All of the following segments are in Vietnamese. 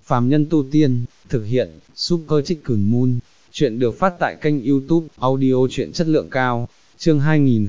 phàm nhân tu tiên, thực hiện, Super Chicken Moon. Chuyện được phát tại kênh YouTube, audio truyện chất lượng cao. Chương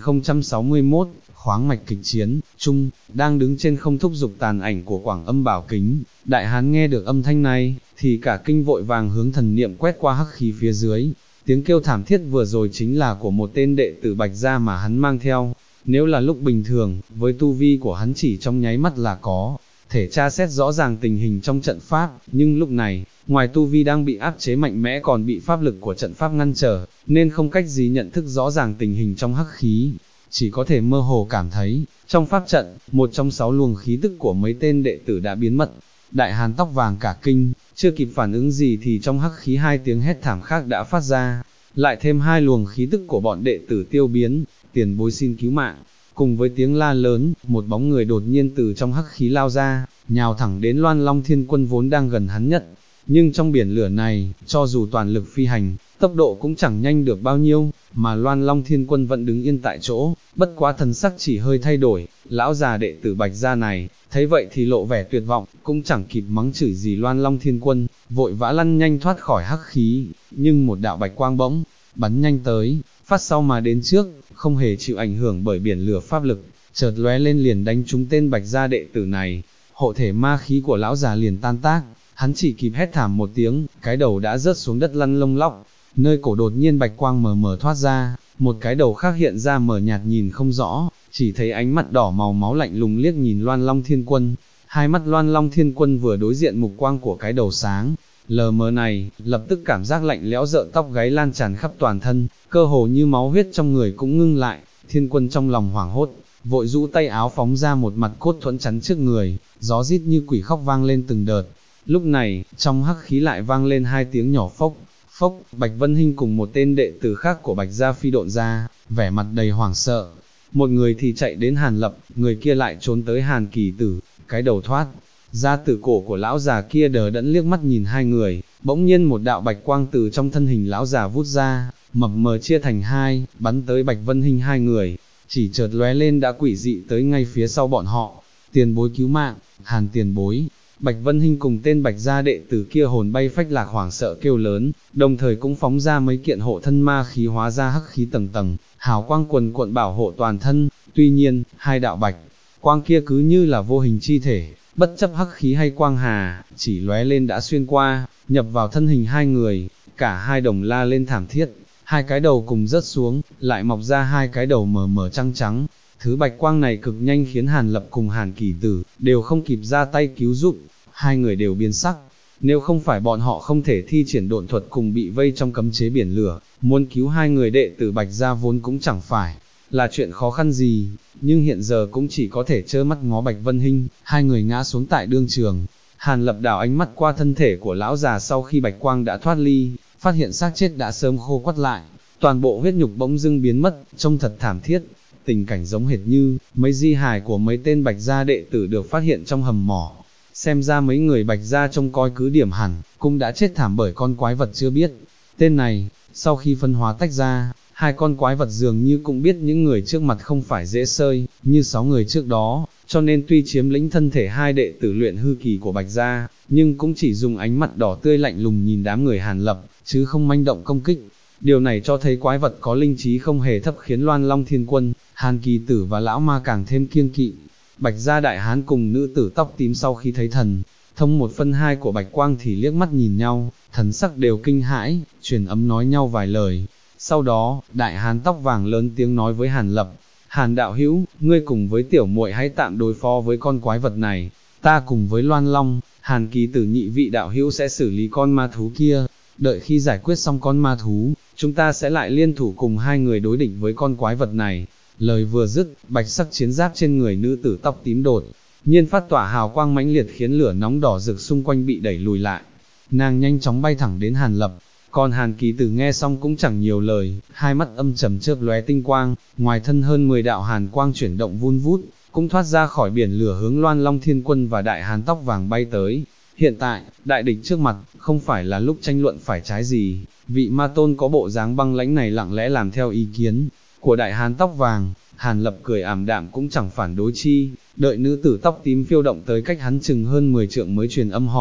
2061, khoáng mạch kịch chiến, Trung, đang đứng trên không thúc dục tàn ảnh của Quảng Âm Bảo Kính. Đại hán nghe được âm thanh này, thì cả kinh vội vàng hướng thần niệm quét qua hắc khí phía dưới. Tiếng kêu thảm thiết vừa rồi chính là của một tên đệ tử Bạch Gia mà hắn mang theo. Nếu là lúc bình thường, với tu vi của hắn chỉ trong nháy mắt là có thể tra xét rõ ràng tình hình trong trận pháp, nhưng lúc này, ngoài tu vi đang bị áp chế mạnh mẽ còn bị pháp lực của trận pháp ngăn trở, nên không cách gì nhận thức rõ ràng tình hình trong hắc khí, chỉ có thể mơ hồ cảm thấy, trong pháp trận, một trong 6 luồng khí tức của mấy tên đệ tử đã biến mất. Đại hán tóc vàng cả kinh, chưa kịp phản ứng gì thì trong hắc khí 2 tiếng hét thảm khác đã phát ra, lại thêm 2 luồng khí tức của bọn đệ tử tiêu biến, tiền bối xin cứu mạng. Cùng với tiếng la lớn, một bóng người đột nhiên từ trong hắc khí lao ra, nhào thẳng đến Loan Long Thiên Quân vốn đang gần hắn nhất. Nhưng trong biển lửa này, cho dù toàn lực phi hành, tốc độ cũng chẳng nhanh được bao nhiêu, mà Loan Long Thiên Quân vẫn đứng yên tại chỗ, bất quá thần sắc chỉ hơi thay đổi. Lão già đệ tử Bạch Gia này, thấy vậy thì lộ vẻ tuyệt vọng, cũng chẳng kịp mắng chửi gì Loan Long Thiên Quân, vội vã lăn nhanh thoát khỏi hắc khí, nhưng một đạo bạch quang bỗng bắn nhanh tới, phát sau mà đến trước, không hề chịu ảnh hưởng bởi biển lửa pháp lực, chợt lóe lên liền đánh trúng tên Bạch Gia đệ tử này. Hộ thể ma khí của lão già liền tan tác, hắn chỉ kịp hét thảm một tiếng, cái đầu đã rớt xuống đất lăn lông lóc. Nơi cổ đột nhiên bạch quang mờ mờ thoát ra, một cái đầu khác hiện ra mờ nhạt nhìn không rõ, chỉ thấy ánh mắt đỏ màu máu lạnh lùng liếc nhìn Loan Long Thiên Quân. Hai mắt Loan Long Thiên Quân vừa đối diện mục quang của cái đầu sáng lờ mờ này, lập tức cảm giác lạnh lẽo rợn tóc gáy lan tràn khắp toàn thân, cơ hồ như máu huyết trong người cũng ngưng lại. Thiên Quân trong lòng hoảng hốt, vội rũ tay áo phóng ra một mặt cốt thuẫn chắn trước người, gió rít như quỷ khóc vang lên từng đợt. Lúc này, trong hắc khí lại vang lên 2 tiếng nhỏ phốc, phốc. Bạch Vân Hinh cùng một tên đệ tử khác của Bạch Gia phi độn ra, vẻ mặt đầy hoảng sợ. Một người thì chạy đến Hàn Lập, người kia lại trốn tới Hàn Kỳ Tử, cái đầu thoát ra từ cổ của lão già kia đờ đẫn liếc mắt nhìn hai người, bỗng nhiên một đạo bạch quang từ trong thân hình lão già vút ra, mập mờ chia thành hai, bắn tới Bạch Vân Hinh hai người, chỉ chợt lóe lên đã quỷ dị tới ngay phía sau bọn họ. Tiền bối cứu mạng, Hàn tiền bối. Bạch Vân Hinh cùng tên Bạch Gia đệ tử kia hồn bay phách lạc hoảng sợ kêu lớn, đồng thời cũng phóng ra mấy kiện hộ thân ma khí hóa ra hắc khí tầng tầng, hào quang quần cuộn bảo hộ toàn thân. Tuy nhiên, hai đạo bạch quang kia cứ như là vô hình chi thể, bất chấp hắc khí hay quang hà, chỉ lóe lên đã xuyên qua, nhập vào thân hình hai người. Cả hai đồng la lên thảm thiết, hai cái đầu cùng rớt xuống, lại mọc ra hai cái đầu mờ mờ trăng trắng. Thứ bạch quang này cực nhanh khiến Hàn Lập cùng Hàn Kỳ Tử đều không kịp ra tay cứu giúp, hai người đều biến sắc. Nếu không phải bọn họ không thể thi triển độn thuật cùng bị vây trong cấm chế biển lửa, muốn cứu hai người đệ tử Bạch Gia vốn cũng chẳng phải là chuyện khó khăn gì, nhưng hiện giờ cũng chỉ có thể trơ mắt ngó Bạch Vân Hinh, hai người ngã xuống tại đương trường. Hàn Lập đảo ánh mắt qua thân thể của lão già sau khi bạch quang đã thoát ly, phát hiện xác chết đã sớm khô quắt lại, toàn bộ huyết nhục bỗng dưng biến mất, trông thật thảm thiết. Tình cảnh giống hệt như mấy di hài của mấy tên Bạch Gia đệ tử được phát hiện trong hầm mỏ. Xem ra mấy người Bạch Gia trông coi cứ điểm hẳn, cũng đã chết thảm bởi con quái vật chưa biết tên này. Sau khi phân hóa tách ra, hai con quái vật dường như cũng biết những người trước mặt không phải dễ sơi, như 6 người trước đó, cho nên tuy chiếm lĩnh thân thể hai đệ tử luyện hư kỳ của Bạch Gia, nhưng cũng chỉ dùng ánh mặt đỏ tươi lạnh lùng nhìn đám người Hàn Lập, chứ không manh động công kích. Điều này cho thấy quái vật có linh trí không hề thấp, khiến Loan Long Thiên Quân, Hàn Kỳ Tử và lão ma càng thêm kiêng kỵ. Bạch Gia đại hán cùng nữ tử tóc tím sau khi thấy thần thông 1/2 của bạch quang thì liếc mắt nhìn nhau, thần sắc đều kinh hãi, truyền âm nói nhau vài lời. Sau đó, đại hán tóc vàng lớn tiếng nói với Hàn Lập: Hàn đạo hữu, ngươi cùng với tiểu muội hãy tạm đối phó với con quái vật này, ta cùng với Loan Long, Hàn Kỳ Tử nhị vị đạo hữu sẽ xử lý con ma thú kia. Đợi khi giải quyết xong con ma thú, chúng ta sẽ lại liên thủ cùng hai người đối địch với con quái vật này. Lời vừa dứt, bạch sắc chiến giáp trên người nữ tử tóc tím đột nhiên phát tỏa hào quang mãnh liệt, khiến lửa nóng đỏ rực xung quanh bị đẩy lùi lại. Nàng nhanh chóng bay thẳng đến Hàn Lập, còn Hàn Kỳ Tử nghe xong cũng chẳng nhiều lời, hai mắt âm trầm chớp lóe tinh quang, ngoài thân hơn 10 đạo hàn quang chuyển động vun vút, cũng thoát ra khỏi biển lửa hướng Loan Long Thiên Quân và đại hán tóc vàng bay tới. Hiện tại, đại địch trước mặt, không phải là lúc tranh luận phải trái gì. Vị ma tôn có bộ dáng băng lãnh này lặng lẽ làm theo ý kiến của đại hán tóc vàng. Hàn Lập cười ảm đạm cũng chẳng phản đối chi, đợi nữ tử tóc tím phiêu động tới cách hắn chừng hơn 10 trượng mới truyền âm hỏi: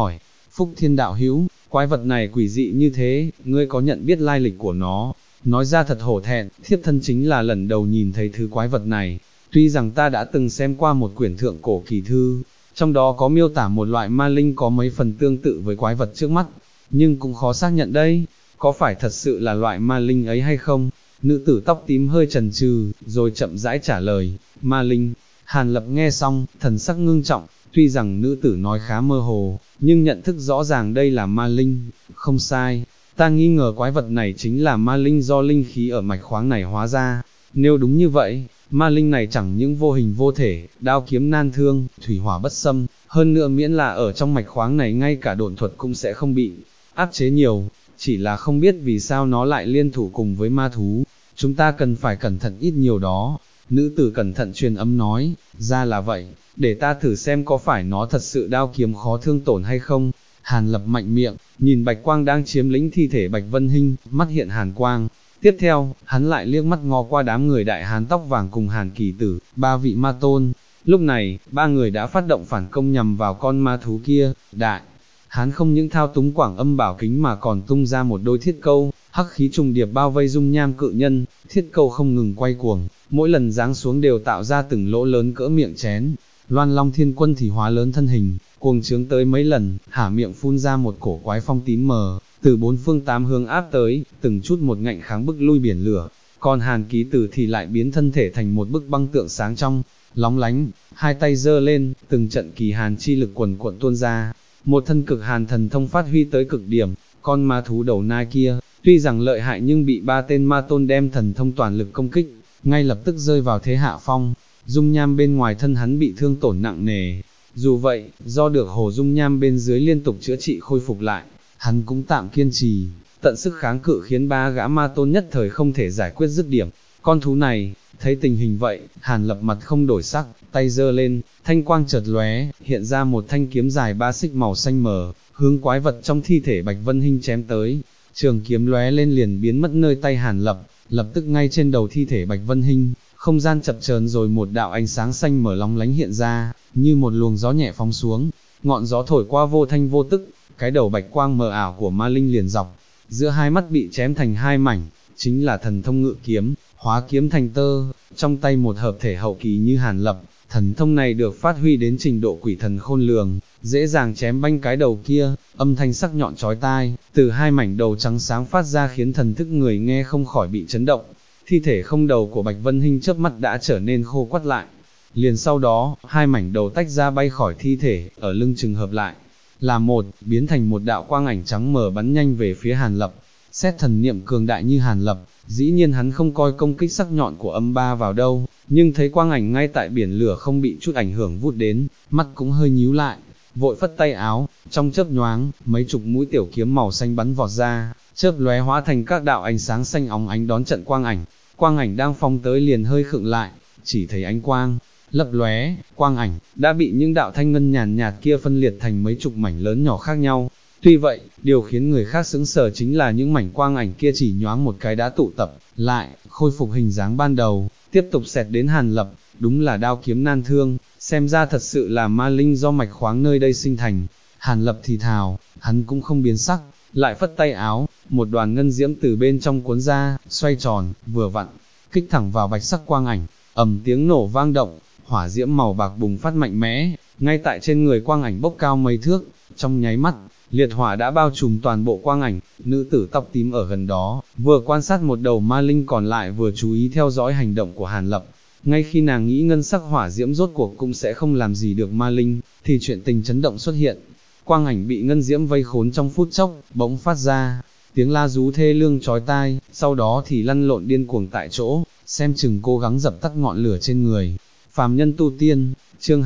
Phúc Thiên đạo hữu, quái vật này quỷ dị như thế, ngươi có nhận biết lai lịch của nó? Nói ra thật hổ thẹn, thiếp thân chính là lần đầu nhìn thấy thứ quái vật này. Tuy rằng ta đã từng xem qua một quyển thượng cổ kỳ thư, trong đó có miêu tả một loại ma linh có mấy phần tương tự với quái vật trước mắt, nhưng cũng khó xác nhận đây, có phải thật sự là loại ma linh ấy hay không? Nữ tử tóc tím hơi chần chừ, rồi chậm rãi trả lời, ma linh. Hàn Lập nghe xong, thần sắc ngưng trọng, tuy rằng nữ tử nói khá mơ hồ, nhưng nhận thức rõ ràng đây là ma linh, không sai, ta nghi ngờ quái vật này chính là ma linh do linh khí ở mạch khoáng này hóa ra, nếu đúng như vậy, ma linh này chẳng những vô hình vô thể, đao kiếm nan thương, thủy hỏa bất xâm, hơn nữa miễn là ở trong mạch khoáng này ngay cả độn thuật cũng sẽ không bị áp chế nhiều, chỉ là không biết vì sao nó lại liên thủ cùng với ma thú, chúng ta cần phải cẩn thận ít nhiều đó. Nữ tử cẩn thận truyền âm nói, ra là vậy, để ta thử xem có phải nó thật sự đao kiếm khó thương tổn hay không. Hàn Lập mạnh miệng, nhìn bạch quang đang chiếm lĩnh thi thể Bạch Vân Hinh, mắt hiện hàn quang. Tiếp theo, hắn lại liếc mắt ngó qua đám người đại hán tóc vàng cùng Hàn Kỳ Tử, ba vị ma tôn. Lúc này, ba người đã phát động phản công nhằm vào con ma thú kia. Đại hán không những thao túng quảng âm bảo kính mà còn tung ra một đôi thiết câu, hắc khí trùng điệp bao vây dung nham cự nhân, thiết câu không ngừng quay cuồng, mỗi lần giáng xuống đều tạo ra từng lỗ lớn cỡ miệng chén. Loan Long Thiên Quân thì hóa lớn thân hình, cuồng trướng tới mấy lần, hả miệng phun ra một cổ quái phong tím mờ, từ bốn phương tám hướng áp tới, từng chút một ngạnh kháng bức lui biển lửa. Còn Hàn Ký Tử thì lại biến thân thể thành một bức băng tượng sáng trong, lóng lánh, hai tay giơ lên, từng trận kỳ hàn chi lực quần cuộn tuôn ra, một thân cực hàn thần thông phát huy tới cực điểm. Con ma thú đầu nai kia, tuy rằng lợi hại nhưng bị ba tên ma tôn đem thần thông toàn lực công kích, ngay lập tức rơi vào thế hạ phong. Dung nham bên ngoài thân hắn bị thương tổn nặng nề. Dù vậy, do được hồ dung nham bên dưới liên tục chữa trị khôi phục lại, hắn cũng tạm kiên trì, tận sức kháng cự khiến ba gã ma tôn nhất thời không thể giải quyết dứt điểm. Con thú này, thấy tình hình vậy, Hàn Lập mặt không đổi sắc, tay giơ lên, thanh quang chợt lóe, hiện ra một thanh kiếm dài 3 xích màu xanh mờ, hướng quái vật trong thi thể Bạch Vân Hinh chém tới. Trường kiếm lóe lên liền biến mất nơi tay Hàn Lập, lập tức ngay trên đầu thi thể Bạch Vân Hinh, không gian chập chờn rồi một đạo ánh sáng xanh mở lóng lánh hiện ra, như một luồng gió nhẹ phóng xuống, ngọn gió thổi qua vô thanh vô tức, cái đầu bạch quang mờ ảo của ma linh liền dọc, giữa hai mắt bị chém thành hai mảnh, chính là thần thông ngự kiếm, hóa kiếm thành tơ, trong tay một hợp thể hậu kỳ như Hàn Lập, thần thông này được phát huy đến trình độ quỷ thần khôn lường, dễ dàng chém banh cái đầu kia, âm thanh sắc nhọn chói tai, từ hai mảnh đầu trắng sáng phát ra khiến thần thức người nghe không khỏi bị chấn động. Thi thể không đầu của Bạch Vân Hinh chớp mắt đã trở nên khô quắt lại. Liền sau đó, hai mảnh đầu tách ra bay khỏi thi thể, ở lưng chừng hợp lại, là một, biến thành một đạo quang ảnh trắng mờ bắn nhanh về phía Hàn Lập. Xét thần niệm cường đại như Hàn Lập, dĩ nhiên hắn không coi công kích sắc nhọn của âm ba vào đâu, nhưng thấy quang ảnh ngay tại biển lửa không bị chút ảnh hưởng vút đến, mắt cũng hơi nhíu lại, vội phất tay áo, trong chớp nhoáng, mấy chục mũi tiểu kiếm màu xanh bắn vọt ra, chớp lóe hóa thành các đạo ánh sáng xanh óng ánh đón trận quang ảnh đang phóng tới liền hơi khựng lại, chỉ thấy ánh quang lấp lóe, quang ảnh đã bị những đạo thanh ngân nhàn nhạt kia phân liệt thành mấy chục mảnh lớn nhỏ khác nhau. Tuy vậy, điều khiến người khác sững sờ chính là những mảnh quang ảnh kia chỉ nhoáng một cái đã tụ tập lại, khôi phục hình dáng ban đầu, tiếp tục xẹt đến Hàn Lập, đúng là đao kiếm nan thương, xem ra thật sự là ma linh do mạch khoáng nơi đây sinh thành. Hàn Lập thì thào, hắn cũng không biến sắc, lại phất tay áo, một đoàn ngân diễm từ bên trong cuốn ra, xoay tròn, vừa vặn, kích thẳng vào bạch sắc quang ảnh, ầm tiếng nổ vang động, hỏa diễm màu bạc bùng phát mạnh mẽ, ngay tại trên người quang ảnh bốc cao mấy thước, trong nháy mắt, liệt hỏa đã bao trùm toàn bộ quang ảnh. Nữ tử tóc tím ở gần đó, vừa quan sát một đầu ma linh còn lại vừa chú ý theo dõi hành động của Hàn Lập. Ngay khi nàng nghĩ ngân sắc hỏa diễm rốt cuộc cũng sẽ không làm gì được ma linh, thì chuyện tình chấn động xuất hiện. Quang ảnh bị ngân diễm vây khốn trong phút chốc, bỗng phát ra tiếng la rú thê lương chói tai, sau đó thì lăn lộn điên cuồng tại chỗ, xem chừng cố gắng dập tắt ngọn lửa trên người. Phàm nhân tu tiên, chương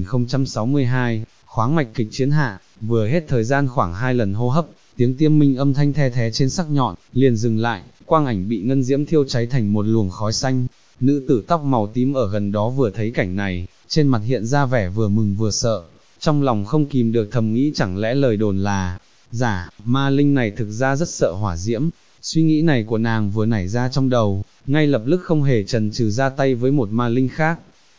2062, khoáng mạch kịch chiến hạ, vừa hết thời gian khoảng 2 lần hô hấp, tiếng tiêm minh âm thanh the thé trên sắc nhọn, liền dừng lại, quang ảnh bị ngân diễm thiêu cháy thành một luồng khói xanh. Nữ tử tóc màu tím ở gần đó vừa thấy cảnh này, trên mặt hiện ra vẻ vừa mừng vừa sợ, trong lòng không kìm được thầm nghĩ chẳng lẽ lời đồn là giả, ma linh này thực ra rất sợ hỏa diễm. Suy nghĩ này của nàng vừa nảy ra trong đầu, ngay lập tức không hề chần chừ ra tay với một ma linh khác.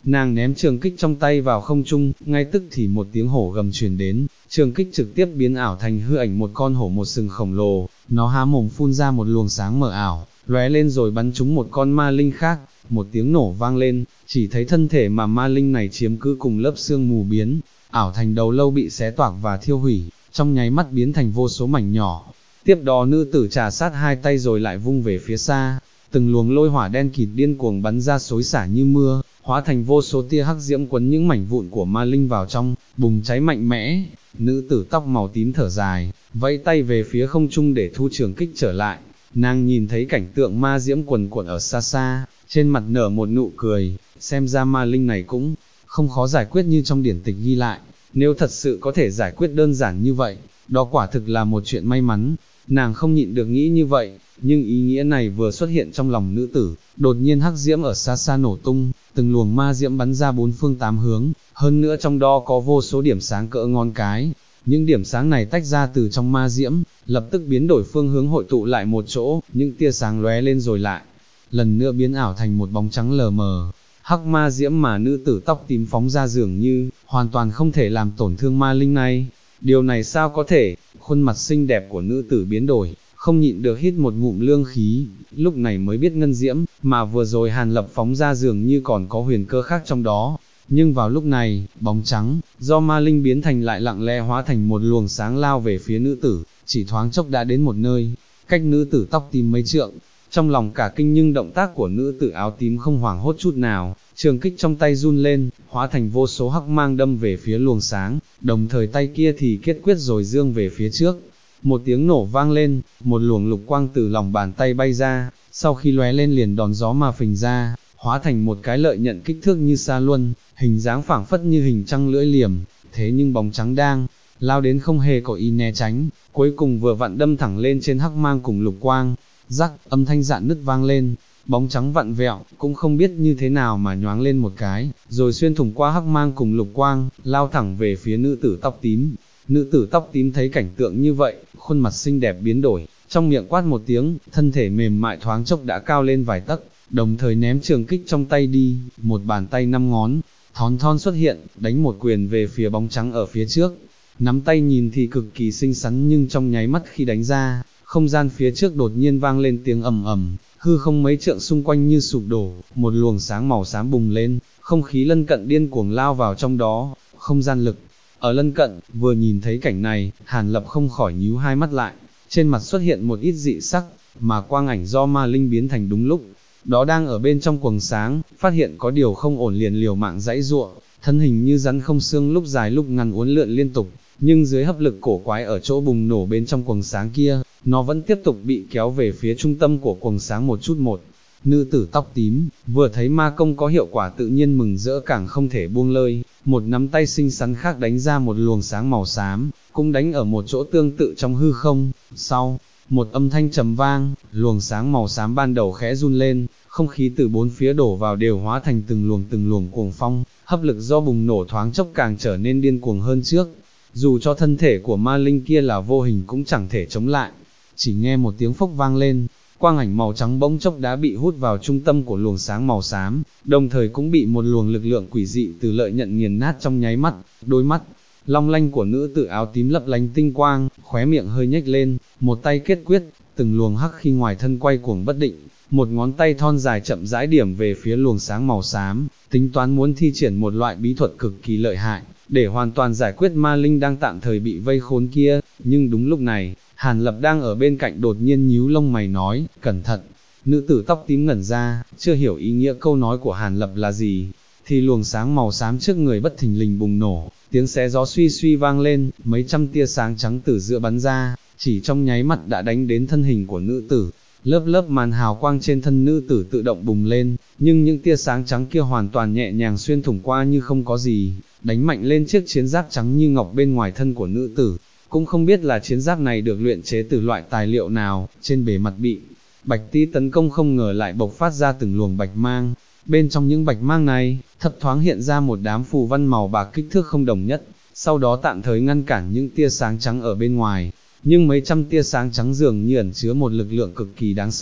nàng ném trường kích trong tay vào không trung, ngay tức thì một tiếng hổ gầm truyền đến, trường kích trực tiếp biến ảo thành hư ảnh một con hổ một sừng khổng lồ, nó há mồm phun ra một luồng sáng mờ ảo, lóe lên rồi bắn trúng một con ma linh khác, một tiếng nổ vang lên, chỉ thấy thân thể mà ma linh này chiếm cứ cùng lớp sương mù biến, ảo thành đầu lâu bị xé toạc và thiêu hủy, trong nháy mắt biến thành vô số mảnh nhỏ. Tiếp đó nữ tử trà sát hai tay rồi lại vung về phía xa, từng luồng lôi hỏa đen kịt điên cuồng bắn ra xối xả như mưa, hóa thành vô số tia hắc diễm quấn những mảnh vụn của ma linh vào trong, bùng cháy mạnh mẽ. Nữ tử tóc màu tím thở dài, vẫy tay về phía không trung để thu trường kích trở lại. Nàng nhìn thấy cảnh tượng ma diễm quần quật ở xa xa, trên mặt nở một nụ cười, xem ra ma linh này cũng không khó giải quyết như trong điển tịch ghi lại, nếu thật sự có thể giải quyết đơn giản như vậy, đó quả thực là một chuyện may mắn. Nàng không nhịn được nghĩ như vậy, nhưng ý nghĩa này vừa xuất hiện trong lòng nữ tử, đột nhiên hắc diễm ở xa xa nổ tung, từng luồng ma diễm bắn ra bốn phương tám hướng, hơn nữa trong đó có vô số điểm sáng cỡ ngón cái. Những điểm sáng này tách ra từ trong ma diễm, lập tức biến đổi phương hướng hội tụ lại một chỗ, những tia sáng lóe lên rồi lại, lần nữa biến ảo thành một bóng trắng lờ mờ. Hắc ma diễm mà nữ tử tóc tím phóng ra dường như, hoàn toàn không thể làm tổn thương ma linh này. Điều này sao có thể? Khuôn mặt xinh đẹp của nữ tử biến đổi, không nhịn được hít một ngụm lương khí, lúc này mới biết ngân diễm, mà vừa rồi Hàn Lập phóng ra dường như còn có huyền cơ khác trong đó. Nhưng vào lúc này, bóng trắng, do ma linh biến thành lại lặng lẽ hóa thành một luồng sáng lao về phía nữ tử, chỉ thoáng chốc đã đến một nơi, cách nữ tử tóc tím mấy trượng. Trong lòng cả kinh nhưng động tác của nữ tử áo tím không hoảng hốt chút nào, trường kích trong tay run lên, hóa thành vô số hắc mang đâm về phía luồng sáng, đồng thời tay kia thì kết quyết rồi dương về phía trước. Một tiếng nổ vang lên, một luồng lục quang từ lòng bàn tay bay ra, sau khi lóe lên liền đón gió mà phình ra, hóa thành một cái lợi nhận kích thước như sa luân, hình dáng phảng phất như hình trăng lưỡi liềm, thế nhưng bóng trắng đang lao đến không hề có ý né tránh, cuối cùng vừa vặn đâm thẳng lên trên hắc mang cùng lục quang. Rắc, âm thanh rạn nứt vang lên, bóng trắng vặn vẹo, cũng không biết như thế nào mà nhoáng lên một cái, rồi xuyên thủng qua hắc mang cùng lục quang, lao thẳng về phía nữ tử tóc tím. Nữ tử tóc tím thấy cảnh tượng như vậy, khuôn mặt xinh đẹp biến đổi, trong miệng quát một tiếng, thân thể mềm mại thoáng chốc đã cao lên vài tấc, đồng thời ném trường kích trong tay đi, một bàn tay 5 ngón, thon thon xuất hiện, đánh một quyền về phía bóng trắng ở phía trước. Nắm tay nhìn thì cực kỳ xinh xắn nhưng trong nháy mắt khi đánh ra, không gian phía trước đột nhiên vang lên tiếng ầm ầm, hư không mấy trượng xung quanh như sụp đổ, một luồng sáng màu xám bùng lên, không khí lân cận điên cuồng lao vào trong đó, không gian lực. Ở lân cận, vừa nhìn thấy cảnh này, Hàn Lập không khỏi nhíu hai mắt lại, trên mặt xuất hiện một ít dị sắc, mà quang ảnh do ma linh biến thành đúng lúc, đó đang ở bên trong quầng sáng, phát hiện có điều không ổn liền liều mạng giãy giụa, thân hình như rắn không xương lúc dài lúc ngắn uốn lượn liên tục, nhưng dưới hấp lực cổ quái ở chỗ bùng nổ bên trong quầng sáng kia, nó vẫn tiếp tục bị kéo về phía trung tâm của quầng sáng một chút một. Nữ tử tóc tím, vừa thấy ma công có hiệu quả tự nhiên mừng rỡ càng không thể buông lơi, một nắm tay xinh xắn khác đánh ra một luồng sáng màu xám, cũng đánh ở một chỗ tương tự trong hư không. Sau một âm thanh trầm vang, luồng sáng màu xám ban đầu khẽ run lên, không khí từ bốn phía đổ vào đều hóa thành từng luồng cuồng phong, hấp lực do bùng nổ thoáng chốc càng trở nên điên cuồng hơn trước. Dù cho thân thể của ma linh kia là vô hình cũng chẳng thể chống lại, chỉ nghe một tiếng phốc vang lên, quang ảnh màu trắng bỗng chốc đã bị hút vào trung tâm của luồng sáng màu xám, đồng thời cũng bị một luồng lực lượng quỷ dị từ lợi nhận nghiền nát trong nháy mắt. Đôi mắt long lanh của nữ tử áo tím lấp lánh tinh quang, khóe miệng hơi nhếch lên, một tay kết quyết, từng luồng hắc khi ngoài thân quay cuồng bất định, một ngón tay thon dài chậm rãi điểm về phía luồng sáng màu xám, tính toán muốn thi triển một loại bí thuật cực kỳ lợi hại, để hoàn toàn giải quyết ma linh đang tạm thời bị vây khốn kia. Nhưng đúng lúc này, Hàn Lập đang ở bên cạnh đột nhiên nhíu lông mày nói, cẩn thận. Nữ tử tóc tím ngẩn ra, chưa hiểu ý nghĩa câu nói của Hàn Lập là gì, thì luồng sáng màu xám trước người bất thình lình bùng nổ, tiếng xé gió suy suy vang lên, mấy trăm tia sáng trắng từ giữa bắn ra, chỉ trong nháy mắt đã đánh đến thân hình của nữ tử. Lớp lớp màn hào quang trên thân nữ tử tự động bùng lên, nhưng những tia sáng trắng kia hoàn toàn nhẹ nhàng xuyên thủng qua như không có gì, đánh mạnh lên chiếc chiến giáp trắng như ngọc bên ngoài thân của nữ tử. Cũng không biết là chiến giáp này được luyện chế từ loại tài liệu nào, trên bề mặt bị bạch tí tấn công không ngờ lại bộc phát ra từng luồng bạch mang. Bên trong những bạch mang này, thấp thoáng hiện ra một đám phù văn màu bạc kích thước không đồng nhất, sau đó tạm thời ngăn cản những tia sáng trắng ở bên ngoài. Nhưng mấy trăm tia sáng trắng dường như ẩn chứa một lực lượng cực kỳ đáng sợ.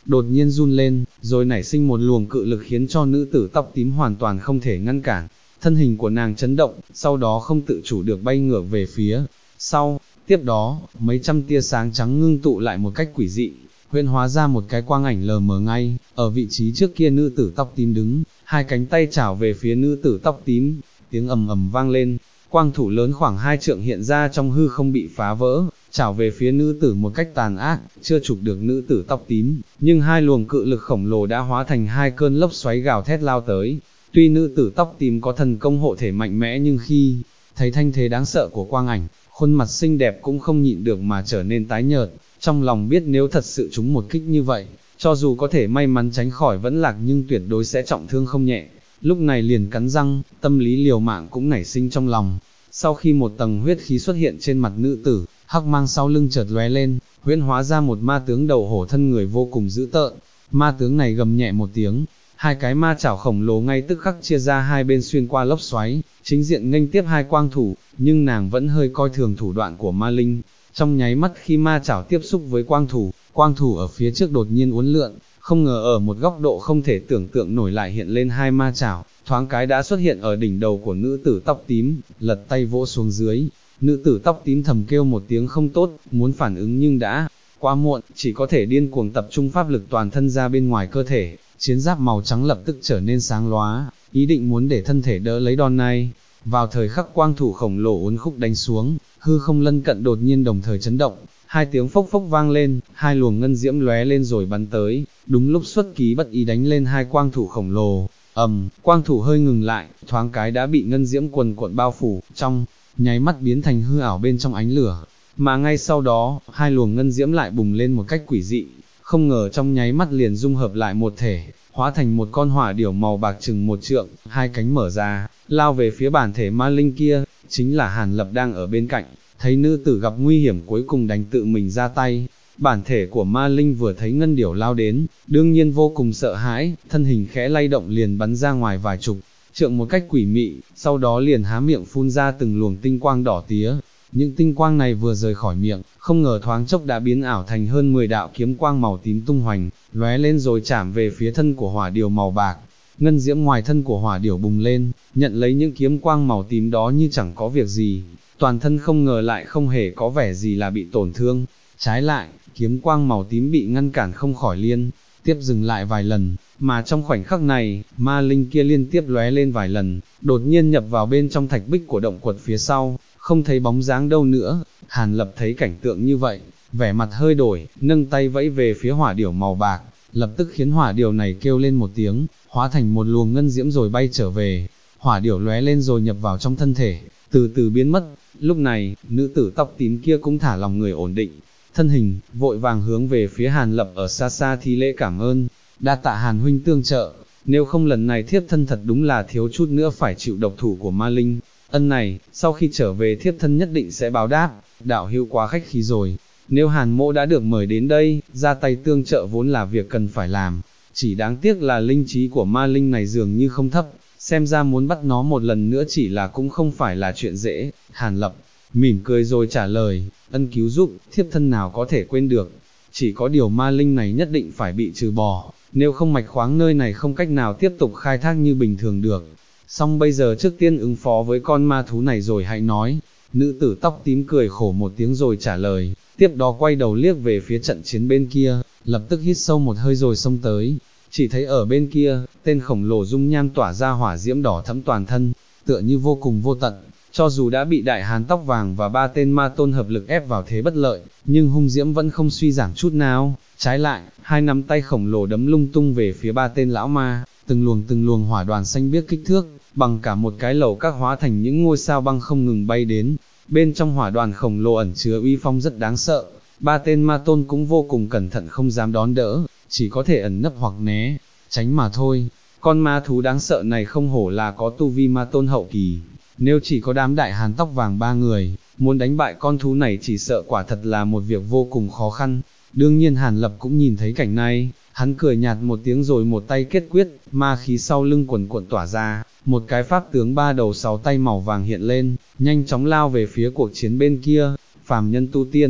đột nhiên run lên, rồi nảy sinh một luồng cự lực khiến cho nữ tử tóc tím hoàn toàn không thể ngăn cản. Thân hình của nàng chấn động, sau đó không tự chủ được bay ngược về phía sau. Tiếp đó, mấy trăm tia sáng trắng ngưng tụ lại một cách quỷ dị, huyễn hóa ra một cái quang ảnh lờ mờ ngay, ở vị trí trước kia nữ tử tóc tím đứng, hai cánh tay chảo về phía nữ tử tóc tím, tiếng ầm ầm vang lên, quang thủ lớn khoảng 2 trượng hiện ra trong hư không bị phá vỡ, chảo về phía nữ tử một cách tàn ác, chưa chụp được nữ tử tóc tím, nhưng hai luồng cự lực khổng lồ đã hóa thành hai cơn lốc xoáy gào thét lao tới. Tuy nữ tử tóc tím có thần công hộ thể mạnh mẽ nhưng khi thấy thanh thế đáng sợ của quang ảnh, khuôn mặt xinh đẹp cũng không nhịn được mà trở nên tái nhợt, trong lòng biết nếu thật sự trúng một kích như vậy, cho dù có thể may mắn tránh khỏi vẫn lạc nhưng tuyệt đối sẽ trọng thương không nhẹ. Lúc này liền cắn răng, tâm lý liều mạng cũng nảy sinh trong lòng. Sau khi một tầng huyết khí xuất hiện trên mặt nữ tử, hắc mang sau lưng chợt lóe lên, huyễn hóa ra một ma tướng đầu hổ thân người vô cùng dữ tợn. Ma tướng này gầm nhẹ một tiếng, hai cái ma chảo khổng lồ ngay tức khắc chia ra hai bên xuyên qua lốc xoáy, chính diện nghênh tiếp hai quang thủ, nhưng nàng vẫn hơi coi thường thủ đoạn của ma linh. Trong nháy mắt khi ma chảo tiếp xúc với quang thủ ở phía trước đột nhiên uốn lượn, không ngờ ở một góc độ không thể tưởng tượng nổi lại hiện lên hai ma chảo, thoáng cái đã xuất hiện ở đỉnh đầu của nữ tử tóc tím, lật tay vỗ xuống dưới. Nữ tử tóc tím thầm kêu một tiếng không tốt, muốn phản ứng nhưng đã quá muộn, chỉ có thể điên cuồng tập trung pháp lực toàn thân ra bên ngoài cơ thể, chiến giáp màu trắng lập tức trở nên sáng lóa, ý định muốn để thân thể đỡ lấy đòn này. Vào thời khắc quang thủ khổng lồ uốn khúc đánh xuống, hư không lân cận đột nhiên đồng thời chấn động, hai tiếng phốc phốc vang lên, hai luồng ngân diễm lóe lên rồi bắn tới, đúng lúc xuất ký bất ý đánh lên hai quang thủ khổng lồ. Quang thủ hơi ngừng lại, thoáng cái đã bị ngân diễm quần cuộn bao phủ, trong nháy mắt biến thành hư ảo bên trong ánh lửa, mà ngay sau đó, hai luồng ngân diễm lại bùng lên một cách quỷ dị, không ngờ trong nháy mắt liền dung hợp lại một thể, hóa thành một con hỏa điểu màu bạc chừng 1 trượng, hai cánh mở ra, lao về phía bản thể ma linh kia. Chính là Hàn Lập đang ở bên cạnh, thấy nữ tử gặp nguy hiểm cuối cùng đành tự mình ra tay. Bản thể của ma linh vừa thấy ngân điểu lao đến, đương nhiên vô cùng sợ hãi, thân hình khẽ lay động liền bắn ra ngoài vài chục trượng một cách quỷ mị, sau đó liền há miệng phun ra từng luồng tinh quang đỏ tía. Những tinh quang này vừa rời khỏi miệng, không ngờ thoáng chốc đã biến ảo thành hơn 10 đạo kiếm quang màu tím tung hoành, lóe lên rồi chạm về phía thân của hỏa điểu màu bạc. Ngân diễm ngoài thân của hỏa điểu bùng lên, nhận lấy những kiếm quang màu tím đó như chẳng có việc gì, toàn thân không ngờ lại không hề có vẻ gì là bị tổn thương. Trái lại, kiếm quang màu tím bị ngăn cản không khỏi liên tiếp dừng lại vài lần, mà trong khoảnh khắc này, ma linh kia liên tiếp lóe lên vài lần, đột nhiên nhập vào bên trong thạch bích của động quật phía sau, không thấy bóng dáng đâu nữa. Hàn Lập thấy cảnh tượng như vậy, vẻ mặt hơi đổi, nâng tay vẫy về phía hỏa điểu màu bạc, lập tức khiến hỏa điểu này kêu lên một tiếng, hóa thành một luồng ngân diễm rồi bay trở về. Hỏa điểu lóe lên rồi nhập vào trong thân thể, từ từ biến mất. Lúc này, nữ tử tóc tím kia cũng thả lòng người ổn định thân hình, vội vàng hướng về phía Hàn Lập ở xa xa thi lễ cảm ơn, đa tạ Hàn huynh tương trợ, nếu không lần này thiếp thân thật đúng là thiếu chút nữa phải chịu độc thủ của ma linh. Ân này, sau khi trở về thiếp thân nhất định sẽ báo đáp. Đạo hữu quá khách khí rồi, nếu Hàn mỗ đã được mời đến đây, ra tay tương trợ vốn là việc cần phải làm, chỉ đáng tiếc là linh trí của ma linh này dường như không thấp, xem ra muốn bắt nó một lần nữa chỉ là cũng không phải là chuyện dễ. Hàn Lập mỉm cười rồi trả lời, ân cứu giúp, thiếp thân nào có thể quên được, chỉ có điều ma linh này nhất định phải bị trừ bỏ, nếu không mạch khoáng nơi này không cách nào tiếp tục khai thác như bình thường được. Xong bây giờ trước tiên ứng phó với con ma thú này rồi hãy nói. Nữ tử tóc tím cười khổ một tiếng rồi trả lời, tiếp đó quay đầu liếc về phía trận chiến bên kia, lập tức hít sâu một hơi rồi xông tới. Chỉ thấy ở bên kia, tên khổng lồ dung nham tỏa ra hỏa diễm đỏ thẫm toàn thân, tựa như vô cùng vô tận. Cho dù đã bị đại hán tóc vàng và 3 tên ma tôn hợp lực ép vào thế bất lợi, nhưng hung diễm vẫn không suy giảm chút nào. Trái lại, hai nắm tay khổng lồ đấm lung tung về phía 3 tên lão ma, từng luồng hỏa đoàn xanh biếc kích thước, bằng cả một cái lầu các hóa thành những ngôi sao băng không ngừng bay đến. Bên trong hỏa đoàn khổng lồ ẩn chứa uy phong rất đáng sợ, 3 tên ma tôn cũng vô cùng cẩn thận không dám đón đỡ, chỉ có thể ẩn nấp hoặc né tránh mà thôi. Con ma thú đáng sợ này không hổ là có tu vi ma tôn hậu kỳ, nếu chỉ có đám đại hán tóc vàng 3 người, muốn đánh bại con thú này chỉ sợ quả thật là một việc vô cùng khó khăn. Đương nhiên Hàn Lập cũng nhìn thấy cảnh này, hắn cười nhạt một tiếng rồi một tay kết quyết, ma khí sau lưng quần cuộn tỏa ra, một cái pháp tướng 3 đầu 6 tay màu vàng hiện lên, nhanh chóng lao về phía cuộc chiến bên kia. Phàm nhân tu tiên,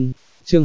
Chương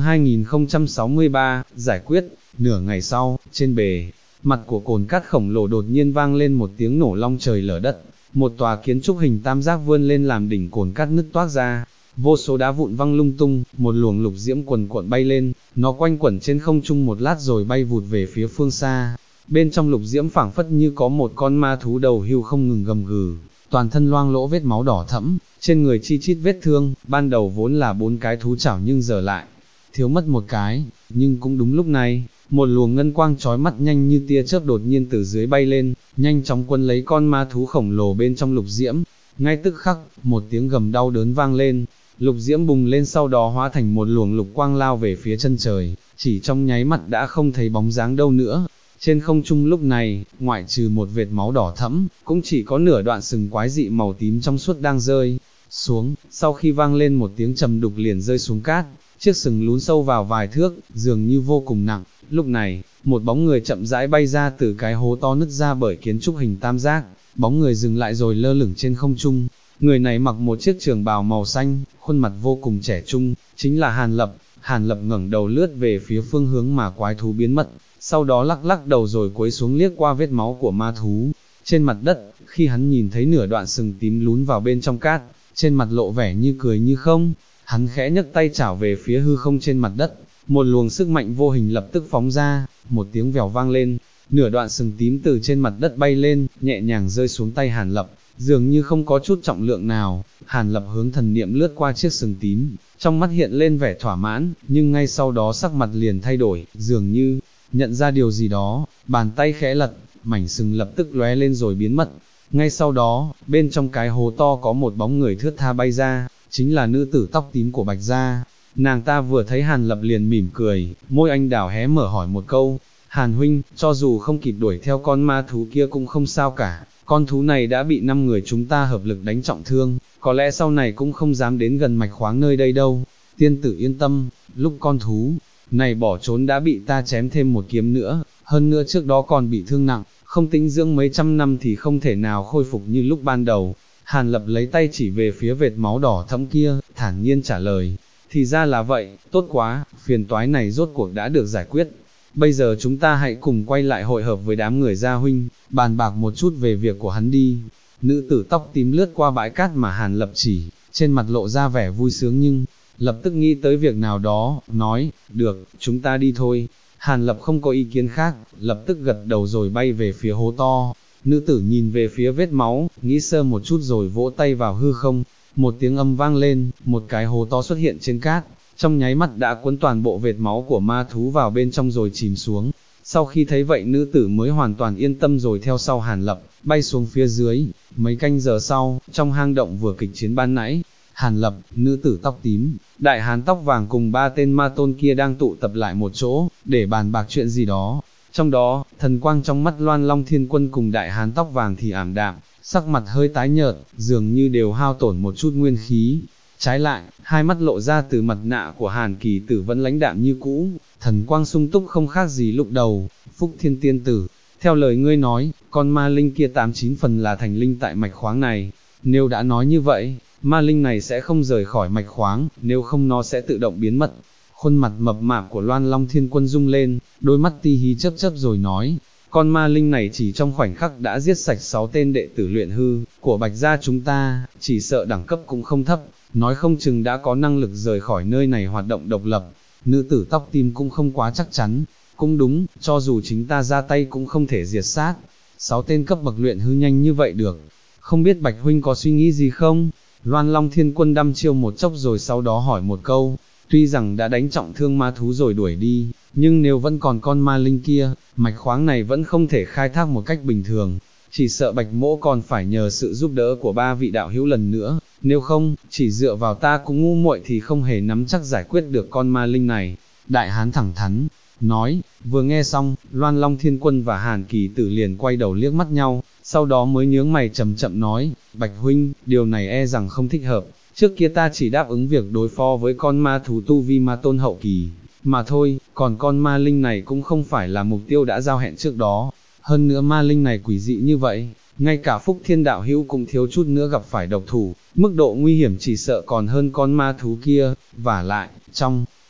2063, giải quyết. Nửa ngày sau, trên bề mặt của cồn cát khổng lồ đột nhiên vang lên một tiếng nổ long trời lở đất, một tòa kiến trúc hình tam giác vươn lên làm đỉnh cồn cát nứt toác ra, vô số đá vụn văng lung tung, một luồng lục diễm quần cuộn bay lên, nó quanh quẩn trên không trung một lát rồi bay vụt về phía phương xa. Bên trong lục diễm phảng phất như có một con ma thú đầu hưu không ngừng gầm gừ, toàn thân loang lỗ vết máu đỏ thẫm, trên người chi chít vết thương, ban đầu vốn là 4 cái thú chảo nhưng giờ lại thiếu mất một cái, nhưng cũng đúng lúc này, một luồng ngân quang chói mắt nhanh như tia chớp đột nhiên từ dưới bay lên, nhanh chóng quấn lấy con ma thú khổng lồ bên trong lục diễm. Ngay tức khắc, một tiếng gầm đau đớn vang lên, lục diễm bùng lên sau đó hóa thành một luồng lục quang lao về phía chân trời, chỉ trong nháy mắt đã không thấy bóng dáng đâu nữa. Trên không trung lúc này, ngoại trừ một vệt máu đỏ thẫm, cũng chỉ có nửa đoạn sừng quái dị màu tím trong suốt đang rơi xuống, sau khi vang lên một tiếng trầm đục liền rơi xuống cát, chiếc sừng lún sâu vào vài thước, dường như vô cùng nặng. Lúc này, một bóng người chậm rãi bay ra từ cái hố to nứt ra bởi kiến trúc hình tam giác, bóng người dừng lại rồi lơ lửng trên không trung. Người này mặc một chiếc trường bào màu xanh, khuôn mặt vô cùng trẻ trung, chính là Hàn Lập. Hàn Lập ngẩng đầu lướt về phía phương hướng mà quái thú biến mất, sau đó lắc lắc đầu rồi cúi xuống liếc qua vết máu của ma thú. Trên mặt đất, khi hắn nhìn thấy nửa đoạn sừng tím lún vào bên trong cát, trên mặt lộ vẻ như cười như không, hắn khẽ nhấc tay chảo về phía hư không trên mặt đất, một luồng sức mạnh vô hình lập tức phóng ra, một tiếng vèo vang lên, nửa đoạn sừng tím từ trên mặt đất bay lên, nhẹ nhàng rơi xuống tay Hàn Lập, dường như không có chút trọng lượng nào. Hàn Lập hướng thần niệm lướt qua chiếc sừng tím, trong mắt hiện lên vẻ thỏa mãn, nhưng ngay sau đó sắc mặt liền thay đổi, dường như nhận ra điều gì đó, bàn tay khẽ lật, mảnh sừng lập tức lóe lên rồi biến mất. Ngay sau đó, bên trong cái hố to có một bóng người thướt tha bay ra, chính là nữ tử tóc tím của Bạch Gia. Nàng ta vừa thấy Hàn Lập liền mỉm cười, môi anh đào hé mở hỏi một câu, Hàn huynh, cho dù không kịp đuổi theo con ma thú kia cũng không sao cả, con thú này đã bị 5 người chúng ta hợp lực đánh trọng thương, có lẽ sau này cũng không dám đến gần mạch khoáng nơi đây đâu. Tiên tử yên tâm, lúc con thú này bỏ trốn đã bị ta chém thêm một kiếm nữa, hơn nữa trước đó còn bị thương nặng, không tĩnh dưỡng mấy trăm năm thì không thể nào khôi phục như lúc ban đầu. Hàn Lập lấy tay chỉ về phía vệt máu đỏ thẫm kia, thản nhiên trả lời, thì ra là vậy, tốt quá, phiền toái này rốt cuộc đã được giải quyết. Bây giờ chúng ta hãy cùng quay lại hội hợp với đám người Gia huynh, bàn bạc một chút về việc của hắn đi. Nữ tử tóc tím lướt qua bãi cát mà Hàn Lập chỉ, trên mặt lộ ra vẻ vui sướng nhưng lập tức nghĩ tới việc nào đó, nói, được, chúng ta đi thôi. Hàn Lập không có ý kiến khác, lập tức gật đầu rồi bay về phía hố to. Nữ tử nhìn về phía vết máu, nghĩ sơ một chút rồi vỗ tay vào hư không, một tiếng âm vang lên, một cái hố to xuất hiện trên cát, trong nháy mắt đã cuốn toàn bộ vệt máu của ma thú vào bên trong rồi chìm xuống. Sau khi thấy vậy nữ tử mới hoàn toàn yên tâm rồi theo sau Hàn Lập, bay xuống phía dưới. Mấy canh giờ sau, trong hang động vừa kịch chiến ban nãy, Hàn Lập, nữ tử tóc tím, đại hán tóc vàng cùng 3 tên ma tôn kia đang tụ tập lại một chỗ, để bàn bạc chuyện gì đó. Trong đó, thần quang trong mắt Loan Long Thiên Quân cùng đại hán tóc vàng thì ảm đạm, sắc mặt hơi tái nhợt, dường như đều hao tổn một chút nguyên khí. Trái lại, hai mắt lộ ra từ mặt nạ của Hàn Kỳ Tử vẫn lãnh đạm như cũ, thần quang sung túc không khác gì lúc đầu. Phúc Thiên Tiên Tử, theo lời ngươi nói, con ma linh kia 89 phần là thành linh tại mạch khoáng này, nếu đã nói như vậy, ma linh này sẽ không rời khỏi mạch khoáng, nếu không nó sẽ tự động biến mất. Khuôn mặt mập mạp của Loan Long Thiên Quân rung lên, đôi mắt ti hí chớp chớp rồi nói, con ma linh này chỉ trong khoảnh khắc đã giết sạch 6 tên đệ tử luyện hư của Bạch Gia chúng ta, chỉ sợ đẳng cấp cũng không thấp, nói không chừng đã có năng lực rời khỏi nơi này hoạt động độc lập. Nữ tử tóc tím cũng không quá chắc chắn, cũng đúng, cho dù chính ta ra tay cũng không thể diệt sát 6 tên cấp bậc luyện hư nhanh như vậy được. Không biết Bạch huynh có suy nghĩ gì không? Loan Long Thiên Quân đăm chiêu một chốc rồi sau đó hỏi một câu, tuy rằng đã đánh trọng thương ma thú rồi đuổi đi, nhưng nếu vẫn còn con ma linh kia, mạch khoáng này vẫn không thể khai thác một cách bình thường, chỉ sợ Bạch mỗ còn phải nhờ sự giúp đỡ của 3 vị đạo hữu lần nữa, nếu không, chỉ dựa vào ta cũng ngu muội thì không hề nắm chắc giải quyết được con ma linh này. Đại hán thẳng thắn nói. Vừa nghe xong, Loan Long Thiên Quân và Hàn Kỳ Tử liền quay đầu liếc mắt nhau, sau đó mới nhướng mày chậm chậm nói, Bạch huynh, điều này e rằng không thích hợp, trước kia ta chỉ đáp ứng việc đối phó với con ma thú tu vi ma tôn hậu kỳ, mà thôi, còn con ma linh này cũng không phải là mục tiêu đã giao hẹn trước đó, hơn nữa ma linh này quỷ dị như vậy, ngay cả Phúc Thiên đạo hữu cũng thiếu chút nữa gặp phải độc thủ, mức độ nguy hiểm chỉ sợ còn hơn con ma thú kia, và lại, trong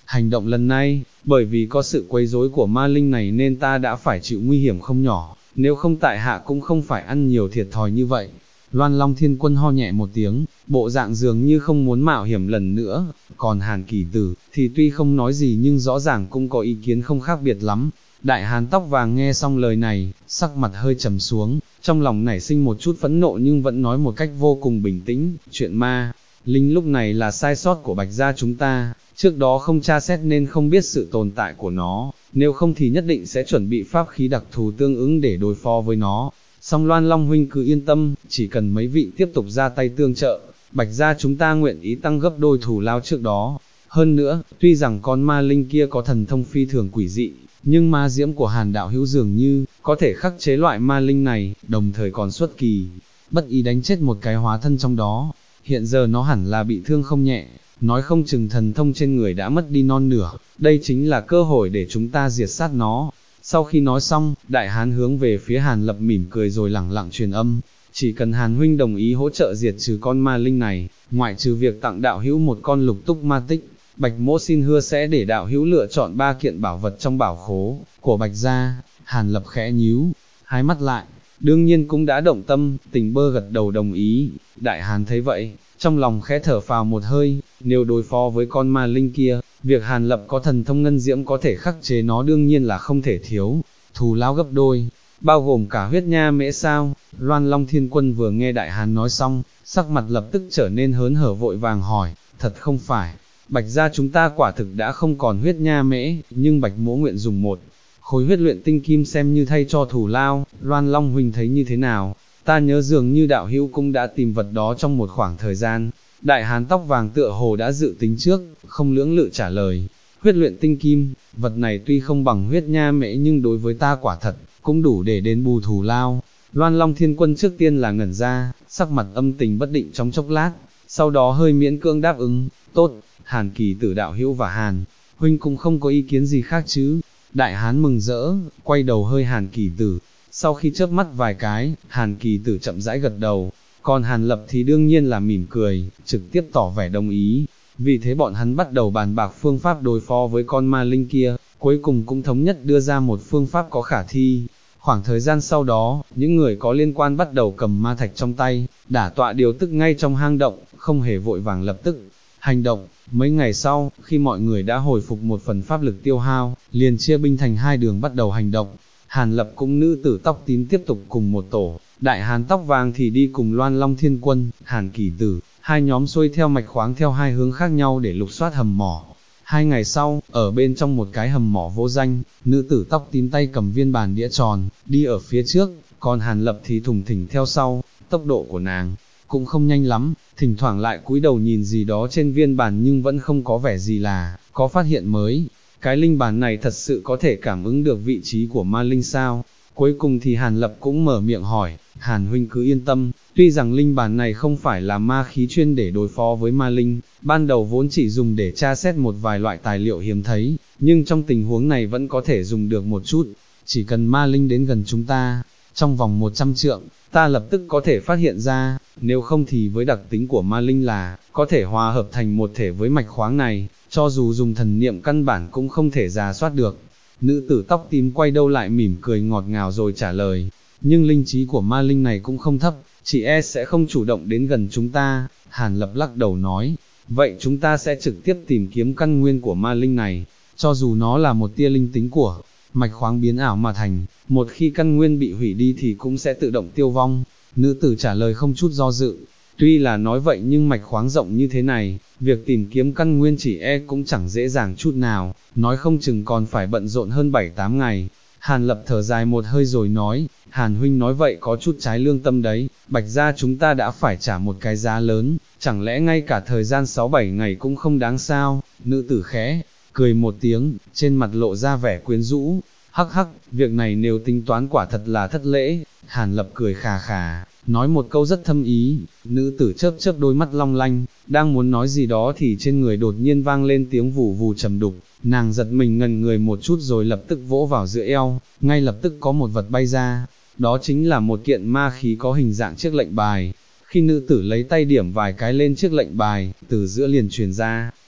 Hành động lần này, bởi vì có sự quấy rối của ma linh này nên ta đã phải chịu nguy hiểm không nhỏ, nếu không tại hạ cũng không phải ăn nhiều thiệt thòi như vậy. Loan Long Thiên Quân ho nhẹ một tiếng, bộ dạng dường như không muốn mạo hiểm lần nữa, còn Hàn Kỳ Tử thì tuy không nói gì nhưng rõ ràng cũng có ý kiến không khác biệt lắm. Đại hán tóc vàng nghe xong lời này, sắc mặt hơi trầm xuống, trong lòng nảy sinh một chút phẫn nộ nhưng vẫn nói một cách vô cùng bình tĩnh, chuyện ma linh lúc này là sai sót của Bạch gia chúng ta, trước đó không tra xét nên không biết sự tồn tại của nó, nếu không thì nhất định sẽ chuẩn bị pháp khí đặc thù tương ứng để đối phó với nó. Song Loan Long huynh cứ yên tâm, chỉ cần mấy vị tiếp tục ra tay tương trợ, Bạch gia chúng ta nguyện ý tăng gấp đôi thù lao trước đó. Hơn nữa, tuy rằng con ma linh kia có thần thông phi thường quỷ dị, nhưng ma diễm của Hàn đạo hữu dường như có thể khắc chế loại ma linh này, đồng thời còn xuất kỳ bất ý đánh chết một cái hóa thân trong đó. Hiện giờ nó hẳn là bị thương không nhẹ, nói không chừng thần thông trên người đã mất đi non nửa, đây chính là cơ hội để chúng ta diệt sát nó. Sau khi nói xong, đại hán hướng về phía Hàn Lập mỉm cười rồi lẳng lặng truyền âm, chỉ cần Hàn huynh đồng ý hỗ trợ diệt trừ con ma linh này, ngoại trừ việc tặng đạo hữu một con lục túc ma tích, Bạch mỗ xin hứa sẽ để đạo hữu lựa chọn 3 kiện bảo vật trong bảo khố của Bạch gia. Hàn Lập khẽ nhíu hai mắt lại, đương nhiên cũng đã động tâm, Tình Bơ gật đầu đồng ý. Đại hán thấy vậy, trong lòng khẽ thở phào một hơi, nếu đối phó với con ma linh kia, việc Hàn Lập có thần thông ngân diễm có thể khắc chế nó đương nhiên là không thể thiếu. Thù lao gấp đôi, bao gồm cả huyết nha mễ sao? Loan Long Thiên Quân vừa nghe đại hán nói xong, sắc mặt lập tức trở nên hớn hở vội vàng hỏi, thật không phải, Bạch gia chúng ta quả thực đã không còn huyết nha mễ, nhưng Bạch mỗ nguyện dùng một khối huyết luyện tinh kim xem như thay cho thù lao. Loan Long huynh thấy như thế nào? Ta nhớ dường như đạo hữu cũng đã tìm vật đó trong một khoảng thời gian. Đại hán tóc vàng tựa hồ đã dự tính trước, không lưỡng lự trả lời, huyết luyện tinh kim, vật này tuy không bằng huyết nha mễ nhưng đối với ta quả thật, cũng đủ để đền bù thù lao. Loan Long Thiên Quân trước tiên là ngẩn ra, sắc mặt âm tình bất định trong chốc lát, sau đó hơi miễn cưỡng đáp ứng, tốt, Hàn Kỳ Tử đạo hữu và Hàn huynh cũng không có ý kiến gì khác chứ? Đại hán mừng rỡ, quay đầu hơi Hàn Kỳ Tử, sau khi chớp mắt vài cái, Hàn Kỳ Tử chậm rãi gật đầu, còn Hàn Lập thì đương nhiên là mỉm cười, trực tiếp tỏ vẻ đồng ý. Vì thế bọn hắn bắt đầu bàn bạc phương pháp đối phó với con ma linh kia, cuối cùng cũng thống nhất đưa ra một phương pháp có khả thi. Khoảng thời gian sau đó, những người có liên quan bắt đầu cầm ma thạch trong tay, đả tọa điều tức ngay trong hang động, không hề vội vàng lập tức hành động. Mấy ngày sau, khi mọi người đã hồi phục một phần pháp lực tiêu hao, liền chia binh thành 2 đường bắt đầu hành động. Hàn Lập cũng nữ tử tóc tím tiếp tục cùng một tổ, đại hán tóc vàng thì đi cùng Loan Long Thiên Quân, Hàn Kỳ Tử, hai nhóm xuôi theo mạch khoáng theo 2 hướng khác nhau để lục soát hầm mỏ. 2 ngày sau, ở bên trong một cái hầm mỏ vô danh, nữ tử tóc tím tay cầm viên bàn đĩa tròn, đi ở phía trước, còn Hàn Lập thì thùng thình theo sau. Tốc độ của nàng cũng không nhanh lắm, thỉnh thoảng lại cúi đầu nhìn gì đó trên viên bàn nhưng vẫn không có vẻ gì là có phát hiện mới. Cái linh bàn này thật sự có thể cảm ứng được vị trí của ma linh sao? Cuối cùng thì Hàn Lập cũng mở miệng hỏi, Hàn huynh cứ yên tâm, tuy rằng linh bàn này không phải là ma khí chuyên để đối phó với ma linh, ban đầu vốn chỉ dùng để tra xét một vài loại tài liệu hiếm thấy, nhưng trong tình huống này vẫn có thể dùng được một chút. Chỉ cần ma linh đến gần chúng ta, trong vòng 100 trượng, ta lập tức có thể phát hiện ra, nếu không thì với đặc tính của ma linh là có thể hòa hợp thành một thể với mạch khoáng này, cho dù dùng thần niệm căn bản cũng không thể rà soát được. Nữ tử tóc tím quay đầu lại mỉm cười ngọt ngào rồi trả lời, nhưng linh trí của ma linh này cũng không thấp, chị e sẽ không chủ động đến gần chúng ta. Hàn Lập lắc đầu nói, vậy chúng ta sẽ trực tiếp tìm kiếm căn nguyên của ma linh này, cho dù nó là một tia linh tính của mạch khoáng biến ảo mà thành, một khi căn nguyên bị hủy đi thì cũng sẽ tự động tiêu vong. Nữ tử trả lời không chút do dự, tuy là nói vậy nhưng mạch khoáng rộng như thế này, việc tìm kiếm căn nguyên chỉ e cũng chẳng dễ dàng chút nào, nói không chừng còn phải bận rộn hơn 7-8 ngày. Hàn Lập thở dài một hơi rồi nói, Hàn huynh nói vậy có chút trái lương tâm đấy, Bạch gia chúng ta đã phải trả một cái giá lớn, chẳng lẽ ngay cả thời gian 6-7 ngày cũng không đáng sao? Nữ tử khẽ cười một tiếng, trên mặt lộ ra vẻ quyến rũ, hắc hắc, việc này nếu tính toán quả thật là thất lễ. Hàn Lập cười khà khà, nói một câu rất thâm ý. Nữ tử chớp chớp đôi mắt long lanh, đang muốn nói gì đó thì trên người đột nhiên vang lên tiếng vù vù trầm đục, nàng giật mình ngẩn người một chút rồi lập tức vỗ vào giữa eo, ngay lập tức có một vật bay ra, đó chính là một kiện ma khí có hình dạng chiếc lệnh bài. Khi nữ tử lấy tay điểm vài cái lên chiếc lệnh bài, từ giữa liền truyền ra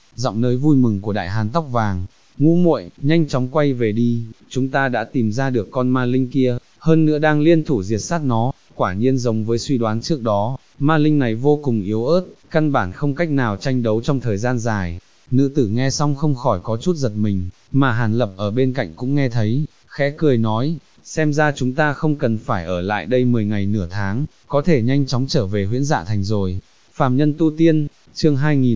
giọng nơi vui mừng của đại hán tóc vàng, Ngũ muội, nhanh chóng quay về đi, chúng ta đã tìm ra được con ma linh kia, hơn nữa đang liên thủ diệt sát nó, quả nhiên giống với suy đoán trước đó, ma linh này vô cùng yếu ớt, căn bản không cách nào tranh đấu trong thời gian dài. Nữ tử nghe xong không khỏi có chút giật mình, mà Hàn Lập ở bên cạnh cũng nghe thấy, khẽ cười nói, xem ra chúng ta không cần phải ở lại đây 10 ngày nửa tháng, có thể nhanh chóng trở về Huyễn Dạ Thành rồi. Phàm nhân tu tiên, chương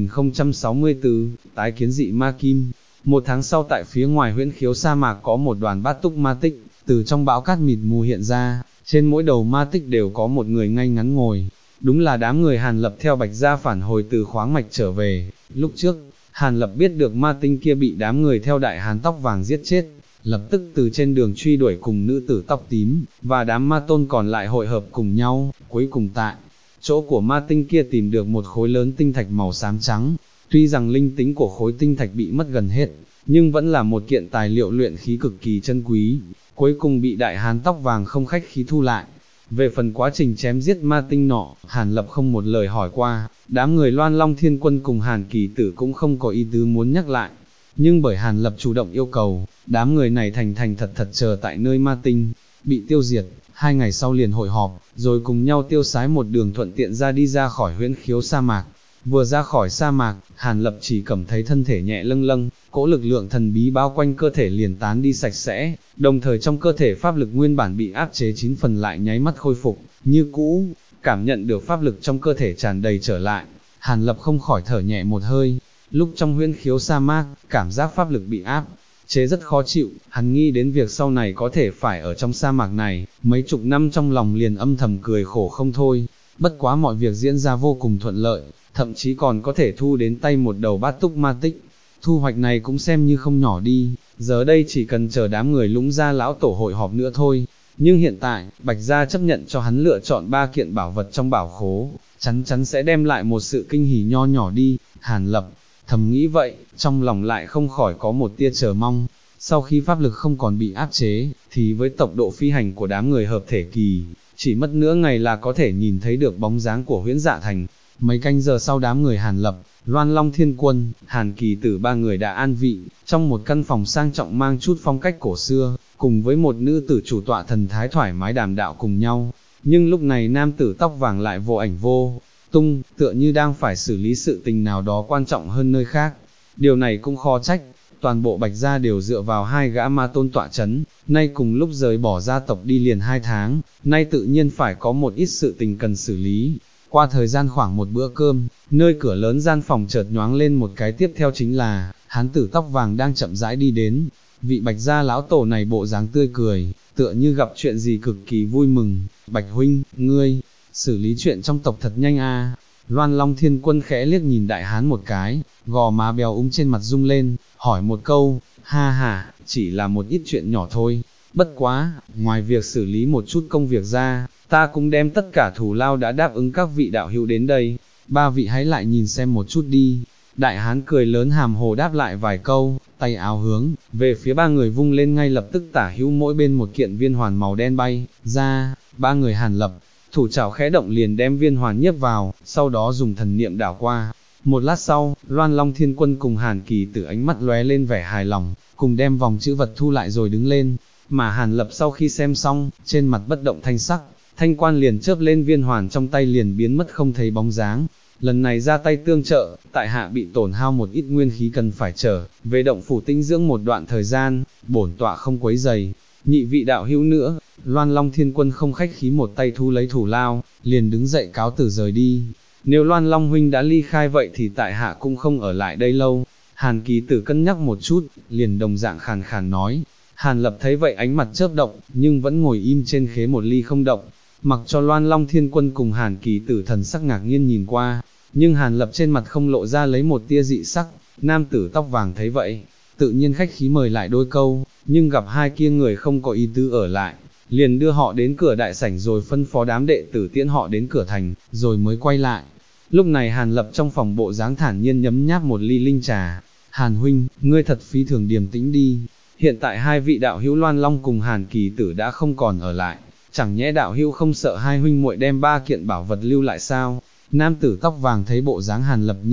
2064, tái kiến dị ma kim. Một tháng sau tại phía ngoài Huyễn Khiếu sa mạc có một đoàn bát túc ma tích, từ trong bão cát mịt mù hiện ra, trên mỗi đầu ma tích đều có một người ngay ngắn ngồi. Đúng là đám người Hàn Lập theo Bạch Gia phản hồi từ khoáng mạch trở về. Lúc trước, Hàn Lập biết được ma tinh kia bị đám người theo đại hán tóc vàng giết chết, lập tức từ trên đường truy đuổi cùng nữ tử tóc tím, và đám ma tôn còn lại hội hợp cùng nhau, cuối cùng tại chỗ của ma tinh kia tìm được một khối lớn tinh thạch màu xám trắng. Tuy rằng linh tính của khối tinh thạch bị mất gần hết, nhưng vẫn là một kiện tài liệu luyện khí cực kỳ chân quý, cuối cùng bị đại hán tóc vàng không khách khí thu lại. Về phần quá trình chém giết ma tinh nọ, Hàn Lập không một lời hỏi qua, đám người Loan Long Thiên Quân cùng Hàn Kỳ Tử cũng không có ý tứ muốn nhắc lại. Nhưng bởi Hàn Lập chủ động yêu cầu, đám người này thành thành thật thật chờ tại nơi ma tinh bị tiêu diệt, 2 ngày sau liền hội họp, rồi cùng nhau tiêu sái một đường thuận tiện đi ra khỏi Huyễn Khiếu sa mạc. Vừa ra khỏi sa mạc, Hàn Lập chỉ cảm thấy thân thể nhẹ lâng lâng, cỗ lực lượng thần bí bao quanh cơ thể liền tán đi sạch sẽ, đồng thời trong cơ thể pháp lực nguyên bản bị áp chế 9 phần lại nháy mắt khôi phục, như cũ, cảm nhận được pháp lực trong cơ thể tràn đầy trở lại, Hàn Lập không khỏi thở nhẹ một hơi. Lúc trong Huyễn Khiếu sa mạc, cảm giác pháp lực bị áp chế rất khó chịu, hắn nghĩ đến việc sau này có thể phải ở trong sa mạc này, mấy chục năm trong lòng liền âm thầm cười khổ không thôi. Bất quá mọi việc diễn ra vô cùng thuận lợi, thậm chí còn có thể thu đến tay một đầu bát túc ma tích. Thu hoạch này cũng xem như không nhỏ đi, giờ đây chỉ cần chờ đám người Lũng Gia lão tổ hội họp nữa thôi. Nhưng hiện tại, Bạch Gia chấp nhận cho hắn lựa chọn 3 kiện bảo vật trong bảo khố, chắn chắn sẽ đem lại một sự kinh hỉ nho nhỏ đi. Hàn Lập thầm nghĩ vậy, trong lòng lại không khỏi có một tia chờ mong. Sau khi pháp lực không còn bị áp chế, thì với tốc độ phi hành của đám người hợp thể kỳ, chỉ mất nửa ngày là có thể nhìn thấy được bóng dáng của Huyễn Dạ Thành. Mấy canh giờ sau đám người Hàn Lập, Loan Long Thiên Quân, Hàn Kỳ Tử 3 người đã an vị, trong một căn phòng sang trọng mang chút phong cách cổ xưa, cùng với một nữ tử chủ tọa thần thái thoải mái đàm đạo cùng nhau. Nhưng lúc này nam tử tóc vàng lại vô ảnh vô tung, tựa như đang phải xử lý sự tình nào đó quan trọng hơn nơi khác. Điều này cũng khó trách, toàn bộ Bạch Gia đều dựa vào 2 gã ma tôn tọa chấn, nay cùng lúc rời bỏ gia tộc đi liền 2 tháng, nay tự nhiên phải có một ít sự tình cần xử lý. Qua thời gian khoảng một bữa cơm, nơi cửa lớn gian phòng chợt nhoáng lên một cái, tiếp theo chính là, hán tử tóc vàng đang chậm rãi đi đến. Vị Bạch Gia lão tổ này bộ dáng tươi cười, tựa như gặp chuyện gì cực kỳ vui mừng. Bạch huynh, ngươi, xử lý chuyện trong tộc thật nhanh a. Loan Long Thiên Quân khẽ liếc nhìn đại hán một cái, gò má béo úng trên mặt rung lên, hỏi một câu, ha ha, chỉ là một ít chuyện nhỏ thôi, bất quá, ngoài việc xử lý một chút công việc ra, ta cũng đem tất cả thù lao đã đáp ứng các vị đạo hữu đến đây, 3 vị hãy lại nhìn xem một chút đi. Đại hán cười lớn hàm hồ đáp lại vài câu, tay áo hướng về phía 3 người vung lên, ngay lập tức tả hữu mỗi bên một kiện viên hoàn màu đen bay ra. 3 người Hàn Lập, thủ trảo khẽ động liền đem viên hoàn nhiếp vào, sau đó dùng thần niệm đảo qua. Một lát sau, Loan Long Thiên Quân cùng Hàn Kỳ Tử ánh mắt lóe lên vẻ hài lòng, cùng đem vòng chữ vật thu lại rồi đứng lên. Mà Hàn Lập sau khi xem xong, trên mặt bất động thanh sắc, thanh quan liền chớp lên, viên hoàn trong tay liền biến mất không thấy bóng dáng. Lần này ra tay tương trợ, tại hạ bị tổn hao một ít nguyên khí, cần phải trở về động phủ tinh dưỡng một đoạn thời gian, bổn tọa không quấy giày. Nhị vị đạo hữu nữa. Loan Long Thiên Quân không khách khí một tay thu lấy thủ lao, liền đứng dậy cáo từ rời đi. Nếu Loan Long huynh đã ly khai vậy thì tại hạ cũng không ở lại đây lâu. Hàn Kỳ Tử cân nhắc một chút, liền đồng dạng khàn khàn nói. Hàn Lập thấy vậy ánh mặt chớp động, nhưng vẫn ngồi im trên khế một ly không động, mặc cho Loan Long Thiên Quân cùng Hàn Kỳ Tử thần sắc ngạc nhiên nhìn qua, nhưng Hàn Lập trên mặt không lộ ra lấy một tia dị sắc. Nam tử tóc vàng thấy vậy, tự nhiên khách khí mời lại đôi câu, nhưng gặp 2 kia người không có ý tứ ở lại, liền đưa họ đến cửa đại sảnh rồi phân phó đám đệ tử tiễn họ đến cửa thành, rồi mới quay lại. Lúc này Hàn Lập trong phòng bộ dáng thản nhiên nhấm nháp một ly linh trà. Hàn huynh, ngươi thật phi thường điềm tĩnh đi, hiện tại 2 vị đạo hữu Loan Long cùng Hàn Kỳ Tử đã không còn ở lại, chẳng nhẽ đạo hữu không sợ 2 huynh muội đem 3 kiện bảo vật lưu lại sao? Nam tử tóc vàng thấy bộ dáng Hàn Lập như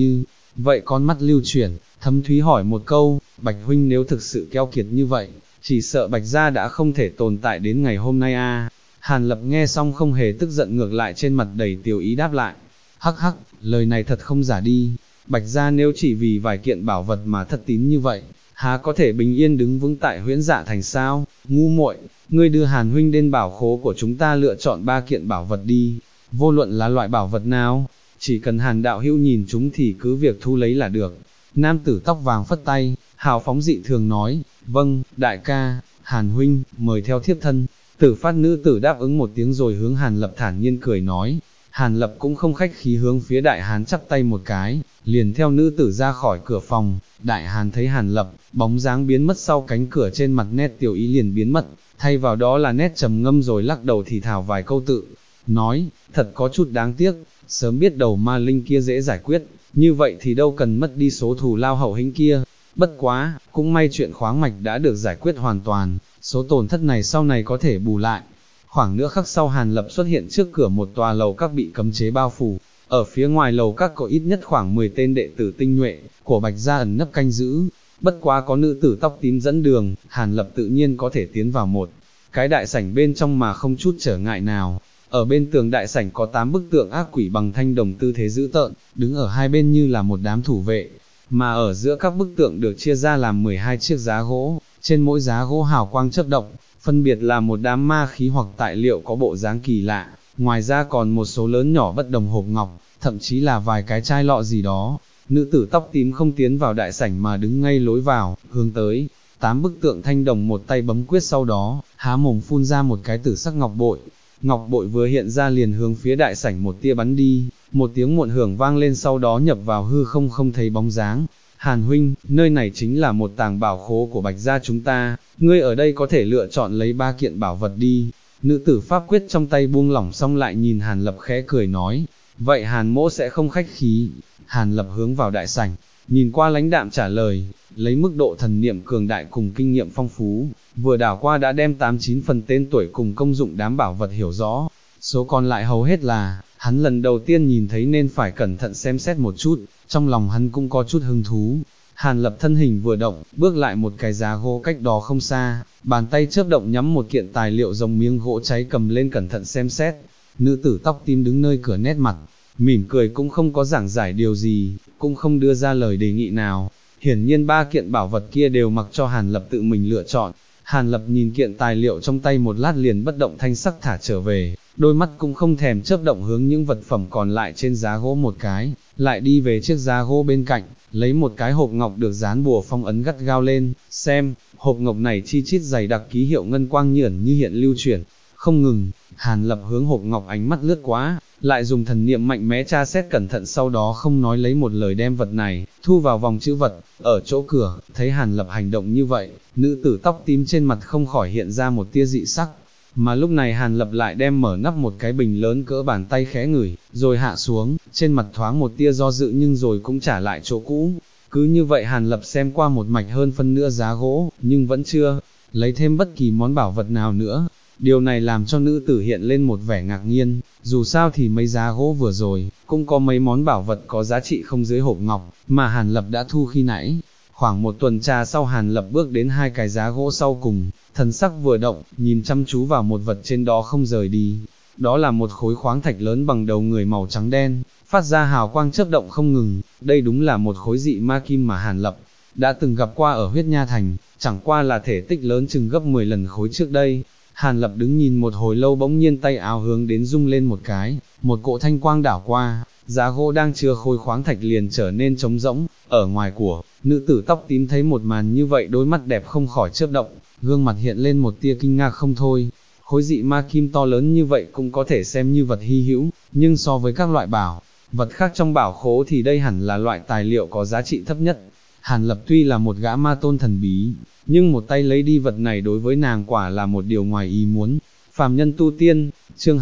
vậy con mắt lưu chuyển, thâm thúy hỏi một câu, Bạch huynh nếu thực sự keo kiệt như vậy, chỉ sợ Bạch gia đã không thể tồn tại đến ngày hôm nay a. Hàn Lập nghe xong không hề tức giận, ngược lại trên mặt đầy tiểu ý đáp lại, hắc hắc, lời này thật không giả đi, Bạch gia nếu chỉ vì vài kiện bảo vật mà thất tín như vậy, há có thể bình yên đứng vững tại Huyễn Dạ Thành sao? Ngu muội, ngươi đưa Hàn huynh đến bảo khố của chúng ta lựa chọn 3 kiện bảo vật đi, vô luận là loại bảo vật nào, chỉ cần Hàn đạo hữu nhìn chúng thì cứ việc thu lấy là được. Nam tử tóc vàng phất tay, hào phóng dị thường nói, vâng, đại ca, Hàn huynh, mời theo thiếp thân. Tử phát nữ tử đáp ứng một tiếng rồi hướng Hàn Lập thản nhiên cười nói. Hàn Lập cũng không khách khí hướng phía đại hán chắp tay một cái, liền theo nữ tử ra khỏi cửa phòng. Đại hán thấy Hàn Lập, bóng dáng biến mất sau cánh cửa, trên mặt nét tiểu ý liền biến mất, thay vào đó là nét trầm ngâm, rồi lắc đầu thì thào vài câu tự nói, thật có chút đáng tiếc, sớm biết đầu ma linh kia dễ giải quyết, như vậy thì đâu cần mất đi số thù lao hậu hĩnh kia. Bất quá, cũng may chuyện khoáng mạch đã được giải quyết hoàn toàn, số tổn thất này sau này có thể bù lại. Khoảng nửa khắc sau, Hàn Lập xuất hiện trước cửa một tòa lầu các bị cấm chế bao phủ. Ở phía ngoài lầu các có ít nhất khoảng 10 tên đệ tử tinh nhuệ của Bạch gia ẩn nấp canh giữ. Bất quá có nữ tử tóc tím dẫn đường, Hàn Lập tự nhiên có thể tiến vào một cái đại sảnh bên trong mà không chút trở ngại nào. Ở bên tường đại sảnh có 8 bức tượng ác quỷ bằng thanh đồng tư thế dữ tợn, đứng ở hai bên như là một đám thủ vệ. Mà ở giữa các bức tượng được chia ra làm 12 chiếc giá gỗ, trên mỗi giá gỗ hào quang chớp động, phân biệt là một đám ma khí hoặc tài liệu có bộ dáng kỳ lạ, ngoài ra còn một số lớn nhỏ bất đồng hộp ngọc, thậm chí là vài cái chai lọ gì đó. Nữ tử tóc tím không tiến vào đại sảnh mà đứng ngay lối vào, hướng tới 8 bức tượng thanh đồng một tay bấm quyết, sau đó há mồm phun ra một cái tử sắc ngọc bội. Ngọc bội vừa hiện ra liền hướng phía đại sảnh một tia bắn đi, một tiếng muộn hưởng vang lên, sau đó nhập vào hư không không thấy bóng dáng. Hàn huynh, nơi này chính là một tàng bảo khố của Bạch gia chúng ta, ngươi ở đây có thể lựa chọn lấy 3 kiện bảo vật đi. Nữ tử pháp quyết trong tay buông lỏng xong lại nhìn Hàn Lập khẽ cười nói, vậy Hàn mỗ sẽ không khách khí. Hàn Lập hướng vào đại sảnh, nhìn qua lãnh đạm trả lời, lấy mức độ thần niệm cường đại cùng kinh nghiệm phong phú, vừa đảo qua đã đem 8-9 phần tên tuổi cùng công dụng đám bảo vật hiểu rõ, số còn lại hầu hết là hắn lần đầu tiên nhìn thấy nên phải cẩn thận xem xét một chút, trong lòng hắn cũng có chút hứng thú. Hàn Lập thân hình vừa động, bước lại một cái giá gỗ cách đó không xa, bàn tay chớp động nhắm một kiện tài liệu giống miếng gỗ cháy cầm lên cẩn thận xem xét. Nữ tử tóc tím đứng nơi cửa nét mặt mỉm cười, cũng không có giảng giải điều gì, cũng không đưa ra lời đề nghị nào. Hiển nhiên 3 kiện bảo vật kia đều mặc cho Hàn Lập tự mình lựa chọn. Hàn Lập nhìn kiện tài liệu trong tay một lát liền bất động thanh sắc thả trở về, đôi mắt cũng không thèm chớp động hướng những vật phẩm còn lại trên giá gỗ một cái, lại đi về chiếc giá gỗ bên cạnh, lấy một cái hộp ngọc được dán bùa phong ấn gắt gao lên, xem, hộp ngọc này chi chít dày đặc ký hiệu ngân quang như ẩn như hiện lưu chuyển, không ngừng. Hàn Lập hướng hộp ngọc ánh mắt lướt quá, lại dùng thần niệm mạnh mẽ tra xét cẩn thận, sau đó không nói lấy một lời đem vật này thu vào vòng trữ vật. Ở chỗ cửa, thấy Hàn Lập hành động như vậy, nữ tử tóc tím trên mặt không khỏi hiện ra một tia dị sắc. Mà lúc này Hàn Lập lại đem mở nắp một cái bình lớn cỡ bàn tay khẽ ngửi, rồi hạ xuống, trên mặt thoáng một tia do dự nhưng rồi cũng trả lại chỗ cũ. Cứ như vậy Hàn Lập xem qua một mạch hơn phân nửa giá gỗ, nhưng vẫn chưa lấy thêm bất kỳ món bảo vật nào nữa. Điều này làm cho nữ tử hiện lên một vẻ ngạc nhiên, dù sao thì mấy giá gỗ vừa rồi, cũng có mấy món bảo vật có giá trị không dưới hộp ngọc, mà Hàn Lập đã thu khi nãy. Khoảng một tuần trà sau, Hàn Lập bước đến 2 cái giá gỗ sau cùng, thần sắc vừa động, nhìn chăm chú vào một vật trên đó không rời đi. Đó là một khối khoáng thạch lớn bằng đầu người màu trắng đen, phát ra hào quang chớp động không ngừng. Đây đúng là một khối dị ma kim mà Hàn Lập đã từng gặp qua ở Huyết Nha Thành, chẳng qua là thể tích lớn chừng gấp 10 lần khối trước đây. Hàn Lập đứng nhìn một hồi lâu, bỗng nhiên tay áo hướng đến rung lên một cái, một cỗ thanh quang đảo qua, giá gỗ đang chứa khối khoáng thạch liền trở nên trống rỗng. Ở ngoài của, nữ tử tóc tím thấy một màn như vậy, đôi mắt đẹp không khỏi chớp động, gương mặt hiện lên một tia kinh ngạc không thôi. Khối dị ma kim to lớn như vậy cũng có thể xem như vật hy hữu, nhưng so với các loại bảo vật khác trong bảo khố thì đây hẳn là loại tài liệu có giá trị thấp nhất. Hàn Lập tuy là một gã ma tôn thần bí, nhưng một tay lấy đi vật này đối với nàng quả là một điều ngoài ý muốn. Phàm nhân tu tiên, chương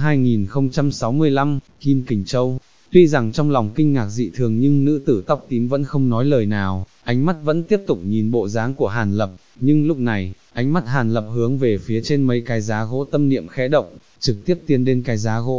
2065, Kim Kình Châu. Tuy rằng trong lòng kinh ngạc dị thường nhưng nữ tử tóc tím vẫn không nói lời nào, ánh mắt vẫn tiếp tục nhìn bộ dáng của Hàn Lập, nhưng lúc này, ánh mắt Hàn Lập hướng về phía trên mấy cái giá gỗ, tâm niệm khẽ động, trực tiếp tiến đến cái giá gỗ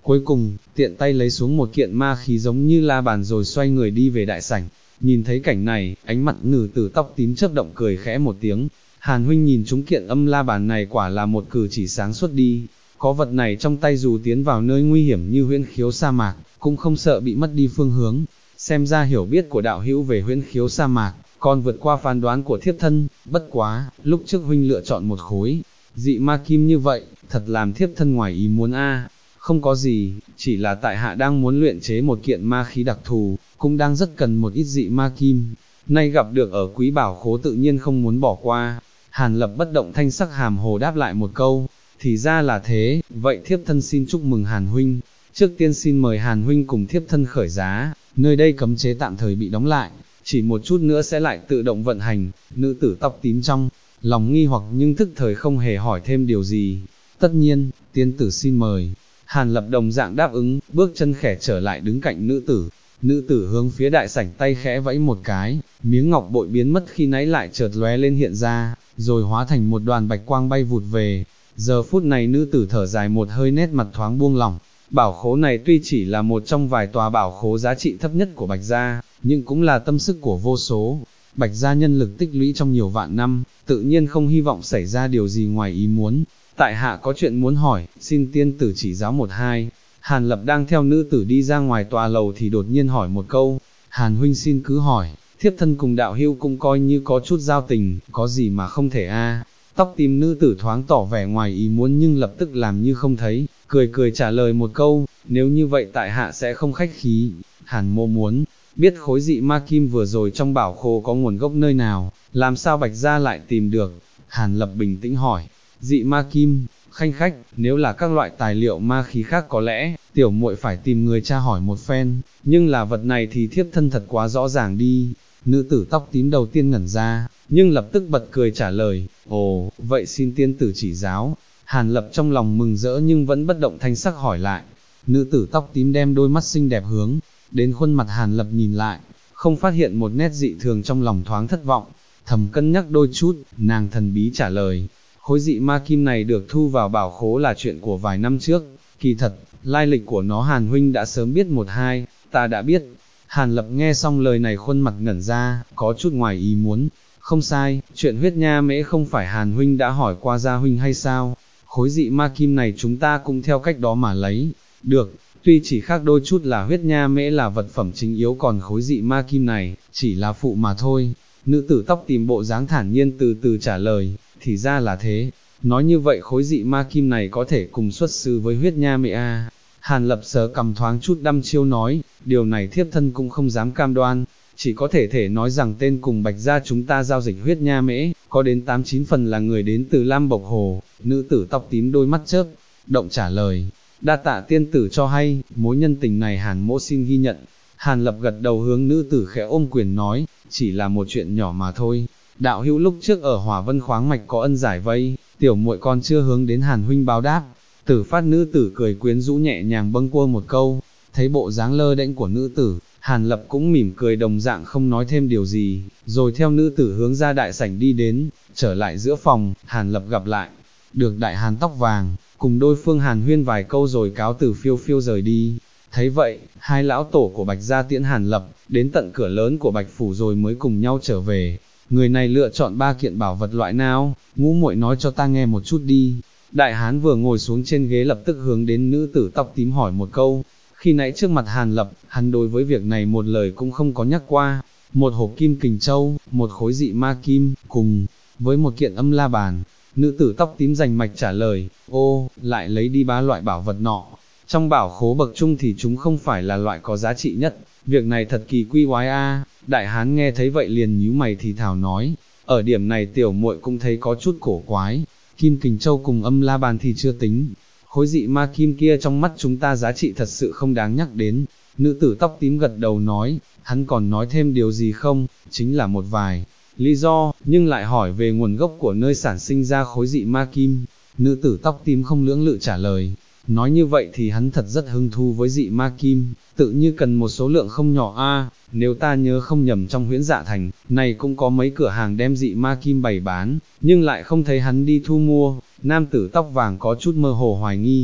cuối cùng, tiện tay lấy xuống một kiện ma khí giống như la bàn rồi xoay người đi về đại sảnh. Nhìn thấy cảnh này, ánh mặt nữ tử tóc tím chớp động cười khẽ một tiếng. Hàn huynh nhìn chúng kiện âm la bàn này quả là một cử chỉ sáng suốt đi, có vật này trong tay dù tiến vào nơi nguy hiểm như huyễn khiếu sa mạc, cũng không sợ bị mất đi phương hướng. Xem ra hiểu biết của đạo hữu về huyễn khiếu sa mạc, còn vượt qua phán đoán của thiếp thân, bất quá, lúc trước huynh lựa chọn một khối dị ma kim như vậy, thật làm thiếp thân ngoài ý muốn a. Không có gì, chỉ là tại hạ đang muốn luyện chế một kiện ma khí đặc thù, cũng đang rất cần một ít dị ma kim. Nay gặp được ở quý bảo khố tự nhiên không muốn bỏ qua. Hàn Lập bất động thanh sắc hàm hồ đáp lại một câu, thì ra là thế, vậy thiếp thân xin chúc mừng Hàn huynh. Trước tiên xin mời Hàn huynh cùng thiếp thân khởi giá, nơi đây cấm chế tạm thời bị đóng lại, chỉ một chút nữa sẽ lại tự động vận hành. Nữ tử tóc tím trong lòng nghi hoặc nhưng thức thời không hề hỏi thêm điều gì. Tất nhiên, tiên tử xin mời. Hàn Lập đồng dạng đáp ứng, bước chân khẽ trở lại đứng cạnh nữ tử. Nữ tử hướng phía đại sảnh tay khẽ vẫy một cái, miếng ngọc bội biến mất khi nãy lại chợt lóe lên hiện ra, rồi hóa thành một đoàn bạch quang bay vụt về. Giờ phút này nữ tử thở dài một hơi, nét mặt thoáng buông lỏng. Bảo khố này tuy chỉ là một trong vài tòa bảo khố giá trị thấp nhất của Bạch Gia, nhưng cũng là tâm sức của vô số. Bạch Gia nhân lực tích lũy trong nhiều vạn năm, tự nhiên không hy vọng xảy ra điều gì ngoài ý muốn. Tại hạ có chuyện muốn hỏi, xin tiên tử chỉ giáo một hai. Hàn Lập đang theo nữ tử đi ra ngoài tòa lầu thì đột nhiên hỏi một câu. Hàn huynh xin cứ hỏi, thiếp thân cùng đạo hữu cũng coi như có chút giao tình, có gì mà không thể a. Tóc tím nữ tử thoáng tỏ vẻ ngoài ý muốn nhưng lập tức làm như không thấy, cười cười trả lời một câu, nếu như vậy tại hạ sẽ không khách khí. Hàn mô muốn biết khối dị ma kim vừa rồi trong bảo khố có nguồn gốc nơi nào, làm sao Bạch Gia lại tìm được. Hàn Lập bình tĩnh hỏi, dị ma kim, khanh khách, nếu là các loại tài liệu ma khí khác có lẽ, tiểu muội phải tìm người tra hỏi một phen, nhưng là vật này thì thiếp thân thật quá rõ ràng đi. Nữ tử tóc tím đầu tiên ngẩn ra, nhưng lập tức bật cười trả lời, ồ, vậy xin tiên tử chỉ giáo. Hàn Lập trong lòng mừng rỡ nhưng vẫn bất động thanh sắc hỏi lại. Nữ tử tóc tím đem đôi mắt xinh đẹp hướng đến khuôn mặt Hàn Lập nhìn lại, không phát hiện một nét dị thường, trong lòng thoáng thất vọng, thầm cân nhắc đôi chút, nàng thần bí trả lời, khối dị ma kim này được thu vào bảo khố là chuyện của vài năm trước, kỳ thật, lai lịch của nó Hàn huynh đã sớm biết một hai, ta đã biết. Hàn Lập nghe xong lời này khuôn mặt ngẩn ra, có chút ngoài ý muốn. Không sai, chuyện huyết nha mễ không phải Hàn huynh đã hỏi qua Gia huynh hay sao? Khối dị ma kim này chúng ta cũng theo cách đó mà lấy. Được, tuy chỉ khác đôi chút là huyết nha mễ là vật phẩm chính yếu, còn khối dị ma kim này chỉ là phụ mà thôi. Nữ tử tóc tìm bộ dáng thản nhiên từ từ trả lời, thì ra là thế. Nói như vậy khối dị ma kim này có thể cùng xuất xứ với huyết nha mễ a. Hàn Lập sờ cầm thoáng chút đăm chiêu nói, điều này thiếp thân cũng không dám cam đoan, chỉ có thể nói rằng tên cùng Bạch Gia chúng ta giao dịch huyết nha mễ, có đến 8-9 phần là người đến từ Lam Bộc Hồ. Nữ tử tóc tím đôi mắt chớp động trả lời, đa tạ tiên tử cho hay, mối nhân tình này Hàn mỗ xin ghi nhận. Hàn Lập gật đầu hướng nữ tử khẽ ôm quyền nói, chỉ là một chuyện nhỏ mà thôi. Đạo hữu lúc trước ở Hỏa Vân khoáng mạch có ân giải vây, tiểu muội còn chưa hướng đến Hàn huynh báo đáp. Tử phát nữ tử cười quyến rũ nhẹ nhàng bâng quơ một câu, thấy bộ dáng lơ đễnh của nữ tử, Hàn Lập cũng mỉm cười đồng dạng không nói thêm điều gì, rồi theo nữ tử hướng ra đại sảnh đi đến. Trở lại giữa phòng, Hàn Lập gặp lại được đại hàn tóc vàng, cùng đối phương hàn huyên vài câu rồi cáo từ phiêu phiêu rời đi. Thấy vậy, hai lão tổ của Bạch Gia tiễn Hàn Lập đến tận cửa lớn của Bạch Phủ rồi mới cùng nhau trở về. Người này lựa chọn 3 kiện bảo vật loại nào, ngũ muội nói cho ta nghe một chút đi. Đại hán vừa ngồi xuống trên ghế lập tức hướng đến nữ tử tóc tím hỏi một câu. Khi nãy trước mặt Hàn Lập, hắn đối với việc này một lời cũng không có nhắc qua. Một hộp kim kình châu, một khối dị ma kim, cùng với một kiện âm la bàn. Nữ tử tóc tím rành mạch trả lời, ô, lại lấy đi 3 loại bảo vật nọ. Trong bảo khố bậc trung thì chúng không phải là loại có giá trị nhất, việc này thật kỳ quy oái a. Đại hán nghe thấy vậy liền nhíu mày thì thào nói, ở điểm này tiểu muội cũng thấy có chút cổ quái, kim kình châu cùng âm la bàn thì chưa tính, khối dị ma kim kia trong mắt chúng ta giá trị thật sự không đáng nhắc đến. Nữ tử tóc tím gật đầu nói, hắn còn nói thêm điều gì không, chính là một vài lý do, nhưng lại hỏi về nguồn gốc của nơi sản sinh ra khối dị ma kim. Nữ tử tóc tím không lưỡng lự trả lời, nói như vậy thì hắn thật rất hứng thú với dị ma kim, tự như cần một số lượng không nhỏ a. Nếu ta nhớ không nhầm trong Huyễn Dạ Thành, này cũng có mấy cửa hàng đem dị ma kim bày bán, nhưng lại không thấy hắn đi thu mua. Nam tử tóc vàng có chút mơ hồ hoài nghi,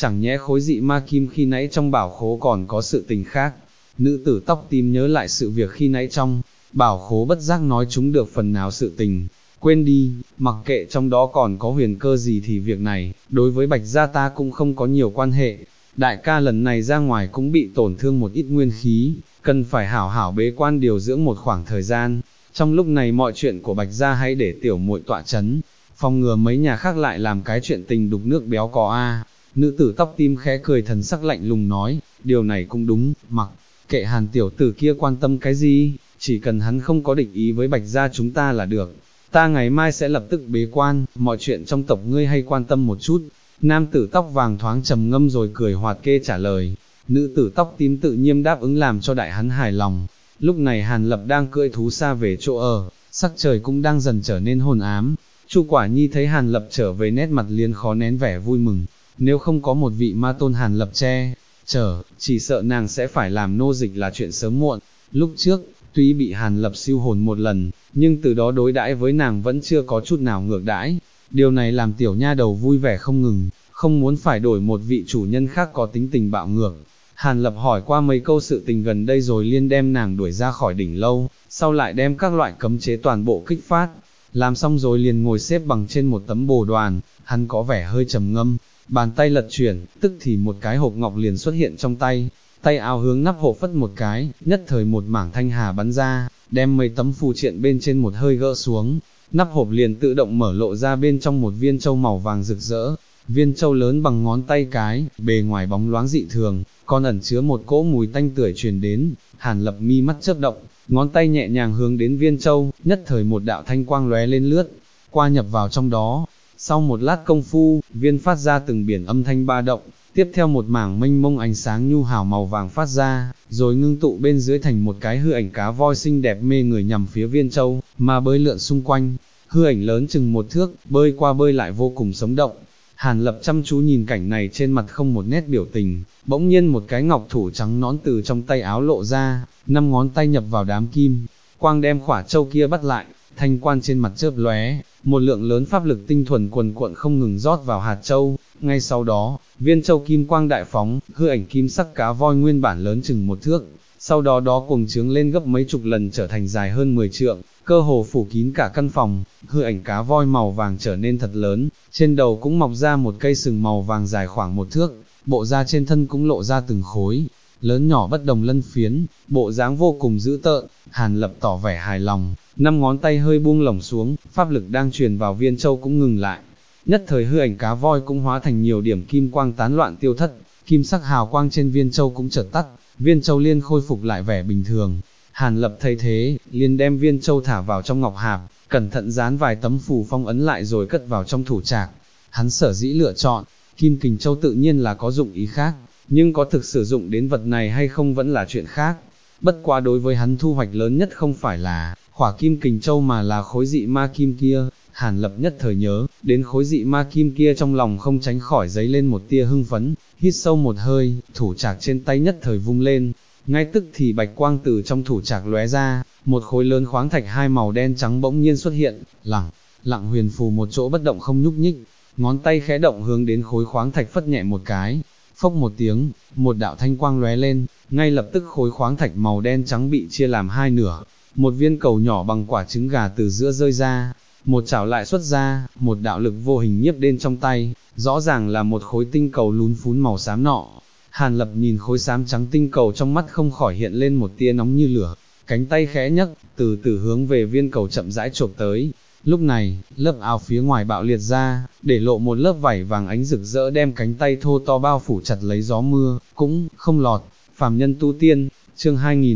chẳng nhẽ khối dị ma kim khi nãy trong bảo khố còn có sự tình khác. Nữ tử tóc tím nhớ lại sự việc khi nãy trong bảo khố bất giác nói chúng được phần nào sự tình. Quên đi, mặc kệ trong đó còn có huyền cơ gì thì việc này, đối với Bạch gia ta cũng không có nhiều quan hệ. Đại ca lần này ra ngoài cũng bị tổn thương một ít nguyên khí, cần phải hảo hảo bế quan điều dưỡng một khoảng thời gian. Trong lúc này mọi chuyện của Bạch gia hãy để tiểu muội tọa chấn, phòng ngừa mấy nhà khác lại làm cái chuyện tình đục nước béo cò a. Nữ tử tóc tím khẽ cười, thần sắc lạnh lùng nói, điều này cũng đúng, mặc kệ Hàn tiểu tử kia quan tâm cái gì, chỉ cần hắn không có địch ý với Bạch gia chúng ta là được. Ta ngày mai sẽ lập tức bế quan, mọi chuyện trong tộc ngươi hay quan tâm một chút. Nam tử tóc vàng thoáng trầm ngâm rồi cười hoạt kê trả lời. Nữ tử tóc tím tự nhiên đáp ứng làm cho đại hắn hài lòng. Lúc này Hàn Lập đang cưỡi thú xa về chỗ ở, sắc trời cũng đang dần trở nên hồn ám. Chu Quả Nhi thấy Hàn Lập trở về nét mặt liền khó nén vẻ vui mừng. Nếu không có một vị ma tôn Hàn Lập che chở, chỉ sợ nàng sẽ phải làm nô dịch là chuyện sớm muộn. Lúc trước, tuy bị Hàn Lập siêu hồn một lần, nhưng từ đó đối đãi với nàng vẫn chưa có chút nào ngược đãi. Điều này làm tiểu nha đầu vui vẻ không ngừng, không muốn phải đổi một vị chủ nhân khác có tính tình bạo ngược. Hàn Lập hỏi qua mấy câu sự tình gần đây rồi liên đem nàng đuổi ra khỏi đỉnh lâu, sau lại đem các loại cấm chế toàn bộ kích phát. Làm xong rồi liền ngồi xếp bằng trên một tấm bồ đoàn, hắn có vẻ hơi trầm ngâm, bàn tay lật chuyển, tức thì một cái hộp ngọc liền xuất hiện trong tay. Tay áo hướng nắp hộp phất một cái, nhất thời một mảng thanh hà bắn ra, đem mấy tấm phù triện bên trên một hơi gỡ xuống. Nắp hộp liền tự động mở lộ ra bên trong một viên châu màu vàng rực rỡ. Viên châu lớn bằng ngón tay cái, bề ngoài bóng loáng dị thường, còn ẩn chứa một cỗ mùi tanh tưởi truyền đến. Hàn Lập mi mắt chớp động, ngón tay nhẹ nhàng hướng đến viên châu, nhất thời một đạo thanh quang lóe lên lướt qua nhập vào trong đó. Sau một lát công phu, viên phát ra từng biển âm thanh ba động, tiếp theo một mảng mênh mông ánh sáng nhu hào màu vàng phát ra, rồi ngưng tụ bên dưới thành một cái hư ảnh cá voi xinh đẹp mê người nhằm phía viên châu, mà bơi lượn xung quanh. Hư ảnh lớn chừng một thước, bơi qua bơi lại vô cùng sống động. Hàn Lập chăm chú nhìn cảnh này, trên mặt không một nét biểu tình, bỗng nhiên một cái ngọc thủ trắng nõn từ trong tay áo lộ ra, 5 ngón tay nhập vào đám kim quang đem khỏa châu kia bắt lại. Thanh quan trên mặt chớp lóe, một lượng lớn pháp lực tinh thuần quần cuộn không ngừng rót vào hạt châu. Ngay sau đó, viên châu kim quang đại phóng, hư ảnh kim sắc cá voi nguyên bản lớn chừng một thước, sau đó cuồng trướng lên gấp mấy chục lần trở thành dài hơn 10 trượng, cơ hồ phủ kín cả căn phòng. Hư ảnh cá voi màu vàng trở nên thật lớn, trên đầu cũng mọc ra một cây sừng màu vàng dài khoảng 1 thước, bộ da trên thân cũng lộ ra từng khối lớn nhỏ bất đồng lân phiến, bộ dáng vô cùng dữ tợn. Hàn Lập tỏ vẻ hài lòng, 5 ngón tay hơi buông lỏng xuống, pháp lực đang truyền vào viên châu cũng ngừng lại. Nhất thời hư ảnh cá voi cũng hóa thành nhiều điểm kim quang tán loạn tiêu thất, kim sắc hào quang trên viên châu cũng chợt tắt, viên châu liên khôi phục lại vẻ bình thường. Hàn Lập thấy thế, liền đem viên châu thả vào trong ngọc hạp, cẩn thận dán vài tấm phù phong ấn lại rồi cất vào trong thủ trạc. Hắn sở dĩ lựa chọn Kim Kình Châu tự nhiên là có dụng ý khác, nhưng có thực sử dụng đến vật này hay không vẫn là chuyện khác. Bất quá đối với hắn thu hoạch lớn nhất không phải là khỏa Kim Kình Châu mà là khối dị ma kim kia. Hàn Lập nhất thời nhớ đến khối dị ma kim kia, trong lòng không tránh khỏi dấy lên một tia hưng phấn, hít sâu một hơi, thủ trạc trên tay nhất thời vung lên, ngay tức thì bạch quang từ trong thủ trạc lóe ra, một khối lớn khoáng thạch hai màu đen trắng bỗng nhiên xuất hiện, lặng huyền phù một chỗ bất động không nhúc nhích. Ngón tay khẽ động hướng đến khối khoáng thạch phất nhẹ một cái, phốc một tiếng, một đạo thanh quang lóe lên, ngay lập tức khối khoáng thạch màu đen trắng bị chia làm hai nửa, một viên cầu nhỏ bằng quả trứng gà từ giữa rơi ra, một chảo lại xuất ra, một đạo lực vô hình nhiếp đến trong tay, rõ ràng là một khối tinh cầu lún phún màu xám nọ. Hàn Lập nhìn khối xám trắng tinh cầu, trong mắt không khỏi hiện lên một tia nóng như lửa, cánh tay khẽ nhấc, từ từ hướng về viên cầu chậm rãi chộp tới. Lúc này, lớp áo phía ngoài bạo liệt ra, để lộ một lớp vảy vàng ánh rực rỡ đem cánh tay thô to bao phủ chặt lấy gió mưa, cũng không lọt. Phàm nhân tu tiên, chương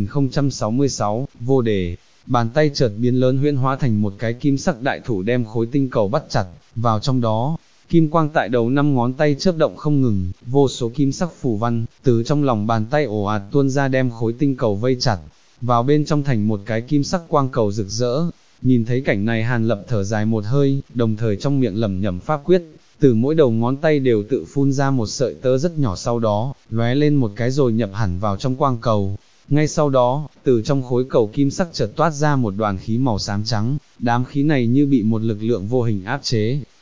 2066, vô đề. Bàn tay chợt biến lớn huyễn hóa thành một cái kim sắc đại thủ đem khối tinh cầu bắt chặt vào trong đó. Kim quang tại đầu 5 ngón tay chớp động không ngừng, vô số kim sắc phù văn từ trong lòng bàn tay ồ ạt tuôn ra đem khối tinh cầu vây chặt vào bên trong thành một cái kim sắc quang cầu rực rỡ. Nhìn thấy cảnh này, Hàn Lập thở dài một hơi, đồng thời trong miệng lẩm nhẩm pháp quyết, từ mỗi đầu ngón tay đều tự phun ra một sợi tơ rất nhỏ, sau đó lóe lên một cái rồi nhập hẳn vào trong quang cầu. Ngay sau đó, từ trong khối cầu kim sắc chợt toát ra một đoàn khí màu xám trắng, đám khí này như bị một lực lượng vô hình áp chế,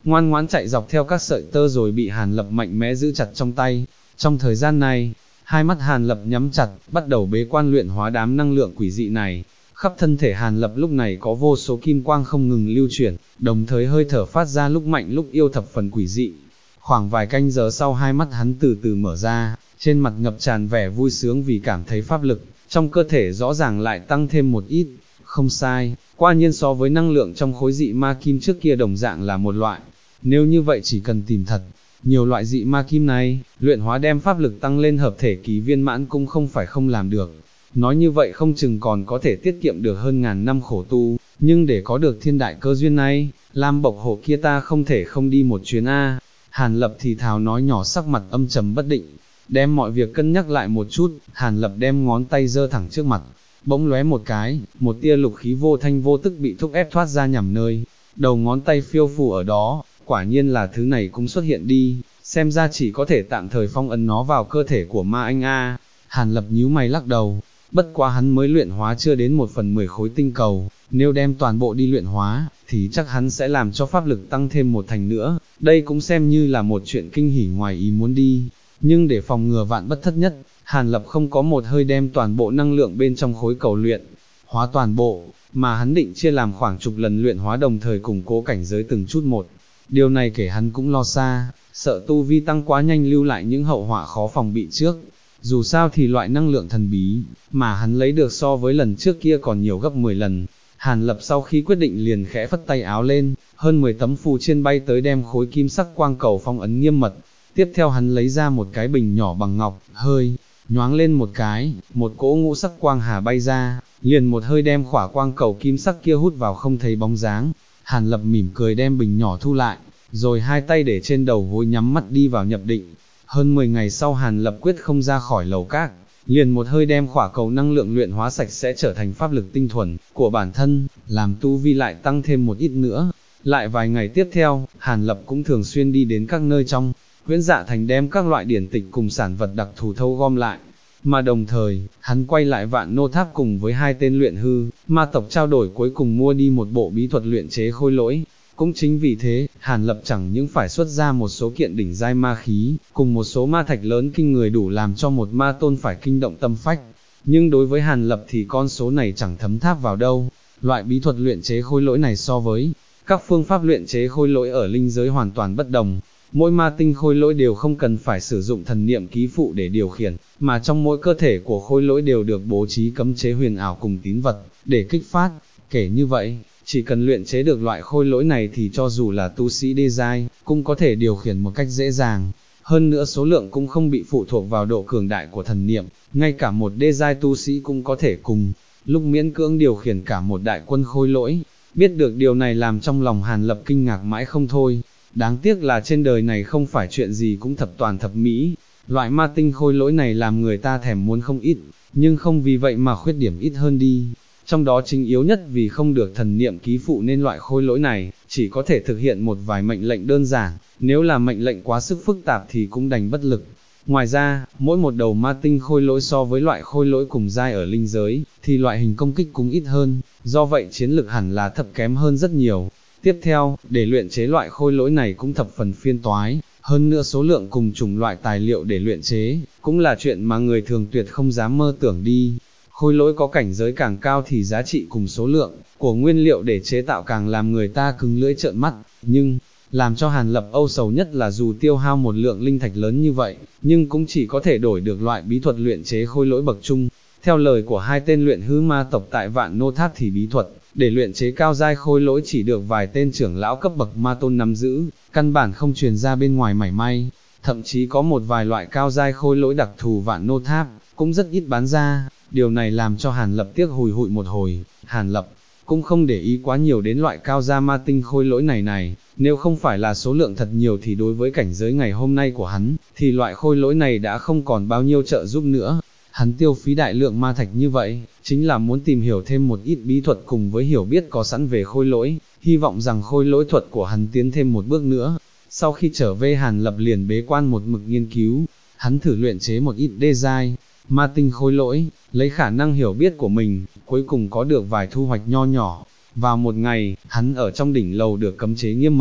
ngoan ngoãn chạy dọc theo các sợi tơ rồi bị Hàn Lập mạnh mẽ giữ chặt trong tay. Trong thời gian này, hai mắt Hàn Lập nhắm chặt, bắt đầu bế quan luyện hóa đám năng lượng quỷ dị này. Khắp thân thể Hàn Lập lúc này có vô số kim quang không ngừng lưu chuyển, đồng thời hơi thở phát ra lúc mạnh lúc yêu thập phần quỷ dị. Khoảng vài canh giờ sau hai mắt hắn từ từ mở ra, trên mặt ngập tràn vẻ vui sướng vì cảm thấy pháp lực trong cơ thể rõ ràng lại tăng thêm một ít. Không sai, quả nhiên so với năng lượng trong khối dị ma kim trước kia đồng dạng là một loại. Nếu như vậy chỉ cần tìm thật nhiều loại dị ma kim này, luyện hóa đem pháp lực tăng lên hợp thể kỳ viên mãn cũng không phải không làm được. Nói như vậy không chừng còn có thể tiết kiệm được hơn ngàn năm khổ tu, nhưng để có được thiên đại cơ duyên này, Lam Bộc Hổ kia ta không thể không đi một chuyến a. Hàn Lập thì thào nói nhỏ, sắc mặt âm trầm bất định. Đem mọi việc cân nhắc lại một chút, Hàn Lập đem ngón tay giơ thẳng trước mặt, bỗng lóe một cái, một tia lục khí vô thanh vô tức bị thúc ép thoát ra nhằm nơi đầu ngón tay phiêu phù ở đó. Quả nhiên là thứ này cũng xuất hiện đi, xem ra chỉ có thể tạm thời phong ấn nó vào cơ thể của ma anh a. Hàn Lập nhíu mày lắc đầu, bất quá hắn mới luyện hóa chưa đến 1/10 khối tinh cầu, nếu đem toàn bộ đi luyện hóa, thì chắc hắn sẽ làm cho pháp lực tăng thêm 1 thành nữa, đây cũng xem như là một chuyện kinh hỉ ngoài ý muốn đi. Nhưng để phòng ngừa vạn bất thất nhất, Hàn Lập không có một hơi đem toàn bộ năng lượng bên trong khối cầu luyện hóa toàn bộ, mà hắn định chia làm khoảng chục lần luyện hóa đồng thời củng cố cảnh giới từng chút một. Điều này kể hắn cũng lo xa, sợ tu vi tăng quá nhanh lưu lại những hậu họa khó phòng bị trước. Dù sao thì loại năng lượng thần bí mà hắn lấy được so với lần trước kia còn nhiều gấp 10 lần. Hàn Lập sau khi quyết định liền khẽ phất tay áo lên, hơn 10 tấm phù chiên bay tới đem khối kim sắc quang cầu phong ấn nghiêm mật. Tiếp theo hắn lấy ra một cái bình nhỏ bằng ngọc, hơi nhoáng lên một cái, một cỗ ngũ sắc quang hà bay ra, liền một hơi đem khỏa quang cầu kim sắc kia hút vào không thấy bóng dáng. Hàn Lập mỉm cười đem bình nhỏ thu lại, rồi hai tay để trên đầu gối nhắm mắt đi vào nhập định. Hơn 10 ngày sau Hàn Lập quyết không ra khỏi lầu các, liền một hơi đem khỏa cầu năng lượng luyện hóa sạch sẽ trở thành pháp lực tinh thuần của bản thân, làm tu vi lại tăng thêm một ít nữa. Lại vài ngày tiếp theo, Hàn Lập cũng thường xuyên đi đến các nơi trong Huyễn Dạ Thành đem các loại điển tịch cùng sản vật đặc thù thâu gom lại, mà đồng thời, hắn quay lại Vạn Nô Tháp cùng với hai tên luyện hư ma tộc trao đổi, cuối cùng mua đi một bộ bí thuật luyện chế khôi lỗi. Cũng chính vì thế, Hàn Lập chẳng những phải xuất ra một số kiện đỉnh giai ma khí, cùng một số ma thạch lớn kinh người đủ làm cho một ma tôn phải kinh động tâm phách, nhưng đối với Hàn Lập thì con số này chẳng thấm tháp vào đâu. Loại bí thuật luyện chế khôi lỗi này so với các phương pháp luyện chế khôi lỗi ở linh giới hoàn toàn bất đồng. Mỗi ma tinh khôi lỗi đều không cần phải sử dụng thần niệm ký phụ để điều khiển, mà trong mỗi cơ thể của khôi lỗi đều được bố trí cấm chế huyền ảo cùng tín vật để kích phát. Kể như vậy, chỉ cần luyện chế được loại khôi lỗi này thì cho dù là tu sĩ đê giai cũng có thể điều khiển một cách dễ dàng. Hơn nữa số lượng cũng không bị phụ thuộc vào độ cường đại của thần niệm, ngay cả một đê giai tu sĩ cũng có thể cùng lúc miễn cưỡng điều khiển cả một đại quân khôi lỗi. Biết được điều này làm trong lòng Hàn Lập kinh ngạc mãi không thôi. Đáng tiếc là trên đời này không phải chuyện gì cũng thập toàn thập mỹ, loại ma tinh khôi lỗi này làm người ta thèm muốn không ít, nhưng không vì vậy mà khuyết điểm ít hơn đi. Trong đó chính yếu nhất vì không được thần niệm ký phụ nên loại khôi lỗi này chỉ có thể thực hiện một vài mệnh lệnh đơn giản, nếu là mệnh lệnh quá sức phức tạp thì cũng đành bất lực. Ngoài ra, mỗi một đầu ma tinh khôi lỗi so với loại khôi lỗi cùng giai ở linh giới, thì loại hình công kích cũng ít hơn, do vậy chiến lực hẳn là thập kém hơn rất nhiều. Tiếp theo, để luyện chế loại khôi lỗi này cũng thập phần phiên toái, hơn nữa số lượng cùng chủng loại tài liệu để luyện chế, cũng là chuyện mà người thường tuyệt không dám mơ tưởng đi. Khôi lỗi có cảnh giới càng cao thì giá trị cùng số lượng của nguyên liệu để chế tạo càng làm người ta cứng lưỡi trợn mắt, nhưng làm cho Hàn Lập âu sầu nhất là dù tiêu hao một lượng linh thạch lớn như vậy, nhưng cũng chỉ có thể đổi được loại bí thuật luyện chế khôi lỗi bậc trung. Theo lời của hai tên luyện hư ma tộc tại Vạn Nô Tháp thì bí thuật để luyện chế cao giai khôi lỗi chỉ được vài tên trưởng lão cấp bậc ma tôn nắm giữ, căn bản không truyền ra bên ngoài mảy may. Thậm chí có một vài loại cao giai khôi lỗi đặc thù Vạn Nô Tháp cũng rất ít bán ra. Điều này làm cho Hàn Lập tiếc hùi hụi một hồi. Hàn Lập cũng không để ý quá nhiều đến loại cao gia ma tinh khôi lỗi này, nếu không phải là số lượng thật nhiều thì đối với cảnh giới ngày hôm nay của hắn, thì loại khôi lỗi này đã không còn bao nhiêu trợ giúp nữa. Hắn tiêu phí đại lượng ma thạch như vậy, chính là muốn tìm hiểu thêm một ít bí thuật cùng với hiểu biết có sẵn về khôi lỗi, hy vọng rằng khôi lỗi thuật của hắn tiến thêm một bước nữa. Sau khi trở về Hàn Lập liền bế quan một mực nghiên cứu, hắn thử luyện chế một ít đê giai ma tinh khôi lỗi, lấy khả năng hiểu biết của mình, cuối cùng có được vài thu hoạch nho nhỏ. Vào một ngày, hắn ở trong đỉnh lầu được cấm chế nghiêm mật,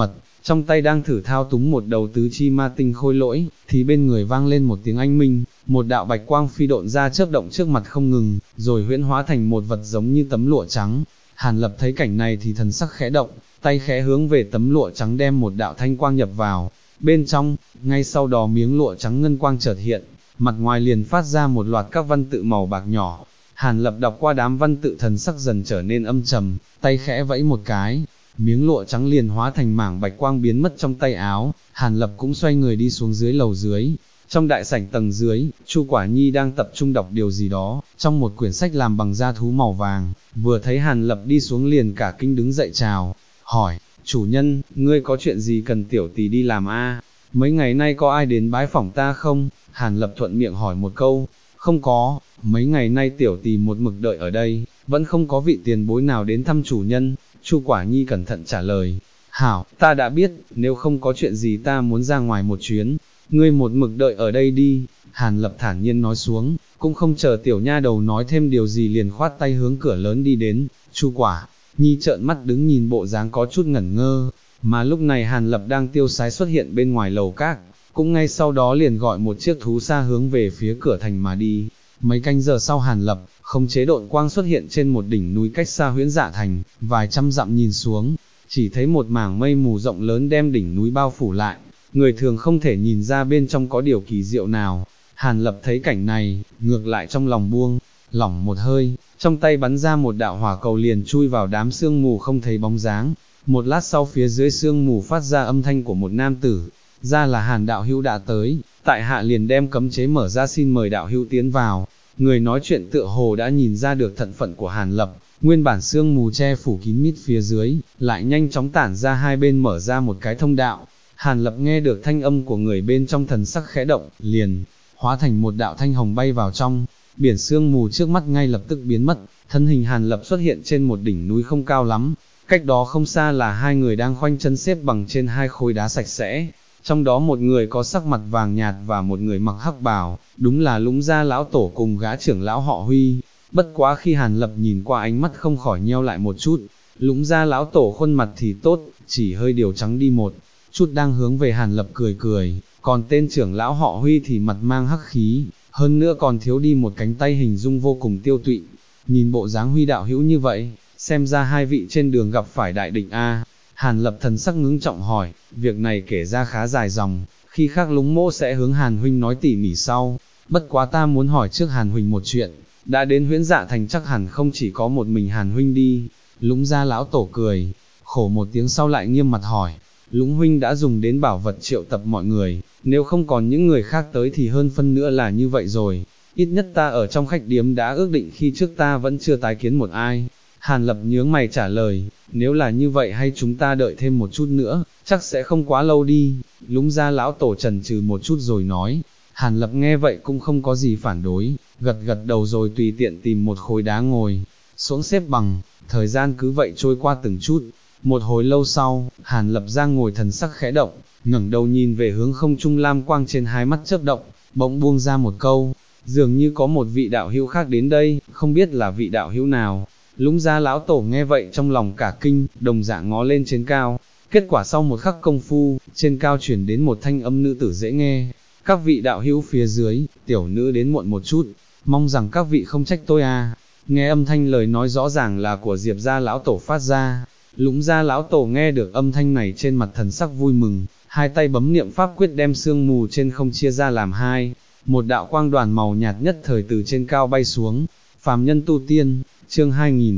trong tay đang thử thao túng một đầu tứ chi ma tinh khôi lỗi, thì bên người vang lên một tiếng anh minh, một đạo bạch quang phi độn ra chớp động trước mặt không ngừng, rồi huyễn hóa thành một vật giống như tấm lụa trắng. Hàn Lập thấy cảnh này thì thần sắc khẽ động, tay khẽ hướng về tấm lụa trắng đem một đạo thanh quang nhập vào bên trong, ngay sau đó miếng lụa trắng ngân quang chợt hiện, mặt ngoài liền phát ra một loạt các văn tự màu bạc nhỏ. Hàn Lập đọc qua đám văn tự, thần sắc dần trở nên âm trầm, tay khẽ vẫy một cái, miếng lụa trắng liền hóa thành mảng bạch quang biến mất trong tay áo. Hàn Lập cũng xoay người đi xuống dưới lầu dưới. Trong đại sảnh tầng dưới, Chu Quả Nhi đang tập trung đọc điều gì đó, trong một quyển sách làm bằng da thú màu vàng, vừa thấy Hàn Lập đi xuống liền cả kinh đứng dậy chào, hỏi, chủ nhân, ngươi có chuyện gì cần tiểu tỷ đi làm a? Mấy ngày nay có ai đến bái phỏng ta không? Hàn Lập thuận miệng hỏi một câu, không có, mấy ngày nay tiểu tỷ một mực đợi ở đây, vẫn không có vị tiền bối nào đến thăm chủ nhân. Chu Quả Nhi cẩn thận trả lời, hảo, ta đã biết, nếu không có chuyện gì ta muốn ra ngoài một chuyến, ngươi một mực đợi ở đây đi. Hàn Lập thản nhiên nói xuống, cũng không chờ tiểu nha đầu nói thêm điều gì liền khoát tay hướng cửa lớn đi đến. Chu Quả Nhi trợn mắt đứng nhìn bộ dáng có chút ngẩn ngơ, mà lúc này Hàn Lập đang tiêu sái xuất hiện bên ngoài lầu các, cũng ngay sau đó liền gọi một chiếc thú xa hướng về phía cửa thành mà đi. Mấy canh giờ sau Hàn Lập, khống chế độn quang xuất hiện trên một đỉnh núi cách xa Huyễn Dạ Thành, vài trăm dặm nhìn xuống, chỉ thấy một mảng mây mù rộng lớn đem đỉnh núi bao phủ lại, người thường không thể nhìn ra bên trong có điều kỳ diệu nào. Hàn Lập thấy cảnh này, ngược lại trong lòng buông lỏng một hơi, trong tay bắn ra một đạo hỏa cầu liền chui vào đám sương mù không thấy bóng dáng. Một lát sau phía dưới sương mù phát ra âm thanh của một nam tử, ra là Hàn đạo hữu đã tới, tại hạ liền đem cấm chế mở ra xin mời đạo hữu tiến vào. Người nói chuyện tựa hồ đã nhìn ra được thân phận của Hàn Lập, nguyên bản sương mù che phủ kín mít phía dưới, lại nhanh chóng tản ra hai bên mở ra một cái thông đạo. Hàn Lập nghe được thanh âm của người bên trong, thần sắc khẽ động, liền hóa thành một đạo thanh hồng bay vào trong, biển sương mù trước mắt ngay lập tức biến mất, thân hình Hàn Lập xuất hiện trên một đỉnh núi không cao lắm, cách đó không xa là hai người đang khoanh chân xếp bằng trên hai khối đá sạch sẽ, trong đó một người có sắc mặt vàng nhạt và một người mặc hắc bào, đúng là Lũng Gia lão tổ cùng gã trưởng lão họ Huy. Bất quá khi Hàn Lập nhìn qua ánh mắt không khỏi nheo lại một chút, Lũng Gia lão tổ khuôn mặt thì tốt, chỉ hơi điều trắng đi một chút, đang hướng về Hàn Lập cười cười, còn tên trưởng lão họ Huy thì mặt mang hắc khí, hơn nữa còn thiếu đi một cánh tay, hình dung vô cùng tiêu tụy. Nhìn bộ dáng Huy đạo hữu như vậy, xem ra hai vị trên đường gặp phải đại địch a. Hàn Lập thần sắc ngưng trọng hỏi, việc này kể ra khá dài dòng, khi khác Lũng mỗ sẽ hướng Hàn huynh nói tỉ mỉ sau, bất quá ta muốn hỏi trước Hàn huynh một chuyện, đã đến Huyễn Dạ Thành chắc hẳn không chỉ có một mình Hàn huynh đi. Lũng Gia lão tổ cười khổ một tiếng sau lại nghiêm mặt hỏi, Lũng huynh đã dùng đến bảo vật triệu tập mọi người, nếu không còn những người khác tới thì hơn phân nữa là như vậy rồi, ít nhất ta ở trong khách điếm đã ước định khi trước ta vẫn chưa tái kiến một ai. Hàn Lập nhướng mày trả lời, nếu là như vậy hay chúng ta đợi thêm một chút nữa, chắc sẽ không quá lâu đi. Lũng Gia lão tổ chần chừ một chút rồi nói. Hàn Lập nghe vậy cũng không có gì phản đối, gật gật đầu rồi tùy tiện tìm một khối đá ngồi xuống xếp bằng. Thời gian cứ vậy trôi qua từng chút. Một hồi lâu sau, Hàn Lập ra ngồi, thần sắc khẽ động, ngẩng đầu nhìn về hướng không trung, lam quang trên hai mắt chớp động, bỗng buông ra một câu, dường như có một vị đạo hữu khác đến đây, không biết là vị đạo hữu nào. Lũng Gia lão tổ nghe vậy trong lòng cả kinh, đồng dạng ngó lên trên cao, kết quả sau một khắc công phu, trên cao chuyển đến một thanh âm nữ tử dễ nghe, các vị đạo hữu phía dưới, tiểu nữ đến muộn một chút, mong rằng các vị không trách tôi a. Nghe âm thanh lời nói rõ ràng là của Diệp Gia lão tổ phát ra. Lũng Gia lão tổ nghe được âm thanh này trên mặt thần sắc vui mừng, hai tay bấm niệm pháp quyết đem sương mù trên không chia ra làm hai, một đạo quang đoàn màu nhạt nhất thời từ trên cao bay xuống. Phàm nhân tu tiên, chương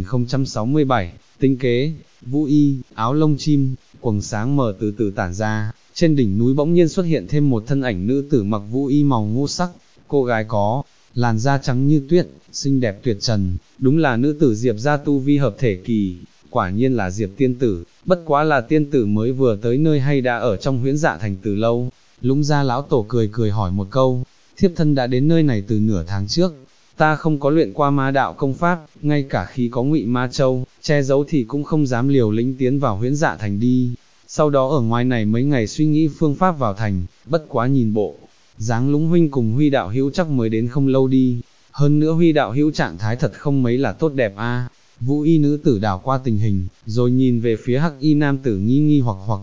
2067, tinh kế. Vũ y, áo lông chim, quầng sáng mờ từ từ tản ra, trên đỉnh núi bỗng nhiên xuất hiện thêm một thân ảnh nữ tử mặc vũ y màu ngũ sắc. Cô gái có làn da trắng như tuyết, xinh đẹp tuyệt trần, đúng là nữ tử Diệp Gia tu vi hợp thể kỳ. Quả nhiên là Diệp tiên tử, bất quá là tiên tử mới vừa tới nơi hay đã ở trong Huyễn Dạ Thành từ lâu. Lũng Gia lão tổ cười cười hỏi một câu, thiếp thân đã đến nơi này từ nửa tháng trước, ta không có luyện qua ma đạo công pháp, ngay cả khi có Ngụy Ma Châu che giấu thì cũng không dám liều lĩnh tiến vào Huyễn Dạ Thành đi. Sau đó ở ngoài này mấy ngày suy nghĩ phương pháp vào thành, bất quá nhìn bộ dáng Lũng huynh cùng Huy đạo hữu chắc mới đến không lâu đi, hơn nữa Huy đạo hữu trạng thái thật không mấy là tốt đẹp a. Vũ y nữ tử đảo qua tình hình, rồi nhìn về phía hắc y nam tử nghi nghi hoặc hoặc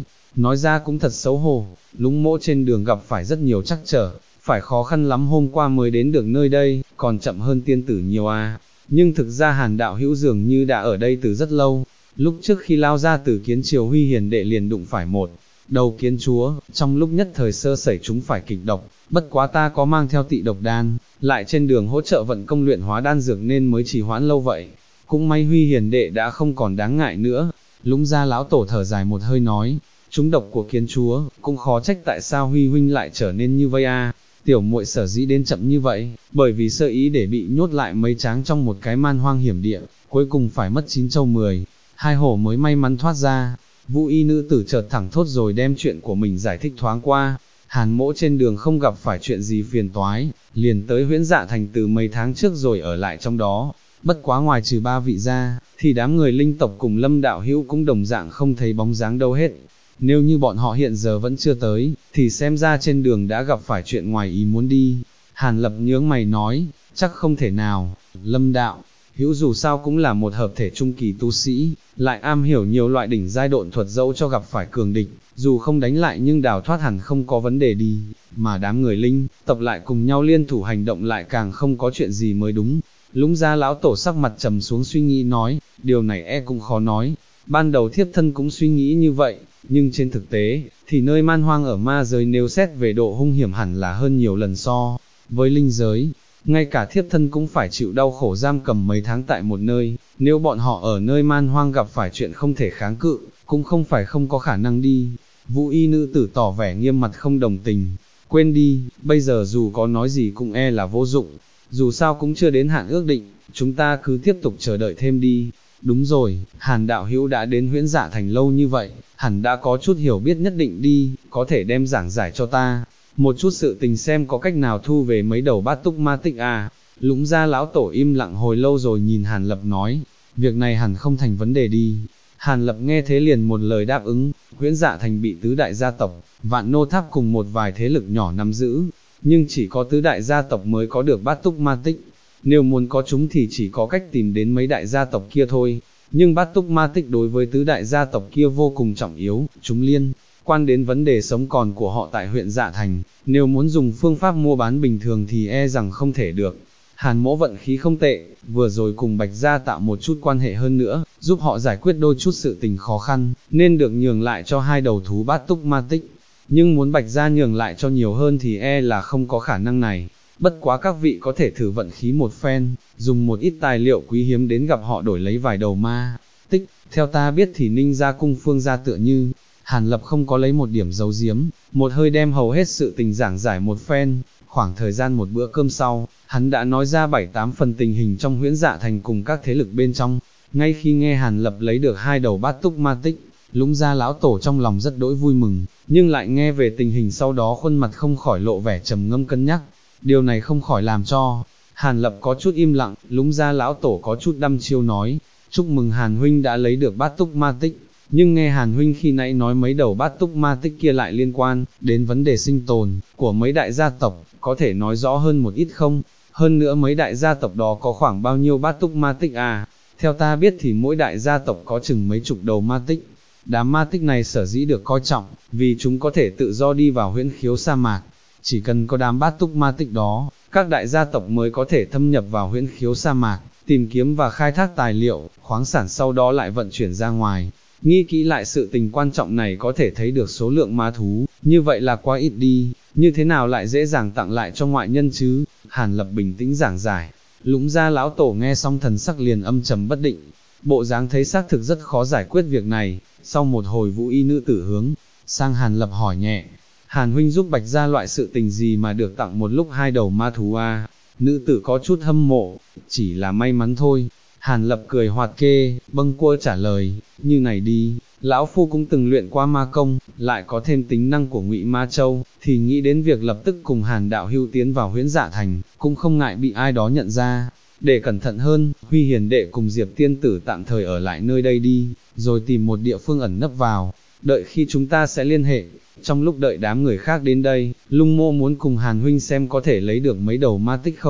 nói ra cũng thật xấu hổ, Lũng Mỗ trên đường gặp phải rất nhiều trắc trở, phải khó khăn lắm hôm qua mới đến được nơi đây, còn chậm hơn tiên tử nhiều à. Nhưng thực ra Hàn đạo hữu dường như đã ở đây từ rất lâu, lúc trước khi lao ra từ Kiến Triều Huy Hiền đệ liền đụng phải một đầu kiến chúa, trong lúc nhất thời sơ sẩy chúng phải kịch độc, bất quá ta có mang theo tị độc đan, lại trên đường hỗ trợ vận công luyện hóa đan dược nên mới trì hoãn lâu vậy. Cũng may Huy Hiền đệ đã không còn đáng ngại nữa. Lũng gia lão tổ thở dài một hơi nói, chúng độc của kiến chúa, cũng khó trách tại sao Huy huynh lại trở nên như vậy à. Tiểu muội sở dĩ đến chậm như vậy, bởi vì sơ ý để bị nhốt lại mấy tráng trong một cái man hoang hiểm địa, cuối cùng phải mất 9 châu 10, hai hổ mới may mắn thoát ra. Vũ y nữ tử chợt thẳng thốt rồi đem chuyện của mình giải thích thoáng qua. Hàn mỗ trên đường không gặp phải chuyện gì phiền toái, liền tới Huyễn Dạ Thành từ mấy tháng trước rồi ở lại trong đó. Bất quá ngoài trừ 3 vị ra, thì đám người linh tộc cùng Lâm đạo hữu cũng đồng dạng không thấy bóng dáng đâu hết. Nếu như bọn họ hiện giờ vẫn chưa tới, thì xem ra trên đường đã gặp phải chuyện ngoài ý muốn đi. Hàn Lập nhướng mày nói, chắc không thể nào, Lâm đạo hữu dù sao cũng là một hợp thể trung kỳ tu sĩ, lại am hiểu nhiều loại đỉnh giai độn thuật, dẫu cho gặp phải cường địch, dù không đánh lại nhưng đào thoát hẳn không có vấn đề đi, mà đám người linh tập lại cùng nhau liên thủ hành động lại càng không có chuyện gì mới đúng. Lũng gia lão tổ sắc mặt trầm xuống suy nghĩ nói, điều này cũng khó nói, ban đầu thiếp thân cũng suy nghĩ như vậy, nhưng trên thực tế, thì nơi man hoang ở ma giới nếu xét về độ hung hiểm hẳn là hơn nhiều lần so với linh giới. Ngay cả thiếp thân cũng phải chịu đau khổ giam cầm mấy tháng tại một nơi, nếu bọn họ ở nơi man hoang gặp phải chuyện không thể kháng cự, cũng không phải không có khả năng đi. Vũ y nữ tử tỏ vẻ nghiêm mặt không đồng tình, quên đi, bây giờ dù có nói gì cũng là vô dụng, dù sao cũng chưa đến hạn ước định, chúng ta cứ tiếp tục chờ đợi thêm đi. Đúng rồi, Hàn đạo hữu đã đến Huyễn Dạ Thành lâu như vậy, hẳn đã có chút hiểu biết nhất định đi, có thể đem giảng giải cho ta một chút sự tình xem có cách nào thu về mấy đầu bát túc ma tích à. Lũng gia lão tổ im lặng hồi lâu rồi nhìn Hàn Lập nói, việc này hẳn không thành vấn đề đi. Hàn Lập nghe thế liền một lời đáp ứng. Huyễn Dạ Thành bị tứ đại gia tộc, Vạn Nô Tháp cùng một vài thế lực nhỏ nắm giữ, nhưng chỉ có tứ đại gia tộc mới có được bát túc ma tích, nếu muốn có chúng thì chỉ có cách tìm đến mấy đại gia tộc kia thôi. Nhưng bát túc ma tích đối với tứ đại gia tộc kia vô cùng trọng yếu, chúng liên quan đến vấn đề sống còn của họ tại huyện Dạ Thành, nếu muốn dùng phương pháp mua bán bình thường thì rằng không thể được. Hàn mỗ vận khí không tệ, vừa rồi cùng Bạch Gia tạo một chút quan hệ hơn nữa, giúp họ giải quyết đôi chút sự tình khó khăn, nên được nhường lại cho 2 đầu thú bát túc ma tích. Nhưng muốn Bạch Gia nhường lại cho nhiều hơn thì là không có khả năng này. Bất quá các vị có thể thử vận khí một phen, dùng một ít tài liệu quý hiếm đến gặp họ đổi lấy vài đầu ma tích. Theo ta biết thì Ninh Gia cung Phương Gia tựa như, Hàn Lập không có lấy một điểm giấu giếm, một hơi đem hầu hết sự tình giảng giải một phen. Khoảng thời gian một bữa cơm sau, hắn đã nói ra 7-8 phần tình hình trong Huyễn Dạ Thành cùng các thế lực bên trong. Ngay khi nghe Hàn Lập lấy được 2 đầu bát túc ma tích, Lũng gia lão tổ trong lòng rất đỗi vui mừng, nhưng lại nghe về tình hình sau đó khuôn mặt không khỏi lộ vẻ trầm ngâm cân nhắc. Điều này không khỏi làm cho Hàn Lập có chút im lặng. Lũng gia lão tổ có chút đăm chiêu nói, chúc mừng Hàn huynh đã lấy được bát túc ma tích. Nhưng nghe Hàn huynh khi nãy nói mấy đầu bát túc ma tích kia lại liên quan đến vấn đề sinh tồn của mấy đại gia tộc, có thể nói rõ hơn một ít không? Hơn nữa mấy đại gia tộc đó có khoảng bao nhiêu bát túc ma tích à? Theo ta biết thì mỗi đại gia tộc có chừng mấy chục đầu ma tích. Đám ma tích này sở dĩ được coi trọng, vì chúng có thể tự do đi vào huyễn khiếu sa mạc. Chỉ cần có đám bát túc ma tích đó, các đại gia tộc mới có thể thâm nhập vào huyễn khiếu sa mạc, tìm kiếm và khai thác tài liệu, khoáng sản, sau đó lại vận chuyển ra ngoài. Nghĩ kỹ lại sự tình quan trọng này có thể thấy được số lượng ma thú, như vậy là quá ít đi, như thế nào lại dễ dàng tặng lại cho ngoại nhân chứ? Hàn Lập bình tĩnh giảng giải. Lũng gia lão tổ nghe xong thần sắc liền âm trầm bất định, bộ dáng thấy xác thực rất khó giải quyết việc này. Sau một hồi Vũ y nữ tử hướng sang Hàn Lập hỏi nhẹ, Hàn huynh giúp Bạch Gia loại sự tình gì mà được tặng một lúc 2 đầu ma thú à? Nữ tử có chút hâm mộ, chỉ là may mắn thôi. Hàn Lập cười hoạt kê, bâng quơ trả lời, như này đi, lão phu cũng từng luyện qua ma công, lại có thêm tính năng của Ngụy Ma Châu, thì nghĩ đến việc lập tức cùng Hàn đạo hữu tiến vào Huyễn Dạ Thành, cũng không ngại bị ai đó nhận ra. Để cẩn thận hơn, Huy hiền đệ cùng Diệp tiên tử tạm thời ở lại nơi đây đi, rồi tìm một địa phương ẩn nấp vào, đợi khi chúng ta sẽ liên hệ. Trong lúc đợi đám người khác đến đây, Lung Mô muốn cùng Hàn huynh xem có thể lấy được mấy đầu ma tích không.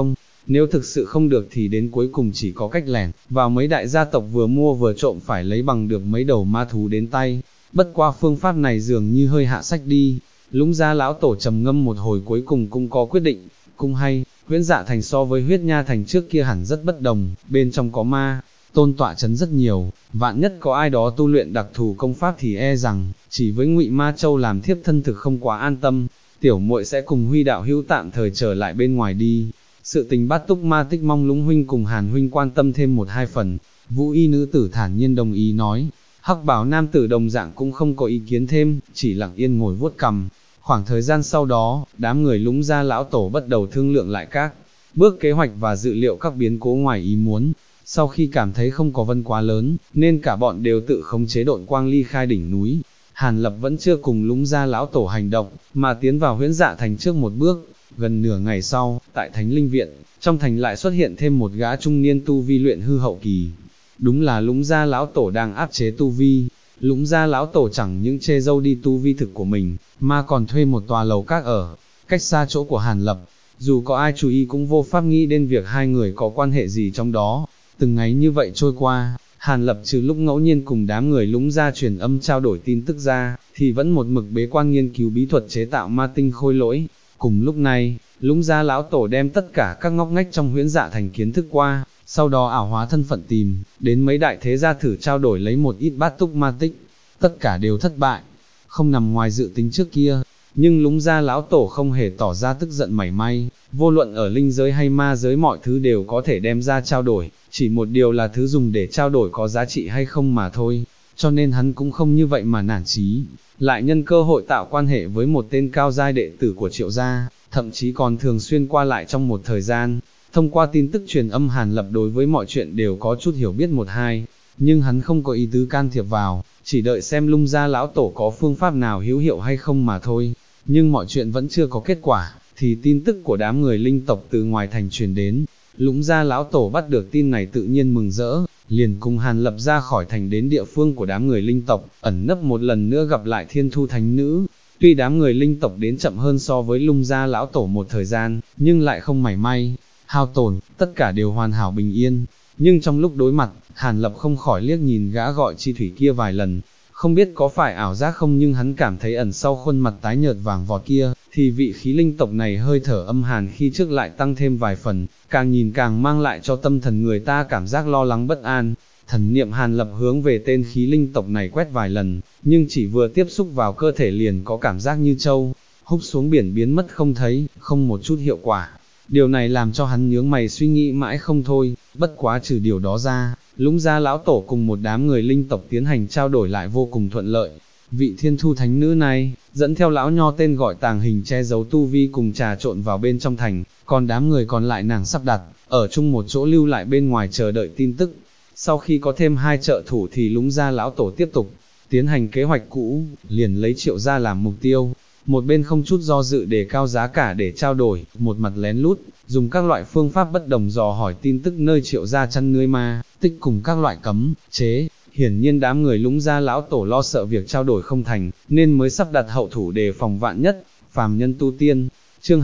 nếu thực sự không được thì đến cuối cùng chỉ có cách lẻn vào mấy đại gia tộc vừa mua vừa trộm phải lấy bằng được mấy đầu ma thú đến tay. Bất qua phương pháp này dường như hơi hạ sách đi. Lũng Gia lão tổ trầm ngâm một hồi cuối cùng cũng có quyết định, cũng hay, Huyễn Dạ Thành so với Huyết Nha Thành trước kia hẳn rất bất đồng, bên trong có ma tôn tọa chấn rất nhiều, vạn nhất có ai đó tu luyện đặc thù công pháp thì e rằng, chỉ với Ngụy Ma Châu làm thiếp thân thực không quá an tâm, tiểu muội sẽ cùng Huy đạo hữu tạm thời trở lại bên ngoài đi. Sự tình Bát Túc Ma Tích mong Lũng huynh cùng Hàn huynh quan tâm thêm một hai phần. Vũ y nữ tử thản nhiên đồng ý nói. Hắc Bảo nam tử đồng dạng cũng không có ý kiến thêm, chỉ lặng yên ngồi vuốt cằm. Khoảng thời gian sau đó, đám người Lũng Gia lão tổ bắt đầu thương lượng lại các bước kế hoạch và dự liệu các biến cố ngoài ý muốn. Sau khi cảm thấy không có vấn quá lớn, nên cả bọn đều tự khống chế độn quang ly khai đỉnh núi. Hàn Lập vẫn chưa cùng Lũng Gia lão tổ hành động, mà tiến vào Huyễn Dạ Thành trước một bước. Gần nửa ngày sau, tại Thánh Linh Viện, trong thành lại xuất hiện thêm một gã trung niên tu vi luyện hư hậu kỳ. Đúng là Lũng Gia lão tổ đang áp chế tu vi. Lũng Gia lão tổ chẳng những chê dâu đi tu vi thực của mình, mà còn thuê một tòa lầu các ở, cách xa chỗ của Hàn Lập. Dù có ai chú ý cũng vô pháp nghĩ đến việc hai người có quan hệ gì trong đó. Từng ngày như vậy trôi qua, Hàn Lập trừ lúc ngẫu nhiên cùng đám người Lũng Gia truyền âm trao đổi tin tức ra, thì vẫn một mực bế quan nghiên cứu bí thuật chế tạo ma tinh khôi lỗi. Cùng lúc này, Lũng Gia lão tổ đem tất cả các ngóc ngách trong Huyễn Dạ Thành kiến thức qua, sau đó ảo hóa thân phận tìm, đến mấy đại thế gia thử trao đổi lấy một ít bát túc ma tích, tất cả đều thất bại, không nằm ngoài dự tính trước kia. Nhưng Lũng Gia lão tổ không hề tỏ ra tức giận mảy may, vô luận ở linh giới hay ma giới mọi thứ đều có thể đem ra trao đổi, chỉ một điều là thứ dùng để trao đổi có giá trị hay không mà thôi, cho nên hắn cũng không như vậy mà nản chí, lại nhân cơ hội tạo quan hệ với một tên cao giai đệ tử của Triệu gia, thậm chí còn thường xuyên qua lại trong một thời gian. Thông qua tin tức truyền âm, Hàn Lập đối với mọi chuyện đều có chút hiểu biết một hai, nhưng hắn không có ý tứ can thiệp vào, chỉ đợi xem Lũng Gia lão tổ có phương pháp nào hữu hiệu hay không mà thôi. Nhưng mọi chuyện vẫn chưa có kết quả, thì tin tức của đám người linh tộc từ ngoài thành truyền đến. Lũng Gia lão tổ bắt được tin này tự nhiên mừng rỡ, liền cùng Hàn Lập ra khỏi thành đến địa phương của đám người linh tộc, ẩn nấp một lần nữa gặp lại Thiên Thu Thánh Nữ. Tuy đám người linh tộc đến chậm hơn so với Lũng Gia lão tổ một thời gian, nhưng lại không mảy may hao tổn, tất cả đều hoàn hảo bình yên. Nhưng trong lúc đối mặt, Hàn Lập không khỏi liếc nhìn gã gọi chi thủy kia vài lần, không biết có phải ảo giác không, nhưng hắn cảm thấy ẩn sau khuôn mặt tái nhợt vàng vọt kia, thì vị khí linh tộc này hơi thở âm hàn khi trước lại tăng thêm vài phần, càng nhìn càng mang lại cho tâm thần người ta cảm giác lo lắng bất an. Thần niệm Hàn Lập hướng về tên khí linh tộc này quét vài lần, nhưng chỉ vừa tiếp xúc vào cơ thể liền có cảm giác như trâu húc xuống biển biến mất không thấy, không một chút hiệu quả. Điều này làm cho hắn nhướng mày suy nghĩ mãi không thôi. Bất quá trừ điều đó ra, Lũng Gia lão tổ cùng một đám người linh tộc tiến hành trao đổi lại vô cùng thuận lợi. Vị Thiên Thu Thánh Nữ này, dẫn theo lão nho tên gọi tàng hình che giấu tu vi cùng trà trộn vào bên trong thành, còn đám người còn lại nàng sắp đặt, ở chung một chỗ lưu lại bên ngoài chờ đợi tin tức. Sau khi có thêm 2 trợ thủ thì Lũng Gia lão tổ tiếp tục tiến hành kế hoạch cũ, liền lấy Triệu gia làm mục tiêu. Một bên không chút do dự đề cao giá cả để trao đổi, một mặt lén lút, dùng các loại phương pháp bất đồng dò hỏi tin tức nơi Triệu gia chăn nuôi ma tích cùng các loại cấm chế. Hiển nhiên đám người Lũng Gia lão tổ lo sợ việc trao đổi không thành, nên mới sắp đặt hậu thủ đề phòng vạn nhất. Phàm nhân tu tiên, chương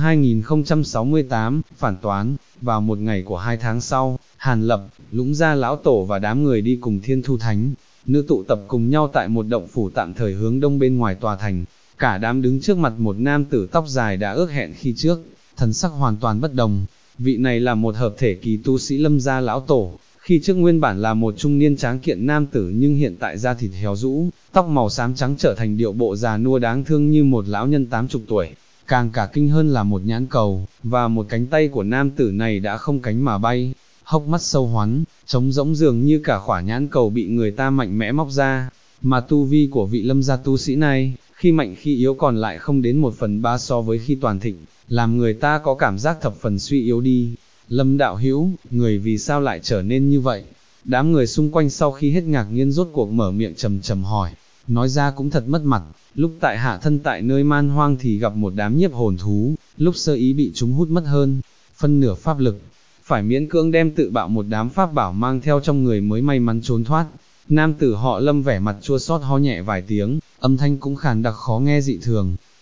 2068, phản toán. Vào một ngày của 2 tháng sau, Hàn Lập, Lũng Gia lão tổ và đám người đi cùng Thiên Thu Thánh Nữ tụ tập cùng nhau tại một động phủ tạm thời hướng đông bên ngoài tòa thành. Cả đám đứng trước mặt một nam tử tóc dài đã ước hẹn khi trước, thần sắc hoàn toàn bất đồng. Vị này là một hợp thể kỳ tu sĩ Lâm Gia lão tổ, khi trước nguyên bản là một trung niên tráng kiện nam tử, nhưng hiện tại da thịt héo rũ, tóc màu xám trắng trở thành điệu bộ già nua đáng thương như một lão nhân 80 tuổi. Càng cả kinh hơn là một nhãn cầu, và một cánh tay của nam tử này đã không cánh mà bay, hốc mắt sâu hoắn, trống rỗng dường như cả khỏa nhãn cầu bị người ta mạnh mẽ móc ra. Mà tu vi của vị Lâm gia tu sĩ này, khi mạnh khi yếu còn lại không đến 1/3 so với khi toàn thịnh, làm người ta có cảm giác thập phần suy yếu đi. Lâm đạo hữu, người vì sao lại trở nên như vậy? Đám người xung quanh sau khi hết ngạc nhiên rốt cuộc mở miệng trầm trầm hỏi, nói ra cũng thật mất mặt. Lúc tại hạ thân tại nơi man hoang thì gặp một đám nhiếp hồn thú, lúc sơ ý bị chúng hút mất hơn phân nửa pháp lực, phải miễn cưỡng đem tự bạo một đám pháp bảo mang theo trong người mới may mắn trốn thoát. Nam tử họ Lâm vẻ mặt chua xót ho nhẹ vài tiếng, âm thanh cũng khàn đặc khó nghe dị thường.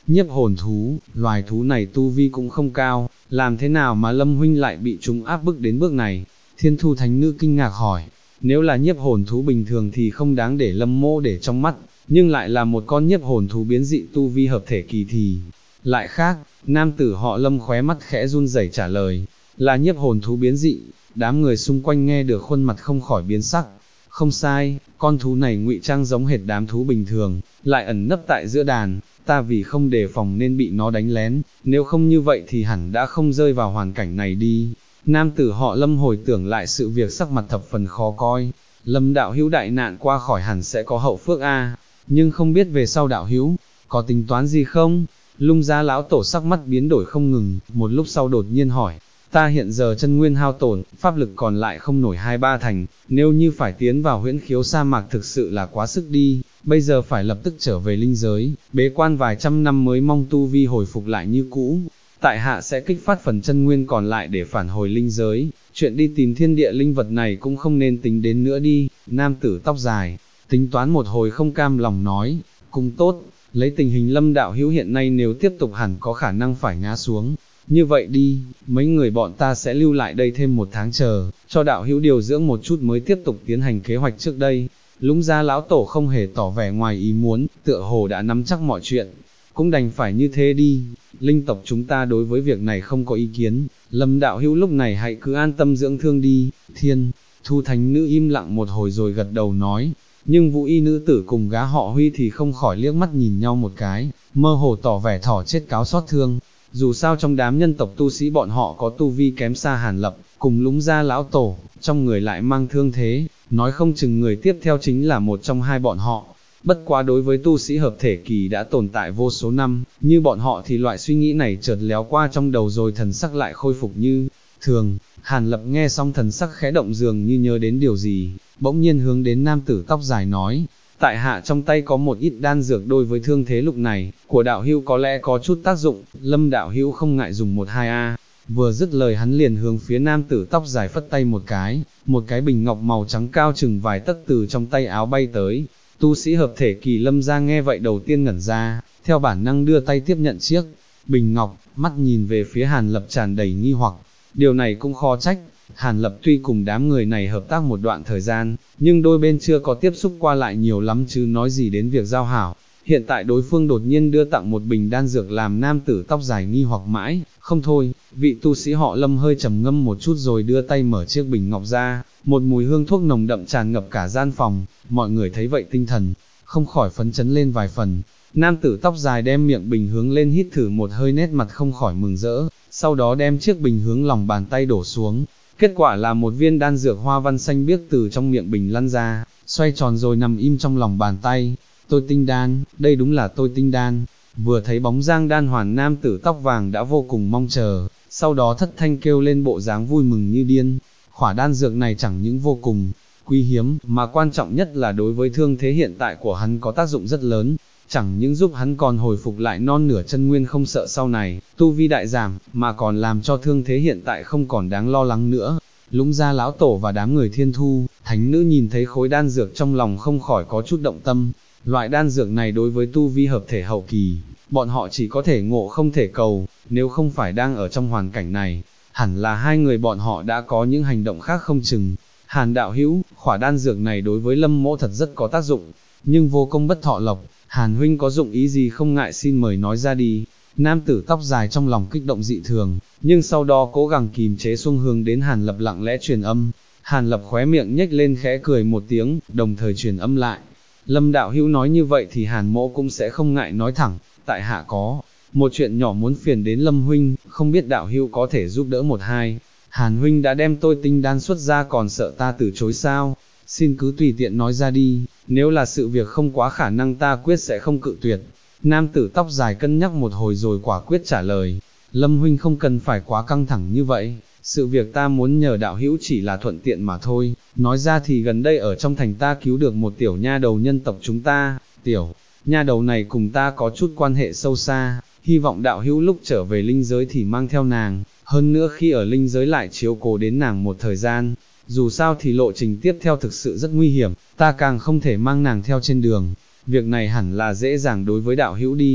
nhiếp hồn thú, loài thú này tu vi cũng không cao, làm thế nào mà Lâm huynh lại bị chúng áp bức đến bước này? Thiên Thu Thánh Nữ kinh ngạc hỏi, nếu là nhiếp hồn thú bình thường thì không đáng để Lâm mỗ để trong mắt, nhưng lại là một con nhiếp hồn thú biến dị tu vi hợp thể kỳ thì lại khác. Nam tử họ Lâm khóe mắt khẽ run rẩy trả lời, là nhiếp hồn thú biến dị. Đám người xung quanh nghe được khuôn mặt không khỏi biến sắc. Không sai, con thú này ngụy trang giống hệt đám thú bình thường, lại ẩn nấp tại giữa đàn, ta vì không đề phòng nên bị nó đánh lén, nếu không như vậy thì hẳn đã không rơi vào hoàn cảnh này đi. Nam tử họ Lâm hồi tưởng lại sự việc, sắc mặt thập phần khó coi. Lâm đạo hữu đại nạn qua khỏi hẳn sẽ có hậu phước a, nhưng không biết về sau đạo hữu có tính toán gì không? Lung Gia lão tổ sắc mắt biến đổi không ngừng, một lúc sau đột nhiên hỏi, ta hiện giờ chân nguyên hao tổn, pháp lực còn lại không nổi 2-3 thành, nếu như phải tiến vào huyễn khiếu sa mạc thực sự là quá sức đi, bây giờ phải lập tức trở về linh giới, bế quan vài trăm năm mới mong tu vi hồi phục lại như cũ. Tại hạ sẽ kích phát phần chân nguyên còn lại để phản hồi linh giới, chuyện đi tìm thiên địa linh vật này cũng không nên tính đến nữa đi. Nam tử tóc dài, tính toán một hồi không cam lòng nói, cũng tốt, lấy tình hình Lâm đạo hữu hiện nay nếu tiếp tục hẳn có khả năng phải ngã xuống. Như vậy đi, mấy người bọn ta sẽ lưu lại đây thêm 1 tháng chờ, cho đạo hữu điều dưỡng một chút mới tiếp tục tiến hành kế hoạch trước đây. Lũng Gia lão tổ không hề tỏ vẻ ngoài ý muốn, tựa hồ đã nắm chắc mọi chuyện. Cũng đành phải như thế đi, linh tộc chúng ta đối với việc này không có ý kiến, Lâm đạo hữu lúc này hãy cứ an tâm dưỡng thương đi. Thiên Thu Thánh Nữ im lặng một hồi rồi gật đầu nói, nhưng Vũ Y nữ tử cùng gã họ Huy thì không khỏi liếc mắt nhìn nhau một cái, mơ hồ tỏ vẻ thỏ chết cáo xót thương. Dù sao trong đám nhân tộc tu sĩ bọn họ có tu vi kém xa Hàn Lập, cùng Lũng Gia lão tổ, trong người lại mang thương thế, nói không chừng người tiếp theo chính là một trong hai bọn họ. Bất quá đối với tu sĩ hợp thể kỳ đã tồn tại vô số năm, như bọn họ thì loại suy nghĩ này chợt léo qua trong đầu rồi thần sắc lại khôi phục như thường. Hàn Lập nghe xong thần sắc khẽ động, dường như nhớ đến điều gì, bỗng nhiên hướng đến nam tử tóc dài nói, tại hạ trong tay có một ít đan dược đối với thương thế lúc này, của đạo hữu có lẽ có chút tác dụng, Lâm đạo hữu không ngại dùng 1-2 a. Vừa dứt lời hắn liền hướng phía nam tử tóc dài phất tay một cái bình ngọc màu trắng cao chừng vài tấc từ trong tay áo bay tới. Tu sĩ hợp thể kỳ Lâm gia nghe vậy đầu tiên ngẩn ra, theo bản năng đưa tay tiếp nhận chiếc bình ngọc, mắt nhìn về phía Hàn Lập tràn đầy nghi hoặc. Điều này cũng khó trách, Hàn Lập tuy cùng đám người này hợp tác một đoạn thời gian, nhưng đôi bên chưa có tiếp xúc qua lại nhiều lắm chứ nói gì đến việc giao hảo. Hiện tại đối phương đột nhiên đưa tặng một bình đan dược làm nam tử tóc dài nghi hoặc mãi, không thôi. Vị tu sĩ họ Lâm hơi trầm ngâm một chút rồi đưa tay mở chiếc bình ngọc ra, một mùi hương thuốc nồng đậm tràn ngập cả gian phòng, mọi người thấy vậy tinh thần không khỏi phấn chấn lên vài phần. Nam tử tóc dài đem miệng bình hướng lên hít thử một hơi, nét mặt không khỏi mừng rỡ, sau đó đem chiếc bình hướng lòng bàn tay đổ xuống. Kết quả là một viên đan dược hoa văn xanh biếc từ trong miệng bình lăn ra, xoay tròn rồi nằm im trong lòng bàn tay. Tôi tinh đan, đây đúng là tôi tinh đan. Vừa thấy bóng dáng đan hoàn, nam tử tóc vàng đã vô cùng mong chờ, sau đó thất thanh kêu lên bộ dáng vui mừng như điên. Khỏa đan dược này chẳng những vô cùng quý hiếm, mà quan trọng nhất là đối với thương thế hiện tại của hắn có tác dụng rất lớn, chẳng những giúp hắn còn hồi phục lại non nửa chân nguyên không sợ sau này tu vi đại giảm, mà còn làm cho thương thế hiện tại không còn đáng lo lắng nữa. Lũng Gia lão tổ và đám người Thiên Thu Thánh Nữ nhìn thấy khối đan dược trong lòng không khỏi có chút động tâm. Loại đan dược này đối với tu vi hợp thể hậu kỳ, bọn họ chỉ có thể ngộ không thể cầu, nếu không phải đang ở trong hoàn cảnh này, hẳn là hai người bọn họ đã có những hành động khác không chừng. Hàn đạo hữu, khỏa đan dược này đối với Lâm mỗ thật rất có tác dụng, nhưng vô công bất thọ lộc, Hàn huynh có dụng ý gì không ngại xin mời nói ra đi. Nam tử tóc dài trong lòng kích động dị thường, nhưng sau đó cố gắng kìm chế xuống hướng đến Hàn Lập lặng lẽ truyền âm. Hàn Lập khóe miệng nhếch lên khẽ cười một tiếng, đồng thời truyền âm lại. Lâm đạo hữu nói như vậy thì Hàn mỗ cũng sẽ không ngại nói thẳng, tại hạ có một chuyện nhỏ muốn phiền đến Lâm huynh, không biết đạo hữu có thể giúp đỡ 1-2. Hàn huynh đã đem tôi tinh đan xuất ra còn sợ ta từ chối sao? Xin cứ tùy tiện nói ra đi, nếu là sự việc không quá khả năng ta quyết sẽ không cự tuyệt. Nam tử tóc dài cân nhắc một hồi rồi quả quyết trả lời, Lâm huynh không cần phải quá căng thẳng như vậy, sự việc ta muốn nhờ đạo hữu chỉ là thuận tiện mà thôi. Nói ra thì gần đây ở trong thành ta cứu được một tiểu nha đầu nhân tộc chúng ta, tiểu nha đầu này cùng ta có chút quan hệ sâu xa, hy vọng đạo hữu lúc trở về linh giới thì mang theo nàng, hơn nữa khi ở linh giới lại chiếu cố đến nàng một thời gian. Dù sao thì lộ trình tiếp theo thực sự rất nguy hiểm, ta càng không thể mang nàng theo trên đường, việc này hẳn là dễ dàng đối với đạo hữu đi.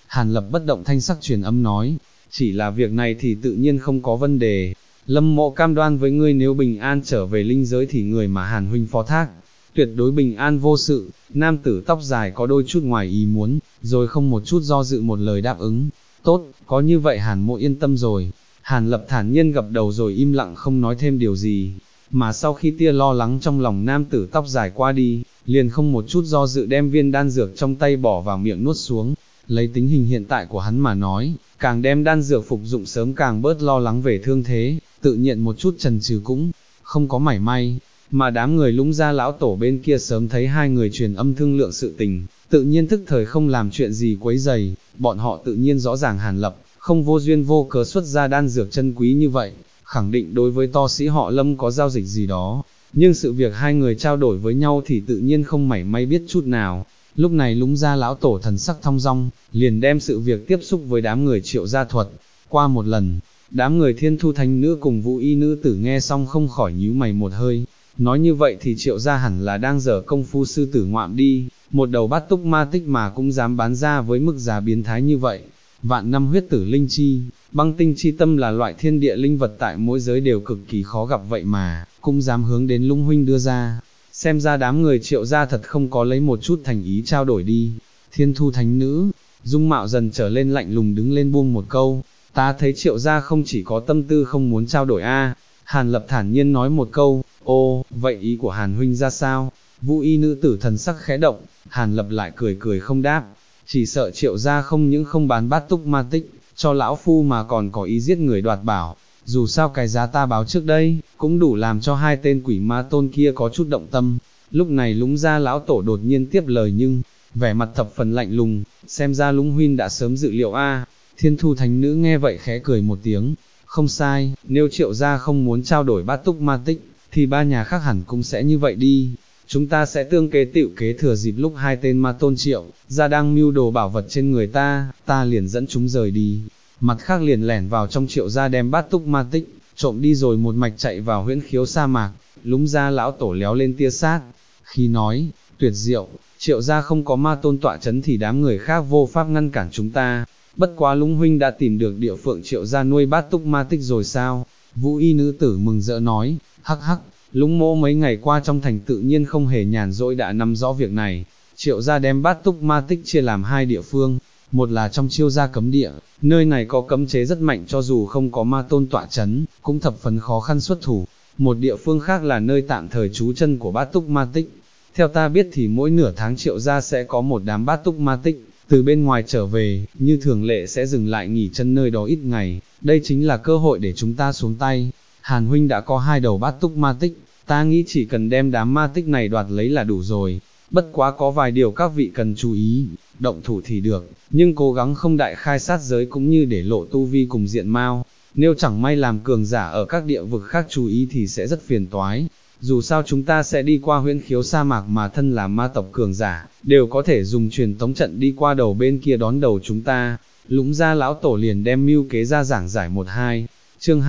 Hàn Lập bất động thanh sắc truyền âm nói, chỉ là việc này thì tự nhiên không có vấn đề. Lâm Mộ cam đoan với ngươi nếu bình an trở về linh giới thì người mà Hàn huynh phó thác, tuyệt đối bình an vô sự. Nam tử tóc dài có đôi chút ngoài ý muốn, rồi không một chút do dự một lời đáp ứng. Tốt, có như vậy Hàn Mộ yên tâm rồi. Hàn Lập thản nhiên gật đầu rồi im lặng không nói thêm điều gì, mà sau khi tia lo lắng trong lòng nam tử tóc dài qua đi, liền không một chút do dự đem viên đan dược trong tay bỏ vào miệng nuốt xuống. Lấy tính hình hiện tại của hắn mà nói, càng đem đan dược phục dụng sớm càng bớt lo lắng về thương thế, tự nhiên một chút chần chừ cũng không có mảy may. Mà đám người Lũng Gia lão tổ bên kia sớm thấy hai người truyền âm thương lượng sự tình, tự nhiên tức thời không làm chuyện gì quấy rầy. Bọn họ tự nhiên rõ ràng Hàn Lập không vô duyên vô cớ xuất ra đan dược chân quý như vậy, khẳng định đối với to sĩ họ Lâm có giao dịch gì đó, nhưng sự việc hai người trao đổi với nhau thì tự nhiên không mảy may biết chút nào. Lúc này Lũng Gia lão tổ thần sắc thong dong, liền đem sự việc tiếp xúc với đám người Triệu gia thuật qua một lần. Đám người Thiên Thu Thánh nữ cùng Vũ Y nữ tử nghe xong không khỏi nhíu mày một hơi, nói như vậy thì Triệu gia hẳn là đang dở công phu sư tử ngoạm đi, một đầu bát túc ma tích mà cũng dám bán ra với mức giá biến thái như vậy. Vạn năm huyết tử linh chi, băng tinh chi tâm là loại thiên địa linh vật tại mỗi giới đều cực kỳ khó gặp, vậy mà cũng dám hướng đến Lũng huynh đưa ra. Xem ra đám người Triệu gia thật không có lấy một chút thành ý trao đổi đi. Thiên Thu Thánh nữ, dung mạo dần trở lên lạnh lùng đứng lên buông một câu, ta thấy Triệu gia không chỉ có tâm tư không muốn trao đổi a. Hàn Lập thản nhiên nói một câu, ô, vậy ý của Hàn huynh ra sao? Vũ Y nữ tử thần sắc khẽ động, Hàn Lập lại cười cười không đáp, chỉ sợ Triệu gia không những không bán bát túc ma tích cho lão phu mà còn có ý giết người đoạt bảo. Dù sao cái giá ta báo trước đây, cũng đủ làm cho hai tên quỷ ma tôn kia có chút động tâm. Lúc này Lũng Gia lão tổ đột nhiên tiếp lời nhưng, vẻ mặt thập phần lạnh lùng, xem ra Lũng huynh đã sớm dự liệu a. Thiên Thu Thánh nữ nghe vậy khẽ cười một tiếng, không sai, nếu Triệu gia không muốn trao đổi bát túc ma tích, thì ba nhà khác hẳn cũng sẽ như vậy đi. Chúng ta sẽ tương kế tựu kế thừa dịp lúc hai tên ma tôn Triệu gia đang mưu đồ bảo vật trên người ta liền dẫn chúng rời đi. Mặt khác liền lẻn vào trong Triệu gia đem bát túc ma tích trộm đi rồi một mạch chạy vào Huyễn Khiếu sa mạc. Lũng Gia lão tổ léo lên tia sát, khi nói, tuyệt diệu, Triệu gia không có ma tôn tọa chấn thì đám người khác vô pháp ngăn cản chúng ta. Bất quá Lũng huynh đã tìm được địa phượng Triệu gia nuôi bát túc ma tích rồi sao? Vũ Y nữ tử mừng rỡ nói, hắc hắc, Lũng mỗ mấy ngày qua trong thành tự nhiên không hề nhàn rỗi đã nắm rõ việc này. Triệu gia đem bát túc ma tích chia làm hai địa phương, một là trong Chiêu gia cấm địa, nơi này có cấm chế rất mạnh cho dù không có ma tôn tọa chấn, cũng thập phần khó khăn xuất thủ. Một địa phương khác là nơi tạm thời trú chân của bát túc ma tích. Theo ta biết thì mỗi nửa tháng Triệu gia sẽ có một đám bát túc ma tích từ bên ngoài trở về, như thường lệ sẽ dừng lại nghỉ chân nơi đó ít ngày, đây chính là cơ hội để chúng ta xuống tay. Hàn huynh đã có hai đầu bát túc ma tích, ta nghĩ chỉ cần đem đám ma tích này đoạt lấy là đủ rồi. Bất quá có vài điều các vị cần chú ý, động thủ thì được, nhưng cố gắng không đại khai sát giới cũng như để lộ tu vi cùng diện mạo. Nếu chẳng may làm cường giả ở các địa vực khác chú ý thì sẽ rất phiền toái. Dù sao chúng ta sẽ đi qua Huyễn Khiếu sa mạc mà thân là ma tộc cường giả, đều có thể dùng truyền tống trận đi qua đầu bên kia đón đầu chúng ta. Lũng Gia lão tổ liền đem mưu kế ra giảng giải 1-2, chương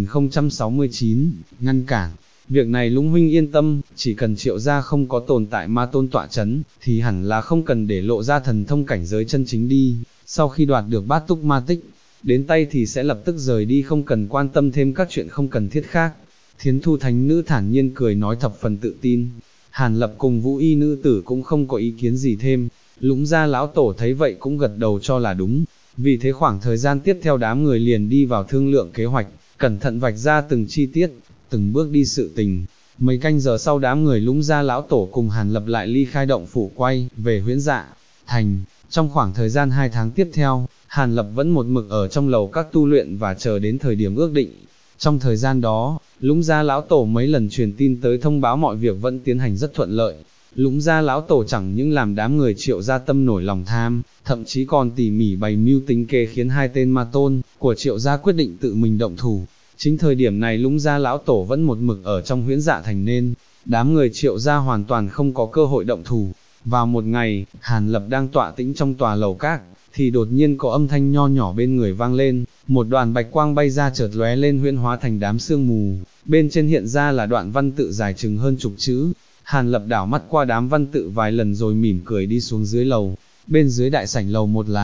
2069, ngăn cản. Việc này Lũng huynh yên tâm, chỉ cần Triệu gia không có tồn tại ma tôn tọa chấn, thì hẳn là không cần để lộ ra thần thông cảnh giới chân chính đi. Sau khi đoạt được bát túc ma tích, đến tay thì sẽ lập tức rời đi, không cần quan tâm thêm các chuyện không cần thiết khác. Thiên Thu Thánh nữ thản nhiên cười nói thập phần tự tin. Hàn Lập cùng Vũ Y nữ tử cũng không có ý kiến gì thêm. Lũng Gia lão tổ thấy vậy cũng gật đầu cho là đúng. Vì thế khoảng thời gian tiếp theo đám người liền đi vào thương lượng kế hoạch, cẩn thận vạch ra từng chi tiết, từng bước đi sự tình. Mấy canh giờ sau đám người Lũng Gia lão tổ cùng Hàn Lập lại ly khai động phủ quay về Huyễn Dạ thành. Trong khoảng thời gian 2 tháng tiếp theo, Hàn Lập vẫn một mực ở trong lầu các tu luyện và chờ đến thời điểm ước định. Trong thời gian đó, Lũng Gia lão tổ mấy lần truyền tin tới thông báo mọi việc vẫn tiến hành rất thuận lợi. Lũng Gia lão tổ chẳng những làm đám người Triệu gia tâm nổi lòng tham, thậm chí còn tỉ mỉ bày mưu tính kế khiến hai tên ma tôn của Triệu gia quyết định tự mình động thủ. Chính thời điểm này Lũng Gia lão tổ vẫn một mực ở trong Huyễn Dạ thành nên đám người Triệu gia hoàn toàn không có cơ hội động thủ. Vào một ngày, Hàn Lập đang tọa tĩnh trong tòa lầu các, thì đột nhiên có âm thanh nho nhỏ bên người vang lên, một đoàn bạch quang bay ra chợt lóe lên huyễn hóa thành đám sương mù, bên trên hiện ra là đoạn văn tự dài chừng hơn chục chữ. Hàn Lập đảo mắt qua đám văn tự vài lần rồi mỉm cười đi xuống dưới lầu. Bên dưới đại sảnh lầu một là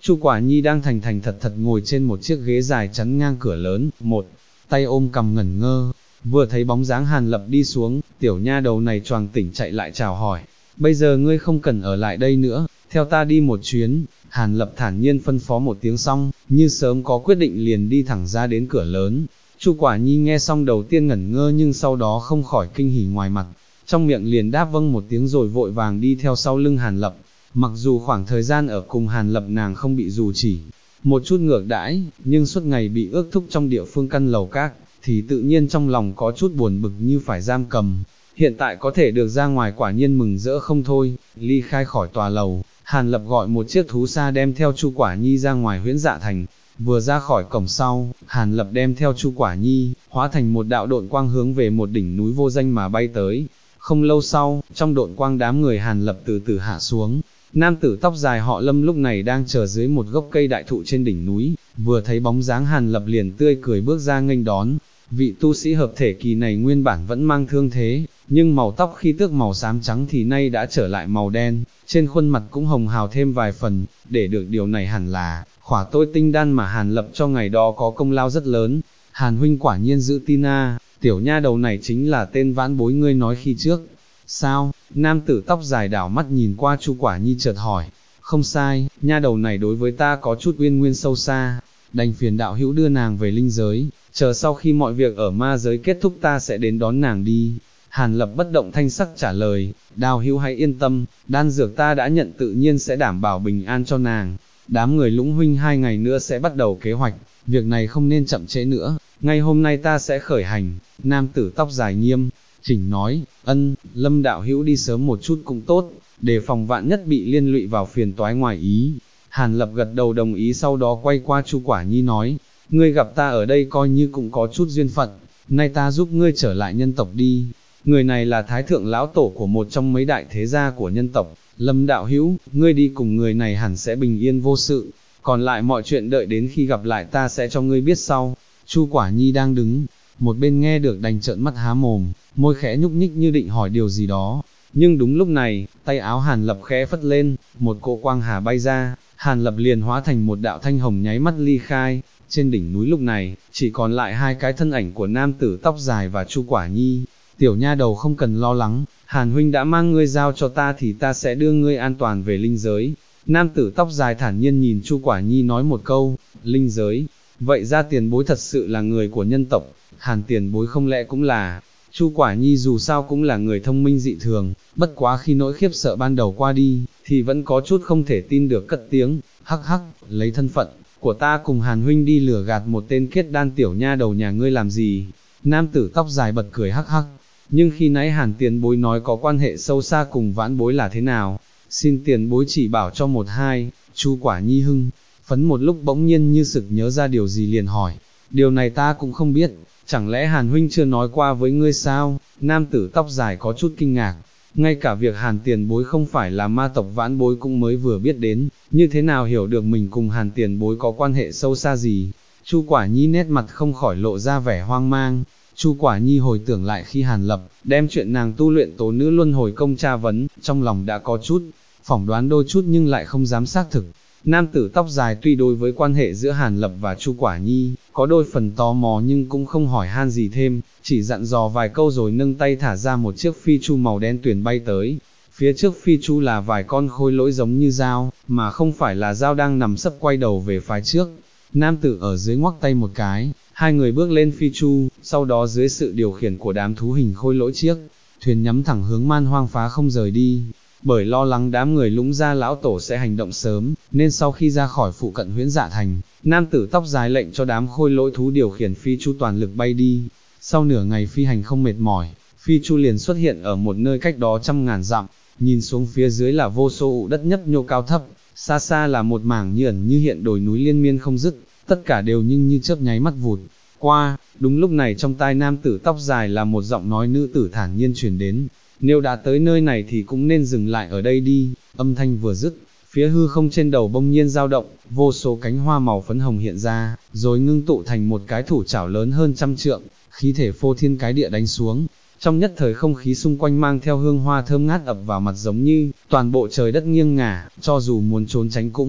Chu Quả Nhi đang thành thành thật thật ngồi trên một chiếc ghế dài chắn ngang cửa lớn, một tay ôm cằm ngẩn ngơ, vừa thấy bóng dáng Hàn Lập đi xuống, tiểu nha đầu này choàng tỉnh chạy lại chào hỏi, bây giờ ngươi không cần ở lại đây nữa, theo ta đi một chuyến. Hàn Lập thản nhiên phân phó một tiếng xong, như sớm có quyết định liền đi thẳng ra đến cửa lớn. Chu Quả Nhi nghe xong đầu tiên ngẩn ngơ nhưng sau đó không khỏi kinh hỉ ngoài mặt, trong miệng liền đáp vâng một tiếng rồi vội vàng đi theo sau lưng Hàn Lập. Mặc dù khoảng thời gian ở cùng Hàn Lập nàng không bị dù chỉ một chút ngược đãi, nhưng suốt ngày bị ước thúc trong địa phương căn lầu các, thì tự nhiên trong lòng có chút buồn bực như phải giam cầm. Hiện tại có thể được ra ngoài quả nhiên mừng rỡ không thôi. Ly khai khỏi tòa lầu, Hàn Lập gọi một chiếc thú xa đem theo Chu Quả Nhi ra ngoài Huyễn Dạ Thành. Vừa ra khỏi cổng sau, Hàn Lập đem theo Chu Quả Nhi, hóa thành một đạo độn quang hướng về một đỉnh núi vô danh mà bay tới. Không lâu sau, trong độn quang đám người Hàn Lập từ từ hạ xuống. Nam tử tóc dài họ Lâm lúc này đang chờ dưới một gốc cây đại thụ trên đỉnh núi, vừa thấy bóng dáng Hàn Lập liền tươi cười bước ra nghênh đón. Vị tu sĩ hợp thể kỳ này nguyên bản vẫn mang thương thế, nhưng màu tóc khi tước màu xám trắng thì nay đã trở lại màu đen, trên khuôn mặt cũng hồng hào thêm vài phần, để được điều này hẳn là khỏa tôi tinh đan mà Hàn Lập cho ngày đó có công lao rất lớn. Hàn huynh quả nhiên giữ tin a, tiểu nha đầu này chính là tên vãn bối ngươi nói khi trước. Sao? Nam tử tóc dài đảo mắt nhìn qua Chu Quả Nhi chợt hỏi. Không sai, nha đầu này đối với ta có chút uyên nguyên sâu xa, đành phiền đạo hữu đưa nàng về linh giới, chờ sau khi mọi việc ở ma giới kết thúc ta sẽ đến đón nàng đi. Hàn Lập bất động thanh sắc trả lời, đạo hữu hãy yên tâm, đan dược ta đã nhận tự nhiên sẽ đảm bảo bình an cho nàng. Đám người Lũng huynh 2 ngày nữa sẽ bắt đầu kế hoạch, việc này không nên chậm trễ nữa, ngay hôm nay ta sẽ khởi hành. Nam tử tóc dài nghiêm chỉnh nói, Lâm đạo hữu đi sớm một chút cũng tốt, để phòng vạn nhất bị liên lụy vào phiền toái ngoài ý. Hàn Lập gật đầu đồng ý, sau đó quay qua Chu Quả Nhi nói, ngươi gặp ta ở đây coi như cũng có chút duyên phận, nay ta giúp ngươi trở lại nhân tộc đi. Người này là thái thượng lão tổ của một trong mấy đại thế gia của nhân tộc. Lâm đạo hữu, ngươi đi cùng người này hẳn sẽ bình yên vô sự, còn lại mọi chuyện đợi đến khi gặp lại ta sẽ cho ngươi biết sau. Chu Quả Nhi đang đứng một bên nghe được đành trợn mắt há mồm, môi khẽ nhúc nhích như định hỏi điều gì đó, nhưng đúng lúc này, tay áo Hàn Lập khẽ phất lên, một cỗ quang hà bay ra, Hàn Lập liền hóa thành một đạo thanh hồng nháy mắt ly khai. Trên đỉnh núi lúc này, chỉ còn lại hai cái thân ảnh của nam tử tóc dài và Chu Quả Nhi. Tiểu nha đầu không cần lo lắng, Hàn huynh đã mang ngươi giao cho ta thì ta sẽ đưa ngươi an toàn về linh giới. Nam tử tóc dài thản nhiên nhìn Chu Quả Nhi nói một câu, linh giới, vậy ra tiền bối thật sự là người của nhân tộc, Hàn tiền bối không lẽ cũng là. Chu Quả Nhi dù sao cũng là người thông minh dị thường, bất quá khi nỗi khiếp sợ ban đầu qua đi, thì vẫn có chút không thể tin được cất tiếng, hắc hắc, lấy thân phận của ta cùng Hàn huynh đi lừa gạt một tên kết đan tiểu nha đầu nhà ngươi làm gì. Nam tử tóc dài bật cười hắc hắc, nhưng khi nãy Hàn tiền bối nói có quan hệ sâu xa cùng vãn bối là thế nào, xin tiền bối chỉ bảo cho một hai. Chu Quả Nhi hưng phấn một lúc bỗng nhiên như sực nhớ ra điều gì liền hỏi, điều này ta cũng không biết, chẳng lẽ Hàn huynh chưa nói qua với ngươi sao? Nam tử tóc dài có chút kinh ngạc, ngay cả việc Hàn tiền bối không phải là ma tộc vãn bối cũng mới vừa biết đến, như thế nào hiểu được mình cùng Hàn tiền bối có quan hệ sâu xa gì. Chu Quả Nhi nét mặt không khỏi lộ ra vẻ hoang mang. Chu Quả Nhi hồi tưởng lại khi Hàn Lập đem chuyện nàng tu luyện tố nữ luân hồi công tra vấn, trong lòng đã có chút phỏng đoán đôi chút nhưng lại không dám xác thực. Nam tử tóc dài tuy đối với quan hệ giữa Hàn Lập và Chu Quả Nhi có đôi phần tò mò nhưng cũng không hỏi han gì thêm, chỉ dặn dò vài câu rồi nâng tay thả ra một chiếc phi chu màu đen tuyền bay tới. Phía trước phi chu là vài con khôi lỗi giống như dao, mà không phải là dao đang nằm sấp quay đầu về phía trước. Nam tử ở dưới ngoắc tay một cái, hai người bước lên phi chu, sau đó dưới sự điều khiển của đám thú hình khôi lỗi chiếc thuyền nhắm thẳng hướng man hoang phá không rời đi. Bởi lo lắng đám người Lũng gia lão tổ sẽ hành động sớm, nên sau khi ra khỏi phụ cận Huyễn Dạ Thành, nam tử tóc dài lệnh cho đám khôi lỗi thú điều khiển phi chu toàn lực bay đi. Sau nửa ngày phi hành không mệt mỏi, phi chu liền xuất hiện ở một nơi cách đó trăm ngàn dặm, nhìn xuống phía dưới là vô số ụ đất nhấp nhô cao thấp, xa xa là một mảng như ẩn như hiện đồi núi liên miên không dứt, tất cả đều như chớp nháy mắt vụt qua. Đúng lúc này trong tai nam tử tóc dài là một giọng nói nữ tử thản nhiên truyền đến, nếu đã tới nơi này thì cũng nên dừng lại ở đây đi. Âm thanh vừa dứt, phía hư không trên đầu bỗng nhiên dao động, vô số cánh hoa màu phấn hồng hiện ra, rồi ngưng tụ thành một cái thủ chảo lớn hơn 100 trượng, khí thể phô thiên cái địa đánh xuống. Trong nhất thời không khí xung quanh mang theo hương hoa thơm ngát ập vào mặt giống như toàn bộ trời đất nghiêng ngả, cho dù muốn trốn tránh cũng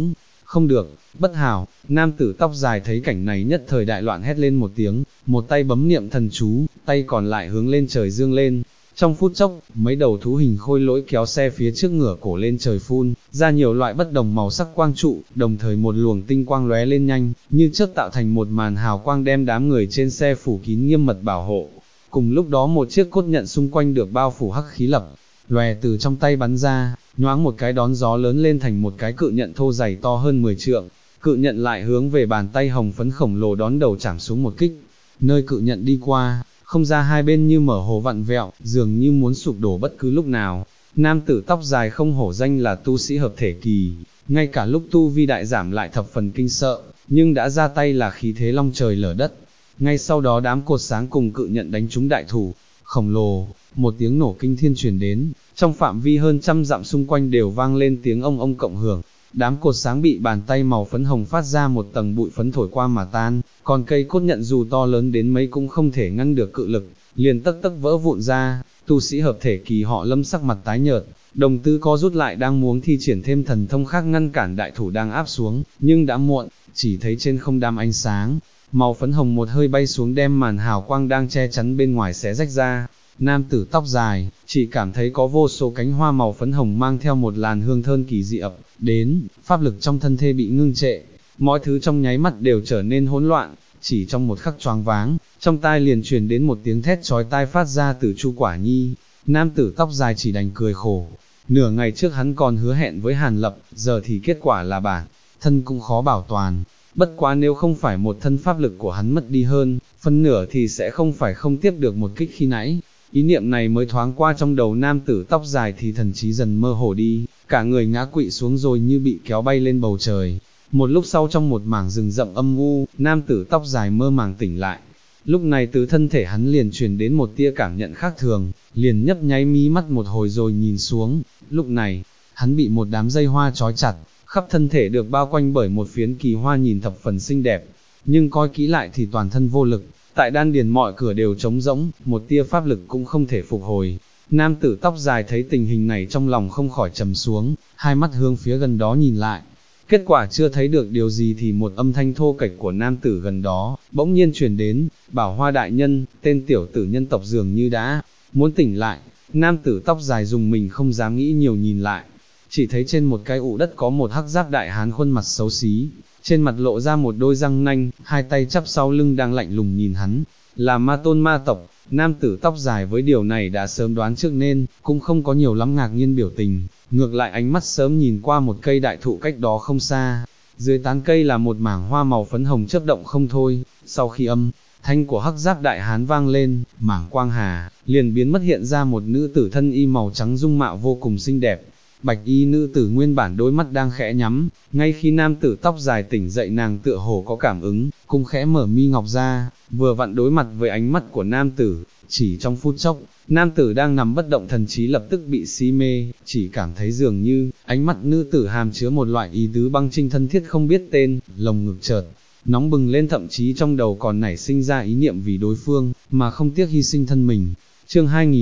không được, bất hảo. Nam tử tóc dài thấy cảnh này nhất thời đại loạn hét lên một tiếng, một tay bấm niệm thần chú, tay còn lại hướng lên trời dương lên. Trong phút chốc, mấy đầu thú hình khôi lỗi kéo xe phía trước ngửa cổ lên trời phun, ra nhiều loại bất đồng màu sắc quang trụ, đồng thời một luồng tinh quang lóe lên nhanh, như chớp tạo thành một màn hào quang đem đám người trên xe phủ kín nghiêm mật bảo hộ. Cùng lúc đó một chiếc cốt nhận xung quanh được bao phủ hắc khí lập, lòe từ trong tay bắn ra, nhoáng một cái đón gió lớn lên thành một cái cự nhận thô dày to hơn 10 trượng. Cự nhận lại hướng về bàn tay hồng phấn khổng lồ đón đầu chảm xuống một kích. Nơi cự nhận đi qua, không ra hai bên như mở hồ vặn vẹo, dường như muốn sụp đổ bất cứ lúc nào. Nam tử tóc dài không hổ danh là tu sĩ hợp thể kỳ, ngay cả lúc tu vi đại giảm lại thập phần kinh sợ, nhưng đã ra tay là khí thế long trời lở đất. Ngay sau đó đám cột sáng cùng cự nhận đánh trúng đại thủ khổng lồ, một tiếng nổ kinh thiên truyền đến, trong phạm vi hơn trăm dặm xung quanh đều vang lên tiếng ông ông cộng hưởng. Đám cột sáng bị bàn tay màu phấn hồng phát ra một tầng bụi phấn thổi qua mà tan, còn cây cốt nhận dù to lớn đến mấy cũng không thể ngăn được cự lực, liền tấc tấc vỡ vụn ra. Tu sĩ hợp thể kỳ họ Lâm sắc mặt tái nhợt, đồng tử co rút lại đang muốn thi triển thêm thần thông khác ngăn cản đại thủ đang áp xuống, nhưng đã muộn, chỉ thấy trên không đám ánh sáng màu phấn hồng một hơi bay xuống đem màn hào quang đang che chắn bên ngoài xé rách ra. Nam tử tóc dài, chỉ cảm thấy có vô số cánh hoa màu phấn hồng mang theo một làn hương thơm kỳ dị ập đến, pháp lực trong thân thể bị ngưng trệ, mọi thứ trong nháy mắt đều trở nên hỗn loạn, chỉ trong một khắc choáng váng, trong tai liền truyền đến một tiếng thét chói tai phát ra từ Chu Quả Nhi. Nam tử tóc dài chỉ đành cười khổ, nửa ngày trước hắn còn hứa hẹn với Hàn Lập, giờ thì kết quả là bản thân cũng khó bảo toàn. Bất quá nếu không phải một thân pháp lực của hắn mất đi hơn phân nửa thì sẽ không phải không tiếp được một kích khi nãy. Ý niệm này mới thoáng qua trong đầu nam tử tóc dài thì thần trí dần mơ hồ đi, cả người ngã quỵ xuống rồi như bị kéo bay lên bầu trời. Một lúc sau trong một mảng rừng rậm âm u, nam tử tóc dài mơ màng tỉnh lại. Lúc này từ thân thể hắn liền truyền đến một tia cảm nhận khác thường, liền nhấp nháy mí mắt một hồi rồi nhìn xuống. Lúc này, hắn bị một đám dây hoa trói chặt, khắp thân thể được bao quanh bởi một phiến kỳ hoa nhìn thập phần xinh đẹp, nhưng coi kỹ lại thì toàn thân vô lực. Tại đan điền mọi cửa đều trống rỗng, một tia pháp lực cũng không thể phục hồi. Nam tử tóc dài thấy tình hình này trong lòng không khỏi trầm xuống, hai mắt hướng phía gần đó nhìn lại. Kết quả chưa thấy được điều gì thì một âm thanh thô kệch của nam tử gần đó, bỗng nhiên truyền đến, Bảo Hoa đại nhân, tên tiểu tử nhân tộc dường như đã muốn tỉnh lại. Nam tử tóc dài dùng mình không dám nghĩ nhiều nhìn lại, chỉ thấy trên một cái ụ đất có một hắc giáp đại hán khuôn mặt xấu xí, trên mặt lộ ra một đôi răng nanh, hai tay chắp sau lưng đang lạnh lùng nhìn hắn, là Ma Tôn ma tộc. Nam tử tóc dài với điều này đã sớm đoán trước nên, cũng không có nhiều lắm ngạc nhiên biểu tình, ngược lại ánh mắt sớm nhìn qua một cây đại thụ cách đó không xa, dưới tán cây là một mảng hoa màu phấn hồng chớp động không thôi. Sau khi âm thanh của hắc giáp đại hán vang lên, mảng quang hà liền biến mất, hiện ra một nữ tử thân y màu trắng dung mạo vô cùng xinh đẹp. Bạch y nữ tử nguyên bản đôi mắt đang khẽ nhắm, ngay khi nam tử tóc dài tỉnh dậy nàng tựa hồ có cảm ứng, cũng khẽ mở mi ngọc ra, vừa vặn đối mặt với ánh mắt của nam tử. Chỉ trong phút chốc, nam tử đang nằm bất động thần trí lập tức bị si mê, chỉ cảm thấy dường như ánh mắt nữ tử hàm chứa một loại ý tứ băng trinh thân thiết không biết tên, lồng ngực chợt nóng bừng lên, thậm chí trong đầu còn nảy sinh ra ý niệm vì đối phương mà không tiếc hy sinh thân mình. Chương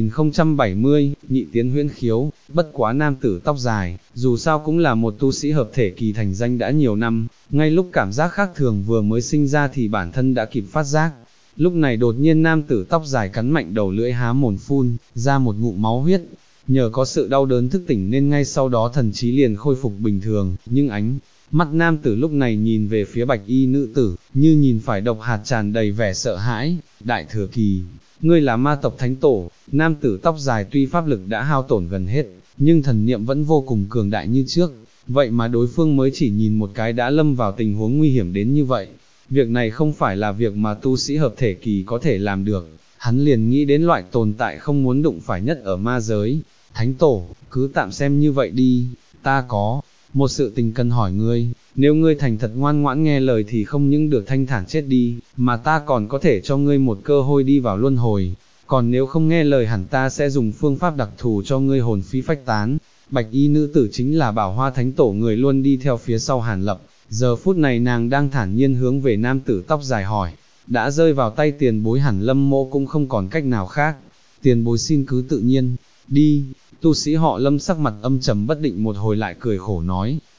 2070, nhị tiến huyễn khiếu. Bất quá nam tử tóc dài, dù sao cũng là một tu sĩ hợp thể kỳ thành danh đã nhiều năm, ngay lúc cảm giác khác thường vừa mới sinh ra thì bản thân đã kịp phát giác. Lúc này đột nhiên nam tử tóc dài cắn mạnh đầu lưỡi há mồm phun ra một ngụm máu huyết, nhờ có sự đau đớn thức tỉnh nên ngay sau đó thần trí liền khôi phục bình thường, nhưng ánh mắt nam tử lúc này nhìn về phía bạch y nữ tử, như nhìn phải độc hạt, tràn đầy vẻ sợ hãi. Đại thừa kỳ, ngươi là ma tộc thánh tổ. Nam tử tóc dài tuy pháp lực đã hao tổn gần hết, nhưng thần niệm vẫn vô cùng cường đại như trước, vậy mà đối phương mới chỉ nhìn một cái đã lâm vào tình huống nguy hiểm đến như vậy. Việc này không phải là việc mà tu sĩ hợp thể kỳ có thể làm được, hắn liền nghĩ đến loại tồn tại không muốn đụng phải nhất ở ma giới. Thánh tổ, cứ tạm xem như vậy đi, ta có một sự tình cần hỏi ngươi, nếu ngươi thành thật ngoan ngoãn nghe lời thì không những được thanh thản chết đi, mà ta còn có thể cho ngươi một cơ hội đi vào luân hồi, còn nếu không nghe lời hẳn ta sẽ dùng phương pháp đặc thù cho ngươi hồn phi phách tán. Bạch y nữ tử chính là Bảo Hoa thánh tổ, người luôn đi theo phía sau Hàn Lập, giờ phút này nàng đang thản nhiên hướng về nam tử tóc dài hỏi, đã rơi vào tay tiền bối hẳn Lâm mộ cũng không còn cách nào khác, tiền bối xin cứ tự nhiên đi. Tu sĩ họ Lâm sắc mặt âm trầm bất định một hồi lại cười khổ nói,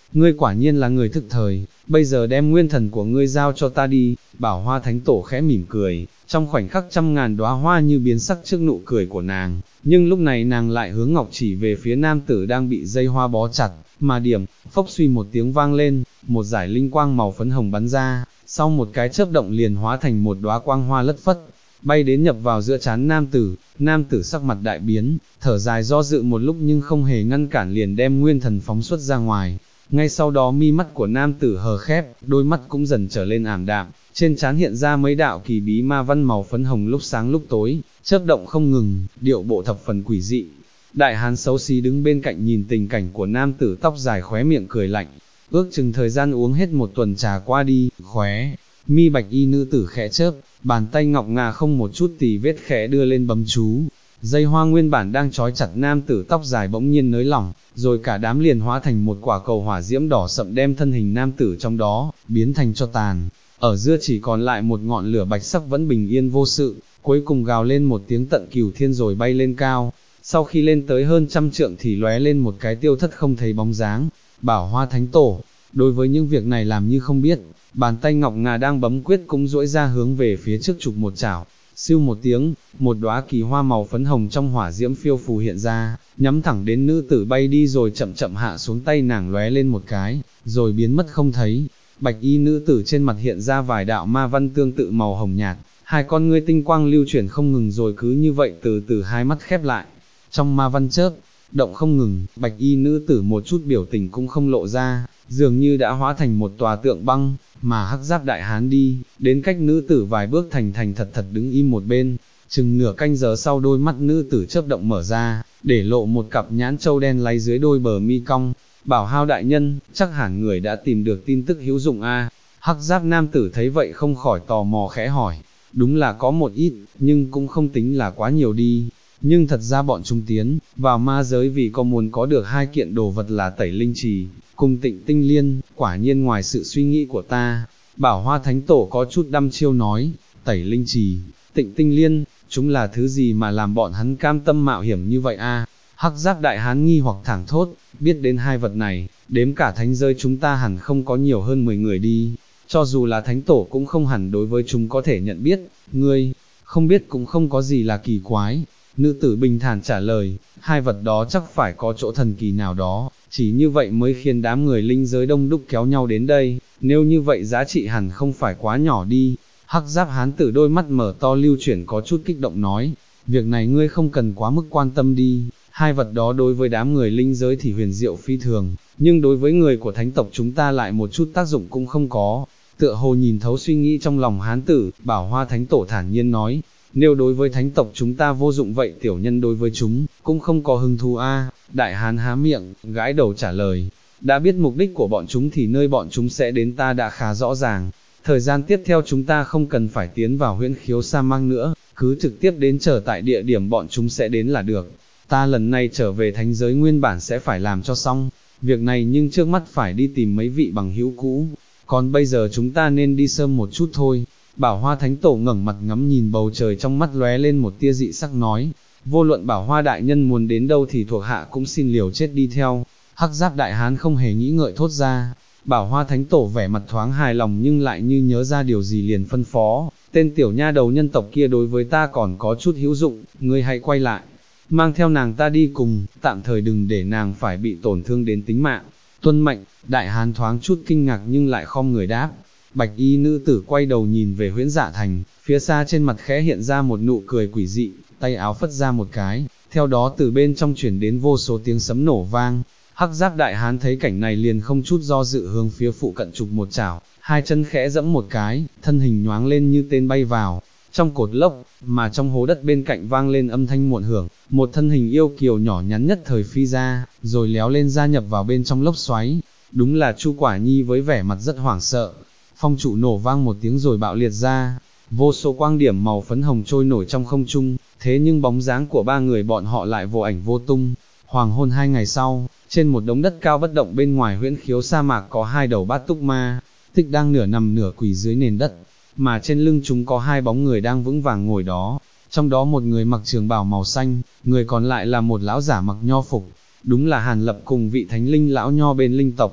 ngươi quả nhiên là người thức thời, bây giờ đem nguyên thần của ngươi giao cho ta đi. Bảo Hoa Thánh Tổ khẽ mỉm cười, trong khoảnh khắc trăm ngàn đóa hoa như biến sắc trước nụ cười của nàng, nhưng lúc này nàng lại hướng ngọc chỉ về phía nam tử đang bị dây hoa bó chặt, mà điểm, phốc suy một tiếng vang lên, một dải linh quang màu phấn hồng bắn ra, sau một cái chớp động liền hóa thành một đóa quang hoa lất phất, bay đến nhập vào giữa trán nam tử sắc mặt đại biến, thở dài do dự một lúc nhưng không hề ngăn cản liền đem nguyên thần phóng xuất ra ngoài. Ngay sau đó mi mắt của nam tử hờ khép, đôi mắt cũng dần trở lên ảm đạm, trên trán hiện ra mấy đạo kỳ bí ma văn màu phấn hồng lúc sáng lúc tối, chớp động không ngừng, điệu bộ thập phần quỷ dị. Đại hán xấu xí đứng bên cạnh nhìn tình cảnh của nam tử tóc dài khóe miệng cười lạnh, ước chừng thời gian uống hết một tuần trà qua đi, khóe mi bạch y nữ tử khẽ chớp, bàn tay ngọc ngà không một chút tì vết khẽ đưa lên bấm chú. Dây hoa nguyên bản đang trói chặt nam tử tóc dài bỗng nhiên nới lỏng, rồi cả đám liền hóa thành một quả cầu hỏa diễm đỏ sậm đem thân hình nam tử trong đó, biến thành cho tàn. Ở giữa chỉ còn lại một ngọn lửa bạch sắc vẫn bình yên vô sự, cuối cùng gào lên một tiếng tận cửu thiên rồi bay lên cao. Sau khi lên tới hơn trăm trượng thì lóe lên một cái tiêu thất không thấy bóng dáng. Bảo Hoa Thánh Tổ, đối với những việc này làm như không biết, bàn tay ngọc ngà đang bấm quyết cũng duỗi ra hướng về phía trước chụp một chảo. Siêu một tiếng, một đóa kỳ hoa màu phấn hồng trong hỏa diễm phiêu phù hiện ra, nhắm thẳng đến nữ tử bay đi rồi chậm chậm hạ xuống, tay nàng lóe lên một cái, rồi biến mất không thấy. Bạch y nữ tử trên mặt hiện ra vài đạo ma văn tương tự màu hồng nhạt, hai con ngươi tinh quang lưu chuyển không ngừng rồi cứ như vậy từ từ hai mắt khép lại. Trong ma văn chớp động không ngừng, bạch y nữ tử một chút biểu tình cũng không lộ ra, dường như đã hóa thành một tòa tượng băng, mà hắc giáp đại hán đi, đến cách nữ tử vài bước thành thật thật đứng im một bên. Chừng nửa canh giờ sau đôi mắt nữ tử chớp động mở ra, để lộ một cặp nhãn trâu đen láy dưới đôi bờ mi cong. Bảo Hao đại nhân, chắc hẳn người đã tìm được tin tức hữu dụng a. Hắc giáp nam tử thấy vậy không khỏi tò mò khẽ hỏi, đúng là có một ít, nhưng cũng không tính là quá nhiều đi. Nhưng thật ra bọn chúng tiến vào ma giới vì có muốn có được hai kiện đồ vật là tẩy linh trì, cùng tịnh tinh liên, quả nhiên ngoài sự suy nghĩ của ta. Bảo Hoa Thánh Tổ có chút đăm chiêu nói, tẩy linh trì, tịnh tinh liên, chúng là thứ gì mà làm bọn hắn cam tâm mạo hiểm như vậy a? Hắc giáp đại hán nghi hoặc thẳng thốt, biết đến hai vật này, đếm cả thánh giới chúng ta hẳn không có nhiều hơn 10 người đi, cho dù là Thánh Tổ cũng không hẳn đối với chúng có thể nhận biết, ngươi, không biết cũng không có gì là kỳ quái. Nữ tử bình thản trả lời, hai vật đó chắc phải có chỗ thần kỳ nào đó, chỉ như vậy mới khiến đám người linh giới đông đúc kéo nhau đến đây, nếu như vậy giá trị hẳn không phải quá nhỏ đi. Hắc giáp hán tử đôi mắt mở to lưu chuyển có chút kích động nói, việc này ngươi không cần quá mức quan tâm đi, hai vật đó đối với đám người linh giới thì huyền diệu phi thường, nhưng đối với người của thánh tộc chúng ta lại một chút tác dụng cũng không có. Tựa hồ nhìn thấu suy nghĩ trong lòng hán tử, Bảo Hoa Thánh Tổ thản nhiên nói, nếu đối với thánh tộc chúng ta vô dụng vậy tiểu nhân đối với chúng, cũng không có hứng thú a. Đại hán há miệng, gãi đầu trả lời, đã biết mục đích của bọn chúng thì nơi bọn chúng sẽ đến ta đã khá rõ ràng. Thời gian tiếp theo chúng ta không cần phải tiến vào huyễn khiếu sa mạc nữa, cứ trực tiếp đến chờ tại địa điểm bọn chúng sẽ đến là được. Ta lần này trở về thánh giới nguyên bản sẽ phải làm cho xong việc này, nhưng trước mắt phải đi tìm mấy vị bằng hữu cũ, còn bây giờ chúng ta nên đi sớm một chút thôi. Bảo Hoa Thánh Tổ ngẩng mặt ngắm nhìn bầu trời, trong mắt lóe lên một tia dị sắc nói, vô luận Bảo Hoa đại nhân muốn đến đâu thì thuộc hạ cũng xin liều chết đi theo. Hắc giáp đại hán không hề nghĩ ngợi thốt ra. Bảo Hoa Thánh Tổ vẻ mặt thoáng hài lòng nhưng lại như nhớ ra điều gì liền phân phó, tên tiểu nha đầu nhân tộc kia đối với ta còn có chút hữu dụng, ngươi hãy quay lại, mang theo nàng ta đi cùng, tạm thời đừng để nàng phải bị tổn thương đến tính mạng. Tuân mệnh. Đại hán thoáng chút kinh ngạc nhưng lại khom người đáp. Bạch y nữ tử quay đầu nhìn về Huyễn Dạ Thành, phía xa trên mặt khẽ hiện ra một nụ cười quỷ dị, tay áo phất ra một cái, theo đó từ bên trong chuyển đến vô số tiếng sấm nổ vang. Hắc giáp đại hán thấy cảnh này liền không chút do dự hướng phía phụ cận chụp một chảo, hai chân khẽ dẫm một cái, thân hình nhoáng lên như tên bay vào trong cột lốc, mà trong hố đất bên cạnh vang lên âm thanh muộn hưởng, một thân hình yêu kiều nhỏ nhắn nhất thời phi ra, rồi léo lên gia nhập vào bên trong lốc xoáy. Đúng là Chu Quả Nhi với vẻ mặt rất hoảng sợ. Phong trụ nổ vang một tiếng rồi bạo liệt ra, vô số quang điểm màu phấn hồng trôi nổi trong không trung, thế nhưng bóng dáng của ba người bọn họ lại vô ảnh vô tung. Hoàng hôn 2 ngày sau, trên một đống đất cao bất động bên ngoài huyễn khiếu sa mạc có hai đầu bát túc ma, tích đang nửa nằm nửa quỳ dưới nền đất, mà trên lưng chúng có hai bóng người đang vững vàng ngồi đó, trong đó một người mặc trường bào màu xanh, người còn lại là một lão giả mặc nho phục, đúng là Hàn Lập cùng vị thánh linh lão nho bên linh tộc.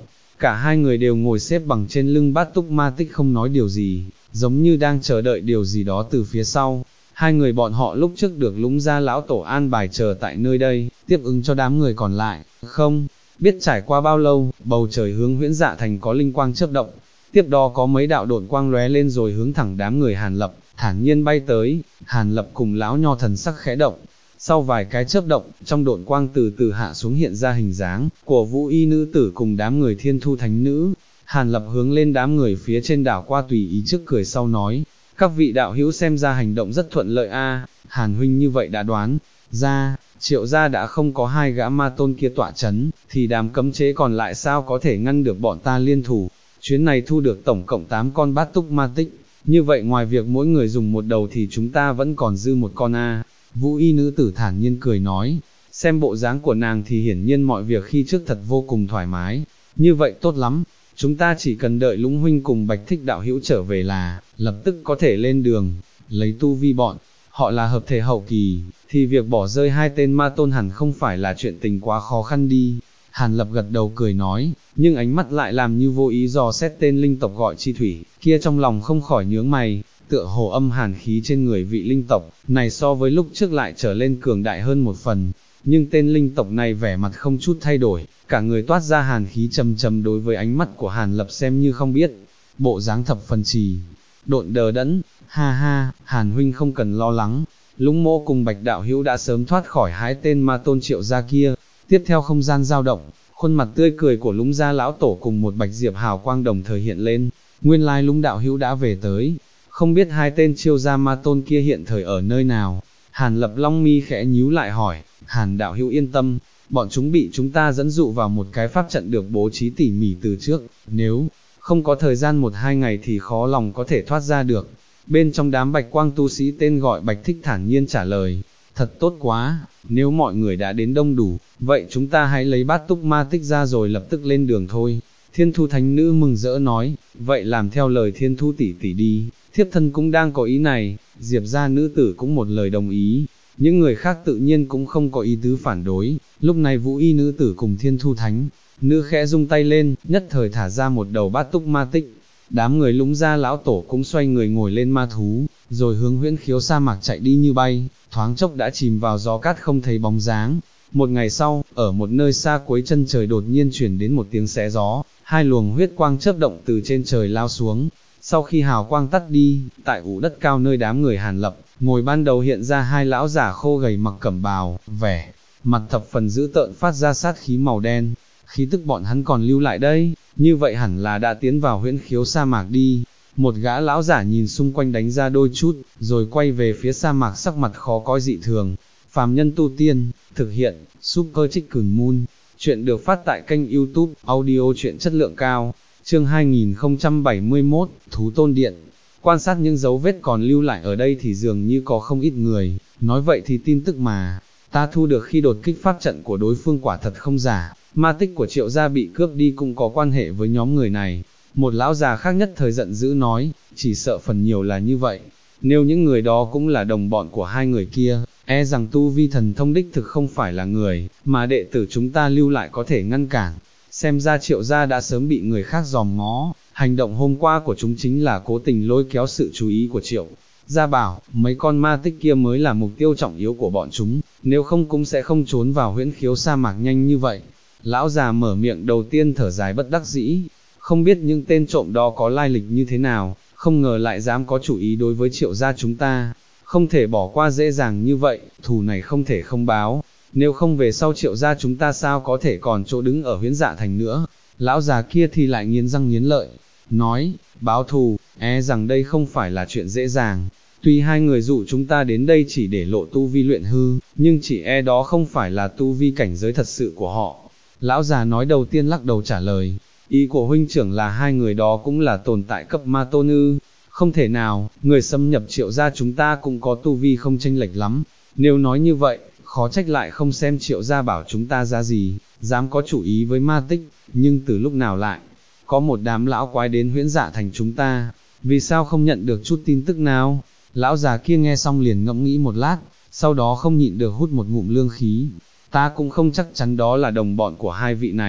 Cả hai người đều ngồi xếp bằng trên lưng bát túc ma tích không nói điều gì, giống như đang chờ đợi điều gì đó từ phía sau. Hai người bọn họ lúc trước được Lũng Gia lão tổ an bài chờ tại nơi đây, tiếp ứng cho đám người còn lại. Không biết trải qua bao lâu, bầu trời hướng Huyễn Dạ Thành có linh quang chớp động, tiếp đó có mấy đạo độn quang lóe lên rồi hướng thẳng đám người Hàn Lập, thản nhiên bay tới. Hàn Lập cùng lão nho thần sắc khẽ động. Sau vài cái chớp động, trong độn quang từ từ hạ xuống hiện ra hình dáng của Vũ Y nữ tử cùng đám người Thiên Thu thánh nữ. Hàn Lập hướng lên đám người phía trên đảo qua tùy ý trước cười sau nói, các vị đạo hữu xem ra hành động rất thuận lợi a. Hàn huynh như vậy đã đoán ra, Triệu gia đã không có hai gã ma tôn kia tọa chấn, thì đám cấm chế còn lại sao có thể ngăn được bọn ta liên thủ. Chuyến này thu được tổng cộng 8 con bát túc ma tích, như vậy ngoài việc mỗi người dùng một đầu thì chúng ta vẫn còn dư một con a. Vũ Y nữ tử thản nhiên cười nói, xem bộ dáng của nàng thì hiển nhiên mọi việc khi trước thật vô cùng thoải mái. Như vậy tốt lắm, chúng ta chỉ cần đợi Lũng huynh cùng Bạch Thích đạo hữu trở về là, lập tức có thể lên đường, lấy tu vi bọn họ là hợp thể hậu kỳ, thì việc bỏ rơi hai tên ma tôn hẳn không phải là chuyện tình quá khó khăn đi. Hàn Lập gật đầu cười nói, nhưng ánh mắt lại làm như vô ý dò xét tên linh tộc gọi Chi Thủy, kia trong lòng không khỏi nhướng mày, tựa hồ âm hàn khí trên người vị linh tộc này so với lúc trước lại trở lên cường đại hơn một phần, nhưng tên linh tộc này vẻ mặt không chút thay đổi, cả người toát ra hàn khí trầm trầm đối với ánh mắt của Hàn Lập xem như không biết, bộ dáng thập phần trì độn đờ đẫn. Ha ha, Hàn huynh không cần lo lắng, Lũng mỗ cùng Bạch đạo hữu đã sớm thoát khỏi hai tên ma tôn Triệu gia kia. Tiếp theo không gian dao động, khuôn mặt tươi cười của Lũng gia lão tổ cùng một bạch diệp hào quang đồng thời hiện lên, nguyên lai Lũng đạo hữu đã về tới, không biết hai tên Triệu gia ma tôn kia hiện thời ở nơi nào. Hàn Lập long mi khẽ nhíu lại hỏi, Hàn đạo hữu yên tâm, bọn chúng bị chúng ta dẫn dụ vào một cái pháp trận được bố trí tỉ mỉ từ trước, nếu không có thời gian 1-2 ngày thì khó lòng có thể thoát ra được. Bên trong đám bạch quang tu sĩ tên gọi Bạch Thích thản nhiên trả lời, thật tốt quá, nếu mọi người đã đến đông đủ, vậy chúng ta hãy lấy bát túc ma tích ra rồi lập tức lên đường thôi. Thiên Thu thánh nữ mừng rỡ nói, vậy làm theo lời Thiên Thu tỷ tỷ đi, thiếp thân cũng đang có ý này. Diệp gia nữ tử cũng một lời đồng ý, những người khác tự nhiên cũng không có ý tứ phản đối. Lúc này Vũ Y nữ tử cùng Thiên Thu thánh nữ khẽ rung tay lên, nhất thời thả ra một đầu bát túc ma tích. Đám người Lũng gia lão tổ cũng xoay người ngồi lên ma thú, rồi hướng Huyễn Khiếu sa mạc chạy đi như bay, thoáng chốc đã chìm vào gió cát không thấy bóng dáng. Một ngày sau, ở một nơi xa cuối chân trời đột nhiên chuyển đến một tiếng xé gió, hai luồng huyết quang chớp động từ trên trời lao xuống. Sau khi hào quang tắt đi, tại ụ đất cao nơi đám người Hàn Lập ngồi ban đầu hiện ra hai lão giả khô gầy mặc cẩm bào, vẻ mặt thập phần dữ tợn phát ra sát khí màu đen. Khí tức bọn hắn còn lưu lại đây, như vậy hẳn là đã tiến vào Huyễn Khiếu sa mạc đi. Một gã lão giả nhìn xung quanh đánh ra đôi chút, rồi quay về phía sa mạc sắc mặt khó coi dị thường. Phàm nhân tu tiên, thực hiện, Super Chicken Moon. Chuyện được phát tại kênh YouTube, audio truyện chất lượng cao. Chương 2071, Thú Tôn Điện. Quan sát những dấu vết còn lưu lại ở đây thì dường như có không ít người, nói vậy thì tin tức mà ta thu được khi đột kích pháp trận của đối phương quả thật không giả. Ma tích của Triệu gia bị cướp đi cũng có quan hệ với nhóm người này. Một lão già khác nhất thời giận dữ nói, chỉ sợ phần nhiều là như vậy. Nếu những người đó cũng là đồng bọn của hai người kia, e rằng tu vi thần thông đích thực không phải là người mà đệ tử chúng ta lưu lại có thể ngăn cản. Xem ra Triệu gia đã sớm bị người khác dòm ngó, hành động hôm qua của chúng chính là cố tình lôi kéo sự chú ý của Triệu gia bảo, mấy con ma tích kia mới là mục tiêu trọng yếu của bọn chúng, nếu không cũng sẽ không trốn vào Huyễn Khiếu sa mạc nhanh như vậy. Lão già mở miệng đầu tiên thở dài bất đắc dĩ, không biết những tên trộm đó có lai lịch như thế nào, không ngờ lại dám có chủ ý đối với Triệu gia chúng ta, không thể bỏ qua dễ dàng như vậy, thù này không thể không báo, nếu không về sau Triệu gia chúng ta sao có thể còn chỗ đứng ở Huyễn Dạ Thành nữa. Lão già kia thì lại nghiến răng nghiến lợi, nói, báo thù, e rằng đây không phải là chuyện dễ dàng. Tuy hai người dụ chúng ta đến đây chỉ để lộ tu vi luyện hư, nhưng chỉ e đó không phải là tu vi cảnh giới thật sự của họ. Lão già nói đầu tiên lắc đầu trả lời, ý của huynh trưởng là hai người đó cũng là tồn tại cấp ma tôn ư? Không thể nào, người xâm nhập Triệu gia chúng ta cũng có tu vi không chênh lệch lắm. Nếu nói như vậy, khó trách lại không xem Triệu gia bảo chúng ta ra gì, dám có chủ ý với ma tích, nhưng từ lúc nào lại có một đám lão quái đến Huyễn Dạ Thành chúng ta, vì sao không nhận được chút tin tức nào? Lão già kia nghe xong liền ngẫm nghĩ một lát, sau đó không nhịn được hút một ngụm lương khí. Ta cũng không chắc chắn đó là đồng bọn của hai vị này,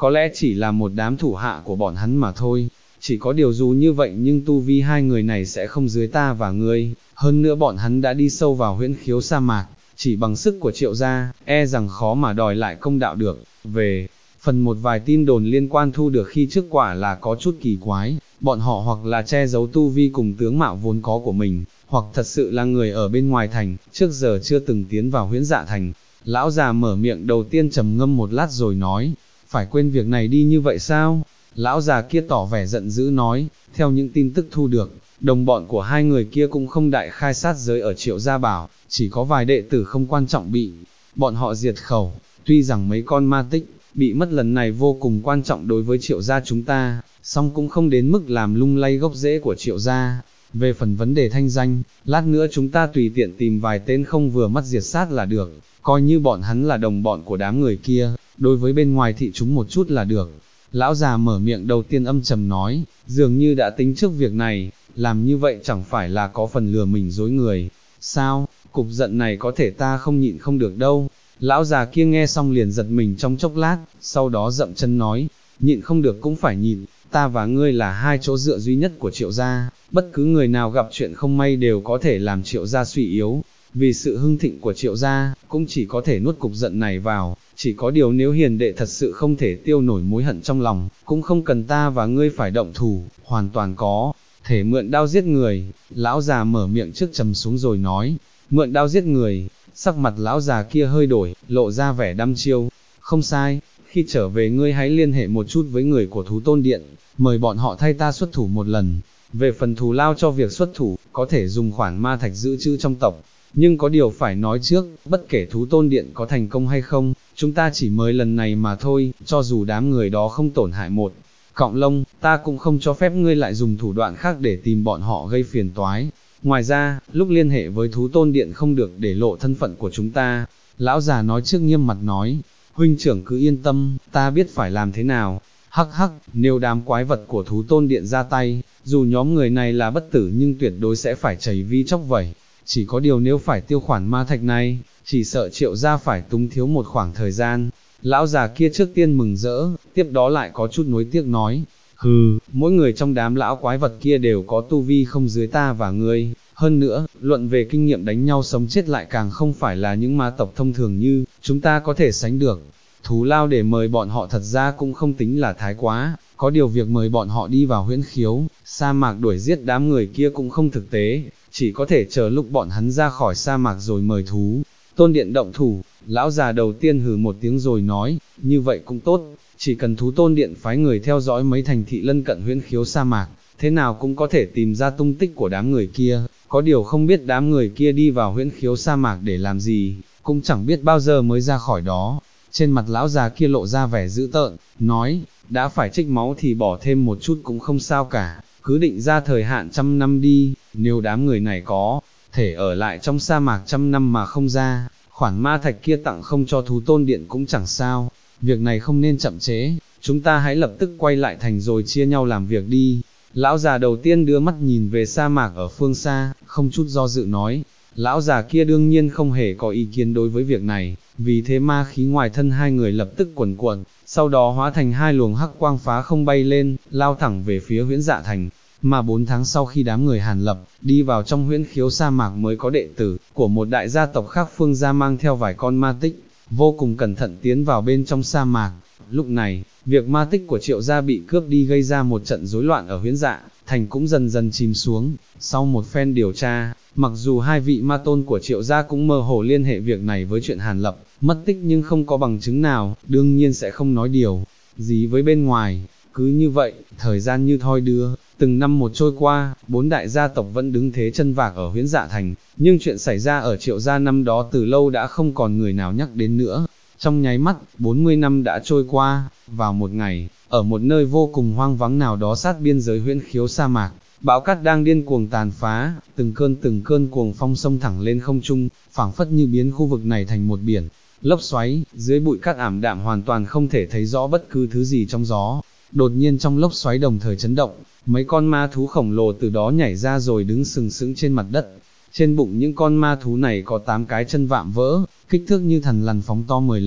có lẽ chỉ là một đám thủ hạ của bọn hắn mà thôi. Chỉ có điều dù như vậy nhưng tu vi hai người này sẽ không dưới ta và ngươi, hơn nữa bọn hắn đã đi sâu vào huyễn khiếu sa mạc, chỉ bằng sức của Triệu gia, e rằng khó mà đòi lại công đạo được. Về phần một vài tin đồn liên quan thu được khi trước quả là có chút kỳ quái, bọn họ hoặc là che giấu tu vi cùng tướng mạo vốn có của mình, hoặc thật sự là người ở bên ngoài thành, trước giờ chưa từng tiến vào huyễn dạ thành. Lão già mở miệng đầu tiên trầm ngâm một lát rồi nói, phải quên việc này đi như vậy sao? Lão già kia tỏ vẻ giận dữ nói, theo những tin tức thu được, đồng bọn của hai người kia cũng không đại khai sát giới ở Triệu gia bảo, chỉ có vài đệ tử không quan trọng bị bọn họ diệt khẩu, tuy rằng mấy con ma tích bị mất lần này vô cùng quan trọng đối với Triệu gia chúng ta, song cũng không đến mức làm lung lay gốc rễ của Triệu gia. Về phần vấn đề thanh danh, lát nữa chúng ta tùy tiện tìm vài tên không vừa mắt diệt sát là được, coi như bọn hắn là đồng bọn của đám người kia, đối với bên ngoài thị chúng một chút là được. Lão già mở miệng đầu tiên âm trầm nói, dường như đã tính trước việc này, làm như vậy chẳng phải là có phần lừa mình dối người. Sao, cục giận này có thể ta không nhịn không được đâu. Lão già kia nghe xong liền giật mình trong chốc lát, sau đó dậm chân nói, nhịn không được cũng phải nhịn, ta và ngươi là hai chỗ dựa duy nhất của Triệu gia, bất cứ người nào gặp chuyện không may đều có thể làm Triệu gia suy yếu. Vì sự hưng thịnh của Triệu gia, cũng chỉ có thể nuốt cục giận này vào, chỉ có điều nếu hiền đệ thật sự không thể tiêu nổi mối hận trong lòng, cũng không cần ta và ngươi phải động thủ, hoàn toàn có thể mượn đao giết người. Lão già mở miệng trước trầm xuống rồi nói, mượn đao giết người. Sắc mặt lão già kia hơi đổi, lộ ra vẻ đăm chiêu. Không sai, khi trở về ngươi hãy liên hệ một chút với người của Thú Tôn Điện, mời bọn họ thay ta xuất thủ một lần. Về phần thù lao cho việc xuất thủ, có thể dùng khoản ma thạch dự trữ trong tộc. Nhưng có điều phải nói trước, bất kể Thú Tôn Điện có thành công hay không, chúng ta chỉ mới lần này mà thôi, cho dù đám người đó không tổn hại một cọng lông, ta cũng không cho phép ngươi lại dùng thủ đoạn khác để tìm bọn họ gây phiền toái. Ngoài ra, lúc liên hệ với Thú Tôn Điện không được để lộ thân phận của chúng ta. Lão già nói trước nghiêm mặt nói, huynh trưởng cứ yên tâm, ta biết phải làm thế nào. Hắc hắc, nếu đám quái vật của Thú Tôn Điện ra tay, dù nhóm người này là bất tử nhưng tuyệt đối sẽ phải chảy vi chóc vẩy. Chỉ có điều nếu phải tiêu khoản ma thạch này, chỉ sợ Triệu gia phải túng thiếu một khoảng thời gian. Lão già kia trước tiên mừng rỡ, tiếp đó lại có chút nuối tiếc nói, hừ, mỗi người trong đám lão quái vật kia đều có tu vi không dưới ta và ngươi, hơn nữa, luận về kinh nghiệm đánh nhau sống chết lại càng không phải là những ma tộc thông thường như chúng ta có thể sánh được. Thù lao để mời bọn họ thật ra cũng không tính là thái quá, có điều việc mời bọn họ đi vào huyễn khiếu, sa mạc đuổi giết đám người kia cũng không thực tế, chỉ có thể chờ lúc bọn hắn ra khỏi sa mạc rồi mời Thú Tôn Điện động thủ. Lão già đầu tiên hừ một tiếng rồi nói, như vậy cũng tốt, chỉ cần Thú Tôn Điện phái người theo dõi mấy thành thị lân cận huyễn khiếu sa mạc, thế nào cũng có thể tìm ra tung tích của đám người kia, có điều không biết đám người kia đi vào huyễn khiếu sa mạc để làm gì, cũng chẳng biết bao giờ mới ra khỏi đó. Trên mặt lão già kia lộ ra vẻ dữ tợn, nói, đã phải trích máu thì bỏ thêm một chút cũng không sao cả, cứ định ra thời hạn 100 năm đi, nếu đám người này có thể ở lại trong sa mạc 100 năm mà không ra, khoản ma thạch kia tặng không cho Thú Tôn Điện cũng chẳng sao, việc này không nên chậm trễ, chúng ta hãy lập tức quay lại thành rồi chia nhau làm việc đi. Lão già đầu tiên đưa mắt nhìn về sa mạc ở phương xa, không chút do dự nói. Lão già kia đương nhiên không hề có ý kiến đối với việc này, vì thế ma khí ngoài thân hai người lập tức quẩn cuộn, sau đó hóa thành hai luồng hắc quang phá không bay lên, lao thẳng về phía huyễn dạ thành. Mà 4 tháng sau khi đám người Hàn Lập đi vào trong huyễn khiếu sa mạc mới có đệ tử của một đại gia tộc khác Phương gia mang theo vài con ma tích, vô cùng cẩn thận tiến vào bên trong sa mạc. Lúc này, việc ma tích của Triệu gia bị cướp đi gây ra một trận rối loạn ở huyễn dạ thành cũng dần dần chìm xuống. Sau một phen điều tra, mặc dù hai vị ma tôn của Triệu gia cũng mơ hồ liên hệ việc này với chuyện Hàn Lập mất tích nhưng không có bằng chứng nào, đương nhiên sẽ không nói điều gì với bên ngoài. Cứ như vậy, thời gian như thoi đưa, từng năm một trôi qua, 4 đại gia tộc vẫn đứng thế chân vạc ở huyễn dạ thành, nhưng chuyện xảy ra ở Triệu gia năm đó từ lâu đã không còn người nào nhắc đến nữa. Trong nháy mắt, 40 năm đã trôi qua, vào một ngày, ở một nơi vô cùng hoang vắng nào đó sát biên giới huyễn khiếu sa mạc, bão cát đang điên cuồng tàn phá, từng cơn cuồng phong xông thẳng lên không trung, phảng phất như biến khu vực này thành một biển lốc xoáy, dưới bụi cát ảm đạm hoàn toàn không thể thấy rõ bất cứ thứ gì trong gió. Đột nhiên trong lốc xoáy đồng thời chấn động, mấy con ma thú khổng lồ từ đó nhảy ra rồi đứng sừng sững trên mặt đất. Trên bụng những con ma thú này có 8 cái chân vạm vỡ, kích thước như thằn lằn phóng to 10 lần,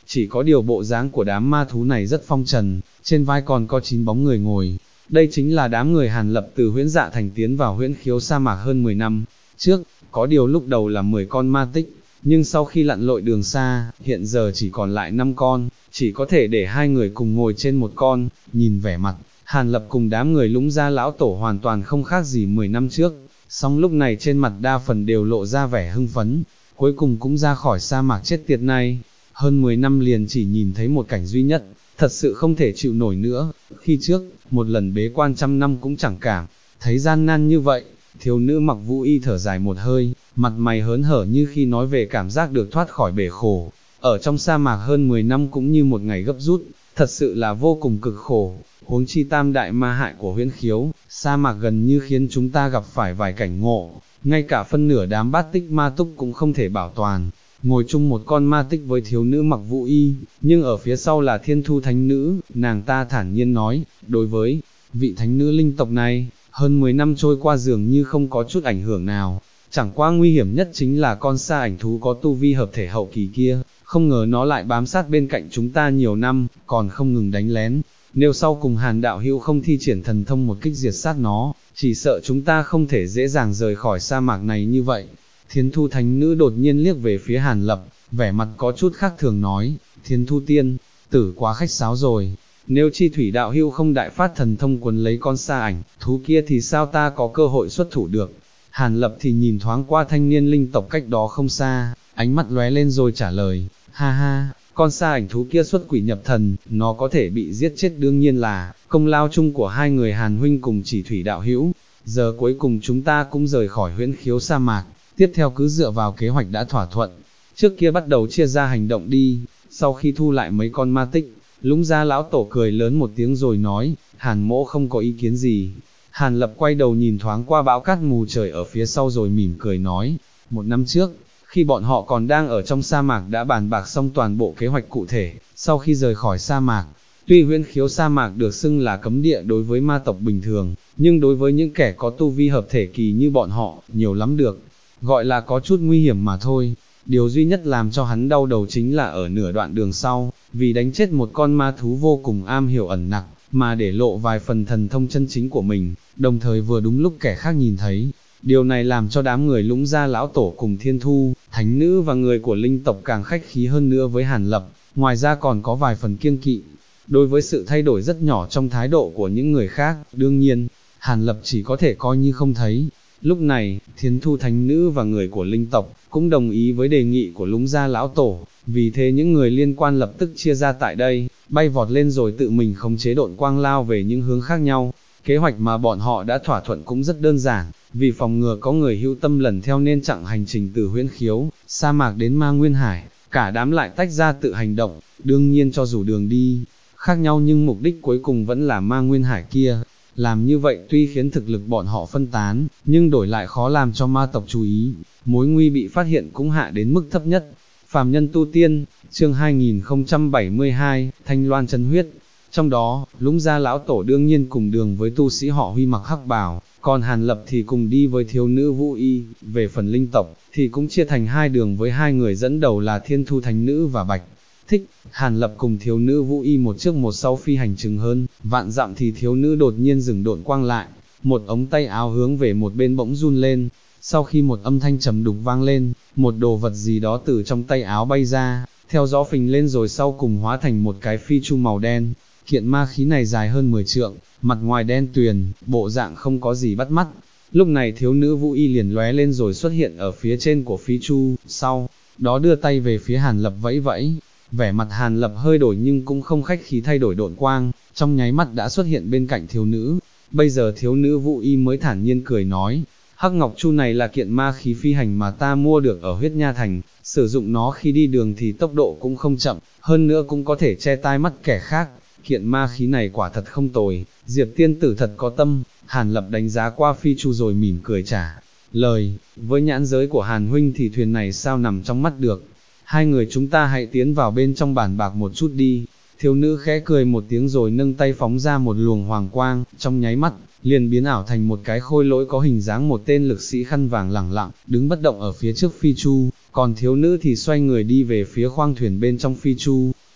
chỉ có điều bộ dáng của đám ma thú này rất phong trần, trên vai còn có 9 bóng người ngồi. Đây chính là đám người Hàn Lập từ Huyễn Dạ Thành tiến vào Huyễn Khiếu sa mạc hơn 10 năm trước, có điều lúc đầu là 10 con ma tích, nhưng sau khi lặn lội đường xa, hiện giờ chỉ còn lại 5 con, chỉ có thể để 2 người cùng ngồi trên một con. Nhìn vẻ mặt, Hàn Lập cùng đám người Lũng Gia lão tổ hoàn toàn không khác gì 10 năm trước, song lúc này trên mặt đa phần đều lộ ra vẻ hưng phấn, cuối cùng cũng ra khỏi sa mạc chết tiệt này. Hơn 10 năm liền chỉ nhìn thấy một cảnh duy nhất, thật sự không thể chịu nổi nữa. Khi trước, một lần bế quan 100 năm cũng chẳng cảm thấy gian nan như vậy. Thiếu nữ mặc vũ y thở dài một hơi, mặt mày hớn hở như khi nói về cảm giác được thoát khỏi bể khổ. Ở trong sa mạc hơn 10 năm cũng như một ngày gấp rút, thật sự là vô cùng cực khổ. Huống chi tam đại ma hại của Huyễn Khiếu, sa mạc gần như khiến chúng ta gặp phải vài cảnh ngộ, ngay cả phân nửa đám bát tích ma túc cũng không thể bảo toàn. Ngồi chung một con ma tích với thiếu nữ mặc vũ y, nhưng ở phía sau là Thiên Thu thánh nữ, nàng ta thản nhiên nói, đối với vị thánh nữ linh tộc này, hơn 10 năm trôi qua dường như không có chút ảnh hưởng nào, chẳng qua nguy hiểm nhất chính là con sa ảnh thú có tu vi hợp thể hậu kỳ kia, không ngờ nó lại bám sát bên cạnh chúng ta nhiều năm, còn không ngừng đánh lén. Nếu sau cùng Hàn đạo hữu không thi triển thần thông một kích diệt sát nó, chỉ sợ chúng ta không thể dễ dàng rời khỏi sa mạc này như vậy. Thiên Thu thánh nữ đột nhiên liếc về phía Hàn Lập, vẻ mặt có chút khác thường nói, Thiên Thu tiên tử quá khách sáo rồi, nếu chi thủy đạo hữu không đại phát thần thông quấn lấy con sa ảnh thú kia thì sao ta có cơ hội xuất thủ được. Hàn Lập thì nhìn thoáng qua thanh niên linh tộc cách đó không xa, ánh mắt lóe lên rồi trả lời, ha ha, con sa ảnh thú kia xuất quỷ nhập thần, nó có thể bị giết chết đương nhiên là công lao chung của hai người Hàn huynh cùng chỉ thủy đạo hữu. Giờ cuối cùng chúng ta cũng rời khỏi Huyễn Khiếu sa mạc, tiếp theo cứ dựa vào kế hoạch đã thỏa thuận. Trước kia bắt đầu chia ra hành động đi. Sau khi thu lại mấy con ma tích, Lũng Gia lão tổ cười lớn một tiếng rồi nói, Hàn mỗ không có ý kiến gì. Hàn Lập quay đầu nhìn thoáng qua bão cát mù trời ở phía sau rồi mỉm cười nói, 1 năm trước, khi bọn họ còn đang ở trong sa mạc đã bàn bạc xong toàn bộ kế hoạch cụ thể. Sau khi rời khỏi sa mạc, tuy Huyễn Khiếu sa mạc được xưng là cấm địa đối với ma tộc bình thường, nhưng đối với những kẻ có tu vi hợp thể kỳ như bọn họ, nhiều lắm được, gọi là có chút nguy hiểm mà thôi. Điều duy nhất làm cho hắn đau đầu chính là ở nửa đoạn đường sau, vì đánh chết một con ma thú vô cùng am hiểu ẩn nặc, mà để lộ vài phần thần thông chân chính của mình, đồng thời vừa đúng lúc kẻ khác nhìn thấy. Điều này làm cho đám người Lũng Gia lão tổ cùng Thiên Thu thánh nữ và người của linh tộc càng khách khí hơn nữa với Hàn Lập, ngoài ra còn có vài phần kiêng kỵ. Đối với sự thay đổi rất nhỏ trong thái độ của những người khác, đương nhiên, Hàn Lập chỉ có thể coi như không thấy. Lúc này, Thiên Thu thánh nữ và người của linh tộc cũng đồng ý với đề nghị của Lũng Gia lão tổ, vì thế những người liên quan lập tức chia ra tại đây, bay vọt lên rồi tự mình khống chế độn quang lao về những hướng khác nhau. Kế hoạch mà bọn họ đã thỏa thuận cũng rất đơn giản, vì phòng ngừa có người hữu tâm lần theo nên chặng hành trình từ Huyễn Khiếu sa mạc đến Ma Nguyên Hải, cả đám lại tách ra tự hành động. Đương nhiên cho dù đường đi khác nhau nhưng mục đích cuối cùng vẫn là Ma Nguyên Hải kia. Làm như vậy tuy khiến thực lực bọn họ phân tán, nhưng đổi lại khó làm cho ma tộc chú ý, mối nguy bị phát hiện cũng hạ đến mức thấp nhất. Phàm nhân tu tiên, chương 2072, Thanh Loan chân huyết. Trong đó, Lũng Gia lão tổ đương nhiên cùng đường với tu sĩ họ Huy mặc hắc bào, còn Hàn Lập thì cùng đi với thiếu nữ Vũ Y. Về phần linh tộc, thì cũng chia thành 2 đường với 2 người dẫn đầu là Thiên Thu thánh nữ và Bạch Thích. Hàn Lập cùng thiếu nữ Vũ Y một trước một sau phi hành chừng hơn vạn dặm thì thiếu nữ đột nhiên dừng độn quang lại, một ống tay áo hướng về một bên bỗng run lên. Sau khi một âm thanh trầm đục vang lên, một đồ vật gì đó từ trong tay áo bay ra, theo gió phình lên rồi sau cùng hóa thành một cái phi chu màu đen. Kiện ma khí này dài hơn 10 trượng, mặt ngoài đen tuyền, bộ dạng không có gì bắt mắt. Lúc này thiếu nữ Vũ Y liền lóe lên rồi xuất hiện ở phía trên của phi chu, sau đó đưa tay về phía Hàn Lập vẫy vẫy. Vẻ mặt Hàn Lập hơi đổi nhưng cũng không khách khí thay đổi độn quang, trong nháy mắt đã xuất hiện bên cạnh thiếu nữ. Bây giờ thiếu nữ Vũ Y mới thản nhiên cười nói, Hắc Ngọc Chu này là kiện ma khí phi hành mà ta mua được ở Huyết Nha Thành, sử dụng nó khi đi đường thì tốc độ cũng không chậm, hơn nữa cũng có thể che tai mắt kẻ khác. Kiện ma khí này quả thật không tồi, Diệp tiên tử thật có tâm. Hàn Lập đánh giá qua phi chu rồi mỉm cười trả lời, với nhãn giới của Hàn huynh thì thuyền này sao nằm trong mắt được. 2 người chúng ta hãy tiến vào bên trong bàn bạc một chút đi. Thiếu nữ khẽ cười một tiếng rồi nâng tay phóng ra một luồng hoàng quang, trong nháy mắt, liền biến ảo thành một cái khôi lỗi có hình dáng một tên lực sĩ khăn vàng lẳng lặng, đứng bất động ở phía trước phi chu, còn thiếu nữ thì xoay người đi về phía khoang thuyền bên trong phi chu.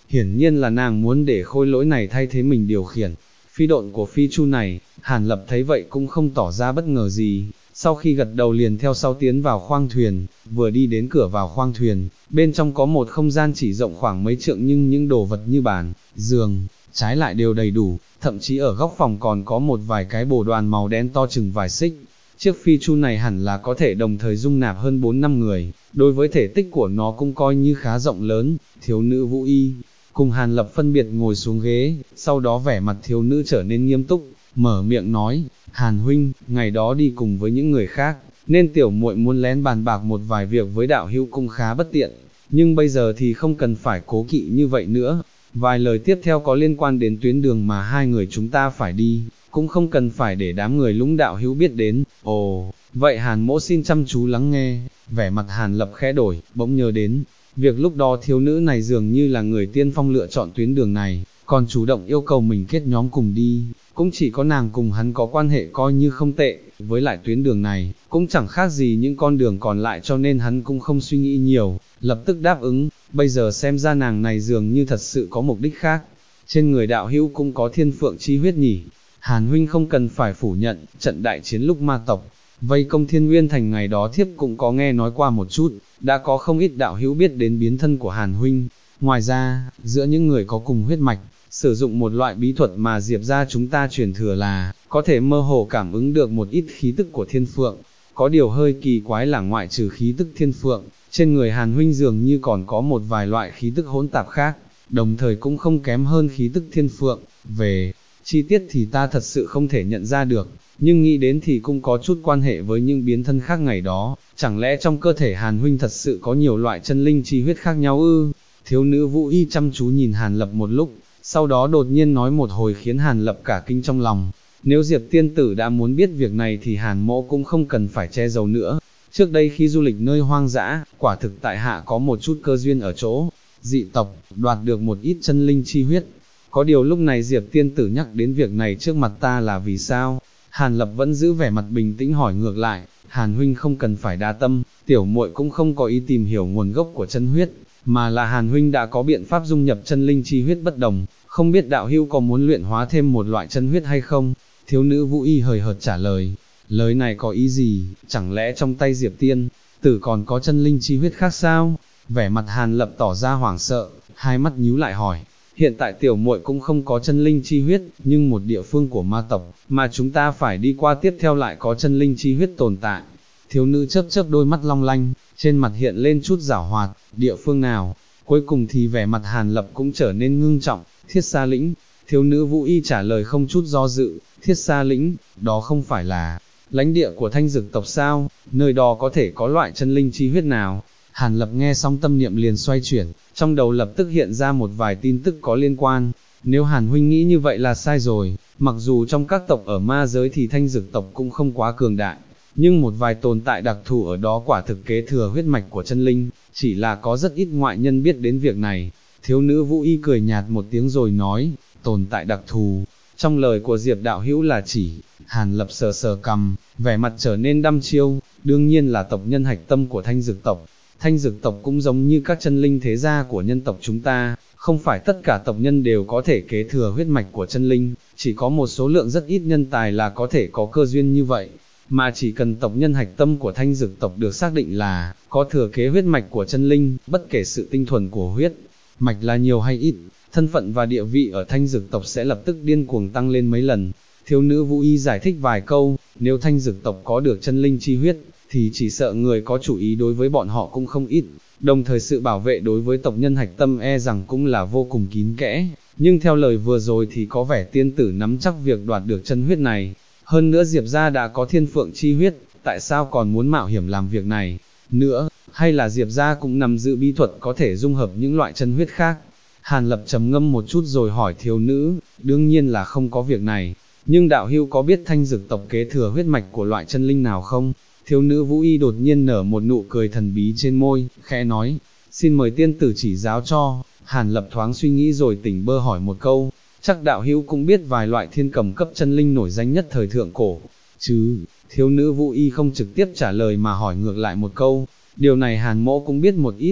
hiển nhiên là nàng muốn để khôi lỗi này thay thế mình điều khiển. Phi độn của phi chu này, Hàn Lập thấy vậy cũng không tỏ ra bất ngờ gì, sau khi gật đầu liền theo sau tiến vào khoang thuyền, vừa đi đến cửa vào khoang thuyền, bên trong có một không gian chỉ rộng khoảng mấy trượng nhưng những đồ vật như bàn, giường, trái lại đều đầy đủ, thậm chí ở góc phòng còn có một vài cái bồ đoàn màu đen to chừng vài xích. Chiếc phi chu này hẳn là có thể đồng thời dung nạp hơn 4-5 người, đối với thể tích của nó cũng coi như khá rộng lớn. Thiếu nữ Vũ Y cùng Hàn Lập phân biệt ngồi xuống ghế, sau đó vẻ mặt thiếu nữ trở nên nghiêm túc, mở miệng nói, Hàn huynh, ngày đó đi cùng với những người khác, nên tiểu muội muốn lén bàn bạc một vài việc với đạo hữu cũng khá bất tiện, nhưng bây giờ thì không cần phải cố kỵ như vậy nữa. Vài lời tiếp theo có liên quan đến tuyến đường mà hai người chúng ta phải đi, cũng không cần phải để đám người Lũng đạo hữu biết đến. Ồ, vậy Hàn mỗ xin chăm chú lắng nghe. Vẻ mặt Hàn Lập khẽ đổi, bỗng nhớ đến việc lúc đó thiếu nữ này dường như là người tiên phong lựa chọn tuyến đường này, còn chủ động yêu cầu mình kết nhóm cùng đi, cũng chỉ có nàng cùng hắn có quan hệ coi như không tệ, với lại tuyến đường này, cũng chẳng khác gì những con đường còn lại cho nên hắn cũng không suy nghĩ nhiều, lập tức đáp ứng. Bây giờ xem ra nàng này dường như thật sự có mục đích khác, trên người đạo hữu cũng có thiên phượng chi huyết nhỉ. Hàn huynh không cần phải phủ nhận, trận đại chiến lúc ma tộc vây công Thiên Nguyên Thành ngày đó thiếp cũng có nghe nói qua một chút, đã có không ít đạo hữu biết đến biến thân của Hàn huynh. Ngoài ra, giữa những người có cùng huyết mạch, sử dụng một loại bí thuật mà Diệp gia chúng ta truyền thừa là, có thể mơ hồ cảm ứng được một ít khí tức của Thiên Phượng. Có điều hơi kỳ quái là ngoại trừ khí tức Thiên Phượng, trên người Hàn huynh dường như còn có một vài loại khí tức hỗn tạp khác, đồng thời cũng không kém hơn khí tức Thiên Phượng. Về chi tiết thì ta thật sự không thể nhận ra được, nhưng nghĩ đến thì cũng có chút quan hệ với những biến thân khác ngày đó, chẳng lẽ trong cơ thể Hàn huynh thật sự có nhiều loại chân linh chi huyết khác nhau ư? Thiếu nữ Vũ Y chăm chú nhìn Hàn Lập một lúc, sau đó đột nhiên nói một hồi khiến Hàn Lập cả kinh trong lòng. Nếu Diệp tiên tử đã muốn biết việc này thì Hàn mỗ cũng không cần phải che giấu nữa. Trước đây khi du lịch nơi hoang dã, quả thực tại hạ có một chút cơ duyên ở chỗ dị tộc, đoạt được một ít chân linh chi huyết. Có điều lúc này Diệp tiên tử nhắc đến việc này trước mặt ta là vì sao? Hàn Lập vẫn giữ vẻ mặt bình tĩnh hỏi ngược lại. Hàn huynh không cần phải đa tâm, tiểu muội cũng không có ý tìm hiểu nguồn gốc của chân huyết, mà là Hàn huynh đã có biện pháp dung nhập chân linh chi huyết bất đồng, không biết đạo hữu có muốn luyện hóa thêm một loại chân huyết hay không? Thiếu nữ Vũ Y hời hợt trả lời. Lời này có ý gì, chẳng lẽ trong tay Diệp tiên tử còn có chân linh chi huyết khác sao? Vẻ mặt Hàn Lập tỏ ra hoảng sợ, hai mắt nhíu lại hỏi. Hiện tại tiểu muội cũng không có chân linh chi huyết, nhưng một địa phương của ma tộc mà chúng ta phải đi qua tiếp theo lại có chân linh chi huyết tồn tại. Thiếu nữ chớp chớp đôi mắt long lanh, trên mặt hiện lên chút giảo hoạt. Địa phương nào? Cuối cùng thì vẻ mặt Hàn Lập cũng trở nên ngưng trọng. Thiết Sa Lĩnh. Thiếu nữ Vũ Y trả lời không chút do dự. Thiết Sa Lĩnh, đó không phải là lãnh địa của Thanh Dực tộc sao? Nơi đó có thể có loại chân linh chi huyết nào? Hàn Lập nghe xong tâm niệm liền xoay chuyển, trong đầu lập tức hiện ra một vài tin tức có liên quan. Nếu Hàn huynh nghĩ như vậy là sai rồi, mặc dù trong các tộc ở ma giới thì Thanh Dực tộc cũng không quá cường đại, nhưng một vài tồn tại đặc thù ở đó quả thực kế thừa huyết mạch của chân linh, chỉ là có rất ít ngoại nhân biết đến việc này. Thiếu nữ Vũ Y cười nhạt một tiếng rồi nói, tồn tại đặc thù, trong lời của Diệp đạo hữu là chỉ. Hàn Lập sờ sờ cằm, vẻ mặt trở nên đăm chiêu, đương nhiên là tộc nhân hạch tâm của Thanh Dực tộc. Thanh Dực tộc cũng giống như các chân linh thế gia của nhân tộc chúng ta, không phải tất cả tộc nhân đều có thể kế thừa huyết mạch của chân linh, chỉ có một số lượng rất ít nhân tài là có thể có cơ duyên như vậy, mà chỉ cần tộc nhân hạch tâm của Thanh Dực tộc được xác định là có thừa kế huyết mạch của chân linh, bất kể sự tinh thuần của huyết mạch là nhiều hay ít, thân phận và địa vị ở Thanh Dực tộc sẽ lập tức điên cuồng tăng lên mấy lần. Thiếu nữ Vũ Y giải thích vài câu, nếu Thanh Dực tộc có được chân linh chi huyết, thì chỉ sợ người có chủ ý đối với bọn họ cũng không ít, đồng thời sự bảo vệ đối với tộc nhân hạch tâm e rằng cũng là vô cùng kín kẽ, nhưng theo lời vừa rồi thì có vẻ tiên tử nắm chắc việc đoạt được chân huyết này, hơn nữa Diệp gia đã có thiên phượng chi huyết, tại sao còn muốn mạo hiểm làm việc này nữa, hay là Diệp gia cũng nắm giữ bí thuật có thể dung hợp những loại chân huyết khác? Hàn Lập trầm ngâm một chút rồi hỏi thiếu nữ, đương nhiên là không có việc này, nhưng đạo hữu có biết Thanh Dực tộc kế thừa huyết mạch của loại chân linh nào không? Thiếu nữ Vũ Y đột nhiên nở một nụ cười thần bí trên môi, khẽ nói, xin mời tiên tử chỉ giáo cho. Hàn Lập thoáng suy nghĩ rồi tỉnh bơ hỏi một câu, chắc đạo hữu cũng biết vài loại thiên cầm cấp chân linh nổi danh nhất thời thượng cổ, chứ? Thiếu nữ Vũ Y không trực tiếp trả lời mà hỏi ngược lại một câu, điều này Hàn mỗ cũng biết một ít,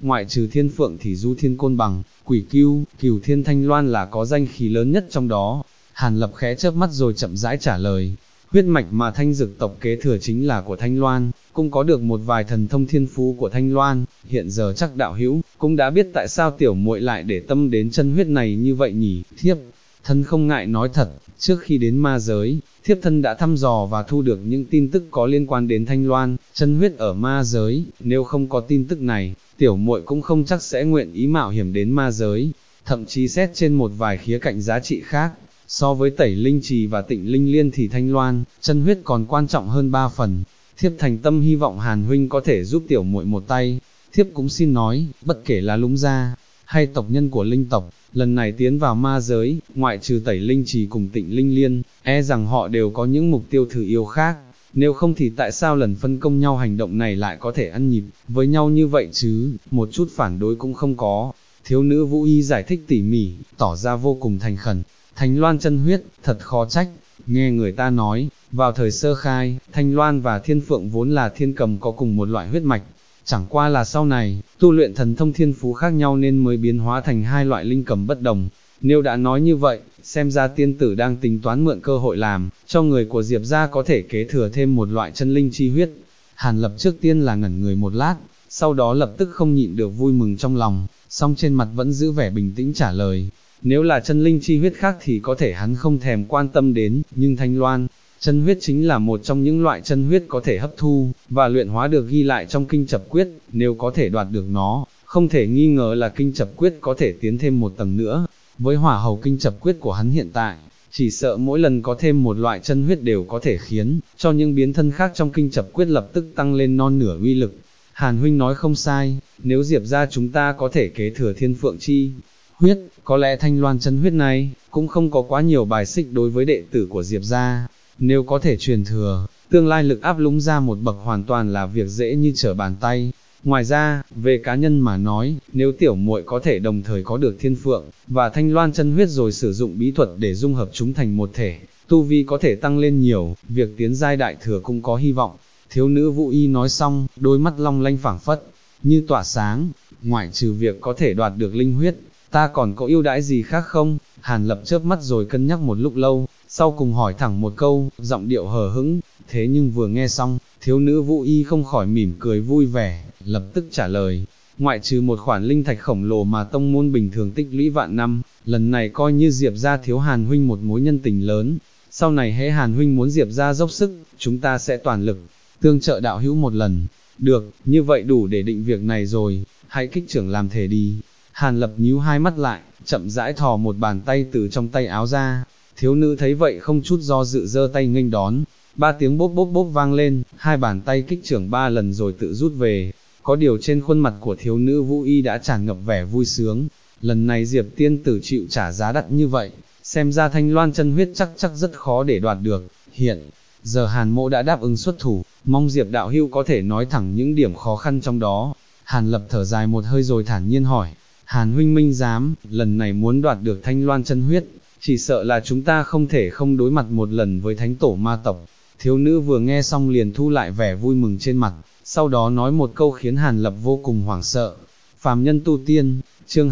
ngoại trừ thiên phượng thì du thiên côn bằng, quỷ cưu, cửu thiên thanh loan là có danh khí lớn nhất trong đó. Hàn Lập khẽ chớp mắt rồi chậm rãi trả lời, huyết mạch mà Thanh Dực tộc kế thừa chính là của Thanh Loan, cũng có được một vài thần thông thiên phú của Thanh Loan, hiện giờ chắc đạo hữu cũng đã biết tại sao tiểu muội lại để tâm đến chân huyết này như vậy nhỉ. Thiếp thân không ngại nói thật, trước khi đến ma giới, thiếp thân đã thăm dò và thu được những tin tức có liên quan đến Thanh Loan, chân huyết ở ma giới, nếu không có tin tức này, tiểu muội cũng không chắc sẽ nguyện ý mạo hiểm đến ma giới, thậm chí xét trên một vài khía cạnh giá trị khác. So với Tẩy Linh Trì và Tịnh Linh Liên thì Thanh Loan, chân huyết còn quan trọng hơn 3 phần. Thiếp thành tâm hy vọng Hàn huynh có thể giúp tiểu muội một tay. Thiếp cũng xin nói, bất kể là Lũng gia hay tộc nhân của linh tộc, lần này tiến vào ma giới, ngoại trừ Tẩy Linh Trì cùng Tịnh Linh Liên, rằng họ đều có những mục tiêu thử yêu khác. Nếu không thì tại sao lần phân công nhau hành động này lại có thể ăn nhịp với nhau như vậy chứ, một chút phản đối cũng không có. Thiếu nữ Vũ Y giải thích tỉ mỉ, tỏ ra vô cùng thành khẩn. Thanh Loan chân huyết, thật khó trách, nghe người ta nói, vào thời sơ khai, Thanh Loan và Thiên Phượng vốn là thiên cầm có cùng một loại huyết mạch, chẳng qua là sau này, tu luyện thần thông thiên phú khác nhau nên mới biến hóa thành hai loại linh cầm bất đồng. Nếu đã nói như vậy, xem ra tiên tử đang tính toán mượn cơ hội làm, cho người của Diệp gia có thể kế thừa thêm một loại chân linh chi huyết. Hàn Lập trước tiên là ngẩn người một lát, sau đó lập tức không nhịn được vui mừng trong lòng, song trên mặt vẫn giữ vẻ bình tĩnh trả lời. Nếu là chân linh chi huyết khác thì có thể hắn không thèm quan tâm đến, nhưng Thanh Loan, chân huyết chính là một trong những loại chân huyết có thể hấp thu, và luyện hóa được ghi lại trong kinh chập quyết, nếu có thể đoạt được nó, không thể nghi ngờ là kinh chập quyết có thể tiến thêm một tầng nữa. Với hỏa hầu kinh chập quyết của hắn hiện tại, chỉ sợ mỗi lần có thêm một loại chân huyết đều có thể khiến cho những biến thân khác trong kinh chập quyết lập tức tăng lên non nửa uy lực. Hàn huynh nói không sai, nếu Diệp gia chúng ta có thể kế thừa Thiên Phượng chi huyết, có lẽ Thanh Loan chân huyết này cũng không có quá nhiều bài xích đối với đệ tử của Diệp gia. Nếu có thể truyền thừa, tương lai lực áp Lũng gia một bậc hoàn toàn là việc dễ như trở bàn tay. Ngoài ra, về cá nhân mà nói, nếu tiểu muội có thể đồng thời có được Thiên Phượng và Thanh Loan chân huyết rồi sử dụng bí thuật để dung hợp chúng thành một thể, tu vi có thể tăng lên nhiều, việc tiến giai đại thừa cũng có hy vọng. Thiếu nữ Vũ Y nói xong, đôi mắt long lanh phảng phất như tỏa sáng. Ngoại trừ việc có thể đoạt được linh huyết, ta còn có ưu đãi gì khác không? Hàn Lập chớp mắt rồi cân nhắc một lúc lâu, sau cùng hỏi thẳng một câu, giọng điệu hờ hững. Thế nhưng vừa nghe xong, thiếu nữ Vũ Y không khỏi mỉm cười vui vẻ, lập tức trả lời, ngoại trừ một khoản linh thạch khổng lồ mà tông môn bình thường tích lũy vạn năm, lần này coi như Diệp gia thiếu Hàn huynh một mối nhân tình lớn. Sau này hễ Hàn huynh muốn Diệp gia dốc sức, chúng ta sẽ toàn lực tương trợ đạo hữu một lần. Được, như vậy đủ để định việc này rồi, hãy kích trưởng làm thể đi. Hàn Lập nhíu hai mắt lại, chậm rãi thò một bàn tay từ trong tay áo ra. Thiếu nữ thấy vậy không chút do dự giơ tay nghênh đón. 3 tiếng bốp bốp bốp vang lên, hai bàn tay kích trưởng 3 lần rồi tự rút về. Có điều trên khuôn mặt của thiếu nữ Vũ Y đã tràn ngập vẻ vui sướng. Lần này Diệp tiên tử chịu trả giá đắt như vậy, xem ra Thanh Loan chân huyết chắc rất khó để đoạt được. Hiện giờ Hàn Mỗ đã đáp ứng xuất thủ, mong Diệp đạo hữu có thể nói thẳng những điểm khó khăn trong đó. Hàn Lập thở dài một hơi rồi thản nhiên hỏi, Hàn huynh minh giám, lần này muốn đoạt được Thanh Loan chân huyết, chỉ sợ là chúng ta không thể không đối mặt một lần với thánh tổ ma tộc. Thiếu nữ vừa nghe xong liền thu lại vẻ vui mừng trên mặt, sau đó nói một câu khiến Hàn Lập vô cùng hoảng sợ. Phàm nhân tu tiên, chương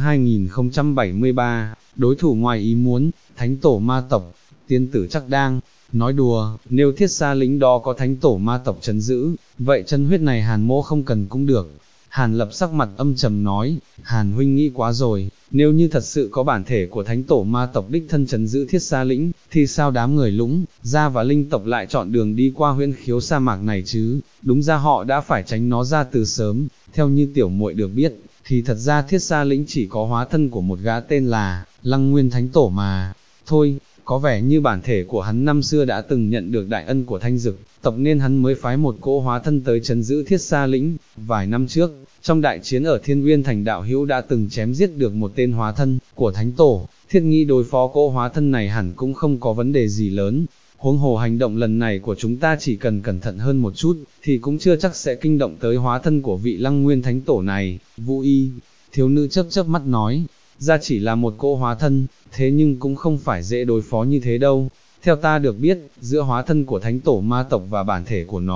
2073, đối thủ ngoài ý muốn, thánh tổ ma tộc, tiên tử chắc đang nói đùa, nếu Thiết Sa lĩnh đó có thánh tổ ma tộc trấn giữ, vậy chân huyết này Hàn Mỗ không cần cũng được. Hàn Lập sắc mặt âm trầm nói, Hàn huynh nghĩ quá rồi, nếu như thật sự có bản thể của thánh tổ ma tộc đích thân trấn giữ Thiết Sa lĩnh, thì sao đám người Lũng gia và linh tộc lại chọn đường đi qua huyễn khiếu sa mạc này chứ? Đúng ra họ đã phải tránh nó ra từ sớm. Theo như tiểu muội được biết, thì thật ra Thiết Sa lĩnh chỉ có hóa thân của một gã tên là Lăng Nguyên Thánh Tổ mà thôi. Có vẻ như bản thể của hắn năm xưa đã từng nhận được đại ân của Thanh Dực tộc nên hắn mới phái một cỗ hóa thân tới trấn giữ Thiết Sa lĩnh. Vài năm trước, trong đại chiến ở Thiên Uyên Thành đạo hữu đã từng chém giết được một tên hóa thân của Thánh Tổ, thiết nghĩ đối phó cỗ hóa thân này hẳn cũng không có vấn đề gì lớn. Huống hồ hành động lần này của chúng ta chỉ cần cẩn thận hơn một chút, thì cũng chưa chắc sẽ kinh động tới hóa thân của vị Lăng Nguyên Thánh Tổ này. Vũ Y, thiếu nữ chớp mắt nói, ra chỉ là một cỗ hóa thân, thế nhưng cũng không phải dễ đối phó như thế đâu. Theo ta được biết, giữa hóa thân của thánh tổ ma tộc và bản thể của nó,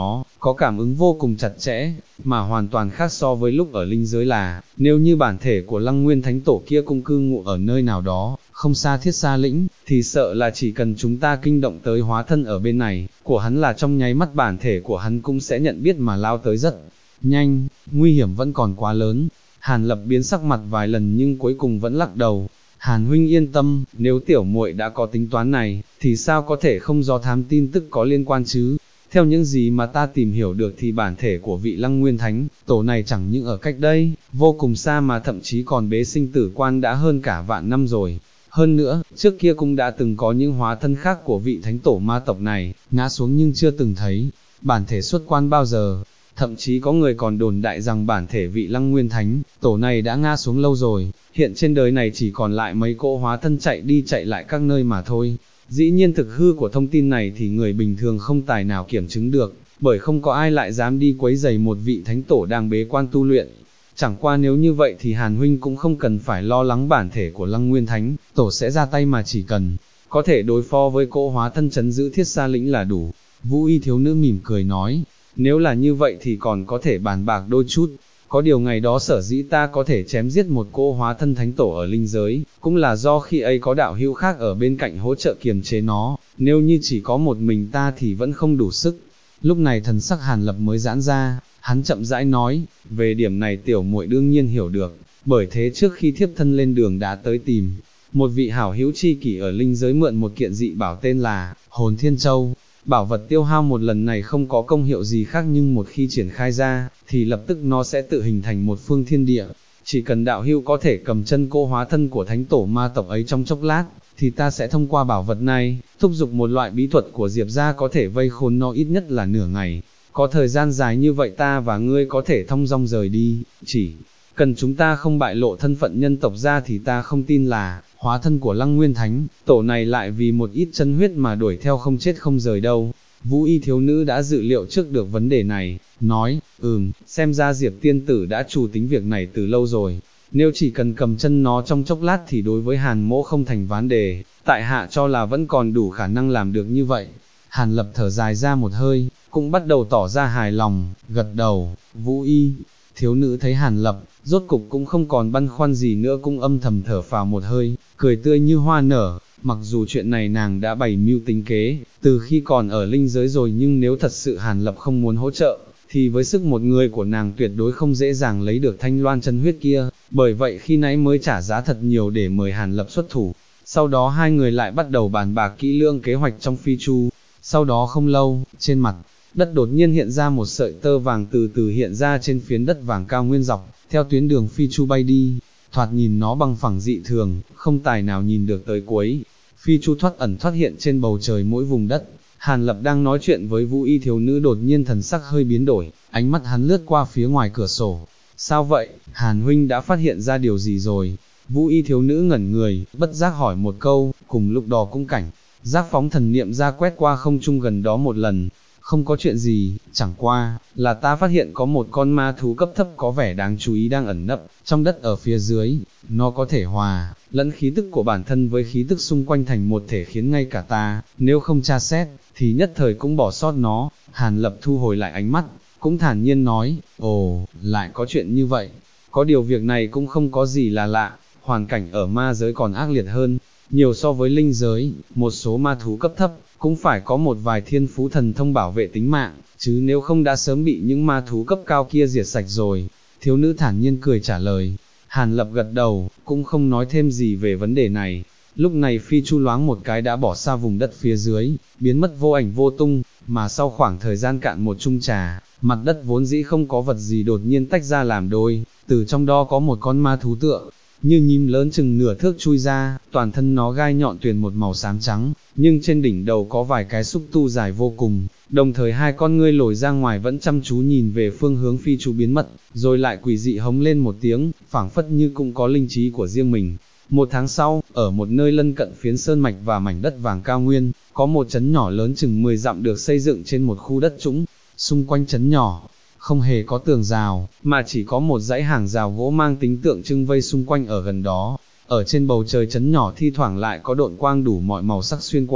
có cảm ứng vô cùng chặt chẽ, mà hoàn toàn khác so với lúc ở linh giới là, nếu như bản thể của Lăng Nguyên Thánh Tổ kia cũng cư ngụ ở nơi nào đó, không xa Thiết Sa Lĩnh, thì sợ là chỉ cần chúng ta kinh động tới hóa thân ở bên này, của hắn là trong nháy mắt bản thể của hắn cũng sẽ nhận biết mà lao tới rất nhanh, nguy hiểm vẫn còn quá lớn. Hàn Lập biến sắc mặt vài lần nhưng cuối cùng vẫn lắc đầu. Hàn huynh yên tâm, nếu tiểu muội đã có tính toán này, thì sao có thể không do thám tin tức có liên quan chứ? Theo những gì mà ta tìm hiểu được thì bản thể của vị Lăng Nguyên Thánh Tổ này chẳng những ở cách đây, vô cùng xa mà thậm chí còn bế sinh tử quan đã hơn cả vạn năm rồi. Hơn nữa, trước kia cũng đã từng có những hóa thân khác của vị Thánh Tổ ma tộc này, ngã xuống nhưng chưa từng thấy bản thể xuất quan bao giờ. Thậm chí có người còn đồn đại rằng bản thể vị Lăng Nguyên Thánh Tổ này đã ngã xuống lâu rồi, hiện trên đời này chỉ còn lại mấy cỗ hóa thân chạy đi chạy lại các nơi mà thôi. Dĩ nhiên thực hư của thông tin này thì người bình thường không tài nào kiểm chứng được, bởi không có ai lại dám đi quấy rầy một vị Thánh Tổ đang bế quan tu luyện. Chẳng qua nếu như vậy thì Hàn huynh cũng không cần phải lo lắng bản thể của Lăng Nguyên Thánh Tổ sẽ ra tay, mà chỉ cần có thể đối phó với cỗ hóa thân trấn giữ Thiết Sa Lĩnh là đủ. Vũ Y thiếu nữ mỉm cười nói, nếu là như vậy thì còn có thể bàn bạc đôi chút. Có điều ngày đó sở dĩ ta có thể chém giết một cô hóa thân thánh tổ ở linh giới, cũng là do khi ấy có đạo hữu khác ở bên cạnh hỗ trợ kiềm chế nó, nếu như chỉ có một mình ta thì vẫn không đủ sức. Lúc này thần sắc Hàn Lập mới giãn ra, hắn chậm rãi nói, về điểm này tiểu muội đương nhiên hiểu được, bởi thế trước khi thiếp thân lên đường đã tới tìm một vị hảo hữu chi kỷ ở linh giới mượn một kiện dị bảo tên là Hồn Thiên Châu. Bảo vật tiêu hao một lần này không có công hiệu gì khác, nhưng một khi triển khai ra, thì lập tức nó sẽ tự hình thành một phương thiên địa. Chỉ cần đạo hữu có thể cầm chân cô hóa thân của thánh tổ ma tộc ấy trong chốc lát, thì ta sẽ thông qua bảo vật này, thúc giục một loại bí thuật của Diệp gia có thể vây khốn nó ít nhất là nửa ngày. Có thời gian dài như vậy ta và ngươi có thể thông dong rời đi, chỉ cần chúng ta không bại lộ thân phận nhân tộc ra thì ta không tin là hóa thân của Lăng Nguyên Thánh Tổ này lại vì một ít chân huyết mà đuổi theo không chết không rời đâu. Vũ Y thiếu nữ đã dự liệu trước được vấn đề này, nói, xem ra Diệp tiên tử đã chủ tính việc này từ lâu rồi. Nếu chỉ cần cầm chân nó trong chốc lát thì đối với Hàn mỗ không thành vấn đề, tại hạ cho là vẫn còn đủ khả năng làm được như vậy. Hàn Lập thở dài ra một hơi, cũng bắt đầu tỏ ra hài lòng, gật đầu. Vũ Y thiếu nữ thấy Hàn Lập, rốt cục cũng không còn băn khoăn gì nữa, cũng âm thầm thở phào một hơi, cười tươi như hoa nở. Mặc dù chuyện này nàng đã bày mưu tính kế, từ khi còn ở linh giới rồi, nhưng nếu thật sự Hàn Lập không muốn hỗ trợ, thì với sức một người của nàng tuyệt đối không dễ dàng lấy được thanh loan chân huyết kia, bởi vậy khi nãy mới trả giá thật nhiều để mời Hàn Lập xuất thủ. Sau đó hai người lại bắt đầu bàn bạc kỹ lưỡng kế hoạch trong phi chu. Sau đó không lâu, trên mặt đất đột nhiên hiện ra một sợi tơ vàng từ từ hiện ra trên phiến đất vàng cao nguyên dọc, theo tuyến đường phi chu bay đi. Thoạt nhìn nó bằng phẳng dị thường, không tài nào nhìn được tới cuối. Phi chu thoát ẩn thoát hiện trên bầu trời mỗi vùng đất. Hàn Lập đang nói chuyện với Vũ Y thiếu nữ, đột nhiên thần sắc hơi biến đổi, ánh mắt hắn lướt qua phía ngoài cửa sổ. Sao vậy, Hàn huynh đã phát hiện ra điều gì rồi? Vũ Y thiếu nữ ngẩn người, bất giác hỏi một câu, cùng lúc đó cũng cảnh giác phóng thần niệm ra quét qua không trung gần đó một lần. Không có chuyện gì, chẳng qua là ta phát hiện có một con ma thú cấp thấp có vẻ đáng chú ý đang ẩn nấp trong đất ở phía dưới. Nó có thể hòa lẫn khí tức của bản thân với khí tức xung quanh thành một thể, khiến ngay cả ta, nếu không tra xét, thì nhất thời cũng bỏ sót nó. Hàn Lập thu hồi lại ánh mắt, cũng thản nhiên nói, ồ, lại có chuyện như vậy. Có điều việc này cũng không có gì là lạ, hoàn cảnh ở ma giới còn ác liệt hơn nhiều so với linh giới. Một số ma thú cấp thấp cũng phải có một vài thiên phú thần thông bảo vệ tính mạng, chứ nếu không đã sớm bị những ma thú cấp cao kia diệt sạch rồi. Thiếu nữ thản nhiên cười trả lời. Hàn Lập gật đầu, cũng không nói thêm gì về vấn đề này. Lúc này phi chu loáng một cái đã bỏ xa vùng đất phía dưới, biến mất vô ảnh vô tung, mà sau khoảng thời gian cạn một chung trà, mặt đất vốn dĩ không có vật gì đột nhiên tách ra làm đôi, từ trong đó có một con ma thú tựa như nhím lớn chừng nửa thước chui ra, toàn thân nó gai nhọn tuyền một màu xám trắng, nhưng trên đỉnh đầu có vài cái xúc tu dài vô cùng, đồng thời hai con ngươi lồi ra ngoài vẫn chăm chú nhìn về phương hướng phi chu biến mất, rồi lại quỷ dị hống lên một tiếng, phảng phất như cũng có linh trí của riêng mình. Một tháng sau, ở một nơi lân cận phiến sơn mạch và mảnh đất vàng cao nguyên, có một trấn nhỏ lớn chừng 10 dặm được xây dựng trên một khu đất trũng. Xung quanh trấn nhỏ không hề có tường rào, mà chỉ có một dãy hàng rào gỗ mang tính tượng trưng vây xung quanh ở gần đó. Ở trên bầu trời trấn nhỏ thi thoảng lại có độn quang đủ mọi màu sắc xuyên qua,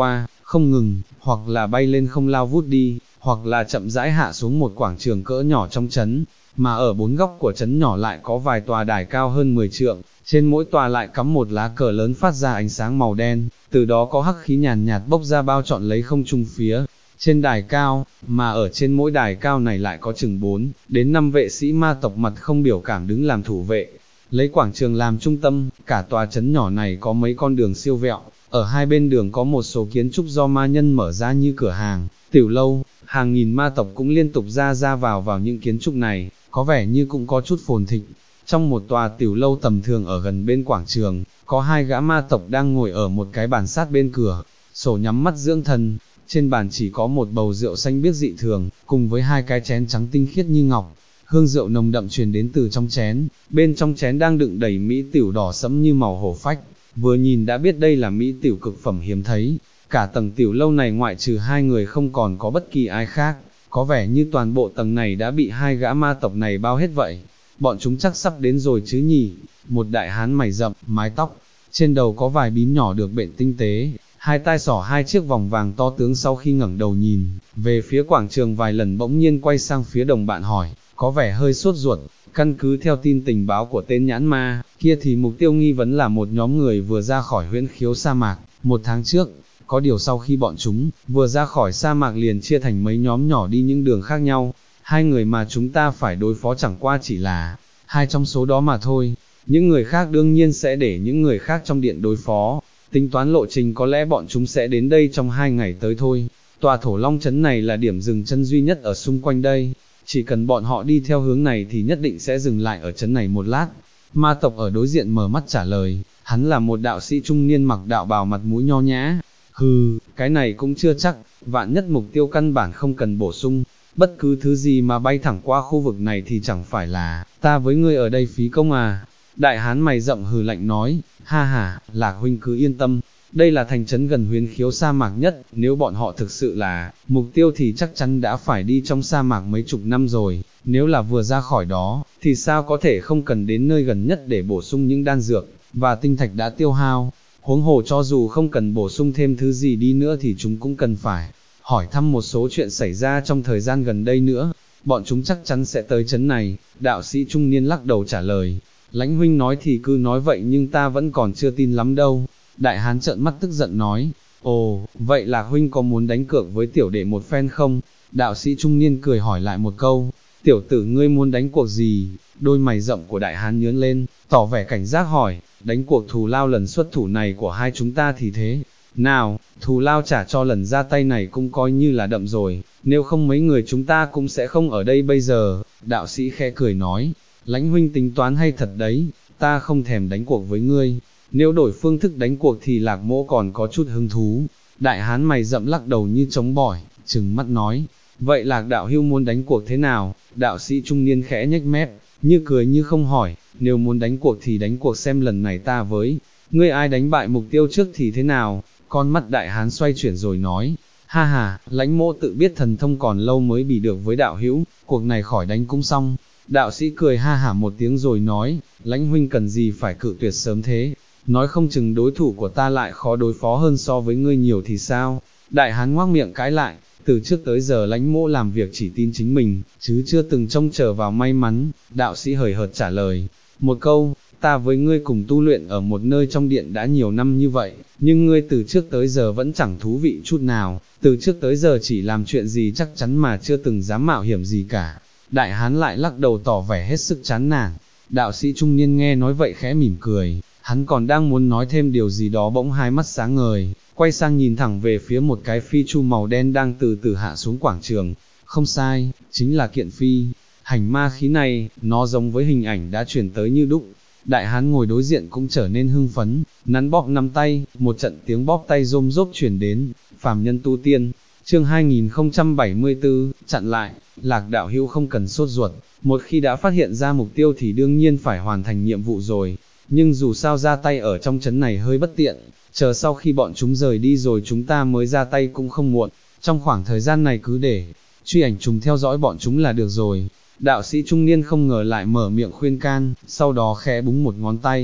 không ngừng, hoặc là bay lên không lao vút đi, hoặc là chậm rãi hạ xuống một quảng trường cỡ nhỏ trong trấn, mà ở bốn góc của trấn nhỏ lại có vài tòa đài cao hơn 10 trượng, trên mỗi tòa lại cắm một lá cờ lớn phát ra ánh sáng màu đen, từ đó có hắc khí nhàn nhạt bốc ra bao trọn lấy không trung phía trên đài cao, mà ở trên mỗi đài cao này lại có chừng 4 đến 5 vệ sĩ ma tộc mặt không biểu cảm đứng làm thủ vệ. Lấy quảng trường làm trung tâm, cả tòa trấn nhỏ này có mấy con đường siêu vẹo, ở hai bên đường có một số kiến trúc do ma nhân mở ra như cửa hàng, tiểu lâu, hàng nghìn ma tộc cũng liên tục ra vào những kiến trúc này, có vẻ như cũng có chút phồn thịnh. Trong một tòa tiểu lâu tầm thường ở gần bên quảng trường, có hai gã ma tộc đang ngồi ở một cái bàn sát bên cửa, sổ nhắm mắt dưỡng thần, trên bàn chỉ có một bầu rượu xanh biếc dị thường, cùng với hai cái chén trắng tinh khiết như ngọc. Hương rượu nồng đậm truyền đến từ trong chén, bên trong chén đang đựng đầy mỹ tiểu đỏ sẫm như màu hổ phách, vừa nhìn đã biết đây là mỹ tiểu cực phẩm hiếm thấy. Cả tầng tiểu lâu này ngoại trừ hai người không còn có bất kỳ ai khác, có vẻ như toàn bộ tầng này đã bị hai gã ma tộc này bao hết vậy. Bọn chúng chắc sắp đến rồi chứ nhỉ? Một đại hán mày rậm, mái tóc, trên đầu có vài bím nhỏ được bện tinh tế, hai tai xỏ hai chiếc vòng vàng to tướng sau khi ngẩng đầu nhìn về phía quảng trường vài lần bỗng nhiên quay sang phía đồng bạn hỏi, có vẻ hơi sốt ruột. Căn cứ theo tin tình báo của tên nhãn ma kia thì mục tiêu nghi vấn là một nhóm người vừa ra khỏi huyễn khiếu sa mạc, 1 tháng trước. Có điều sau khi bọn chúng vừa ra khỏi sa mạc liền chia thành mấy nhóm nhỏ đi những đường khác nhau. Hai người mà chúng ta phải đối phó chẳng qua chỉ là hai trong số đó mà thôi. Những người khác đương nhiên sẽ để những người khác trong điện đối phó. Tính toán lộ trình có lẽ bọn chúng sẽ đến đây trong 2 ngày tới thôi. Tòa Thổ Long trấn này là điểm dừng chân duy nhất ở xung quanh đây. Chỉ cần bọn họ đi theo hướng này thì nhất định sẽ dừng lại ở trấn này một lát. Ma tộc ở đối diện mở mắt trả lời, hắn là một đạo sĩ trung niên mặc đạo bào mặt mũi nho nhã. Hừ, cái này cũng chưa chắc, vạn nhất mục tiêu căn bản không cần bổ sung, bất cứ thứ gì mà bay thẳng qua khu vực này thì chẳng phải là ta với ngươi ở đây phí công à. Đại hán mày rậm hừ lạnh nói, ha ha, Lạc huynh cứ yên tâm, đây là thành trấn gần huyễn khiếu sa mạc nhất, nếu bọn họ thực sự là mục tiêu thì chắc chắn đã phải đi trong sa mạc mấy chục năm rồi, nếu là vừa ra khỏi đó, thì sao có thể không cần đến nơi gần nhất để bổ sung những đan dược, và tinh thạch đã tiêu hao. Huống hồ cho dù không cần bổ sung thêm thứ gì đi nữa thì chúng cũng cần phải hỏi thăm một số chuyện xảy ra trong thời gian gần đây nữa, bọn chúng chắc chắn sẽ tới trấn này. Đạo sĩ trung niên lắc đầu trả lời, Lãnh huynh nói thì cứ nói vậy nhưng ta vẫn còn chưa tin lắm đâu. Đại hán trợn mắt tức giận nói, ồ, vậy Lạc huynh có muốn đánh cược với tiểu đệ một phen không? Đạo sĩ trung niên cười hỏi lại một câu, tiểu tử ngươi muốn đánh cuộc gì? Đôi mày rậm của đại hán nhướng lên, tỏ vẻ cảnh giác hỏi, đánh cuộc thù lao lần xuất thủ này của hai chúng ta thì thế nào, thù lao trả cho lần ra tay này cũng coi như là đậm rồi, nếu không mấy người chúng ta cũng sẽ không ở đây bây giờ. Đạo sĩ khẽ cười nói, Lãnh huynh tính toán hay thật đấy, ta không thèm đánh cuộc với ngươi, nếu đổi phương thức đánh cuộc thì Lạc mỗ còn có chút hứng thú. Đại hán mày rậm lắc đầu như trống bỏi, trừng mắt nói, vậy Lạc đạo hưu muốn đánh cuộc thế nào? Đạo sĩ trung niên khẽ nhếch mép, như cười như không hỏi, nếu muốn đánh cuộc thì đánh cuộc xem lần này ta với ngươi ai đánh bại mục tiêu trước thì thế nào. Con mắt đại hán xoay chuyển rồi nói, ha ha, Lãnh mỗ tự biết thần thông còn lâu mới bị được với đạo hữu, cuộc này khỏi đánh cũng xong. Đạo sĩ cười ha hả một tiếng rồi nói, Lãnh huynh cần gì phải cự tuyệt sớm thế, nói không chừng đối thủ của ta lại khó đối phó hơn so với ngươi nhiều thì sao. Đại hán ngoác miệng cãi lại, từ trước tới giờ Lãnh mỗ làm việc chỉ tin chính mình, chứ chưa từng trông chờ vào may mắn. Đạo sĩ hời hợt trả lời, một câu, ta với ngươi cùng tu luyện ở một nơi trong điện đã nhiều năm như vậy, nhưng ngươi từ trước tới giờ vẫn chẳng thú vị chút nào, từ trước tới giờ chỉ làm chuyện gì chắc chắn mà chưa từng dám mạo hiểm gì cả. Đại hán lại lắc đầu tỏ vẻ hết sức chán nản. Đạo sĩ trung niên nghe nói vậy khẽ mỉm cười, hắn còn đang muốn nói thêm điều gì đó bỗng hai mắt sáng ngời, quay sang nhìn thẳng về phía một cái phi chu màu đen đang từ từ hạ xuống quảng trường. Không sai, chính là kiện phi hành ma khí này, nó giống với hình ảnh đã truyền tới như đúc. Đại hán ngồi đối diện cũng trở nên hưng phấn, nắn bóp nắm tay, một trận tiếng bóp tay rôm rốp truyền đến. Phàm nhân tu tiên, chương 2074, chặn lại. Lạc đạo hữu không cần sốt ruột, một khi đã phát hiện ra mục tiêu thì đương nhiên phải hoàn thành nhiệm vụ rồi, nhưng dù sao ra tay ở trong trấn này hơi bất tiện, chờ sau khi bọn chúng rời đi rồi chúng ta mới ra tay cũng không muộn, trong khoảng thời gian này cứ để truy ảnh trùng theo dõi bọn chúng là được rồi. Đạo sĩ trung niên không ngờ lại mở miệng khuyên can, sau đó khẽ búng một ngón tay,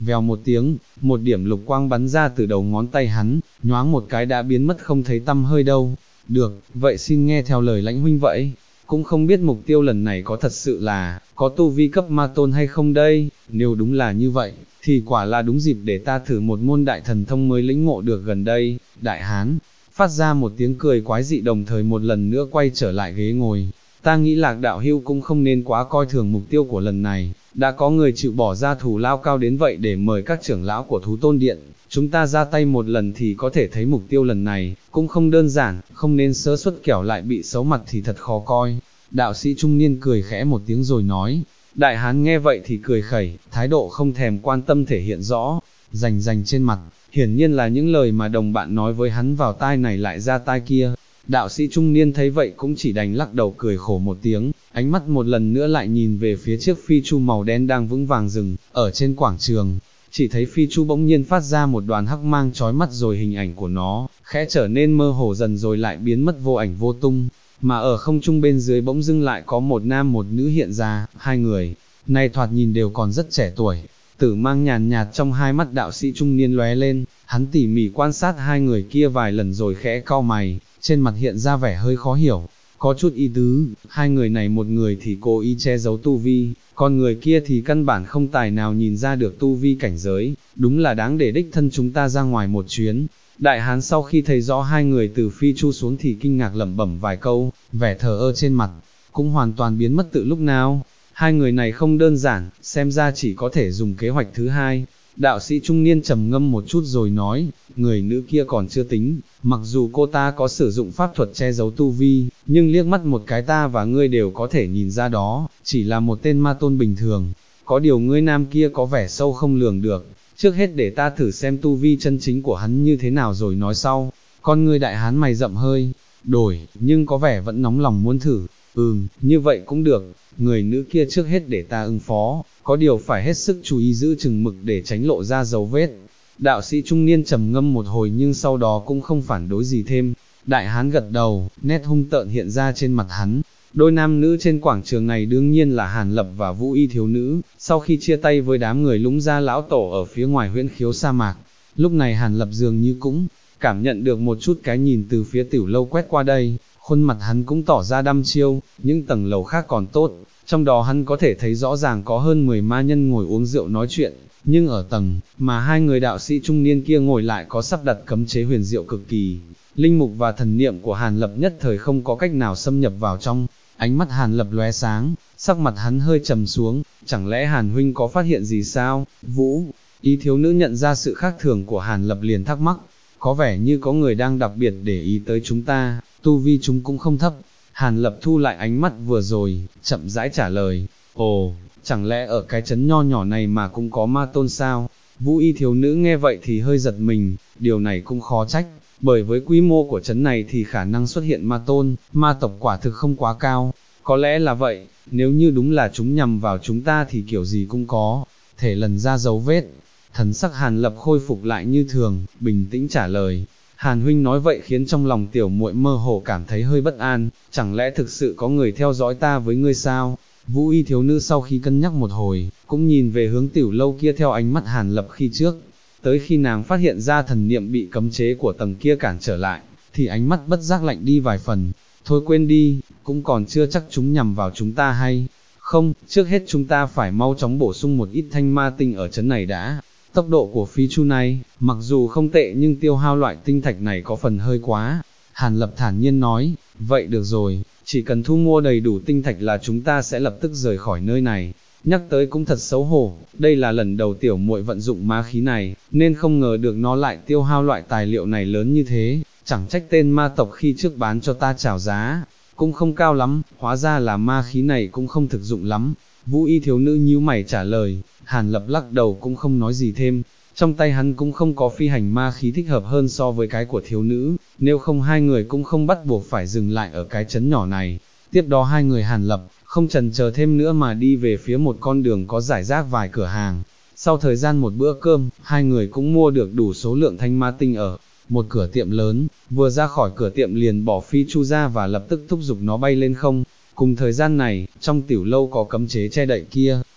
vèo một tiếng, một điểm lục quang bắn ra từ đầu ngón tay hắn, nhoáng một cái đã biến mất không thấy tăm hơi đâu. Được, vậy xin nghe theo lời lãnh huynh vậy. Cũng không biết mục tiêu lần này có thật sự là, có tu vi cấp ma tôn hay không đây, nếu đúng là như vậy, thì quả là đúng dịp để ta thử một môn đại thần thông mới lĩnh ngộ được gần đây. Đại hán, phát ra một tiếng cười quái dị đồng thời một lần nữa quay trở lại ghế ngồi. Ta nghĩ Lạc đạo hữu cũng không nên quá coi thường mục tiêu của lần này, đã có người chịu bỏ ra thù lao cao đến vậy để mời các trưởng lão của thú tôn điện, chúng ta ra tay một lần thì có thể thấy mục tiêu lần này, cũng không đơn giản, không nên sơ suất kẻo lại bị xấu mặt thì thật khó coi. Đạo sĩ trung niên cười khẽ một tiếng rồi nói, đại hán nghe vậy thì cười khẩy, thái độ không thèm quan tâm thể hiện rõ, rành trên mặt, hiển nhiên là những lời mà đồng bạn nói với hắn vào tai này lại ra tai kia. Đạo sĩ trung niên thấy vậy cũng chỉ đành lắc đầu cười khổ một tiếng, ánh mắt một lần nữa lại nhìn về phía chiếc phi chu màu đen đang vững vàng dừng, ở trên quảng trường. Chỉ thấy phi chu bỗng nhiên phát ra một đoàn hắc mang chói mắt rồi hình ảnh của nó, khẽ trở nên mơ hồ dần rồi lại biến mất vô ảnh vô tung, mà ở không trung bên dưới bỗng dưng lại có một nam một nữ hiện ra, hai người, này thoạt nhìn đều còn rất trẻ tuổi. Tử mang nhàn nhạt trong hai mắt đạo sĩ trung niên lóe lên, hắn tỉ mỉ quan sát hai người kia vài lần rồi khẽ cau mày, trên mặt hiện ra vẻ hơi khó hiểu, có chút ý tứ, hai người này một người thì cố ý che giấu tu vi, còn người kia thì căn bản không tài nào nhìn ra được tu vi cảnh giới, đúng là đáng để đích thân chúng ta ra ngoài một chuyến. Đại hán sau khi thấy rõ hai người từ phi chu xuống thì kinh ngạc lẩm bẩm vài câu, vẻ thờ ơ trên mặt, cũng hoàn toàn biến mất từ lúc nào. Hai người này không đơn giản, xem ra chỉ có thể dùng kế hoạch thứ hai. Đạo sĩ trung niên trầm ngâm một chút rồi nói, người nữ kia còn chưa tính, mặc dù cô ta có sử dụng pháp thuật che giấu tu vi, nhưng liếc mắt một cái ta và ngươi đều có thể nhìn ra đó, chỉ là một tên ma tôn bình thường. Có điều ngươi nam kia có vẻ sâu không lường được, trước hết để ta thử xem tu vi chân chính của hắn như thế nào rồi nói sau. Con ngươi đại hán mày rậm hơi đổi, nhưng có vẻ vẫn nóng lòng muốn thử. Như vậy cũng được, người nữ kia trước hết để ta ứng phó, có điều phải hết sức chú ý giữ chừng mực để tránh lộ ra dấu vết. Đạo sĩ trung niên trầm ngâm một hồi nhưng sau đó cũng không phản đối gì thêm. Đại hán gật đầu, nét hung tợn hiện ra trên mặt hắn. Đôi nam nữ trên quảng trường này đương nhiên là Hàn Lập và Vũ Y thiếu nữ, sau khi chia tay với đám người lũng gia lão tổ ở phía ngoài huyễn khiếu sa mạc. Lúc này Hàn Lập dường như cũng cảm nhận được một chút cái nhìn từ phía tiểu lâu quét qua đây, khuôn mặt hắn cũng tỏ ra đăm chiêu, những tầng lầu khác còn tốt, trong đó hắn có thể thấy rõ ràng có hơn 10 ma nhân ngồi uống rượu nói chuyện, nhưng ở tầng mà hai người đạo sĩ trung niên kia ngồi lại có sắp đặt cấm chế huyền diệu cực kỳ, linh mục và thần niệm của Hàn Lập nhất thời không có cách nào xâm nhập vào trong. Ánh mắt Hàn Lập lóe sáng, sắc mặt hắn hơi trầm xuống, chẳng lẽ Hàn huynh có phát hiện gì sao? Vũ Y thiếu nữ nhận ra sự khác thường của Hàn Lập liền thắc mắc, có vẻ như có người đang đặc biệt để ý tới chúng ta, tu vi chúng cũng không thấp. Hàn Lập thu lại ánh mắt vừa rồi, chậm rãi trả lời, ồ, chẳng lẽ ở cái trấn nho nhỏ này mà cũng có ma tôn sao? Vũ Y thiếu nữ nghe vậy thì hơi giật mình, điều này cũng khó trách, bởi với quy mô của trấn này thì khả năng xuất hiện ma tôn, ma tộc quả thực không quá cao. Có lẽ là vậy, nếu như đúng là chúng nhằm vào chúng ta thì kiểu gì cũng có thể lần ra dấu vết. Thần sắc Hàn Lập khôi phục lại như thường, bình tĩnh trả lời. Hàn huynh nói vậy khiến trong lòng tiểu muội mơ hồ cảm thấy hơi bất an, chẳng lẽ thực sự có người theo dõi ta với ngươi sao? Vũ Y thiếu nữ sau khi cân nhắc một hồi, cũng nhìn về hướng tiểu lâu kia theo ánh mắt Hàn Lập khi trước, tới khi nàng phát hiện ra thần niệm bị cấm chế của tầng kia cản trở lại, thì ánh mắt bất giác lạnh đi vài phần. Thôi quên đi, cũng còn chưa chắc chúng nhằm vào chúng ta hay không, trước hết chúng ta phải mau chóng bổ sung một ít thanh ma tinh ở trấn này đã. Tốc độ của phi chu này, mặc dù không tệ nhưng tiêu hao loại tinh thạch này có phần hơi quá. Hàn Lập thản nhiên nói, vậy được rồi, chỉ cần thu mua đầy đủ tinh thạch là chúng ta sẽ lập tức rời khỏi nơi này. Nhắc tới cũng thật xấu hổ, đây là lần đầu tiểu muội vận dụng ma khí này, nên không ngờ được nó lại tiêu hao loại tài liệu này lớn như thế, chẳng trách tên ma tộc khi trước bán cho ta chào giá, cũng không cao lắm, hóa ra là ma khí này cũng không thực dụng lắm. Vũ Y thiếu nữ nhíu mày trả lời. Hàn Lập lắc đầu cũng không nói gì thêm, trong tay hắn cũng không có phi hành ma khí thích hợp hơn so với cái của thiếu nữ, nếu không hai người cũng không bắt buộc phải dừng lại ở cái trấn nhỏ này. Tiếp đó hai người Hàn Lập, không chần chờ thêm nữa mà đi về phía một con đường có rải rác vài cửa hàng. Sau thời gian một bữa cơm, hai người cũng mua được đủ số lượng thanh ma tinh ở một cửa tiệm lớn, vừa ra khỏi cửa tiệm liền bỏ phi chu ra và lập tức thúc giục nó bay lên không. Cùng thời gian này, trong tiểu lâu có cấm chế che đậy kia,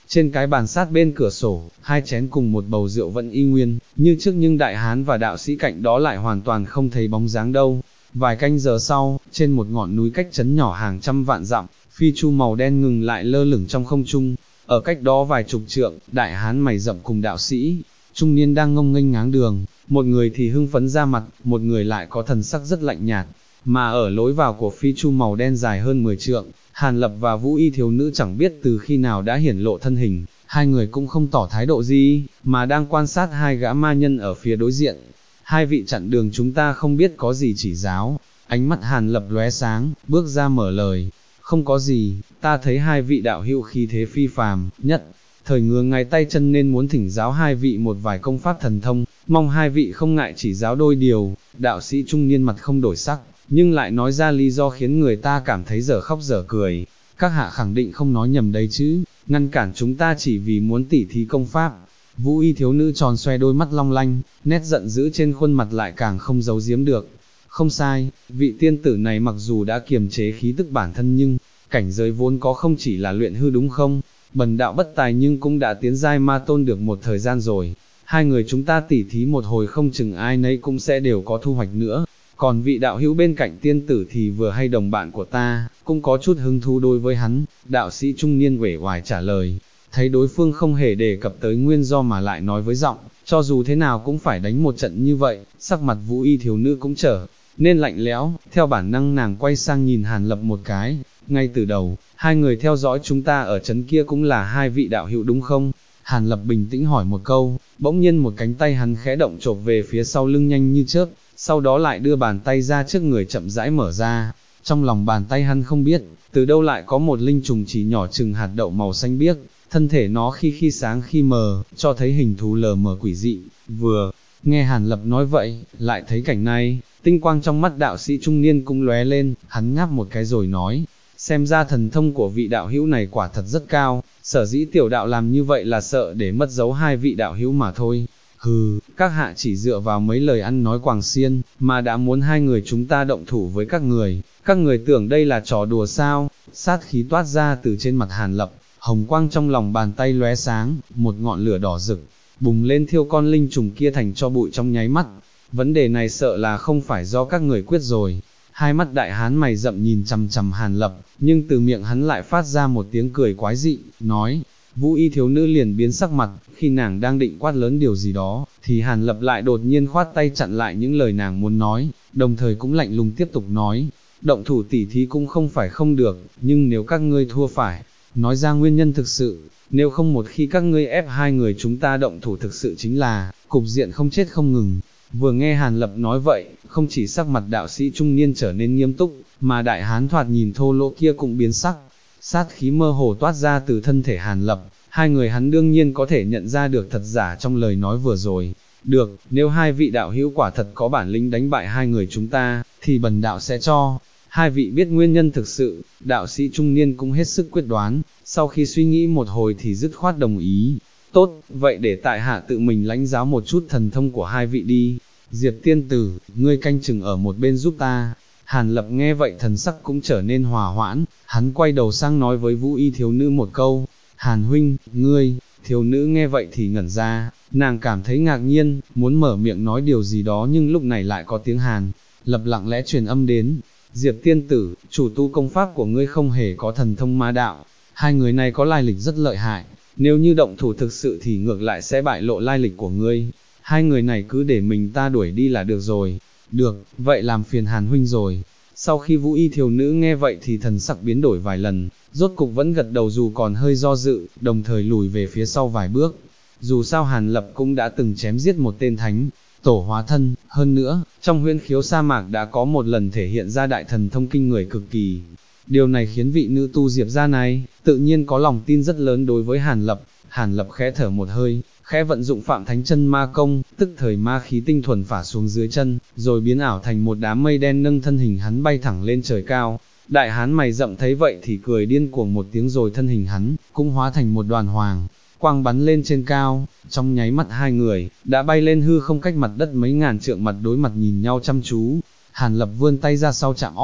Trên cái bàn sát bên cửa sổ, hai chén cùng một bầu rượu vẫn y nguyên, như trước, nhưng đại hán và đạo sĩ cạnh đó lại hoàn toàn không thấy bóng dáng đâu. Vài canh giờ sau, trên một ngọn núi cách trấn nhỏ hàng trăm vạn dặm, phi chu màu đen ngừng lại lơ lửng trong không trung. Ở cách đó vài chục trượng, đại hán mày rậm cùng đạo sĩ trung niên đang ngông nghênh ngáng đường, một người thì hưng phấn ra mặt, một người lại có thần sắc rất lạnh nhạt. Mà ở lối vào của phi chu màu đen dài hơn 10 trượng, Hàn Lập và Vũ Y thiếu nữ chẳng biết từ khi nào đã hiển lộ thân hình, hai người cũng không tỏ thái độ gì, mà đang quan sát hai gã ma nhân ở phía đối diện. Hai vị chặn đường chúng ta không biết có gì chỉ giáo. Ánh mắt Hàn Lập lóe sáng, bước ra mở lời. Không có gì, ta thấy hai vị đạo hữu khí thế phi phàm, nhất thời ngứa ngay tay chân nên muốn thỉnh giáo hai vị một vài công pháp thần thông, mong hai vị không ngại chỉ giáo đôi điều. Đạo sĩ trung niên mặt không đổi sắc, nhưng lại nói ra lý do khiến người ta cảm thấy dở khóc dở cười. Các hạ khẳng định không nói nhầm đấy chứ, ngăn cản chúng ta chỉ vì muốn tỉ thí công pháp. Vũ Y thiếu nữ tròn xoe đôi mắt long lanh, nét giận dữ trên khuôn mặt lại càng không giấu giếm được. Không sai, vị tiên tử này mặc dù đã kiềm chế khí tức bản thân nhưng, cảnh giới vốn có không chỉ là luyện hư đúng không? Bần đạo bất tài nhưng cũng đã tiến giai ma tôn được một thời gian rồi. Hai người chúng ta tỉ thí một hồi không chừng ai nấy cũng sẽ đều có thu hoạch nữa. Còn vị đạo hữu bên cạnh tiên tử thì vừa hay đồng bạn của ta, cũng có chút hứng thú đối với hắn. Đạo sĩ trung niên uể oải trả lời, thấy đối phương không hề đề cập tới nguyên do mà lại nói với giọng, cho dù thế nào cũng phải đánh một trận như vậy, sắc mặt Vũ Y thiếu nữ cũng trở nên lạnh lẽo, theo bản năng nàng quay sang nhìn Hàn Lập một cái. Ngay từ đầu, hai người theo dõi chúng ta ở trấn kia cũng là hai vị đạo hữu đúng không? Hàn Lập bình tĩnh hỏi một câu, bỗng nhiên một cánh tay hắn khẽ động chộp về phía sau lưng nhanh như chớp, sau đó lại đưa bàn tay ra trước người chậm rãi mở ra. Trong lòng bàn tay hắn không biết, từ đâu lại có một linh trùng chỉ nhỏ chừng hạt đậu màu xanh biếc, thân thể nó khi sáng khi mờ, cho thấy hình thù lờ mờ quỷ dị. Vừa nghe Hàn Lập nói vậy, lại thấy cảnh này, tinh quang trong mắt đạo sĩ trung niên cũng lóe lên, hắn ngáp một cái rồi nói, xem ra thần thông của vị đạo hữu này quả thật rất cao, sở dĩ tiểu đạo làm như vậy là sợ để mất dấu hai vị đạo hữu mà thôi. Hừ, các hạ chỉ dựa vào mấy lời ăn nói quàng xiên, mà đã muốn hai người chúng ta động thủ với các người tưởng đây là trò đùa sao? Sát khí toát ra từ trên mặt Hàn Lập, hồng quang trong lòng bàn tay lóe sáng, một ngọn lửa đỏ rực, bùng lên thiêu con linh trùng kia thành cho bụi trong nháy mắt. Vấn đề này sợ là không phải do các người quyết rồi. Hai mắt đại hán mày rậm nhìn chằm chằm Hàn Lập, nhưng từ miệng hắn lại phát ra một tiếng cười quái dị, nói, Vũ Y thiếu nữ liền biến sắc mặt, khi nàng đang định quát lớn điều gì đó, thì Hàn Lập lại đột nhiên khoát tay chặn lại những lời nàng muốn nói, đồng thời cũng lạnh lùng tiếp tục nói, động thủ tỉ thí cũng không phải không được, nhưng nếu các ngươi thua phải, nói ra nguyên nhân thực sự, nếu không một khi các ngươi ép hai người chúng ta động thủ thực sự chính là, cục diện không chết không ngừng. Vừa nghe Hàn Lập nói vậy, không chỉ sắc mặt đạo sĩ trung niên trở nên nghiêm túc, mà đại hán thoạt nhìn thô lỗ kia cũng biến sắc. Sát khí mơ hồ toát ra từ thân thể Hàn Lập, hai người hắn đương nhiên có thể nhận ra được thật giả trong lời nói vừa rồi. Được, nếu hai vị đạo hữu quả thật có bản lĩnh đánh bại hai người chúng ta, thì bần đạo sẽ cho hai vị biết nguyên nhân thực sự. Đạo sĩ trung niên cũng hết sức quyết đoán, sau khi suy nghĩ một hồi thì dứt khoát đồng ý. Tốt, vậy để tại hạ tự mình lãnh giáo một chút thần thông của hai vị đi. Diệp tiên tử, ngươi canh chừng ở một bên giúp ta. Hàn Lập nghe vậy thần sắc cũng trở nên hòa hoãn, hắn quay đầu sang nói với Vũ Y thiếu nữ một câu, Hàn huynh, ngươi. Thiếu nữ nghe vậy thì ngẩn ra, nàng cảm thấy ngạc nhiên, muốn mở miệng nói điều gì đó nhưng lúc này lại có tiếng Hàn Lập lặng lẽ truyền âm đến, Diệp tiên tử, chủ tu công pháp của ngươi không hề có thần thông ma đạo, hai người này có lai lịch rất lợi hại, nếu như động thủ thực sự thì ngược lại sẽ bại lộ lai lịch của ngươi, hai người này cứ để mình ta đuổi đi là được rồi. Được, vậy làm phiền Hàn huynh rồi. Sau khi Vũ Y thiếu nữ nghe vậy thì thần sắc biến đổi vài lần, rốt cục vẫn gật đầu dù còn hơi do dự, đồng thời lùi về phía sau vài bước. Dù sao Hàn Lập cũng đã từng chém giết một tên thánh tổ hóa thân, hơn nữa, trong huyễn khiếu sa mạc đã có một lần thể hiện ra đại thần thông kinh người cực kỳ. Điều này khiến vị nữ tu Diệp gia này, tự nhiên có lòng tin rất lớn đối với Hàn Lập. Hàn Lập khẽ thở một hơi, khẽ vận dụng Phạm Thánh Chân Ma Công, tức thời ma khí tinh thuần phả xuống dưới chân, rồi biến ảo thành một đám mây đen nâng thân hình hắn bay thẳng lên trời cao. Đại hán mày rậm thấy vậy thì cười điên cuồng một tiếng rồi thân hình hắn cũng hóa thành một đoàn hoàng quang bắn lên trên cao. Trong nháy mắt hai người đã bay lên hư không cách mặt đất mấy ngàn trượng, mặt đối mặt nhìn nhau chăm chú. Hàn Lập vươn tay ra sau chạm ót,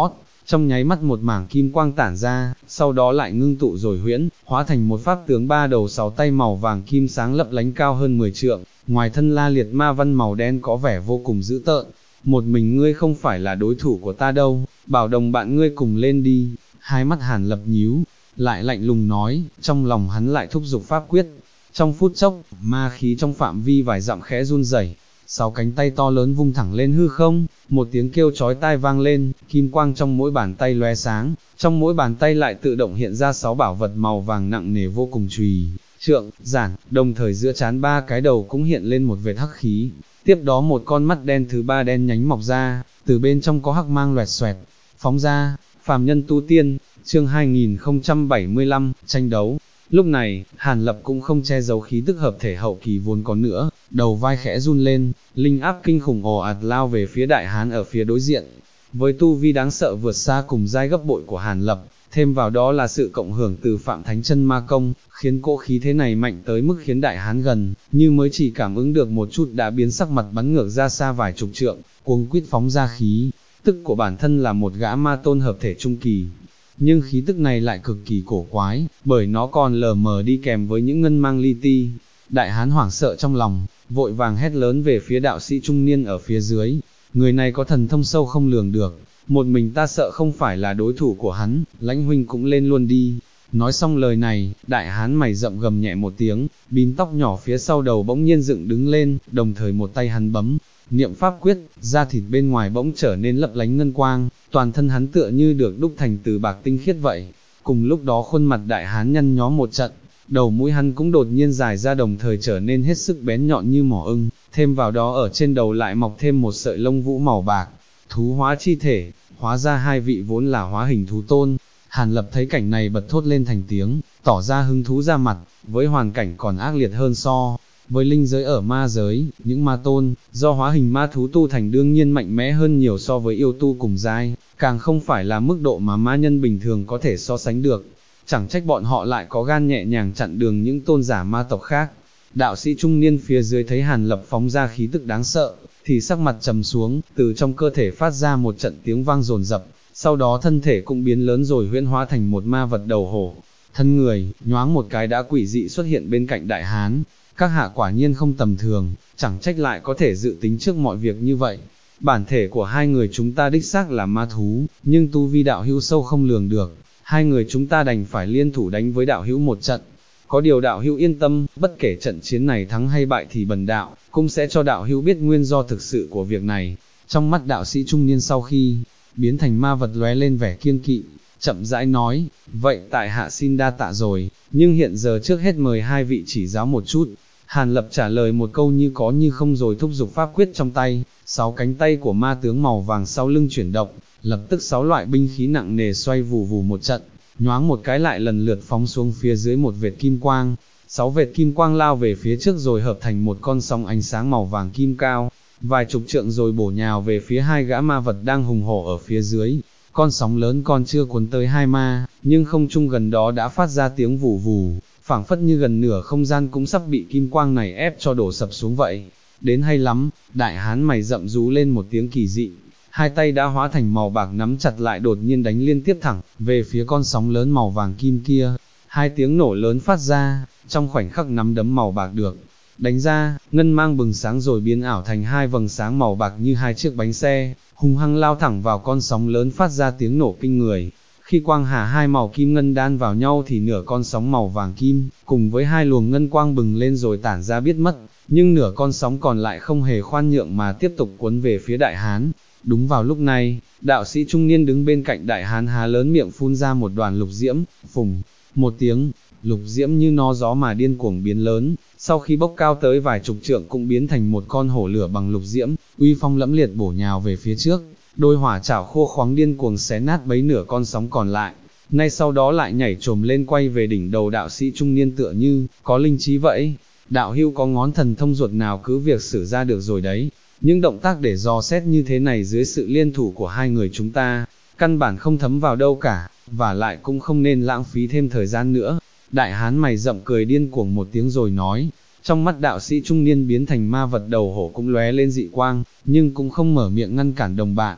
trong nháy mắt một mảng kim quang tản ra, sau đó lại ngưng tụ rồi huyễn, hóa thành một pháp tướng ba đầu sáu tay màu vàng kim sáng lấp lánh cao hơn 10 trượng, ngoài thân la liệt ma văn màu đen có vẻ vô cùng dữ tợn. Một mình ngươi không phải là đối thủ của ta đâu, bảo đồng bạn ngươi cùng lên đi. Hai mắt Hàn Lập nhíu, lại lạnh lùng nói, trong lòng hắn lại thúc giục pháp quyết. Trong phút chốc, ma khí trong phạm vi vài dặm khẽ run rẩy, sáu cánh tay to lớn vung thẳng lên hư không, một tiếng kêu chói tai vang lên, kim quang trong mỗi bàn tay lóe sáng, trong mỗi bàn tay lại tự động hiện ra 6 bảo vật màu vàng nặng nề vô cùng chùy, trượng, giản, đồng thời giữa trán ba cái đầu cũng hiện lên một vệt hắc khí. Tiếp đó một con mắt đen thứ ba đen nhánh mọc ra, từ bên trong có hắc mang loẹt xoẹt, phóng ra, phàm nhân tu tiên, chương 2075, tranh đấu. Lúc này, Hàn Lập cũng không che giấu khí tức hợp thể hậu kỳ vốn có nữa, đầu vai khẽ run lên, linh áp kinh khủng ồ ạt lao về phía đại hán ở phía đối diện. Với tu vi đáng sợ vượt xa cùng giai gấp bội của Hàn Lập, thêm vào đó là sự cộng hưởng từ Phạm Thánh Chân Ma Công, khiến cỗ khí thế này mạnh tới mức khiến đại hán gần, như mới chỉ cảm ứng được một chút đã biến sắc mặt bắn ngược ra xa vài chục trượng, cuống quýt phóng ra khí, tức của bản thân là một gã ma tôn hợp thể trung kỳ. Nhưng khí tức này lại cực kỳ cổ quái, bởi nó còn lờ mờ đi kèm với những ngân mang li ti. Đại hán hoảng sợ trong lòng, vội vàng hét lớn về phía đạo sĩ trung niên ở phía dưới, người này có thần thông sâu không lường được, một mình ta sợ không phải là đối thủ của hắn, Lãnh huynh cũng lên luôn đi. Nói xong lời này, đại hán mày rậm gầm nhẹ một tiếng, bím tóc nhỏ phía sau đầu bỗng nhiên dựng đứng lên, đồng thời một tay hắn bấm niệm pháp quyết, da thịt bên ngoài bỗng trở nên lấp lánh ngân quang, toàn thân hắn tựa như được đúc thành từ bạc tinh khiết vậy. Cùng lúc đó khuôn mặt đại hán nhăn nhó một trận, đầu mũi hắn cũng đột nhiên dài ra đồng thời trở nên hết sức bén nhọn như mỏ ưng, thêm vào đó ở trên đầu lại mọc thêm một sợi lông vũ màu bạc. Thú hóa chi thể, hóa ra hai vị vốn là hóa hình thú tôn. Hàn Lập thấy cảnh này bật thốt lên thành tiếng, tỏ ra hứng thú ra mặt, với hoàn cảnh còn ác liệt hơn so với linh giới ở ma giới, những ma tôn, do hóa hình ma thú tu thành đương nhiên mạnh mẽ hơn nhiều so với yêu tu cùng giai, càng không phải là mức độ mà ma nhân bình thường có thể so sánh được. Chẳng trách bọn họ lại có gan nhẹ nhàng chặn đường những tôn giả ma tộc khác. Đạo sĩ trung niên phía dưới thấy Hàn Lập phóng ra khí tức đáng sợ, thì sắc mặt trầm xuống, từ trong cơ thể phát ra một trận tiếng vang dồn dập, sau đó thân thể cũng biến lớn rồi huyễn hóa thành một ma vật đầu hổ. Thân người, nhoáng một cái đã quỷ dị xuất hiện bên cạnh đại hán. Các hạ quả nhiên không tầm thường, chẳng trách lại có thể dự tính trước mọi việc như vậy. Bản thể của hai người chúng ta đích xác là ma thú, nhưng tu vi đạo hữu sâu không lường được, hai người chúng ta đành phải liên thủ đánh với đạo hữu một trận. Có điều đạo hữu yên tâm, bất kể trận chiến này thắng hay bại thì bần đạo cũng sẽ cho đạo hữu biết nguyên do thực sự của việc này. Trong mắt đạo sĩ trung niên sau khi biến thành ma vật lóe lên vẻ kiêng kỵ, chậm rãi nói, vậy tại hạ xin đa tạ rồi, nhưng hiện giờ trước hết mời hai vị chỉ giáo một chút. Hàn Lập trả lời một câu như có như không rồi thúc giục pháp quyết trong tay, 6 cánh tay của ma tướng màu vàng sau lưng chuyển động, lập tức 6 loại binh khí nặng nề xoay vù vù một trận, nhoáng một cái lại lần lượt phóng xuống phía dưới một vệt kim quang. 6 vệt kim quang lao về phía trước rồi hợp thành một con sóng ánh sáng màu vàng kim cao, vài chục trượng rồi bổ nhào về phía hai gã ma vật đang hùng hổ ở phía dưới. Con sóng lớn còn chưa cuốn tới hai ma, nhưng không trung gần đó đã phát ra tiếng vù vù, phảng phất như gần nửa không gian cũng sắp bị kim quang này ép cho đổ sập xuống vậy. Đến hay lắm, đại hán mày rậm rú lên một tiếng kỳ dị, hai tay đã hóa thành màu bạc nắm chặt lại đột nhiên đánh liên tiếp thẳng về phía con sóng lớn màu vàng kim kia. Hai tiếng nổ lớn phát ra, trong khoảnh khắc nắm đấm màu bạc được đánh ra, ngân mang bừng sáng rồi biến ảo thành hai vầng sáng màu bạc như hai chiếc bánh xe, hung hăng lao thẳng vào con sóng lớn phát ra tiếng nổ kinh người. Khi quang hà hai màu kim ngân đan vào nhau thì nửa con sóng màu vàng kim, cùng với hai luồng ngân quang bừng lên rồi tản ra biết mất, nhưng nửa con sóng còn lại không hề khoan nhượng mà tiếp tục cuốn về phía đại hán. Đúng vào lúc này, đạo sĩ trung niên đứng bên cạnh đại hán há lớn miệng phun ra một đoàn lục diễm, phùng, một tiếng, lục diễm như no gió mà điên cuồng biến lớn, sau khi bốc cao tới vài chục trượng cũng biến thành một con hổ lửa bằng lục diễm, uy phong lẫm liệt bổ nhào về phía trước. Đôi hỏa chảo khô khoáng điên cuồng xé nát bấy nửa con sóng còn lại, ngay sau đó lại nhảy trồm lên quay về đỉnh đầu đạo sĩ trung niên tựa như có linh trí vậy. Đạo hữu có ngón thần thông ruột nào cứ việc sử ra được rồi đấy, những động tác để dò xét như thế này dưới sự liên thủ của hai người chúng ta, căn bản không thấm vào đâu cả, và lại cũng không nên lãng phí thêm thời gian nữa. Đại hán mày rậm cười điên cuồng một tiếng rồi nói. Trong mắt đạo sĩ trung niên biến thành ma vật đầu hổ cũng lóe lên dị quang, nhưng cũng không mở miệng ngăn cản đồng bạn.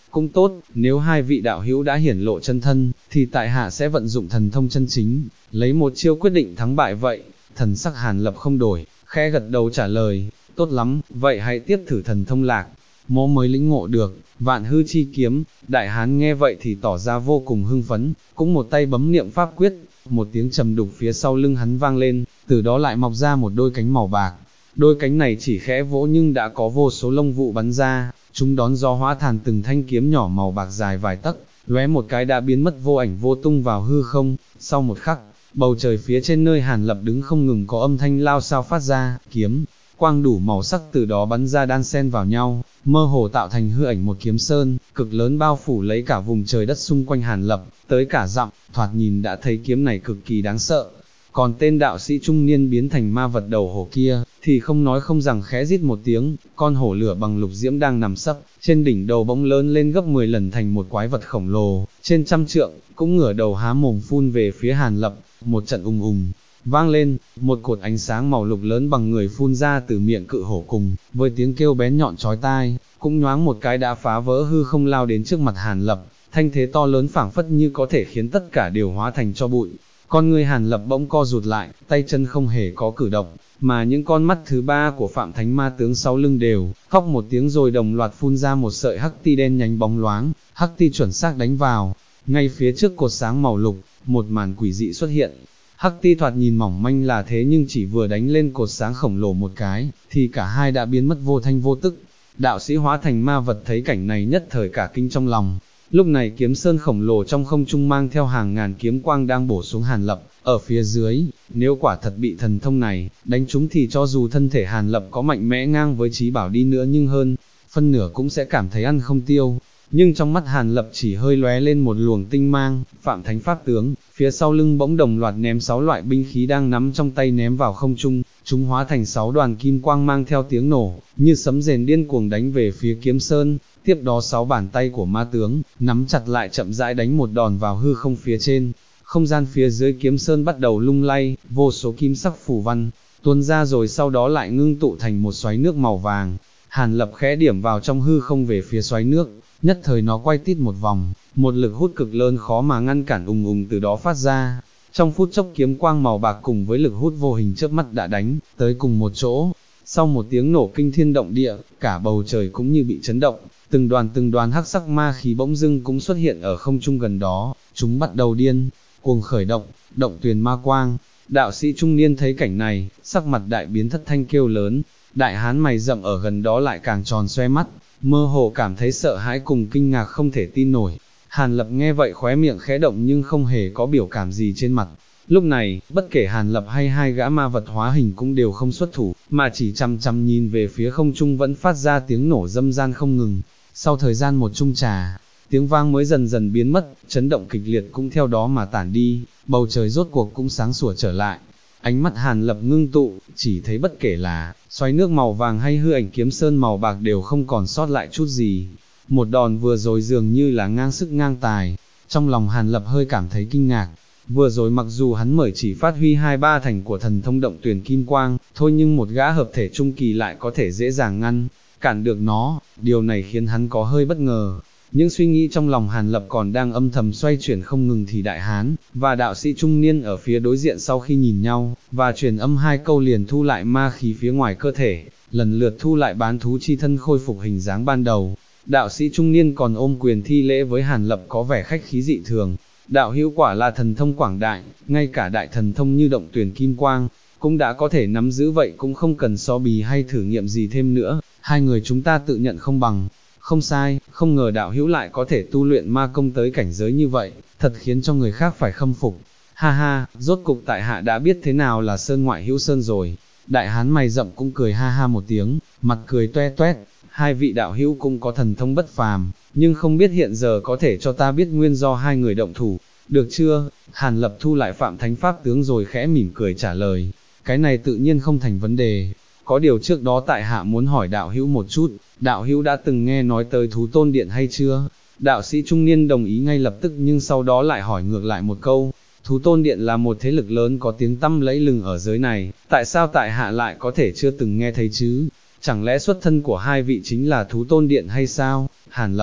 cũng tốt, nếu hai vị đạo hữu đã hiển lộ chân thân, thì tại hạ sẽ vận dụng thần thông chân chính, lấy một chiêu quyết định thắng bại vậy. Thần sắc Hàn Lập không đổi, khẽ gật đầu trả lời, tốt lắm, vậy hãy tiếp thử thần thông lạc. Mỗ mới lĩnh ngộ được, Vạn Hư Chi Kiếm. Đại hán nghe vậy thì tỏ ra vô cùng hưng phấn, cũng một tay bấm niệm pháp quyết, một tiếng trầm đục phía sau lưng hắn vang lên, từ đó lại mọc ra một đôi cánh màu bạc. Đôi cánh này chỉ khẽ vỗ nhưng đã có vô số lông vụ bắn ra, chúng đón gió hóa thành từng thanh kiếm nhỏ màu bạc dài vài tấc, lóe một cái đã biến mất vô ảnh vô tung vào hư không. Sau một khắc, bầu trời phía trên nơi Hàn Lập đứng không ngừng có âm thanh lao xao phát ra, kiếm quang đủ màu sắc từ đó bắn ra đan xen vào nhau, mơ hồ tạo thành hư ảnh một kiếm sơn, cực lớn bao phủ lấy cả vùng trời đất xung quanh Hàn Lập, tới cả dặm, thoạt nhìn đã thấy kiếm này cực kỳ đáng sợ. Còn tên đạo sĩ trung niên biến thành ma vật đầu hổ kia, thì không nói không rằng khẽ rít một tiếng, con hổ lửa bằng lục diễm đang nằm sấp, trên đỉnh đầu bỗng lớn lên gấp 10 lần thành một quái vật khổng lồ, trên trăm trượng, cũng ngửa đầu há mồm phun về phía Hàn Lập, một trận ùng ùng vang lên, một cột ánh sáng màu lục lớn bằng người phun ra từ miệng cự hổ cùng, với tiếng kêu bén nhọn chói tai, cũng nhoáng một cái đã phá vỡ hư không lao đến trước mặt Hàn Lập, thanh thế to lớn phảng phất như có thể khiến tất cả đều hóa thành tro bụi. Con người Hàn Lập bỗng co rụt lại, tay chân không hề có cử động, mà những con mắt thứ ba của Phạm Thánh Ma tướng sau lưng đều khóc một tiếng rồi đồng loạt phun ra một sợi hắc ti đen nhánh bóng loáng, hắc ti chuẩn xác đánh vào, ngay phía trước cột sáng màu lục, một màn quỷ dị xuất hiện. Hắc ti thoạt nhìn mỏng manh là thế nhưng chỉ vừa đánh lên cột sáng khổng lồ một cái, thì cả hai đã biến mất vô thanh vô tức. Đạo sĩ hóa thành ma vật thấy cảnh này nhất thời cả kinh trong lòng. Lúc này kiếm sơn khổng lồ trong không trung mang theo hàng ngàn kiếm quang đang bổ xuống Hàn Lập, ở phía dưới, nếu quả thật bị thần thông này đánh trúng thì cho dù thân thể Hàn Lập có mạnh mẽ ngang với trí bảo đi nữa nhưng hơn phân nửa cũng sẽ cảm thấy ăn không tiêu. Nhưng trong mắt Hàn Lập chỉ hơi lóe lên một luồng tinh mang, Phạm Thánh Pháp tướng, phía sau lưng bỗng đồng loạt ném 6 loại binh khí đang nắm trong tay ném vào không trung, chúng hóa thành 6 đoàn kim quang mang theo tiếng nổ, như sấm rền điên cuồng đánh về phía kiếm sơn. Tiếp đó 6 bàn tay của ma tướng, nắm chặt lại chậm rãi đánh một đòn vào hư không phía trên. Không gian phía dưới kiếm sơn bắt đầu lung lay, vô số kim sắc phù văn tuôn ra rồi sau đó lại ngưng tụ thành một xoáy nước màu vàng. Hàn Lập khẽ điểm vào trong hư không về phía xoáy nước, nhất thời nó quay tít một vòng, một lực hút cực lớn khó mà ngăn cản ùng ùng từ đó phát ra. Trong phút chốc kiếm quang màu bạc cùng với lực hút vô hình chớp mắt đã đánh tới cùng một chỗ. Sau một tiếng nổ kinh thiên động địa, cả bầu trời cũng như bị chấn động, từng đoàn hắc sắc ma khí bỗng dưng cũng xuất hiện ở không trung gần đó, chúng bắt đầu điên cuồng khởi động, động tuyền ma quang. Đạo sĩ trung niên thấy cảnh này, sắc mặt đại biến thất thanh kêu lớn, đại hán mày rậm ở gần đó lại càng tròn xoe mắt, mơ hồ cảm thấy sợ hãi cùng kinh ngạc không thể tin nổi. Hàn Lập nghe vậy khóe miệng khẽ động nhưng không hề có biểu cảm gì trên mặt. Lúc này, bất kể Hàn Lập hay hai gã ma vật hóa hình cũng đều không xuất thủ, mà chỉ chăm chăm nhìn về phía không trung vẫn phát ra tiếng nổ râm ran không ngừng. Sau thời gian một chung trà, tiếng vang mới dần dần biến mất, chấn động kịch liệt cũng theo đó mà tản đi, bầu trời rốt cuộc cũng sáng sủa trở lại. Ánh mắt Hàn Lập ngưng tụ, chỉ thấy bất kể là xoáy nước màu vàng hay hư ảnh kiếm sơn màu bạc đều không còn sót lại chút gì. Một đòn vừa rồi dường như là ngang sức ngang tài. Trong lòng Hàn Lập hơi cảm thấy kinh ngạc. Vừa rồi mặc dù hắn mới chỉ phát huy 2-3 thành của thần thông động tuyền kim quang, thôi nhưng một gã hợp thể trung kỳ lại có thể dễ dàng ngăn cản được nó, điều này khiến hắn có hơi bất ngờ. Những suy nghĩ trong lòng Hàn Lập còn đang âm thầm xoay chuyển không ngừng thì đại hán và đạo sĩ trung niên ở phía đối diện sau khi nhìn nhau, và truyền âm 2 câu liền thu lại ma khí phía ngoài cơ thể, lần lượt thu lại bán thú chi thân khôi phục hình dáng ban đầu. Đạo sĩ trung niên còn ôm quyền thi lễ với Hàn Lập có vẻ khách khí dị thường. Đạo hữu quả là thần thông quảng đại, ngay cả đại thần thông như động tuyền kim quang, cũng đã có thể nắm giữ vậy cũng không cần so bì hay thử nghiệm gì thêm nữa, hai người chúng ta tự nhận không bằng. Không sai, không ngờ đạo hữu lại có thể tu luyện ma công tới cảnh giới như vậy, thật khiến cho người khác phải khâm phục. Ha ha, rốt cục tại hạ đã biết thế nào là sơn ngoại hữu sơn rồi. Đại hán mày rậm cũng cười ha ha một tiếng, mặt cười toe toét. Hai vị đạo hữu cũng có thần thông bất phàm, nhưng không biết hiện giờ có thể cho ta biết nguyên do hai người động thủ, được chưa? Hàn Lập thu lại Phạm Thánh Pháp tướng rồi khẽ mỉm cười trả lời, cái này tự nhiên không thành vấn đề. Có điều trước đó tại hạ muốn hỏi đạo hữu một chút, đạo hữu đã từng nghe nói tới Thú Tôn Điện hay chưa? Đạo sĩ trung niên đồng ý ngay lập tức nhưng sau đó lại hỏi ngược lại một câu. Thú Tôn Điện là một thế lực lớn có tiếng tăm lẫy lừng ở giới này, tại sao tại hạ lại có thể chưa từng nghe thấy chứ? Chẳng lẽ xuất thân của hai vị chính là Thú Tôn Điện hay sao? Hàn Lập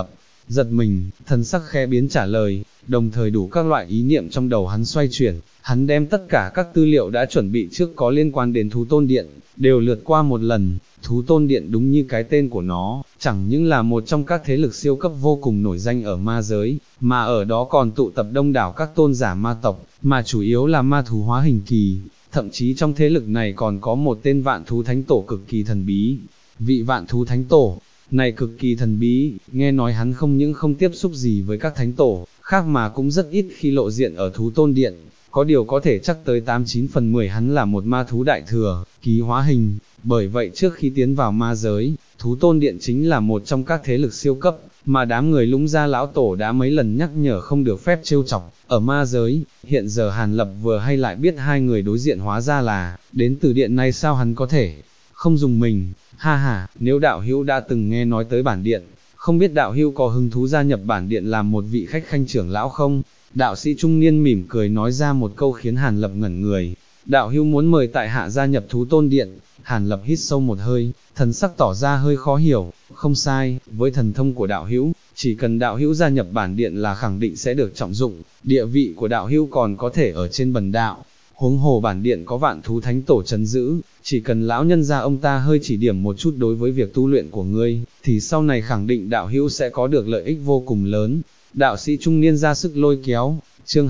giật mình, thần sắc khẽ biến trả lời, đồng thời đủ các loại ý niệm trong đầu hắn xoay chuyển, hắn đem tất cả các tư liệu đã chuẩn bị trước có liên quan đến Thú Tôn Điện, đều lượt qua một lần. Thú Tôn Điện đúng như cái tên của nó, chẳng những là một trong các thế lực siêu cấp vô cùng nổi danh ở ma giới, mà ở đó còn tụ tập đông đảo các tôn giả ma tộc, mà chủ yếu là ma thú hóa hình kỳ, thậm chí trong thế lực này còn có một tên Vạn Thú Thánh Tổ cực kỳ thần bí. Vị Vạn Thú Thánh Tổ này cực kỳ thần bí, nghe nói hắn không những không tiếp xúc gì với các thánh tổ khác mà cũng rất ít khi lộ diện ở Thú Tôn Điện, có điều có thể chắc tới 89 phần 10 hắn là một ma thú đại thừa kỳ hóa hình. Bởi vậy trước khi tiến vào ma giới, Thú Tôn Điện chính là một trong các thế lực siêu cấp, mà đám người Lũng Gia lão tổ đã mấy lần nhắc nhở không được phép trêu chọc. Ở ma giới, hiện giờ Hàn Lập vừa hay lại biết hai người đối diện hóa ra là, đến từ điện này, sao hắn có thể không dùng mình. Ha ha, nếu đạo hữu đã từng nghe nói tới bản điện, không biết đạo hữu có hứng thú gia nhập bản điện làm một vị khách khanh trưởng lão không? Đạo sĩ trung niên mỉm cười nói ra một câu khiến Hàn Lập ngẩn người. Đạo hữu muốn mời tại hạ gia nhập Thú Tôn Điện? Hàn Lập hít sâu một hơi, thần sắc tỏ ra hơi khó hiểu. Không sai, với thần thông của đạo hữu, chỉ cần đạo hữu gia nhập bản điện là khẳng định sẽ được trọng dụng, địa vị của đạo hữu còn có thể ở trên bần đạo. Huống hồ bản điện có Vạn Thú Thánh Tổ trấn giữ, chỉ cần lão nhân gia ông ta hơi chỉ điểm một chút đối với việc tu luyện của ngươi, thì sau này khẳng định đạo hữu sẽ có được lợi ích vô cùng lớn. Đạo sĩ trung niên ra sức lôi kéo. Chương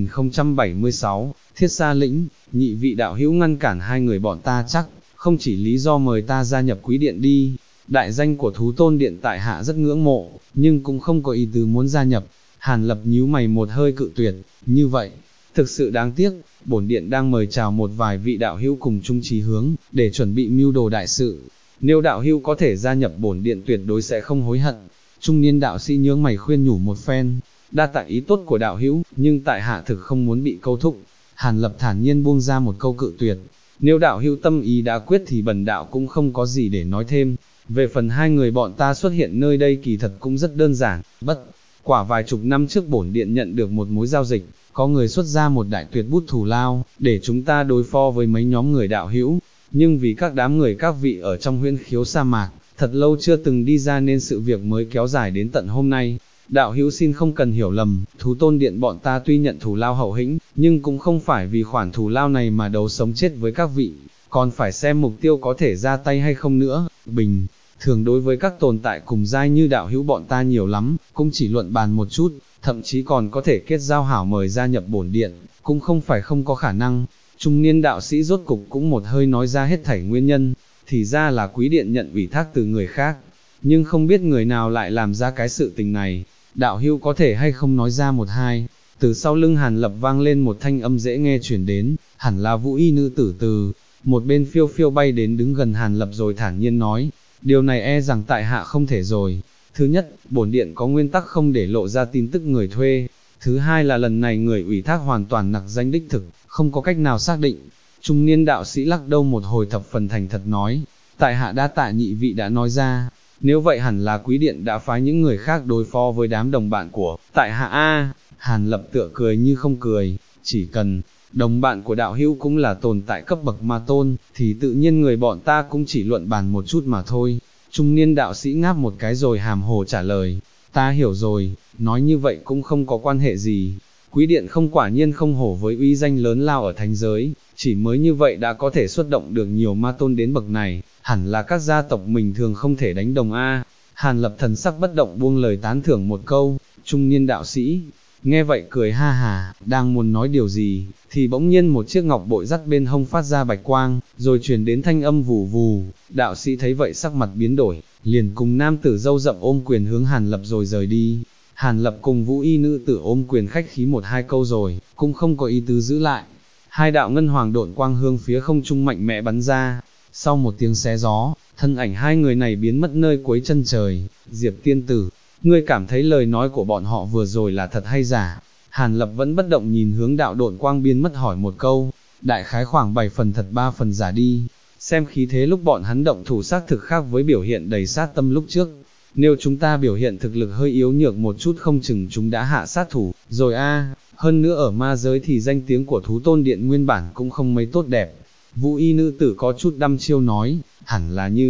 2076, Thiết Sa Lĩnh. Nhị vị đạo hữu ngăn cản hai người bọn ta chắc không chỉ lý do mời ta gia nhập quý điện đi. Đại danh của Thú Tôn Điện tại hạ rất ngưỡng mộ, nhưng cũng không có ý tứ muốn gia nhập. Hàn Lập nhíu mày một hơi cự tuyệt. Như vậy thực sự đáng tiếc, bổn điện đang mời chào một vài vị đạo hữu cùng chung chí hướng, để chuẩn bị mưu đồ đại sự. Nếu đạo hữu có thể gia nhập bổn điện tuyệt đối sẽ không hối hận. Trung niên đạo sĩ nhướng mày khuyên nhủ một phen. Đa tạ ý tốt của đạo hữu, nhưng tại hạ thực không muốn bị câu thúc. Hàn Lập thản nhiên buông ra một câu cự tuyệt. Nếu đạo hữu tâm ý đã quyết thì bần đạo cũng không có gì để nói thêm. Về phần hai người bọn ta xuất hiện nơi đây kỳ thật cũng rất đơn giản, bất quả vài chục năm trước bổn điện nhận được một mối giao dịch, có người xuất ra một đại tuyệt bút thù lao, để chúng ta đối phó với mấy nhóm người đạo hữu, nhưng vì các đám người các vị ở trong huyễn khiếu sa mạc, thật lâu chưa từng đi ra nên sự việc mới kéo dài đến tận hôm nay. Đạo hữu xin không cần hiểu lầm, Thú Tôn Điện bọn ta tuy nhận thù lao hậu hĩnh, nhưng cũng không phải vì khoản thù lao này mà đấu sống chết với các vị, còn phải xem mục tiêu có thể ra tay hay không nữa. Bình thường đối với các tồn tại cùng giai như đạo hữu bọn ta nhiều lắm, cũng chỉ luận bàn một chút, thậm chí còn có thể kết giao hảo mời gia nhập bổn điện, cũng không phải không có khả năng. Trung niên đạo sĩ rốt cục cũng một hơi nói ra hết thảy nguyên nhân, thì ra là quý điện nhận ủy thác từ người khác, nhưng không biết người nào lại làm ra cái sự tình này. Đạo hữu có thể hay không nói ra một hai? Từ sau lưng Hàn Lập vang lên một thanh âm dễ nghe truyền đến, hẳn là Vũ Y nữ tử từ một bên phiêu phiêu bay đến đứng gần Hàn Lập rồi thản nhiên nói, điều này e rằng tại hạ không thể rồi. Thứ nhất, bổn điện có nguyên tắc không để lộ ra tin tức người thuê. Thứ hai là lần này người ủy thác hoàn toàn nặc danh đích thực, không có cách nào xác định. Trung niên đạo sĩ lắc đầu một hồi thập phần thành thật nói, tại hạ đa tạ nhị vị đã nói ra. Nếu vậy hẳn là quý điện đã phái những người khác đối phó với đám đồng bạn của tại hạ a. Hàn Lập tựa cười như không cười, chỉ cần đồng bạn của đạo hữu cũng là tồn tại cấp bậc ma tôn, thì tự nhiên người bọn ta cũng chỉ luận bàn một chút mà thôi. Trung niên đạo sĩ ngáp một cái rồi hàm hồ trả lời, ta hiểu rồi, nói như vậy cũng không có quan hệ gì. Quý điện không quả nhiên không hổ với uy danh lớn lao ở thánh giới, chỉ mới như vậy đã có thể xuất động được nhiều ma tôn đến bậc này, hẳn là các gia tộc mình thường không thể đánh đồng a. Hàn Lập thần sắc bất động buông lời tán thưởng một câu. Trung niên đạo sĩ nghe vậy cười ha hà, đang muốn nói điều gì, thì bỗng nhiên một chiếc ngọc bội dắt bên hông phát ra bạch quang, rồi truyền đến thanh âm vù vù. Đạo sĩ thấy vậy sắc mặt biến đổi, liền cùng nam tử râu rậm ôm quyền hướng Hàn Lập rồi rời đi. Hàn Lập cùng Vũ Y nữ tử ôm quyền khách khí một hai câu rồi, cũng không có ý tứ giữ lại. Hai đạo ngân hoàng độn quang hướng phía không trung mạnh mẽ bắn ra. Sau một tiếng xé gió, thân ảnh hai người này biến mất nơi cuối chân trời. Diệp tiên tử, ngươi cảm thấy lời nói của bọn họ vừa rồi là thật hay giả? Hàn Lập vẫn bất động nhìn hướng đạo độn quang biến mất hỏi một câu, đại khái khoảng 7 phần thật 3 phần giả đi. Xem khí thế lúc bọn hắn động thủ xác thực khác với biểu hiện đầy sát tâm lúc trước. Nếu chúng ta biểu hiện thực lực hơi yếu nhược một chút không chừng chúng đã hạ sát thủ rồi a. Hơn nữa ở ma giới thì danh tiếng của Thú Tôn Điện nguyên bản cũng không mấy tốt đẹp. Vũ Y nữ tử có chút đăm chiêu nói, hẳn là như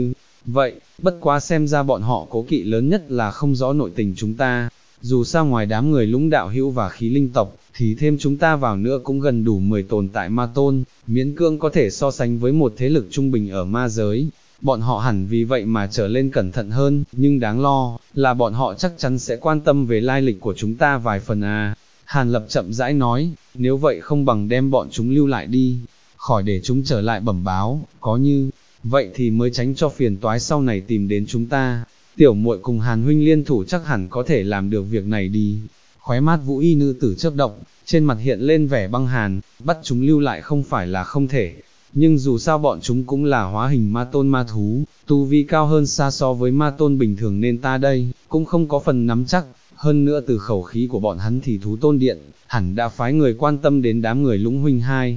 vậy, bất quá xem ra bọn họ cố kỵ lớn nhất là không rõ nội tình chúng ta, dù sao ngoài đám người lũng đạo hữu và khí linh tộc, thì thêm chúng ta vào nữa cũng gần đủ 10 tồn tại ma tôn, miễn cưỡng có thể so sánh với một thế lực trung bình ở ma giới. Bọn họ hẳn vì vậy mà trở lên cẩn thận hơn, nhưng đáng lo, là bọn họ chắc chắn sẽ quan tâm về lai lịch của chúng ta vài phần à. Hàn Lập chậm rãi nói, nếu vậy không bằng đem bọn chúng lưu lại đi, khỏi để chúng trở lại bẩm báo, có như vậy thì mới tránh cho phiền toái sau này tìm đến chúng ta. Tiểu muội cùng Hàn huynh liên thủ chắc hẳn có thể làm được việc này đi. Khóe mắt Vũ Y nữ tử chớp động, trên mặt hiện lên vẻ băng hàn, bắt chúng lưu lại không phải là không thể, nhưng dù sao bọn chúng cũng là hóa hình ma tôn ma thú, tu vi cao hơn xa so với ma tôn bình thường nên ta đây, cũng không có phần nắm chắc. Hơn nữa từ khẩu khí của bọn hắn thì thú tôn điện, hẳn đã phái người quan tâm đến đám người lũng huynh hai.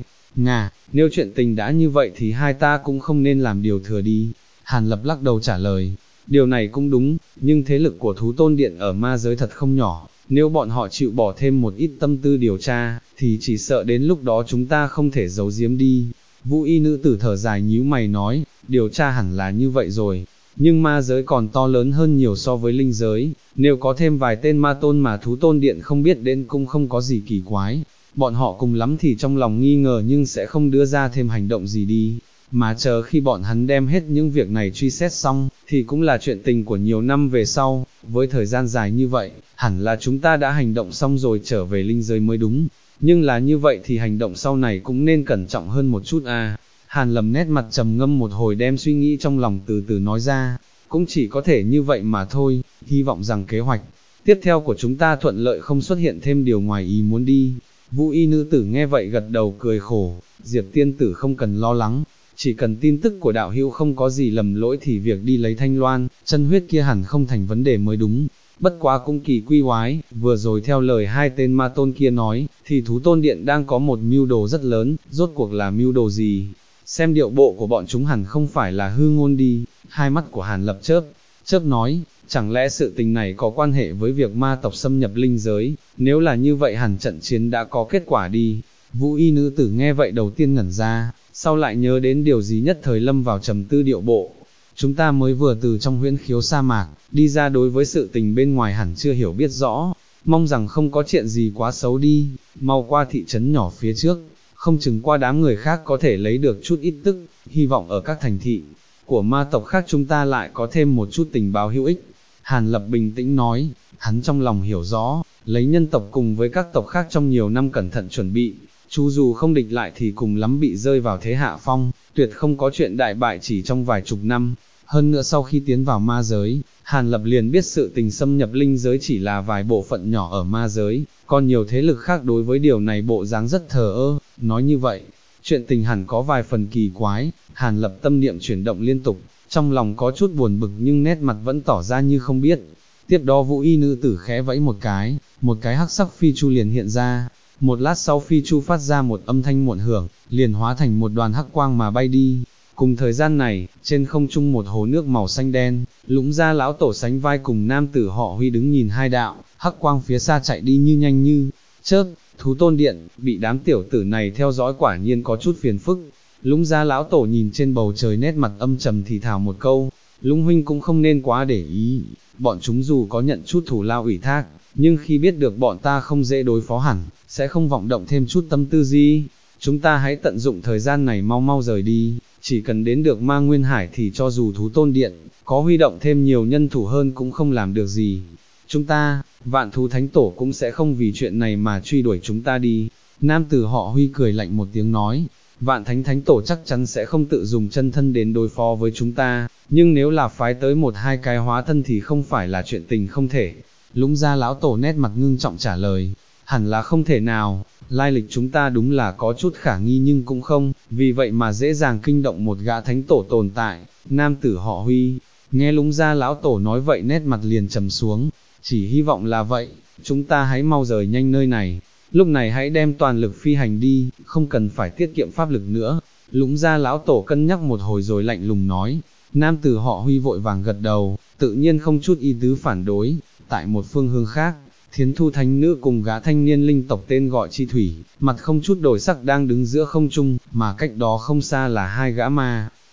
Nếu chuyện tình đã như vậy thì hai ta cũng không nên làm điều thừa đi. Hàn Lập lắc đầu trả lời, điều này cũng đúng, nhưng thế lực của thú tôn điện ở ma giới thật không nhỏ, nếu bọn họ chịu bỏ thêm một ít tâm tư điều tra, thì chỉ sợ đến lúc đó chúng ta không thể giấu giếm đi. Vũ Y nữ tử thở dài nhíu mày nói, điều tra hẳn là như vậy rồi, nhưng ma giới còn to lớn hơn nhiều so với linh giới, nếu có thêm vài tên ma tôn mà thú tôn điện không biết đến cũng không có gì kỳ quái, bọn họ cùng lắm thì trong lòng nghi ngờ nhưng sẽ không đưa ra thêm hành động gì đi, mà chờ khi bọn hắn đem hết những việc này truy xét xong, thì cũng là chuyện tình của nhiều năm về sau, với thời gian dài như vậy, hẳn là chúng ta đã hành động xong rồi trở về linh giới mới đúng, nhưng là như vậy thì hành động sau này cũng nên cẩn trọng hơn một chút à. Hàn Lâm nét mặt trầm ngâm một hồi đem suy nghĩ trong lòng từ từ nói ra, cũng chỉ có thể như vậy mà thôi, hy vọng rằng kế hoạch tiếp theo của chúng ta thuận lợi không xuất hiện thêm điều ngoài ý muốn đi. Vũ Y nữ tử nghe vậy gật đầu cười khổ, Diệp tiên tử không cần lo lắng, chỉ cần tin tức của đạo hữu không có gì lầm lỗi thì việc đi lấy thanh loan, chân huyết kia hẳn không thành vấn đề mới đúng. Bất quá cũng kỳ quy quái, vừa rồi theo lời hai tên ma tôn kia nói, thì thú tôn điện đang có một mưu đồ rất lớn, rốt cuộc là mưu đồ gì? Xem điệu bộ của bọn chúng hẳn không phải là hư ngôn đi. Hai mắt của Hàn Lập chớp nói, chẳng lẽ sự tình này có quan hệ với việc ma tộc xâm nhập linh giới, nếu là như vậy hẳn trận chiến đã có kết quả đi. Vũ Y nữ tử nghe vậy đầu tiên ngẩn ra, sau lại nhớ đến điều gì nhất thời lâm vào trầm tư điệu bộ. Chúng ta mới vừa từ trong huyễn khiếu sa mạc, đi ra đối với sự tình bên ngoài hẳn chưa hiểu biết rõ, mong rằng không có chuyện gì quá xấu đi, mau qua thị trấn nhỏ phía trước, không chừng qua đám người khác có thể lấy được chút ít tức, hy vọng ở các thành thị của ma tộc khác chúng ta lại có thêm một chút tình báo hữu ích. Hàn Lập bình tĩnh nói, hắn trong lòng hiểu rõ, lấy nhân tộc cùng với các tộc khác trong nhiều năm cẩn thận chuẩn bị, chu dù không địch lại thì cùng lắm bị rơi vào thế hạ phong, tuyệt không có chuyện đại bại chỉ trong vài chục năm. Hơn nữa sau khi tiến vào ma giới, Hàn Lập liền biết sự tình xâm nhập linh giới chỉ là vài bộ phận nhỏ ở ma giới, còn nhiều thế lực khác đối với điều này bộ dáng rất thờ ơ. Nói như vậy, chuyện tình hẳn có vài phần kỳ quái. Hàn Lập tâm niệm chuyển động liên tục, trong lòng có chút buồn bực nhưng nét mặt vẫn tỏ ra như không biết. Tiếp đó Vũ Y nữ tử khẽ vẫy một cái hắc sắc phi chu liền hiện ra. Một lát sau phi chu phát ra một âm thanh muộn hưởng, liền hóa thành một đoàn hắc quang mà bay đi. Cùng thời gian này, trên không trung một hồ nước màu xanh đen, Lũng Gia lão tổ sánh vai cùng nam tử họ Huy đứng nhìn hai đạo, hắc quang phía xa chạy đi như nhanh như chớp. Thú tôn điện, bị đám tiểu tử này theo dõi quả nhiên có chút phiền phức. Lũng Gia lão tổ nhìn trên bầu trời nét mặt âm trầm thì thào một câu, Lũng huynh cũng không nên quá để ý, bọn chúng dù có nhận chút thủ lao ủy thác, nhưng khi biết được bọn ta không dễ đối phó hẳn, sẽ không vọng động thêm chút tâm tư gì. Chúng ta hãy tận dụng thời gian này mau mau rời đi, chỉ cần đến được Ma Nguyên Hải thì cho dù thú tôn điện, có huy động thêm nhiều nhân thủ hơn cũng không làm được gì. Chúng ta, Vạn Thú Thánh Tổ cũng sẽ không vì chuyện này mà truy đuổi chúng ta đi. Nam tử họ Huy cười lạnh một tiếng nói, Vạn Thánh Tổ chắc chắn sẽ không tự dùng chân thân đến đối phó với chúng ta, nhưng nếu là phái tới một hai cái hóa thân thì không phải là chuyện tình không thể. Lũng Gia lão tổ nét mặt ngưng trọng trả lời, hẳn là không thể nào, lai lịch chúng ta đúng là có chút khả nghi nhưng cũng không, vì vậy mà dễ dàng kinh động một gã thánh tổ tồn tại. Nam tử họ Huy, nghe Lũng Gia lão tổ nói vậy nét mặt liền trầm xuống, chỉ hy vọng là vậy, chúng ta hãy mau rời nhanh nơi này, lúc này hãy đem toàn lực phi hành đi, không cần phải tiết kiệm pháp lực nữa. Lũng Gia lão tổ cân nhắc một hồi rồi lạnh lùng nói. Nam tử họ Huy vội vàng gật đầu, tự nhiên không chút ý tứ phản đối. Tại một phương hướng khác, Thiến Thu Thánh Nữ cùng gã thanh niên linh tộc tên gọi Chi Thủy, mặt không chút đổi sắc đang đứng giữa không trung, mà cách đó không xa là hai gã ma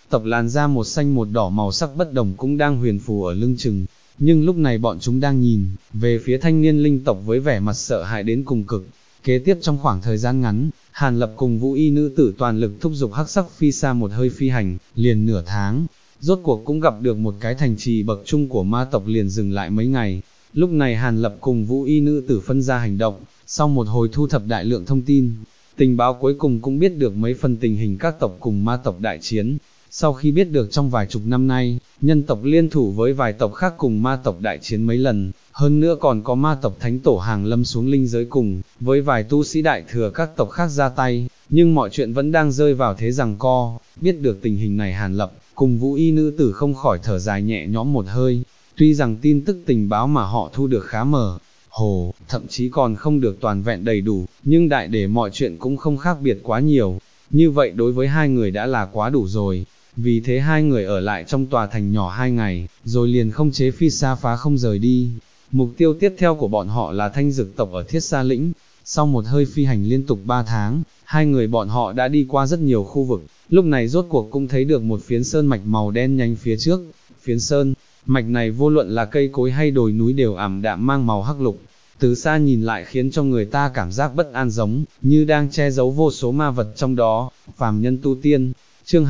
tộc làn da một xanh một đỏ màu sắc bất đồng cũng đang huyền phù ở lưng chừng, nhưng lúc này bọn chúng đang nhìn về phía thanh niên linh tộc với vẻ mặt sợ hãi đến cùng cực. Kế tiếp trong khoảng thời gian ngắn, Hàn Lập cùng Vũ Y nữ tử toàn lực thúc giục hắc sắc phi sa một hơi phi hành, liền nửa tháng, rốt cuộc cũng gặp được một cái thành trì bậc trung của ma tộc, liền dừng lại mấy ngày. Lúc này Hàn Lập cùng Vũ Y nữ tử phân ra hành động, sau một hồi thu thập đại lượng thông tin, tình báo cuối cùng cũng biết được mấy phần tình hình các tộc cùng ma tộc đại chiến. Sau khi biết được trong vài chục năm nay, nhân tộc liên thủ với vài tộc khác cùng ma tộc đại chiến mấy lần, hơn nữa còn có ma tộc thánh tổ hàng lâm xuống linh giới cùng, với vài tu sĩ đại thừa các tộc khác ra tay, nhưng mọi chuyện vẫn đang rơi vào thế giằng co. Biết được tình hình này, Hàn Lập cùng Vũ Y nữ tử không khỏi thở dài nhẹ nhõm một hơi. Tuy rằng tin tức tình báo mà họ thu được khá mờ hồ, thậm chí còn không được toàn vẹn đầy đủ, nhưng đại để mọi chuyện cũng không khác biệt quá nhiều. Như vậy đối với hai người đã là quá đủ rồi. Vì thế hai người ở lại trong tòa thành nhỏ 2 ngày, rồi liền không chế phi sa phá không rời đi. Mục tiêu tiếp theo của bọn họ là Thanh Dực tộc ở Thiết Sa Lĩnh. Sau một hơi phi hành liên tục 3 tháng, hai người bọn họ đã đi qua rất nhiều khu vực, lúc này rốt cuộc cũng thấy được một phiến sơn mạch màu đen nhanh phía trước. Phiến sơn mạch này vô luận là cây cối hay đồi núi đều ảm đạm mang màu hắc lục, từ xa nhìn lại khiến cho người ta cảm giác bất an, giống như đang che giấu vô số ma vật trong đó. Phàm nhân tu tiên. Chương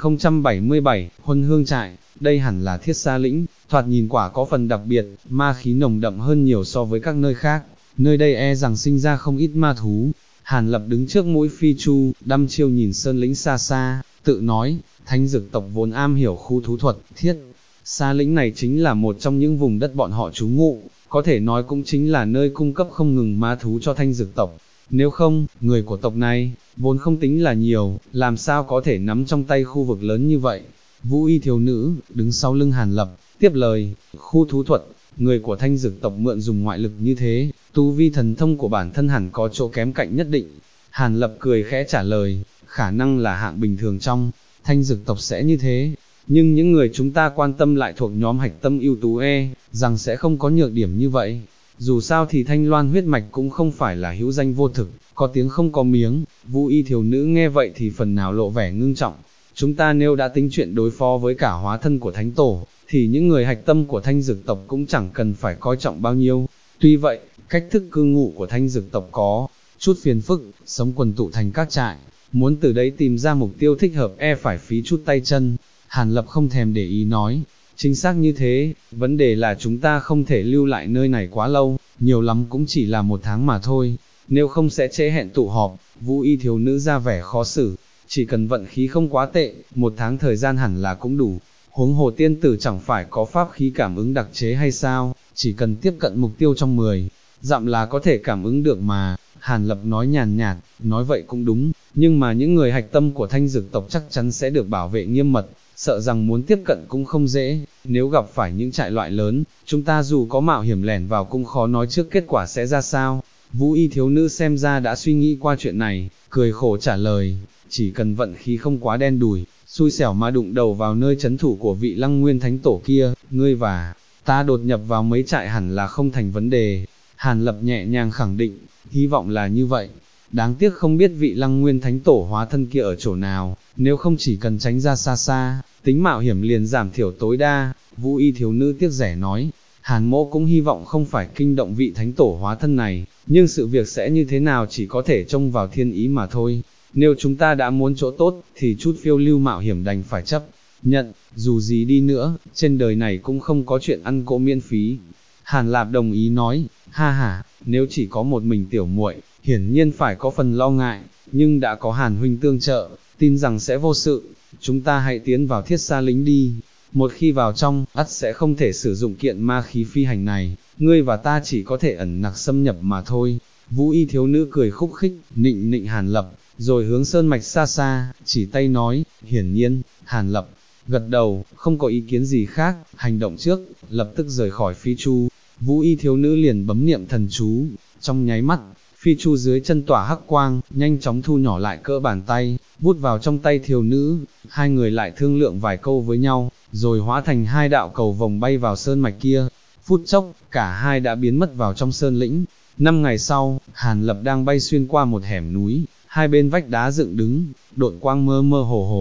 2077, Huân Hương Trại. Đây hẳn là Thiết Sa Lĩnh, thoạt nhìn quả có phần đặc biệt, ma khí nồng đậm hơn nhiều so với các nơi khác, nơi đây e rằng sinh ra không ít ma thú. Hàn Lập đứng trước mũi phi chu, đăm chiêu nhìn sơn lĩnh xa xa, tự nói, Thanh Dực tộc vốn am hiểu khu thú thuật, Thiết Sa Lĩnh này chính là một trong những vùng đất bọn họ trú ngụ, có thể nói cũng chính là nơi cung cấp không ngừng ma thú cho Thanh Dực tộc. Nếu không, người của tộc này, vốn không tính là nhiều, làm sao có thể nắm trong tay khu vực lớn như vậy. Vũ Y thiếu nữ, đứng sau lưng Hàn Lập, tiếp lời, khu thú thuật, người của Thanh Dực tộc mượn dùng ngoại lực như thế, tu vi thần thông của bản thân hẳn có chỗ kém cạnh nhất định. Hàn Lập cười khẽ trả lời, khả năng là hạng bình thường trong Thanh Dực tộc sẽ như thế, nhưng những người chúng ta quan tâm lại thuộc nhóm hạch tâm ưu tú rằng sẽ không có nhược điểm như vậy. Dù sao thì Thanh Loan huyết mạch cũng không phải là hữu danh vô thực, có tiếng không có miếng. Vũ Y thiếu nữ nghe vậy thì phần nào lộ vẻ ngưng trọng. Chúng ta nếu đã tính chuyện đối phó với cả hóa thân của Thánh Tổ, thì những người hạch tâm của Thanh Dực tộc cũng chẳng cần phải coi trọng bao nhiêu. Tuy vậy, cách thức cư ngụ của Thanh Dực tộc có chút phiền phức, sống quần tụ thành các trại, muốn từ đấy tìm ra mục tiêu thích hợp phải phí chút tay chân. Hàn Lập không thèm để ý nói, chính xác như thế, vấn đề là chúng ta không thể lưu lại nơi này quá lâu, nhiều lắm cũng chỉ là 1 tháng mà thôi, nếu không sẽ trễ hẹn tụ họp. Vũ Y thiếu nữ ra vẻ khó xử, chỉ cần vận khí không quá tệ, 1 tháng thời gian hẳn là cũng đủ, huống hồ tiên tử chẳng phải có pháp khí cảm ứng đặc chế hay sao, chỉ cần tiếp cận mục tiêu trong 10 dặm là có thể cảm ứng được mà. Hàn Lập nói nhàn nhạt, nói vậy cũng đúng, nhưng mà những người hạch tâm của Thanh Dực tộc chắc chắn sẽ được bảo vệ nghiêm mật, sợ rằng muốn tiếp cận cũng không dễ, nếu gặp phải những trại loại lớn, chúng ta dù có mạo hiểm lẻn vào cũng khó nói trước kết quả sẽ ra sao. Vũ Y thiếu nữ xem ra đã suy nghĩ qua chuyện này, cười khổ trả lời, chỉ cần vận khí không quá đen đủi, xui xẻo mà đụng đầu vào nơi trấn thủ của vị Lăng Nguyên Thánh Tổ kia, ngươi và ta đột nhập vào mấy trại hẳn là không thành vấn đề. Hàn Lập nhẹ nhàng khẳng định, hy vọng là như vậy. Đáng tiếc không biết vị Lăng Nguyên Thánh Tổ hóa thân kia ở chỗ nào, nếu không chỉ cần tránh ra xa xa, tính mạo hiểm liền giảm thiểu tối đa. Vũ Y thiếu nữ tiếc rẻ nói, Hàn mỗ cũng hy vọng không phải kinh động vị Thánh Tổ hóa thân này, nhưng sự việc sẽ như thế nào chỉ có thể trông vào thiên ý mà thôi. Nếu chúng ta đã muốn chỗ tốt, thì chút phiêu lưu mạo hiểm đành phải chấp nhận, dù gì đi nữa, trên đời này cũng không có chuyện ăn cỗ miễn phí. Hàn Lạp đồng ý nói, ha ha, nếu chỉ có một mình tiểu muội, hiển nhiên phải có phần lo ngại, nhưng đã có Hàn huynh tương trợ, tin rằng sẽ vô sự. Chúng ta hãy tiến vào Thiết Sa Lĩnh đi. Một khi vào trong, ắt sẽ không thể sử dụng kiện ma khí phi hành này, ngươi và ta chỉ có thể ẩn nặc xâm nhập mà thôi. Vũ Y thiếu nữ cười khúc khích, nịnh nịnh Hàn Lập, rồi hướng sơn mạch xa xa, chỉ tay nói. Hiển nhiên, Hàn Lập gật đầu, không có ý kiến gì khác, hành động trước, lập tức rời khỏi phi chu. Vũ Y thiếu nữ liền bấm niệm thần chú, trong nháy mắt, phi chu dưới chân tỏa hắc quang, nhanh chóng thu nhỏ lại cỡ bàn tay, vút vào trong tay thiếu nữ. Hai người lại thương lượng vài câu với nhau, rồi hóa thành 2 đạo cầu vồng bay vào sơn mạch kia. Phút chốc, cả hai đã biến mất vào trong sơn lĩnh. 5 ngày sau, Hàn Lập đang bay xuyên qua một hẻm núi, hai bên vách đá dựng đứng, độn quang mơ mơ hồ hồ,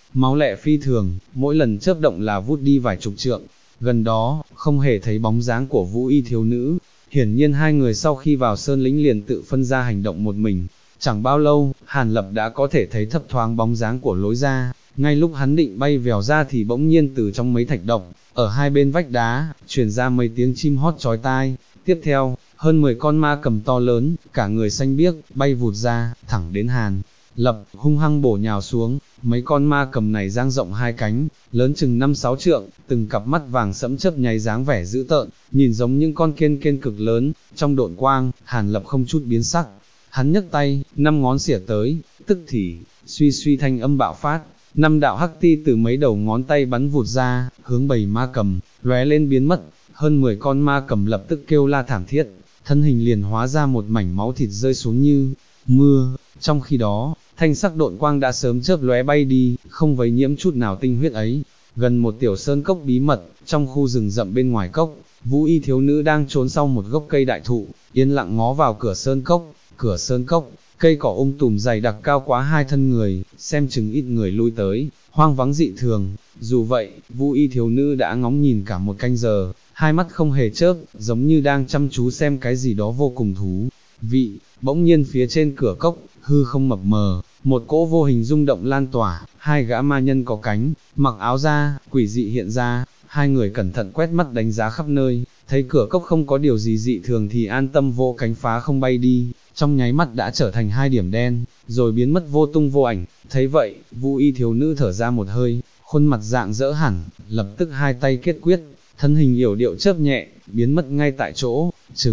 máu lẹ phi thường, mỗi lần chớp động là vút đi vài chục trượng. Gần đó, không hề thấy bóng dáng của Vũ Y thiếu nữ, hiển nhiên hai người sau khi vào sơn lĩnh liền tự phân ra hành động một mình. Chẳng bao lâu, Hàn Lập đã có thể thấy thấp thoáng bóng dáng của lối ra, ngay lúc hắn định bay vèo ra thì bỗng nhiên từ trong mấy thạch động, ở hai bên vách đá, truyền ra mấy tiếng chim hót chói tai. Tiếp theo, hơn 10 con ma cầm to lớn, cả người xanh biếc, bay vụt ra, thẳng đến Hàn Lập, hung hăng bổ nhào xuống. Mấy con ma cầm này dang rộng hai cánh, lớn chừng 5-6 trượng, từng cặp mắt vàng sẫm chớp nháy dáng vẻ dữ tợn, nhìn giống những con kiên kiên cực lớn. Trong độn quang, Hàn Lập không chút biến sắc, hắn nhấc tay, 5 ngón xỉa tới, tức thì, suy suy thanh âm bạo phát, 5 đạo hắc ti từ mấy đầu ngón tay bắn vụt ra, hướng bầy ma cầm, lóe lên biến mất. Hơn 10 con ma cầm lập tức kêu la thảm thiết, thân hình liền hóa ra một mảnh máu thịt rơi xuống như mưa. Trong khi đó, thanh sắc độn quang đã sớm chớp lóe bay đi, không vấy nhiễm chút nào tinh huyết ấy. Gần một tiểu sơn cốc bí mật, trong khu rừng rậm bên ngoài cốc, Vũ Y thiếu nữ đang trốn sau một gốc cây đại thụ, yên lặng ngó vào cửa sơn cốc. Cửa sơn cốc, cây cỏ tùm dày đặc cao quá hai thân người, xem chừng ít người lui tới, hoang vắng dị thường. Dù vậy, Vũ Y thiếu nữ đã ngóng nhìn cả một canh giờ, hai mắt không hề chớp, giống như đang chăm chú xem cái gì đó vô cùng thú vị. Bỗng nhiên phía trên cửa cốc, hư không mập mờ, một cỗ vô hình rung động lan tỏa, hai gã ma nhân có cánh, mặc áo da, quỷ dị hiện ra. Hai người cẩn thận quét mắt đánh giá khắp nơi, thấy cửa cốc không có điều gì dị thường thì an tâm vỗ cánh phá không bay đi, trong nháy mắt đã trở thành hai điểm đen, rồi biến mất vô tung vô ảnh. Thấy vậy, Vũ Y thiếu nữ thở ra một hơi, khuôn mặt rạng rỡ hẳn, lập tức hai tay kết quyết, thân hình yểu điệu chớp nhẹ, biến mất ngay tại chỗ.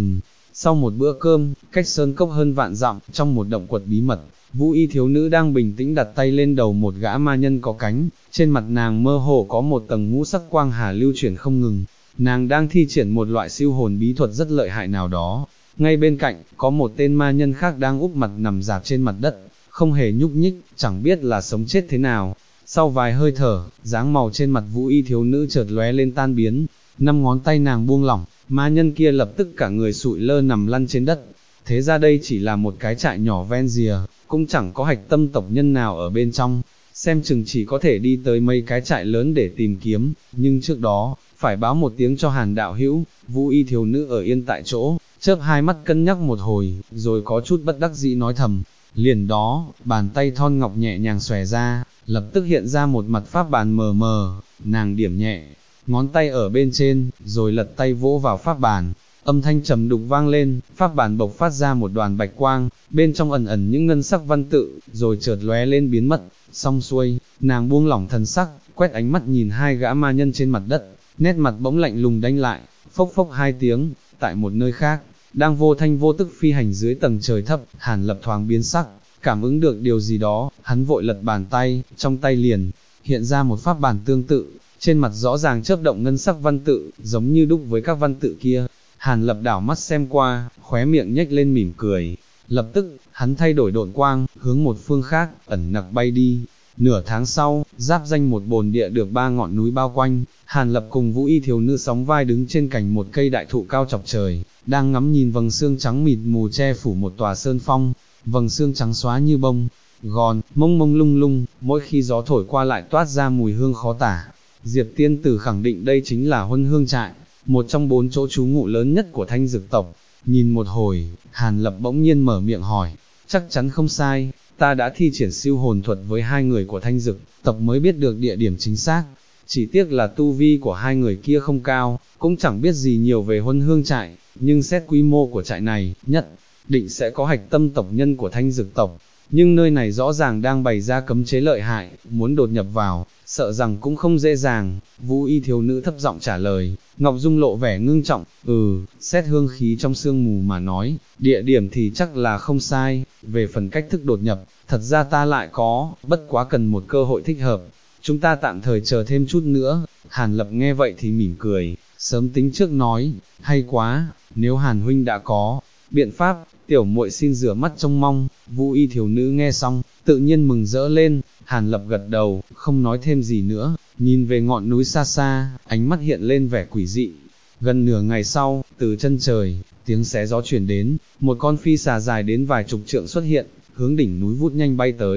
Sau một bữa cơm, cách sơn cốc hơn vạn dặm, trong một động quật bí mật, Vũ Y thiếu nữ đang bình tĩnh đặt tay lên đầu một gã ma nhân có cánh, trên mặt nàng mơ hồ có một tầng ngũ sắc quang hà lưu chuyển không ngừng, nàng đang thi triển một loại siêu hồn bí thuật rất lợi hại nào đó. Ngay bên cạnh, có một tên ma nhân khác đang úp mặt nằm rạp trên mặt đất, không hề nhúc nhích, chẳng biết là sống chết thế nào. Sau vài hơi thở, dáng màu trên mặt Vũ Y thiếu nữ chợt lóe lên tan biến, 5 ngón tay nàng buông lỏng, ma nhân kia lập tức cả người sụi lơ nằm lăn trên đất. Thế ra đây chỉ là một cái trại nhỏ ven rìa, cũng chẳng có hạch tâm tộc nhân nào ở bên trong, xem chừng chỉ có thể đi tới mấy cái trại lớn để tìm kiếm, nhưng trước đó, phải báo một tiếng cho Hàn đạo hữu. Vũ Y thiếu nữ ở yên tại chỗ, chớp hai mắt cân nhắc một hồi, rồi có chút bất đắc dĩ nói thầm. Liền đó, bàn tay thon ngọc nhẹ nhàng xòe ra, lập tức hiện ra một mặt pháp bàn mờ mờ, nàng điểm nhẹ, ngón tay ở bên trên, rồi lật tay vỗ vào pháp bàn, âm thanh trầm đục vang lên, pháp bàn bộc phát ra một đoàn bạch quang, bên trong ẩn ẩn những ngân sắc văn tự, rồi chợt lóe lên biến mất. Xong xuôi, nàng buông lỏng thần sắc, quét ánh mắt nhìn hai gã ma nhân trên mặt đất, nét mặt bỗng lạnh lùng đánh lại, phốc phốc hai tiếng. Tại một nơi khác, đang vô thanh vô tức phi hành dưới tầng trời thấp, Hàn Lập thoáng biến sắc, cảm ứng được điều gì đó, hắn vội lật bàn tay, trong tay liền hiện ra một pháp bàn tương tự, trên mặt rõ ràng chớp động ngân sắc văn tự, giống như đúc với các văn tự kia. Hàn Lập đảo mắt xem qua, khóe miệng nhếch lên mỉm cười, lập tức, hắn thay đổi độn quang, hướng một phương khác, ẩn nặc bay đi. Nửa tháng sau, giáp danh một bồn địa được 3 ngọn núi bao quanh, Hàn Lập cùng Vũ Y thiếu nữ sóng vai đứng trên cành một cây đại thụ cao chọc trời, đang ngắm nhìn vầng sương trắng mịt mù che phủ một tòa sơn phong. Vầng sương trắng xóa như bông gòn, mông mông lung lung, mỗi khi gió thổi qua lại toát ra mùi hương khó tả. Diệp tiên tử khẳng định đây chính là Huân Hương trại, một trong 4 chỗ trú ngụ lớn nhất của Thanh Dực tộc. Nhìn một hồi, Hàn Lập bỗng nhiên mở miệng hỏi, chắc chắn không sai, ta đã thi triển siêu hồn thuật với hai người của Thanh Dực tộc mới biết được địa điểm chính xác. Chỉ tiếc là tu vi của hai người kia không cao, cũng chẳng biết gì nhiều về Huân Hương trại, nhưng xét quy mô của trại này, nhất định sẽ có hạch tâm tộc nhân của Thanh Dực tộc. Nhưng nơi này rõ ràng đang bày ra cấm chế lợi hại, muốn đột nhập vào, sợ rằng cũng không dễ dàng. Vũ Y thiếu nữ thấp giọng trả lời, Ngọc Dung lộ vẻ ngưng trọng, xét hương khí trong sương mù mà nói, địa điểm thì chắc là không sai, về phần cách thức đột nhập, thật ra ta lại có, bất quá cần một cơ hội thích hợp, chúng ta tạm thời chờ thêm chút nữa. Hàn Lập nghe vậy thì mỉm cười, sớm tính trước nói, hay quá, nếu Hàn huynh đã có biện pháp, tiểu muội xin rửa mắt trông mong. Vũ Y thiếu nữ nghe xong, tự nhiên mừng rỡ lên. Hàn Lập gật đầu, không nói thêm gì nữa, nhìn về ngọn núi xa xa, ánh mắt hiện lên vẻ quỷ dị. Gần nửa ngày sau, từ chân trời, tiếng xé gió chuyển đến, một con phi xà dài đến vài chục trượng xuất hiện, hướng đỉnh núi vút nhanh bay tới.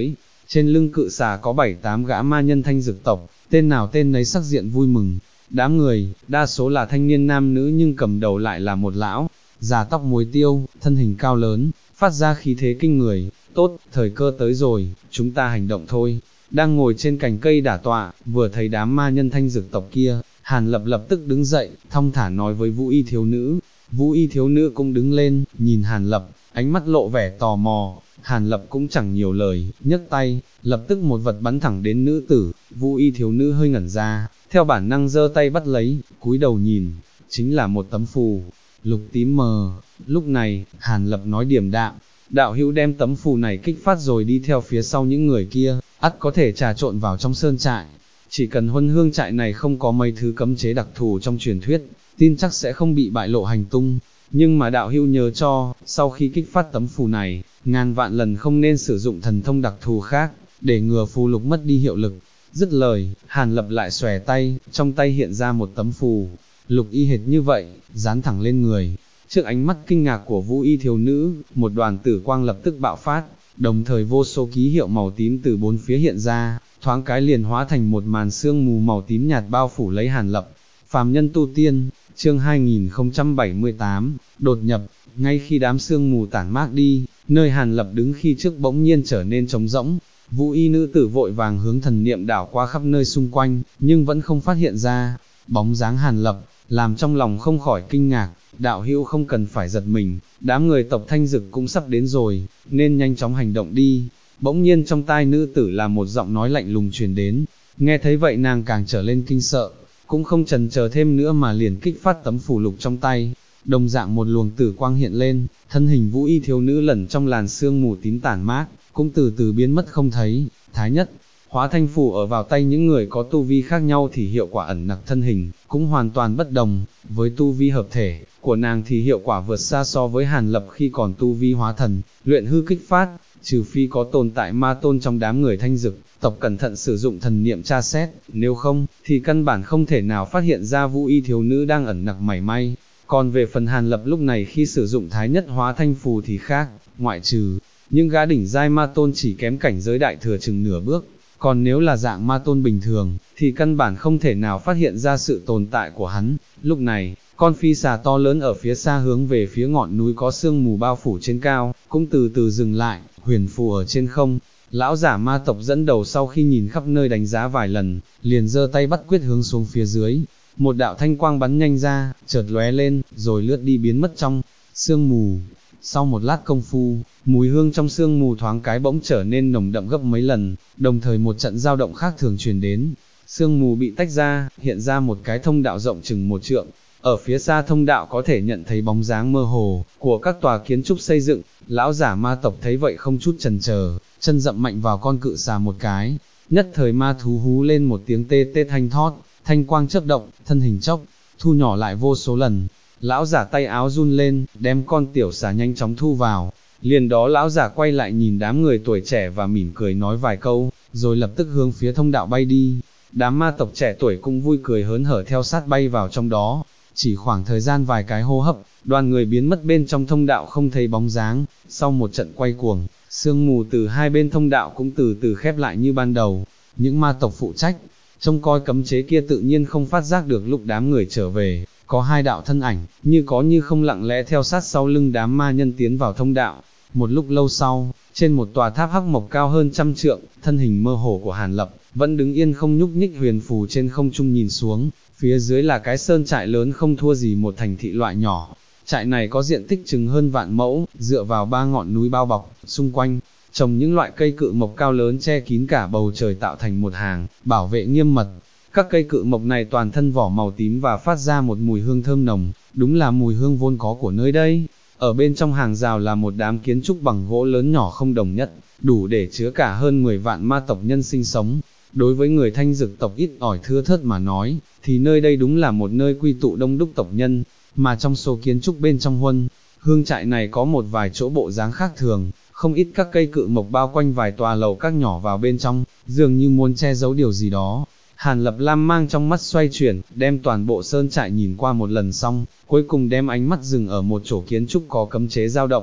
trên lưng cự xà có 7-8 gã ma nhân thanh dược tộc, tên nào tên nấy sắc diện vui mừng. Đám người, đa số là thanh niên nam nữ nhưng cầm đầu lại là một lão, già tóc muối tiêu, thân hình cao lớn, phát ra khí thế kinh người. Tốt, thời cơ tới rồi, chúng ta hành động thôi. Đang ngồi trên cành cây đả tọa, vừa thấy đám ma nhân thanh dược tộc kia, Hàn Lập lập tức đứng dậy, thong thả nói với Vũ Y thiếu nữ. Vũ Y thiếu nữ cũng đứng lên, nhìn Hàn Lập, ánh mắt lộ vẻ tò mò. Hàn Lập cũng chẳng nhiều lời, nhấc tay, lập tức một vật bắn thẳng đến nữ tử. Vũ Y thiếu nữ hơi ngẩn ra, theo bản năng giơ tay bắt lấy, cúi đầu nhìn, chính là một tấm phù lục tím mờ. Lúc này, Hàn Lập nói điềm đạm, đạo hữu đem tấm phù này kích phát rồi đi theo phía sau những người kia, ắt có thể trà trộn vào trong sơn trại. Chỉ cần Huân Hương trại này không có mấy thứ cấm chế đặc thù trong truyền thuyết, tin chắc sẽ không bị bại lộ hành tung. Nhưng mà đạo hữu nhớ cho, sau khi kích phát tấm phù này, ngàn vạn lần không nên sử dụng thần thông đặc thù khác, để ngừa phù lục mất đi hiệu lực. Dứt lời, Hàn Lập lại xòe tay, trong tay hiện ra một tấm phù lục y hệt như vậy, dán thẳng lên người. Trước ánh mắt kinh ngạc của Vũ Y thiếu nữ, một đoàn tử quang lập tức bạo phát, đồng thời vô số ký hiệu màu tím từ bốn phía hiện ra, thoáng cái liền hóa thành một màn sương mù màu tím nhạt bao phủ lấy Hàn Lập. Phàm nhân tu tiên, chương 2078, đột nhập. Ngay khi đám sương mù tản mát đi, nơi Hàn Lập đứng khi trước bỗng nhiên trở nên trống rỗng. Vũ Y nữ tử vội vàng hướng thần niệm đảo qua khắp nơi xung quanh, nhưng vẫn không phát hiện ra bóng dáng Hàn Lập, làm trong lòng không khỏi kinh ngạc. Đạo hữu không cần phải giật mình, đám người tộc Thanh Dực cũng sắp đến rồi, nên nhanh chóng hành động đi. Bỗng nhiên trong tai nữ tử là một giọng nói lạnh lùng truyền đến, nghe thấy vậy nàng càng trở lên kinh sợ, cũng không chần chờ thêm nữa mà liền kích phát tấm phù lục trong tay. Đồng dạng một luồng tử quang hiện lên, thân hình Vũ Y thiếu nữ lẩn trong làn sương mù tím tản mát, cũng từ từ biến mất không thấy. Thái nhất, hóa thanh phù ở vào tay những người có tu vi khác nhau thì hiệu quả ẩn nặc thân hình cũng hoàn toàn bất đồng, với tu vi hợp thể của nàng thì hiệu quả vượt xa so với Hàn Lập khi còn tu vi hóa thần, luyện hư kích phát, trừ phi có tồn tại ma tôn trong đám người Thanh Dực tộc cẩn thận sử dụng thần niệm tra xét, nếu không thì căn bản không thể nào phát hiện ra Vũ Y thiếu nữ đang ẩn nặc mảy may. Còn về phần Hàn Lập lúc này khi sử dụng thái nhất hóa thanh phù thì khác, ngoại trừ những gã đỉnh giai ma tôn chỉ kém cảnh giới đại thừa chừng nửa bước, còn nếu là dạng ma tôn bình thường, thì căn bản không thể nào phát hiện ra sự tồn tại của hắn. Lúc này, con phi xà to lớn ở phía xa hướng về phía ngọn núi có sương mù bao phủ trên cao, cũng từ từ dừng lại, huyền phù ở trên không. Lão giả ma tộc dẫn đầu sau khi nhìn khắp nơi đánh giá vài lần, liền giơ tay bắt quyết hướng xuống phía dưới. Một đạo thanh quang bắn nhanh ra, chợt lóe lên, rồi lướt đi biến mất trong sương mù. Sau một lát công phu, mùi hương trong sương mù thoáng cái bỗng trở nên nồng đậm gấp mấy lần, đồng thời một trận dao động khác thường truyền đến. Sương mù bị tách ra, hiện ra một cái thông đạo rộng chừng 1 trượng. Ở phía xa thông đạo có thể nhận thấy bóng dáng mơ hồ của các tòa kiến trúc xây dựng. Lão giả ma tộc thấy vậy không chút chần chờ, chân dậm mạnh vào con cự xà một cái. Nhất thời ma thú hú lên một tiếng tê tê thanh thót, thanh quang chớp động, thân hình chốc thu nhỏ lại vô số lần. Lão giả tay áo run lên, đem con tiểu xà nhanh chóng thu vào. Liền đó lão giả quay lại nhìn đám người tuổi trẻ và mỉm cười nói vài câu, rồi lập tức hướng phía thông đạo bay đi. Đám ma tộc trẻ tuổi cũng vui cười hớn hở theo sát bay vào trong đó. Chỉ khoảng thời gian vài cái hô hấp, đoàn người biến mất bên trong thông đạo không thấy bóng dáng. Sau một trận quay cuồng, sương mù từ hai bên thông đạo cũng từ từ khép lại như ban đầu. Những ma tộc phụ trách trông coi cấm chế kia tự nhiên không phát giác được lúc đám người trở về, có hai đạo thân ảnh, như có như không lặng lẽ theo sát sau lưng đám ma nhân tiến vào thông đạo. Một lúc lâu sau, trên một tòa tháp hắc mộc cao hơn 100 trượng, thân hình mơ hồ của Hàn Lập, vẫn đứng yên không nhúc nhích huyền phù trên không trung nhìn xuống, phía dưới là cái sơn trại lớn không thua gì một thành thị loại nhỏ. Trại này có diện tích chừng hơn vạn mẫu, dựa vào 3 ngọn núi bao bọc, xung quanh trồng những loại cây cự mộc cao lớn che kín cả bầu trời tạo thành một hàng, bảo vệ nghiêm mật. Các cây cự mộc này toàn thân vỏ màu tím và phát ra một mùi hương thơm nồng, đúng là mùi hương vốn có của nơi đây. Ở bên trong hàng rào là một đám kiến trúc bằng gỗ lớn nhỏ không đồng nhất, đủ để chứa cả hơn 10 vạn ma tộc nhân sinh sống. Đối với người Thanh Dực tộc ít ỏi thưa thớt mà nói, thì nơi đây đúng là một nơi quy tụ đông đúc tộc nhân, mà trong số kiến trúc bên trong Huân Hương trại này có một vài chỗ bộ dáng khác thường, không ít các cây cự mộc bao quanh vài tòa lầu các nhỏ vào bên trong, dường như muốn che giấu điều gì đó. Hàn Lập lam mang trong mắt xoay chuyển, đem toàn bộ sơn trại nhìn qua một lần xong, cuối cùng đem ánh mắt dừng ở một chỗ kiến trúc có cấm chế dao động.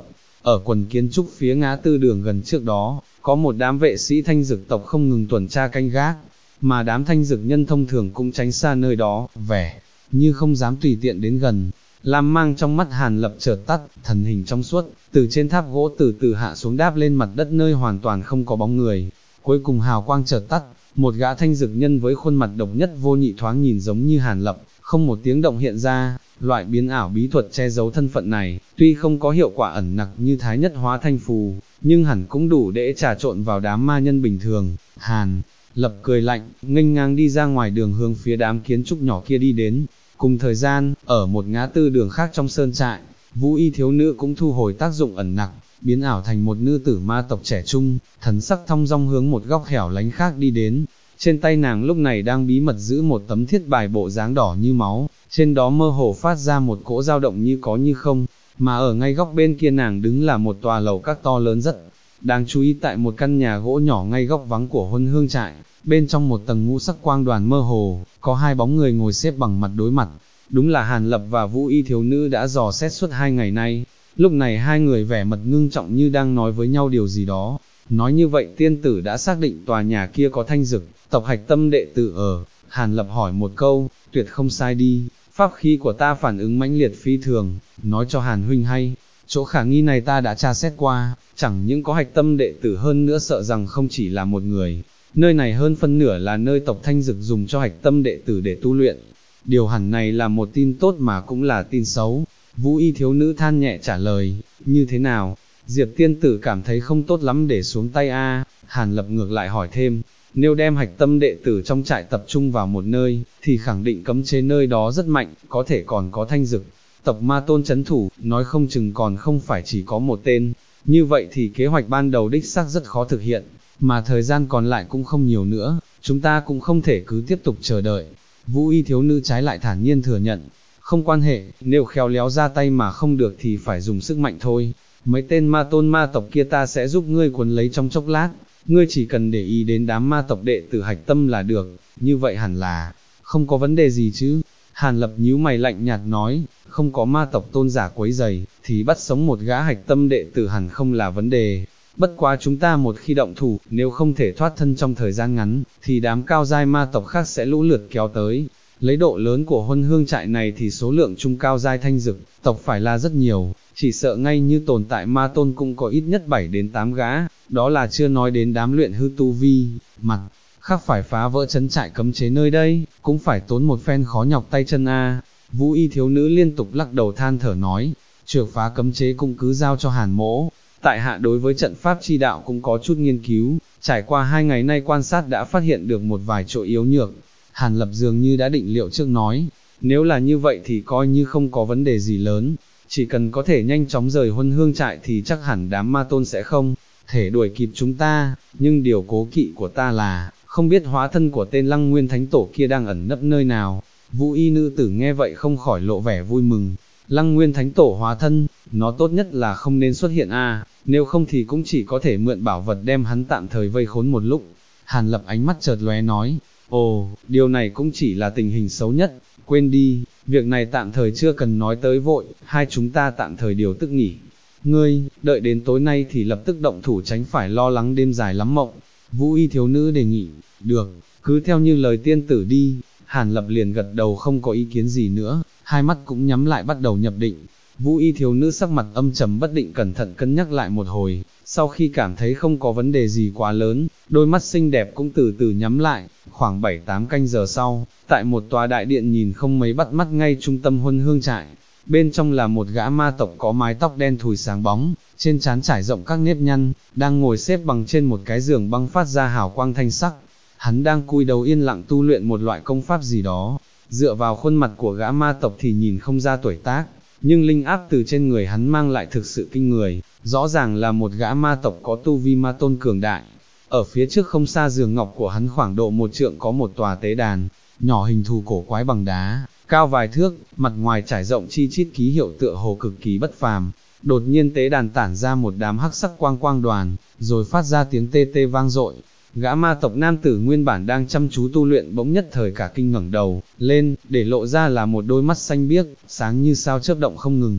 ở quần kiến trúc phía ngã tư đường gần trước đó, có một đám vệ sĩ thanh dực tộc không ngừng tuần tra canh gác, mà đám thanh dực nhân thông thường cũng tránh xa nơi đó, vẻ như không dám tùy tiện đến gần. Lam mang trong mắt Hàn Lập chợt tắt, thần hình trong suốt, từ trên tháp gỗ từ từ hạ xuống đáp lên mặt đất nơi hoàn toàn không có bóng người. Cuối cùng hào quang chợt tắt, một gã thanh dực nhân với khuôn mặt độc nhất vô nhị thoáng nhìn giống như Hàn Lập, không một tiếng động hiện ra. Loại biến ảo bí thuật che giấu thân phận này, tuy không có hiệu quả ẩn nặc như thái nhất hóa thanh phù, nhưng hẳn cũng đủ để trà trộn vào đám ma nhân bình thường. Hàn Lập cười lạnh, nghênh ngang đi ra ngoài đường hướng phía đám kiến trúc nhỏ kia đi đến. Cùng thời gian, ở một ngã tư đường khác trong sơn trại, Vũ Y thiếu nữ cũng thu hồi tác dụng ẩn nặc, biến ảo thành một nữ tử ma tộc trẻ trung, thần sắc thong dong hướng một góc hẻo lánh khác đi đến. Trên tay nàng lúc này đang bí mật giữ một tấm thiết bài bộ dáng đỏ như máu, trên đó mơ hồ phát ra một cỗ dao động như có như không, mà ở ngay góc bên kia nàng đứng là một tòa lầu các to lớn rất đáng chú ý tại một căn nhà gỗ nhỏ ngay góc vắng của Huân Hương trại. Bên trong một tầng ngũ sắc quang đoàn mơ hồ, có hai bóng người ngồi xếp bằng mặt đối mặt, đúng là Hàn Lập và Vũ Y thiếu nữ đã dò xét suốt 2 ngày nay. Lúc này hai người vẻ mặt ngưng trọng như đang nói với nhau điều gì đó. Nói như vậy tiên tử đã xác định tòa nhà kia có thanh dực tộc hạch tâm đệ tử ở. Hàn Lập hỏi một câu, tuyệt không sai đi, pháp khí của ta phản ứng mãnh liệt phi thường, nói cho Hàn huynh hay, chỗ khả nghi này ta đã tra xét qua, chẳng những có hạch tâm đệ tử hơn nữa sợ rằng không chỉ là một người, nơi này hơn phân nửa là nơi tộc thanh dực dùng cho hạch tâm đệ tử để tu luyện. Điều hẳn này là một tin tốt mà cũng là tin xấu. Vũ Y thiếu nữ than nhẹ trả lời, như thế nào? Diệp tiên tử cảm thấy không tốt lắm để xuống tay a. Hàn Lập ngược lại hỏi thêm, nếu đem hạch tâm đệ tử trong trại tập trung vào một nơi, thì khẳng định cấm chế nơi đó rất mạnh, có thể còn có thanh dực tộc ma tôn chấn thủ, nói không chừng còn không phải chỉ có một tên. Như vậy thì kế hoạch ban đầu đích xác rất khó thực hiện, mà thời gian còn lại cũng không nhiều nữa, chúng ta cũng không thể cứ tiếp tục chờ đợi. Vũ Y thiếu nữ trái lại thản nhiên thừa nhận, không quan hệ, nếu khéo léo ra tay mà không được thì phải dùng sức mạnh thôi. Mấy tên ma tôn ma tộc kia ta sẽ giúp ngươi cuốn lấy trong chốc lát, ngươi chỉ cần để ý đến đám ma tộc đệ tử hạch tâm là được, như vậy hẳn là không có vấn đề gì chứ. Hàn Lập nhíu mày lạnh nhạt nói, không có ma tộc tôn giả quấy rầy, thì bắt sống một gã hạch tâm đệ tử hẳn không là vấn đề. Bất quá chúng ta một khi động thủ, nếu không thể thoát thân trong thời gian ngắn, thì đám cao giai ma tộc khác sẽ lũ lượt kéo tới. Lấy độ lớn của Huân Hương trại này thì số lượng trung cao giai thanh dực tộc phải là rất nhiều, chỉ sợ ngay như tồn tại ma tôn cũng có ít nhất 7 đến 8 gã, đó là chưa nói đến đám luyện hư tu vi, mặt khác phải phá vỡ trấn trại cấm chế nơi đây, cũng phải tốn một phen khó nhọc tay chân a. Vũ Y thiếu nữ liên tục lắc đầu than thở nói, trược phá cấm chế cũng cứ giao cho Hàn mỗ, tại hạ đối với trận pháp chi đạo cũng có chút nghiên cứu, trải qua 2 ngày nay quan sát đã phát hiện được một vài chỗ yếu nhược. Hàn Lập dường như đã định liệu trước nói, nếu là như vậy thì coi như không có vấn đề gì lớn, chỉ cần có thể nhanh chóng rời Huân Hương trại thì chắc hẳn đám ma tôn sẽ không thể đuổi kịp chúng ta, nhưng điều cố kỵ của ta là, không biết hóa thân của tên Lăng Nguyên Thánh Tổ kia đang ẩn nấp nơi nào. Vũ Y nữ tử nghe vậy không khỏi lộ vẻ vui mừng, Lăng Nguyên Thánh Tổ hóa thân, nó tốt nhất là không nên xuất hiện a, nếu không thì cũng chỉ có thể mượn bảo vật đem hắn tạm thời vây khốn một lúc. Hàn Lập ánh mắt chợt lóe nói, ồ, điều này cũng chỉ là tình hình xấu nhất, quên đi, việc này tạm thời chưa cần nói tới vội, hai chúng ta tạm thời điều tức nghỉ. Ngươi, đợi đến tối nay thì lập tức động thủ tránh phải lo lắng đêm dài lắm mộng. Vũ Y thiếu nữ đề nghị, được, cứ theo như lời tiên tử đi. Hàn Lập liền gật đầu không có ý kiến gì nữa, hai mắt cũng nhắm lại bắt đầu nhập định. Vũ Y thiếu nữ sắc mặt âm trầm bất định cẩn thận cân nhắc lại một hồi, sau khi cảm thấy không có vấn đề gì quá lớn, đôi mắt xinh đẹp cũng từ từ nhắm lại. Khoảng 7-8 canh giờ sau, tại một tòa đại điện nhìn không mấy bắt mắt ngay trung tâm Huân Hương trại, bên trong là một gã ma tộc có mái tóc đen thùi sáng bóng, trên trán trải rộng các nếp nhăn, đang ngồi xếp bằng trên một cái giường băng phát ra hào quang thanh sắc. Hắn đang cúi đầu yên lặng tu luyện một loại công pháp gì đó, dựa vào khuôn mặt của gã ma tộc thì nhìn không ra tuổi tác, nhưng linh áp từ trên người hắn mang lại thực sự kinh người, rõ ràng là một gã ma tộc có tu vi ma tôn cường đại. Ở phía trước không xa giường ngọc của hắn khoảng độ 1 trượng có một tòa tế đàn, nhỏ hình thù cổ quái bằng đá, cao vài thước, mặt ngoài trải rộng chi chít ký hiệu tựa hồ cực kỳ bất phàm. Đột nhiên tế đàn tản ra một đám hắc sắc quang quang đoàn, rồi phát ra tiếng tê tê vang dội. Gã ma tộc nam tử nguyên bản đang chăm chú tu luyện bỗng nhất thời cả kinh ngẩng đầu lên, để lộ ra là một đôi mắt xanh biếc, sáng như sao chớp động không ngừng.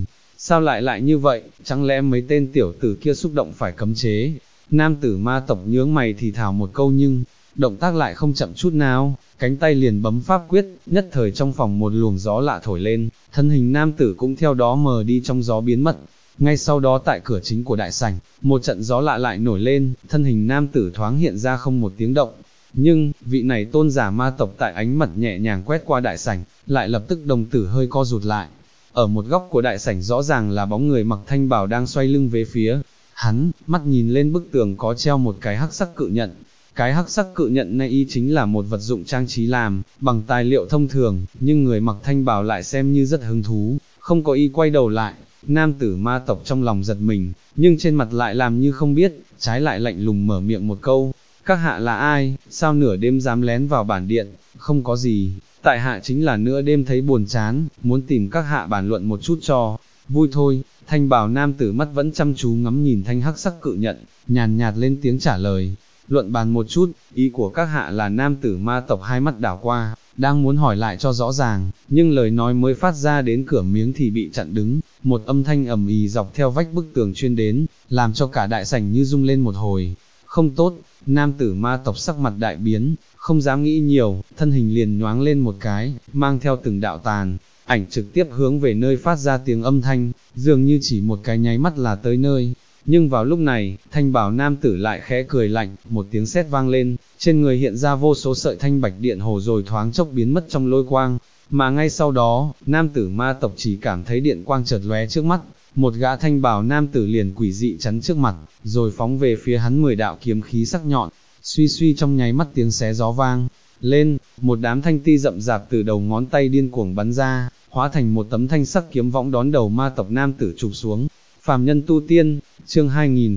sao lại như vậy, chẳng lẽ mấy tên tiểu tử kia xúc động phải cấm chế? Nam tử ma tộc nhướng mày thì thào một câu nhưng, động tác lại không chậm chút nào, cánh tay liền bấm pháp quyết, nhất thời trong phòng một luồng gió lạ thổi lên, thân hình nam tử cũng theo đó mờ đi trong gió biến mất. Ngay sau đó tại cửa chính của đại sảnh, một trận gió lạ lại nổi lên, thân hình nam tử thoáng hiện ra không một tiếng động. Nhưng, vị này tôn giả ma tộc tại ánh mặt nhẹ nhàng quét qua đại sảnh, lại lập tức đồng tử hơi co rụt lại. Ở một góc của đại sảnh rõ ràng là bóng người mặc thanh bào đang xoay lưng về phía hắn, mắt nhìn lên bức tường có treo một cái hắc sắc cự nhận. Cái hắc sắc cự nhận này y chính là một vật dụng trang trí làm, bằng tài liệu thông thường, nhưng người mặc thanh bào lại xem như rất hứng thú, không có y quay đầu lại. Nam tử ma tộc trong lòng giật mình, nhưng trên mặt lại làm như không biết, trái lại lạnh lùng mở miệng một câu, các hạ là ai, sao nửa đêm dám lén vào bản điện, không có gì, tại hạ chính là nửa đêm thấy buồn chán, muốn tìm các hạ bàn luận một chút cho vui thôi. Thanh bào nam tử mắt vẫn chăm chú ngắm nhìn thanh hắc sắc cự nhận, nhàn nhạt lên tiếng trả lời, luận bàn một chút, ý của các hạ là nam tử ma tộc hai mắt đảo qua, đang muốn hỏi lại cho rõ ràng, nhưng lời nói mới phát ra đến cửa miếng thì bị chặn đứng, một âm thanh ầm ĩ dọc theo vách bức tường chuyên đến, làm cho cả đại sảnh như rung lên một hồi. Không tốt, nam tử ma tộc sắc mặt đại biến, không dám nghĩ nhiều, thân hình liền nhoáng lên một cái, mang theo từng đạo tàn ảnh trực tiếp hướng về nơi phát ra tiếng âm thanh, dường như chỉ một cái nháy mắt là tới nơi. Nhưng vào lúc này, thanh bào nam tử lại khẽ cười lạnh, một tiếng sét vang lên, trên người hiện ra vô số sợi thanh bạch điện hồ rồi thoáng chốc biến mất trong lôi quang, mà ngay sau đó, nam tử ma tộc chỉ cảm thấy điện quang chợt lóe trước mắt, một gã thanh bào nam tử liền quỷ dị chắn trước mặt, rồi phóng về phía hắn 10 đạo kiếm khí sắc nhọn, suy suy trong nháy mắt tiếng xé gió vang lên, một đám thanh ti rậm rạp từ đầu ngón tay điên cuồng bắn ra, hóa thành một tấm thanh sắc kiếm võng đón đầu ma tộc nam tử chụp xuống. Phàm nhân tu tiên, chương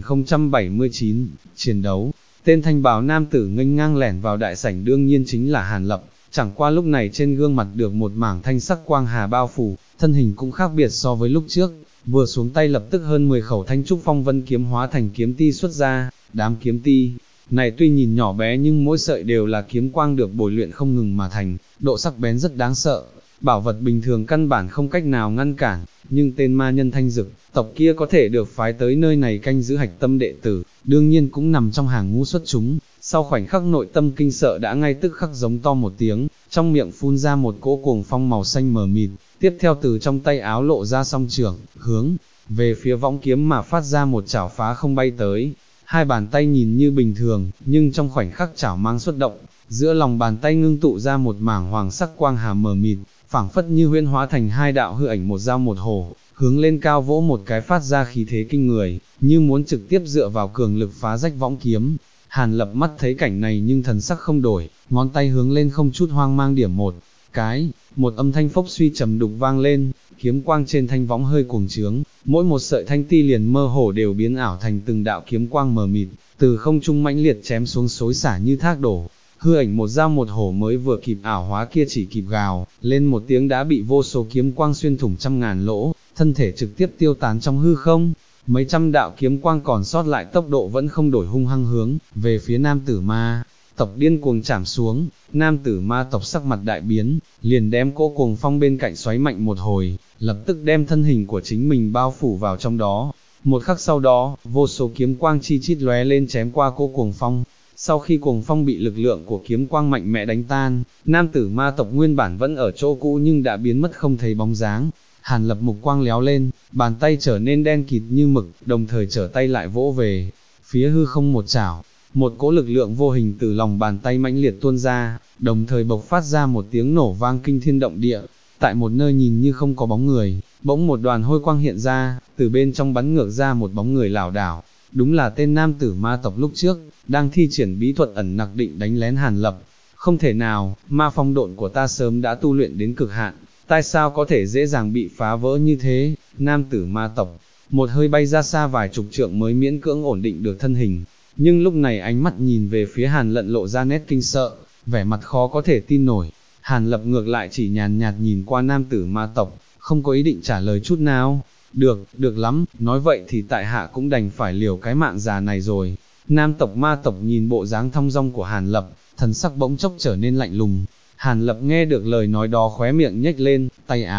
2079, chiến đấu, tên thanh bào nam tử nghênh ngang lẻn vào đại sảnh đương nhiên chính là Hàn Lập, chẳng qua lúc này trên gương mặt được một mảng thanh sắc quang hà bao phủ, thân hình cũng khác biệt so với lúc trước, vừa xuống tay lập tức hơn 10 khẩu thanh trúc phong vân kiếm hóa thành kiếm ti xuất ra, đám kiếm ti này tuy nhìn nhỏ bé nhưng mỗi sợi đều là kiếm quang được bồi luyện không ngừng mà thành, độ sắc bén rất đáng sợ, bảo vật bình thường căn bản không cách nào ngăn cản, nhưng tên ma nhân thanh dực, tộc kia có thể được phái tới nơi này canh giữ hạch tâm đệ tử, đương nhiên cũng nằm trong hàng ngũ xuất chúng, sau khoảnh khắc nội tâm kinh sợ đã ngay tức khắc giống to một tiếng, trong miệng phun ra một cỗ cuồng phong màu xanh mờ mịt, tiếp theo từ trong tay áo lộ ra song trưởng, hướng về phía võng kiếm mà phát ra một chảo phá không bay tới. Hai bàn tay nhìn như bình thường, nhưng trong khoảnh khắc chảo mang xuất động, giữa lòng bàn tay ngưng tụ ra một mảng hoàng sắc quang hà mờ mịt, phảng phất như huyễn hóa thành hai đạo hư ảnh một dao một hổ, hướng lên cao vỗ một cái phát ra khí thế kinh người, như muốn trực tiếp dựa vào cường lực phá rách võng kiếm. Hàn Lập mắt thấy cảnh này nhưng thần sắc không đổi, ngón tay hướng lên không chút hoang mang điểm một cái, một âm thanh phốc suy trầm đục vang lên, kiếm quang trên thanh võng hơi cuồng trướng, mỗi một sợi thanh ti liền mơ hồ đều biến ảo thành từng đạo kiếm quang mờ mịt, từ không trung mãnh liệt chém xuống xối xả như thác đổ. Hư ảnh một dao một hổ mới vừa kịp ảo hóa kia chỉ kịp gào lên một tiếng đã bị vô số kiếm quang xuyên thủng trăm ngàn lỗ, thân thể trực tiếp tiêu tán trong hư không. Mấy trăm đạo kiếm quang còn sót lại tốc độ vẫn không đổi hung hăng hướng về phía nam tử ma tộc điên cuồng chạm xuống. Nam tử ma tộc sắc mặt đại biến, liền đem cỗ cuồng phong bên cạnh xoáy mạnh một hồi, lập tức đem thân hình của chính mình bao phủ vào trong đó. Một khắc sau đó, vô số kiếm quang chi chít lóe lên chém qua cỗ cuồng phong. Sau khi cuồng phong bị lực lượng của kiếm quang mạnh mẽ đánh tan, nam tử ma tộc nguyên bản vẫn ở chỗ cũ nhưng đã biến mất không thấy bóng dáng. Hàn Lập mục quang léo lên, bàn tay trở nên đen kịt như mực, đồng thời trở tay lại vỗ về phía hư không một chảo. Một cỗ lực lượng vô hình từ lòng bàn tay mãnh liệt tuôn ra, đồng thời bộc phát ra một tiếng nổ vang kinh thiên động địa. Tại một nơi nhìn như không có bóng người, bỗng một đoàn hôi quang hiện ra, từ bên trong bắn ngược ra một bóng người lảo đảo. Đúng là tên nam tử ma tộc lúc trước, đang thi triển bí thuật ẩn nặc định đánh lén Hàn Lập. Không thể nào, ma phong độn của ta sớm đã tu luyện đến cực hạn, tại sao có thể dễ dàng bị phá vỡ như thế? Nam tử ma tộc, một hơi bay ra xa vài chục trượng mới miễn cưỡng ổn định được thân hình, nhưng lúc này ánh mắt nhìn về phía Hàn Lận lộ ra nét kinh sợ, vẻ mặt khó có thể tin nổi. Hàn Lập ngược lại chỉ nhàn nhạt nhìn qua nam tử ma tộc, không có ý định trả lời chút nào. Được lắm, nói vậy thì tại hạ cũng đành phải liều cái mạng già này rồi. Nam tộc ma tộc nhìn bộ dáng thong dong của Hàn Lập, thần sắc bỗng chốc trở nên lạnh lùng. Hàn Lập nghe được lời nói đó khóe miệng nhếch lên, tay áo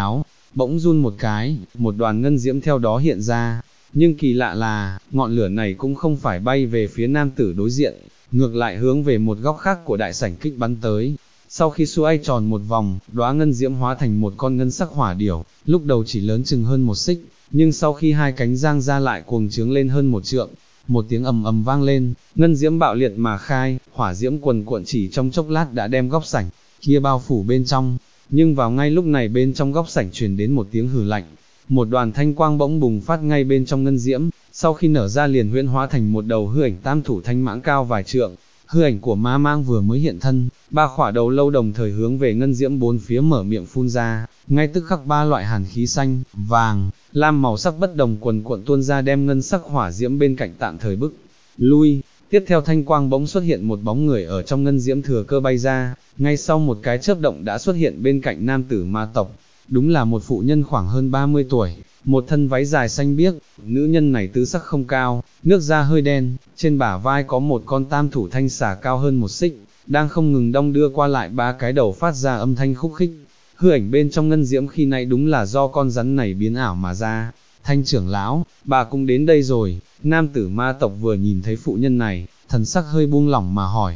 bỗng run một cái, một đoàn ngân diễm theo đó hiện ra, nhưng kỳ lạ là, ngọn lửa này cũng không phải bay về phía nam tử đối diện, ngược lại hướng về một góc khác của đại sảnh kích bắn tới. Sau khi xoay tròn một vòng, đóa ngân diễm hóa thành một con ngân sắc hỏa điểu, lúc đầu chỉ lớn chừng hơn một xích, nhưng sau khi hai cánh giang ra lại cuồng trướng lên hơn một trượng. Một tiếng ầm ầm vang lên, ngân diễm bạo liệt mà khai, hỏa diễm quần cuộn chỉ trong chốc lát đã đem góc sảnh kia bao phủ bên trong. Nhưng vào ngay lúc này bên trong góc sảnh truyền đến một tiếng hừ lạnh, một đoàn thanh quang bỗng bùng phát ngay bên trong ngân diễm, sau khi nở ra liền huyễn hóa thành một đầu hư ảnh tam thủ thanh mãng cao vài trượng. Hư ảnh của ma mang vừa mới hiện thân, ba khỏa đầu lâu đồng thời hướng về ngân diễm bốn phía mở miệng phun ra, ngay tức khắc ba loại hàn khí xanh, vàng, lam màu sắc bất đồng quần cuộn tuôn ra đem ngân sắc hỏa diễm bên cạnh tạm thời bức lui. Tiếp theo thanh quang bỗng xuất hiện một bóng người ở trong ngân diễm thừa cơ bay ra, ngay sau một cái chớp động đã xuất hiện bên cạnh nam tử ma tộc. Đúng là một phụ nhân khoảng hơn 30 tuổi, một thân váy dài xanh biếc, nữ nhân này tứ sắc không cao, nước da hơi đen, trên bả vai có một con tam thủ thanh xà cao hơn một xích, đang không ngừng đong đưa qua lại ba cái đầu phát ra âm thanh khúc khích. Hư ảnh bên trong ngân diễm khi nãy đúng là do con rắn này biến ảo mà ra. Thanh trưởng lão, bà cũng đến đây rồi. Nam tử ma tộc vừa nhìn thấy phụ nhân này, thần sắc hơi buông lỏng mà hỏi,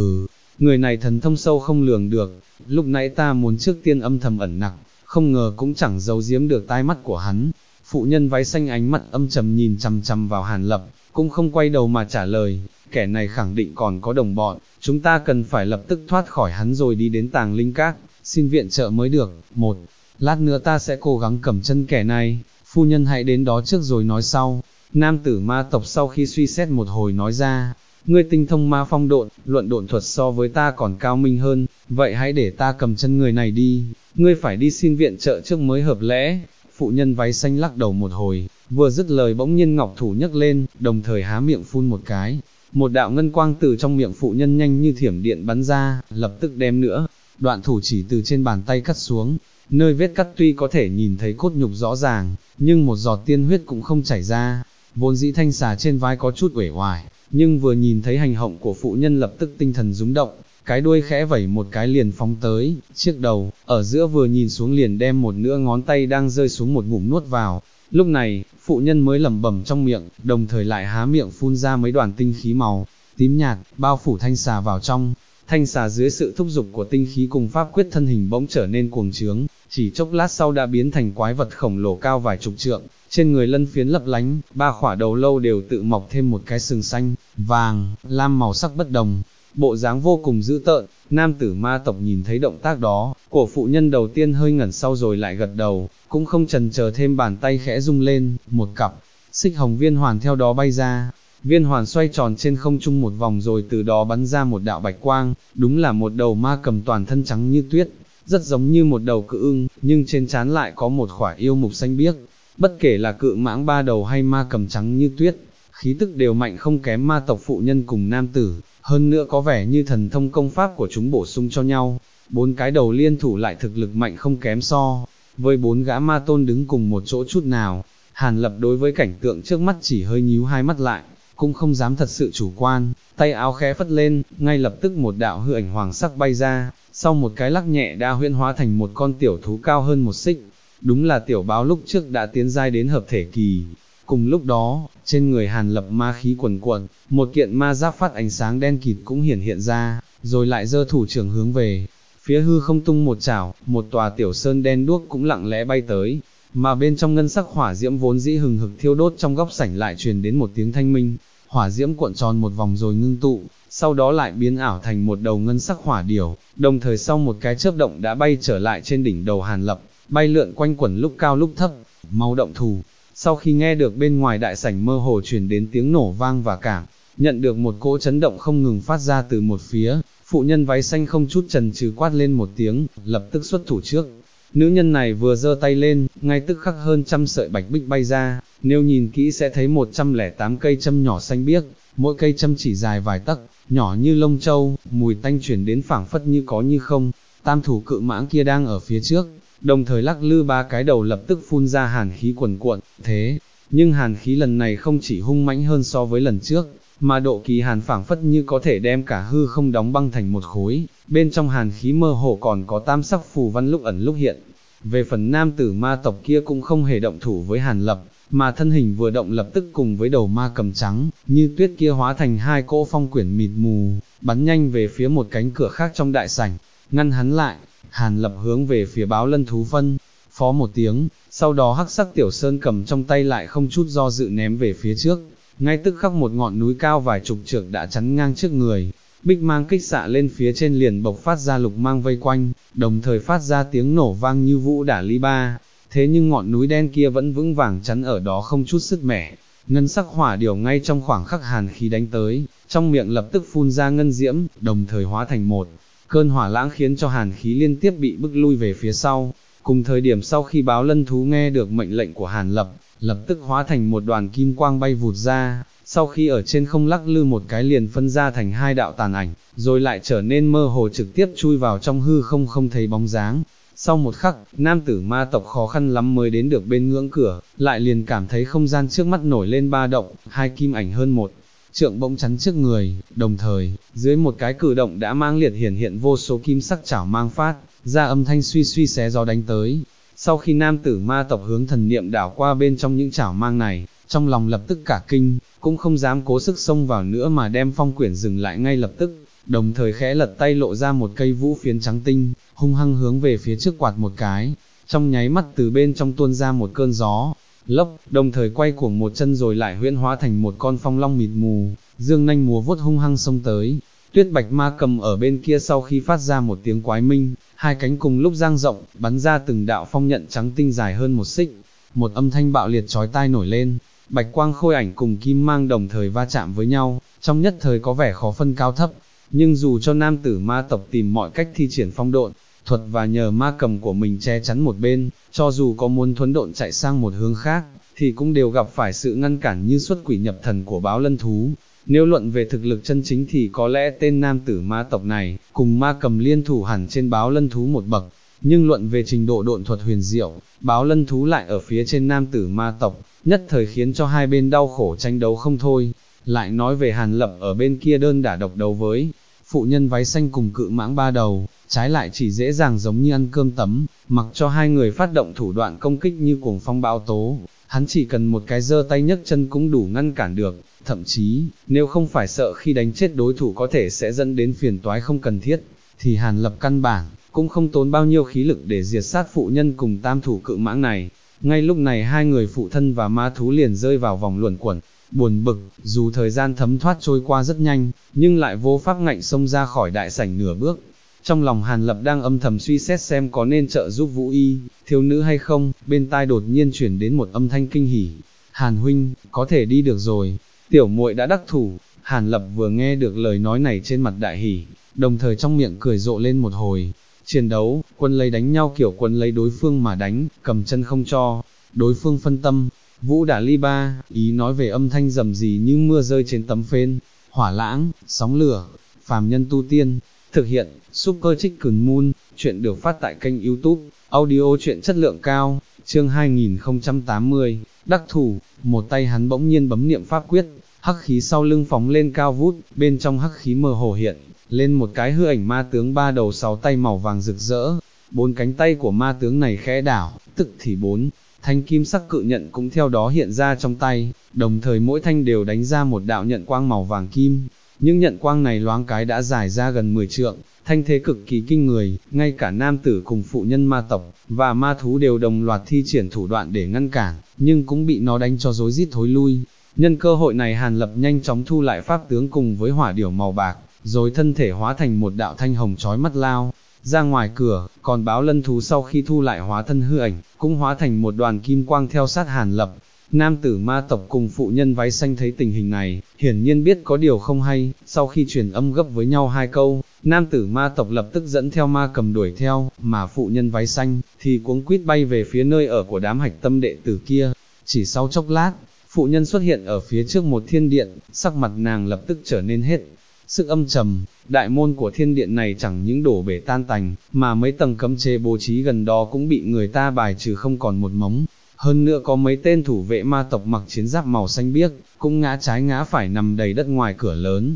người này thần thông sâu không lường được, lúc nãy ta muốn trước tiên âm thầm ẩn nặc, không ngờ cũng chẳng giấu giếm được tai mắt của hắn. Phụ nhân váy xanh ánh mắt âm trầm nhìn chằm chằm vào Hàn Lập, cũng không quay đầu mà trả lời, kẻ này khẳng định còn có đồng bọn, chúng ta cần phải lập tức thoát khỏi hắn rồi đi đến Tàng Linh Các, xin viện trợ mới được. Một lát nữa ta sẽ cố gắng cầm chân kẻ này, phu nhân hãy đến đó trước rồi nói sau. Nam tử ma tộc sau khi suy xét một hồi nói ra, ngươi tinh thông ma phong độn, luận độn thuật so với ta còn cao minh hơn, vậy hãy để ta cầm chân người này đi, ngươi phải đi xin viện trợ trước mới hợp lẽ. Phụ nhân váy xanh lắc đầu một hồi, vừa dứt lời bỗng nhiên ngọc thủ nhấc lên, đồng thời há miệng phun một cái, một đạo ngân quang từ trong miệng phụ nhân nhanh như thiểm điện bắn ra, lập tức đem nữa, đoạn thủ chỉ từ trên bàn tay cắt xuống, nơi vết cắt tuy có thể nhìn thấy cốt nhục rõ ràng, nhưng một giọt tiên huyết cũng không chảy ra. Vốn dĩ thanh xà trên vai có chút uể oải, nhưng vừa nhìn thấy hành động của phụ nhân lập tức tinh thần rúng động, cái đuôi khẽ vẩy một cái liền phóng tới, chiếc đầu, ở giữa vừa nhìn xuống liền đem một nửa ngón tay đang rơi xuống một ngụm nuốt vào. Lúc này, phụ nhân mới lẩm bẩm trong miệng, đồng thời lại há miệng phun ra mấy đoàn tinh khí màu tím nhạt, bao phủ thanh xà vào trong. Thanh xà dưới sự thúc giục của tinh khí cùng pháp quyết thân hình bỗng trở nên cuồng trướng, chỉ chốc lát sau đã biến thành quái vật khổng lồ cao vài chục trượng, trên người lân phiến lấp lánh, ba khỏa đầu lâu đều tự mọc thêm một cái sừng xanh, vàng, lam màu sắc bất đồng, bộ dáng vô cùng dữ tợn. Nam tử ma tộc nhìn thấy động tác đó, của phụ nhân đầu tiên hơi ngẩn sau rồi lại gật đầu, cũng không chần chờ thêm bàn tay khẽ rung lên, một cặp xích hồng viên hoàn theo đó bay ra. Viên hoàn xoay tròn trên không trung một vòng rồi từ đó bắn ra một đạo bạch quang, đúng là một đầu ma cầm toàn thân trắng như tuyết, rất giống như một đầu cự ưng, nhưng trên trán lại có một khỏa yêu mục xanh biếc. Bất kể là cự mãng ba đầu hay ma cầm trắng như tuyết, khí tức đều mạnh không kém ma tộc phụ nhân cùng nam tử, hơn nữa có vẻ như thần thông công pháp của chúng bổ sung cho nhau. Bốn cái đầu liên thủ lại thực lực mạnh không kém so với bốn gã ma tôn đứng cùng một chỗ chút nào. Hàn Lập đối với cảnh tượng trước mắt chỉ hơi nhíu hai mắt lại, cũng không dám thật sự chủ quan, tay áo khẽ phất lên, ngay lập tức một đạo hư ảnh hoàng sắc bay ra, sau một cái lắc nhẹ đã huyễn hóa thành một con tiểu thú cao hơn một xích. Đúng là tiểu báo lúc trước đã tiến giai đến hợp thể kỳ. Cùng lúc đó, trên người Hàn Lập ma khí quần quần, một kiện ma giáp phát ánh sáng đen kịt cũng hiện ra, rồi lại giơ thủ trưởng hướng về phía hư không tung một chảo, một tòa tiểu sơn đen đuốc cũng lặng lẽ bay tới, mà bên trong ngân sắc hỏa diễm vốn dĩ hừng hực thiêu đốt trong góc sảnh lại truyền đến một tiếng thanh minh, hỏa diễm cuộn tròn một vòng rồi ngưng tụ, sau đó lại biến ảo thành một đầu ngân sắc hỏa điểu, đồng thời sau một cái chớp động đã bay trở lại trên đỉnh đầu Hàn Lập, bay lượn quanh quẩn lúc cao lúc thấp, mau động thủ. Sau khi nghe được bên ngoài đại sảnh mơ hồ truyền đến tiếng nổ vang và cảm nhận được một cỗ chấn động không ngừng phát ra từ một phía, phụ nhân váy xanh không chút chần chừ quát lên một tiếng, lập tức xuất thủ trước. Nữ nhân này vừa giơ tay lên, ngay tức khắc hơn trăm sợi bạch bích bay ra, nếu nhìn kỹ sẽ thấy 108 cây châm nhỏ xanh biếc, mỗi cây châm chỉ dài vài tấc, nhỏ như lông châu, mùi tanh chuyển đến phảng phất như có như không. Tam thủ cự mãng kia đang ở phía trước, đồng thời lắc lư ba cái đầu lập tức phun ra hàn khí cuồn cuộn, thế nhưng hàn khí lần này không chỉ hung mãnh hơn so với lần trước, mà độ kỳ hàn phảng phất như có thể đem cả hư không đóng băng thành một khối, bên trong hàn khí mơ hồ còn có tam sắc phù văn lúc ẩn lúc hiện. Về phần nam tử ma tộc kia cũng không hề động thủ với Hàn Lập, mà thân hình vừa động lập tức cùng với đầu ma cầm trắng, như tuyết kia hóa thành hai cỗ phong quyển mịt mù, bắn nhanh về phía một cánh cửa khác trong đại sảnh, ngăn hắn lại. Hàn Lập hướng về phía Báo Lân thú phân phó một tiếng, sau đó hắc sắc tiểu sơn cầm trong tay lại không chút do dự ném về phía trước, ngay tức khắc một ngọn núi cao vài chục trượng đã chắn ngang trước người, bích mang kích xạ lên phía trên liền bộc phát ra lục mang vây quanh, đồng thời phát ra tiếng nổ vang như vũ đả ly ba. Thế nhưng ngọn núi đen kia vẫn vững vàng chắn ở đó không chút sứt mẻ. Ngân sắc hỏa điểu ngay trong khoảng khắc hàn khí đánh tới, trong miệng lập tức phun ra ngân diễm, đồng thời hóa thành một cơn hỏa lãng khiến cho hàn khí liên tiếp bị bức lui về phía sau. Cùng thời điểm sau khi Báo Lân thú nghe được mệnh lệnh của Hàn Lập, lập tức hóa thành một đoàn kim quang bay vụt ra, sau khi ở trên không lắc lư một cái liền phân ra thành hai đạo tàn ảnh, rồi lại trở nên mơ hồ trực tiếp chui vào trong hư không không thấy bóng dáng. Sau một khắc, nam tử ma tộc khó khăn lắm mới đến được bên ngưỡng cửa, lại liền cảm thấy không gian trước mắt nổi lên ba động, hai kim ảnh hơn một trượng bỗng chắn trước người, đồng thời, dưới một cái cử động đã mang liệt hiển hiện vô số kim sắc chảo mang phát, ra âm thanh suy suy xé gió đánh tới. Sau khi nam tử ma tộc hướng thần niệm đảo qua bên trong những chảo mang này, trong lòng lập tức cả kinh, cũng không dám cố sức xông vào nữa mà đem phong quyển dừng lại ngay lập tức, đồng thời khẽ lật tay lộ ra một cây vũ phiến trắng tinh, hung hăng hướng về phía trước quạt một cái, trong nháy mắt từ bên trong tuôn ra một cơn gió lốc, đồng thời quay cuồng một chân rồi lại huyễn hóa thành một con phong long mịt mù, dương nanh múa vuốt hung hăng xông tới. Tuyết bạch ma cầm ở bên kia sau khi phát ra một tiếng quái minh, hai cánh cùng lúc dang rộng, bắn ra từng đạo phong nhận trắng tinh dài hơn một xích, một âm thanh bạo liệt chói tai nổi lên, bạch quang khôi ảnh cùng kim mang đồng thời va chạm với nhau, trong nhất thời có vẻ khó phân cao thấp, nhưng dù cho nam tử ma tộc tìm mọi cách thi triển phong độn thuật và nhờ ma cầm của mình che chắn một bên, cho dù có muốn thuấn độn chạy sang một hướng khác, thì cũng đều gặp phải sự ngăn cản như xuất quỷ nhập thần của Báo Lân thú. Nếu luận về thực lực chân chính thì có lẽ tên nam tử ma tộc này, cùng ma cầm liên thủ hẳn trên Báo Lân thú một bậc, nhưng luận về trình độ độn thuật huyền diệu, Báo Lân thú lại ở phía trên nam tử ma tộc, nhất thời khiến cho hai bên đau khổ tranh đấu không thôi. Lại nói về Hàn Lập ở bên kia đơn đả độc đấu với phụ nhân váy xanh cùng cự mãng ba đầu, trái lại chỉ dễ dàng giống như ăn cơm tấm, mặc cho hai người phát động thủ đoạn công kích như cuồng phong bão tố, hắn chỉ cần một cái giơ tay nhấc chân cũng đủ ngăn cản được, thậm chí, nếu không phải sợ khi đánh chết đối thủ có thể sẽ dẫn đến phiền toái không cần thiết, thì Hàn Lập căn bản cũng không tốn bao nhiêu khí lực để diệt sát phụ nhân cùng tam thủ cự mãng này. Ngay lúc này hai người phụ thân và ma thú liền rơi vào vòng luẩn quẩn, buồn bực, dù thời gian thấm thoát trôi qua rất nhanh, nhưng lại vô pháp ngạnh xông ra khỏi đại sảnh nửa bước. Trong lòng Hàn Lập đang âm thầm suy xét xem có nên trợ giúp Vũ Y, thiếu nữ hay không, bên tai đột nhiên chuyển đến một âm thanh kinh hỉ. Hàn huynh, có thể đi được rồi, tiểu muội đã đắc thủ. Hàn Lập vừa nghe được lời nói này trên mặt đại hỉ, đồng thời trong miệng cười rộ lên một hồi. Chiến đấu, quân lấy đánh nhau kiểu quân lấy đối phương mà đánh, cầm chân không cho đối phương phân tâm. Vũ đả ly ba, ý nói về âm thanh rầm rì như mưa rơi trên tấm phên, hỏa lãng, sóng lửa, phàm nhân tu tiên. Thực hiện, Super Chicken Moon, chuyện được phát tại kênh YouTube, audio chuyện chất lượng cao, chương 2080, đắc thủ, một tay hắn bỗng nhiên bấm niệm pháp quyết, hắc khí sau lưng phóng lên cao vút, bên trong hắc khí mơ hồ hiện lên một cái hư ảnh ma tướng ba đầu sáu tay màu vàng rực rỡ, bốn cánh tay của ma tướng này khẽ đảo, tức thì bốn thanh kim sắc cự nhận cũng theo đó hiện ra trong tay, đồng thời mỗi thanh đều đánh ra một đạo nhận quang màu vàng kim. Những nhận quang này loáng cái đã dài ra gần 10 trượng, thanh thế cực kỳ kinh người, ngay cả nam tử cùng phụ nhân ma tộc và ma thú đều đồng loạt thi triển thủ đoạn để ngăn cản, nhưng cũng bị nó đánh cho rối rít thối lui. Nhân cơ hội này Hàn Lập nhanh chóng thu lại pháp tướng cùng với hỏa điểu màu bạc, rồi thân thể hóa thành một đạo thanh hồng chói mắt lao ra ngoài cửa, còn Báo Lân thú sau khi thu lại hóa thân hư ảnh, cũng hóa thành một đoàn kim quang theo sát Hàn Lập. Nam tử ma tộc cùng phụ nhân váy xanh thấy tình hình này, hiển nhiên biết có điều không hay, sau khi truyền âm gấp với nhau hai câu, nam tử ma tộc lập tức dẫn theo ma cầm đuổi theo, mà phụ nhân váy xanh thì cuống quýt bay về phía nơi ở của đám hạch tâm đệ tử kia. Chỉ sau chốc lát, phụ nhân xuất hiện ở phía trước một thiên điện, sắc mặt nàng lập tức trở nên hết sức âm trầm. Đại môn của thiên điện này chẳng những đổ bể tan tành, mà mấy tầng cấm chế bố trí gần đó cũng bị người ta bài trừ không còn một mống. Hơn nữa có mấy tên thủ vệ ma tộc mặc chiến giáp màu xanh biếc, cũng ngã trái ngã phải nằm đầy đất ngoài cửa lớn.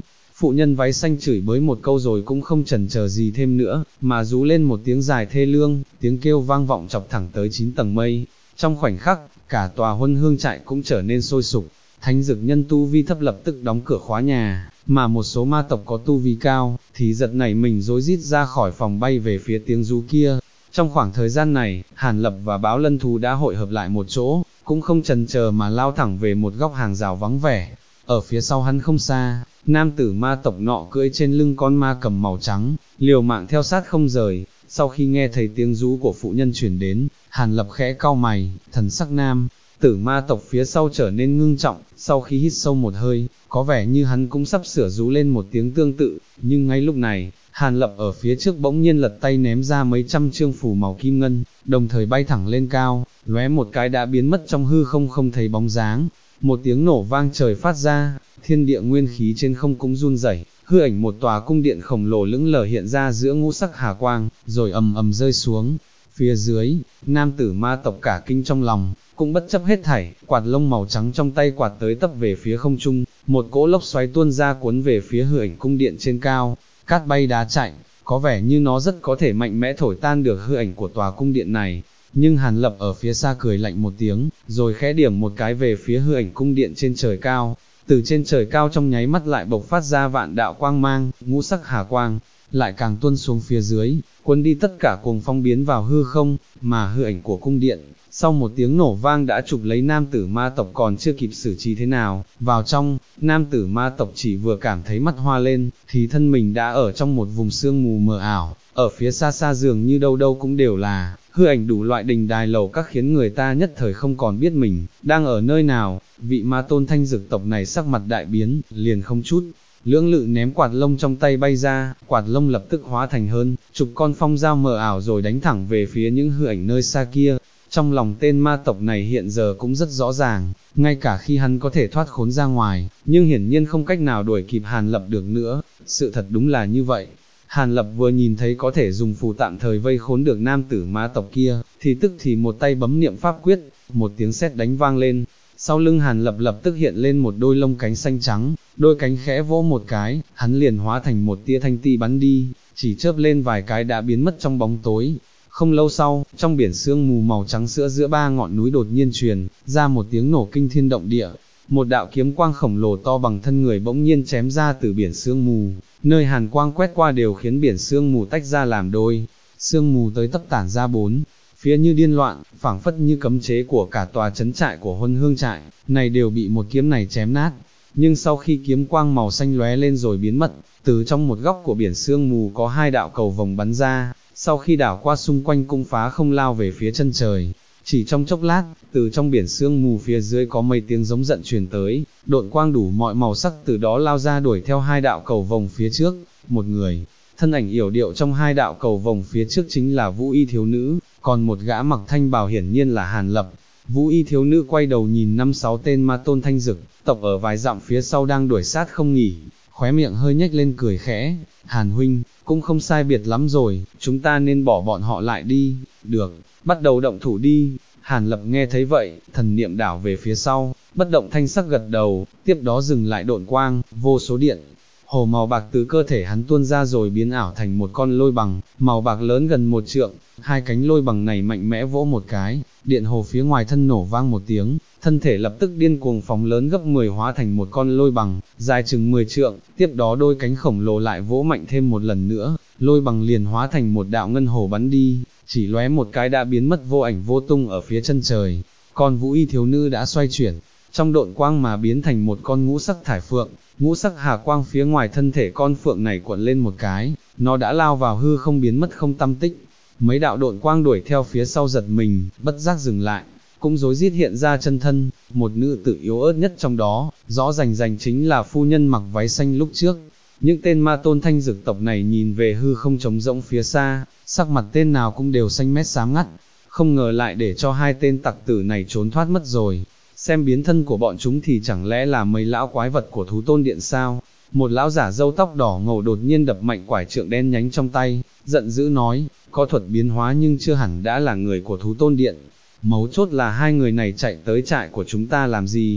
phụ nhân váy xanh chửi bới một câu rồi cũng không chần chờ gì thêm nữa, mà rú lên một tiếng dài thê lương, tiếng kêu vang vọng chọc thẳng tới 9 tầng mây. Trong khoảnh khắc, cả tòa Huân Hương trại cũng trở nên sôi sục. Thánh dực nhân tu vi thấp lập tức đóng cửa khóa nhà, mà một số ma tộc có tu vi cao, thì giật nảy mình rối rít ra khỏi phòng bay về phía tiếng rú kia. Trong khoảng thời gian này, Hàn Lập và Báo Lân Thú đã hội hợp lại một chỗ, cũng không chần chờ mà lao thẳng về một góc hàng rào vắng vẻ. Ở phía sau hắn không xa, nam tử ma tộc nọ cưỡi trên lưng con ma cầm màu trắng, liều mạng theo sát không rời. Sau khi nghe thấy tiếng rú của phụ nhân truyền đến, Hàn Lập khẽ cau mày, thần sắc nam tử ma tộc phía sau trở nên ngưng trọng. Sau khi hít sâu một hơi, có vẻ như hắn cũng sắp sửa rú lên một tiếng tương tự, nhưng ngay lúc này, Hàn Lập ở phía trước bỗng nhiên lật tay ném ra mấy trăm chương phù màu kim ngân, đồng thời bay thẳng lên cao, lóe một cái đã biến mất trong hư không không thấy bóng dáng. Một tiếng nổ vang trời phát ra, thiên địa nguyên khí trên không cũng run rẩy, hư ảnh một tòa cung điện khổng lồ lững lờ hiện ra giữa ngũ sắc hà quang, rồi ầm ầm rơi xuống. Phía dưới, nam tử ma tộc cả kinh trong lòng, cũng bất chấp hết thảy, quạt lông màu trắng trong tay quạt tới tấp về phía không trung, một cỗ lốc xoáy tuôn ra cuốn về phía hư ảnh cung điện trên cao, cát bay đá chạy, có vẻ như nó rất có thể mạnh mẽ thổi tan được hư ảnh của tòa cung điện này. Nhưng Hàn Lập ở phía xa cười lạnh một tiếng, rồi khẽ điểm một cái về phía hư ảnh cung điện trên trời cao. Từ trên trời cao trong nháy mắt lại bộc phát ra vạn đạo quang mang, ngũ sắc hà quang, lại càng tuôn xuống phía dưới, cuốn đi tất cả cuồng phong biến vào hư không, mà hư ảnh của cung điện, sau một tiếng nổ vang đã chụp lấy nam tử ma tộc còn chưa kịp xử trí thế nào, vào trong, nam tử ma tộc chỉ vừa cảm thấy mắt hoa lên, thì thân mình đã ở trong một vùng sương mù mờ ảo, ở phía xa xa dường như đâu đâu cũng đều là hư ảnh đủ loại đình đài lầu các, khiến người ta nhất thời không còn biết mình đang ở nơi nào. Vị ma tôn thanh dực tộc này sắc mặt đại biến, liền không chút lưỡng lự ném quạt lông trong tay bay ra, quạt lông lập tức hóa thành hơn chục con phong dao mờ ảo rồi đánh thẳng về phía những hư ảnh nơi xa kia. Trong lòng tên ma tộc này hiện giờ cũng rất rõ ràng, ngay cả khi hắn có thể thoát khốn ra ngoài, nhưng hiển nhiên không cách nào đuổi kịp Hàn Lập được nữa. Sự thật đúng là như vậy. Hàn Lập vừa nhìn thấy có thể dùng phù tạm thời vây khốn được nam tử ma tộc kia, thì tức thì một tay bấm niệm pháp quyết, một tiếng sét đánh vang lên. Sau lưng Hàn Lập lập tức hiện lên một đôi lông cánh xanh trắng, đôi cánh khẽ vỗ một cái, hắn liền hóa thành một tia thanh ti bắn đi, chỉ chớp lên vài cái đã biến mất trong bóng tối. Không lâu sau, trong biển sương mù màu trắng sữa giữa ba ngọn núi đột nhiên truyền ra một tiếng nổ kinh thiên động địa. Một đạo kiếm quang khổng lồ to bằng thân người bỗng nhiên chém ra từ biển sương mù, nơi hàn quang quét qua đều khiến biển sương mù tách ra làm đôi. Sương mù tới tấp tản ra bốn phía như điên loạn, phảng phất như cấm chế của cả tòa trấn trại của Huân Hương trại này đều bị một kiếm này chém nát. Nhưng sau khi kiếm quang màu xanh lóe lên rồi biến mất, từ trong một góc của biển sương mù có hai đạo cầu vồng bắn ra, sau khi đảo qua xung quanh cũng phá không lao về phía chân trời. Chỉ trong chốc lát, từ trong biển sương mù phía dưới có mấy tiếng giống giận truyền tới, độn quang đủ mọi màu sắc từ đó lao ra đuổi theo hai đạo cầu vồng phía trước. Một người, thân ảnh yểu điệu trong hai đạo cầu vồng phía trước chính là Vũ Y thiếu nữ, còn một gã mặc thanh bào hiển nhiên là Hàn Lập. Vũ Y thiếu nữ quay đầu nhìn 5-6 tên ma tôn thanh dực tộc ở vài dặm phía sau đang đuổi sát không nghỉ, khóe miệng hơi nhếch lên cười khẽ. Hàn huynh, cũng không sai biệt lắm rồi, chúng ta nên bỏ bọn họ lại đi. Được, bắt đầu động thủ đi. Hàn Lập nghe thấy vậy, thần niệm đảo về phía sau, bất động thanh sắc gật đầu, tiếp đó dừng lại độn quang, vô số điện hồ màu bạc từ cơ thể hắn tuôn ra rồi biến ảo thành một con lôi bằng, màu bạc lớn gần 1 trượng, hai cánh lôi bằng này mạnh mẽ vỗ một cái, điện hồ phía ngoài thân nổ vang một tiếng, thân thể lập tức điên cuồng phóng lớn gấp 10 hóa thành một con lôi bằng, dài chừng 10 trượng, tiếp đó đôi cánh khổng lồ lại vỗ mạnh thêm một lần nữa, lôi bằng liền hóa thành một đạo ngân hồ bắn đi, chỉ lóe một cái đã biến mất vô ảnh vô tung ở phía chân trời. Còn Vũ Y thiếu nữ đã xoay chuyển trong độn quang mà biến thành một con ngũ sắc thải phượng, ngũ sắc hà quang phía ngoài thân thể con phượng này cuộn lên một cái, nó đã lao vào hư không biến mất không tăm tích. Mấy đạo độn quang đuổi theo phía sau giật mình, bất giác dừng lại, cũng rối rít hiện ra chân thân, một nữ tử yếu ớt nhất trong đó, rõ rành chính là phu nhân mặc váy xanh lúc trước. Những tên ma tôn thanh dực tộc này nhìn về hư không trống rỗng phía xa, sắc mặt tên nào cũng đều xanh mét xám ngắt, không ngờ lại để cho hai tên tặc tử này trốn thoát mất rồi. Xem biến thân của bọn chúng thì chẳng lẽ là mấy lão quái vật của thú tôn điện sao? Một lão giả râu tóc đỏ ngầu đột nhiên đập mạnh quải trượng đen nhánh trong tay, giận dữ nói, có thuật biến hóa nhưng chưa hẳn đã là người của thú tôn điện. Mấu chốt là hai người này chạy tới trại của chúng ta làm gì?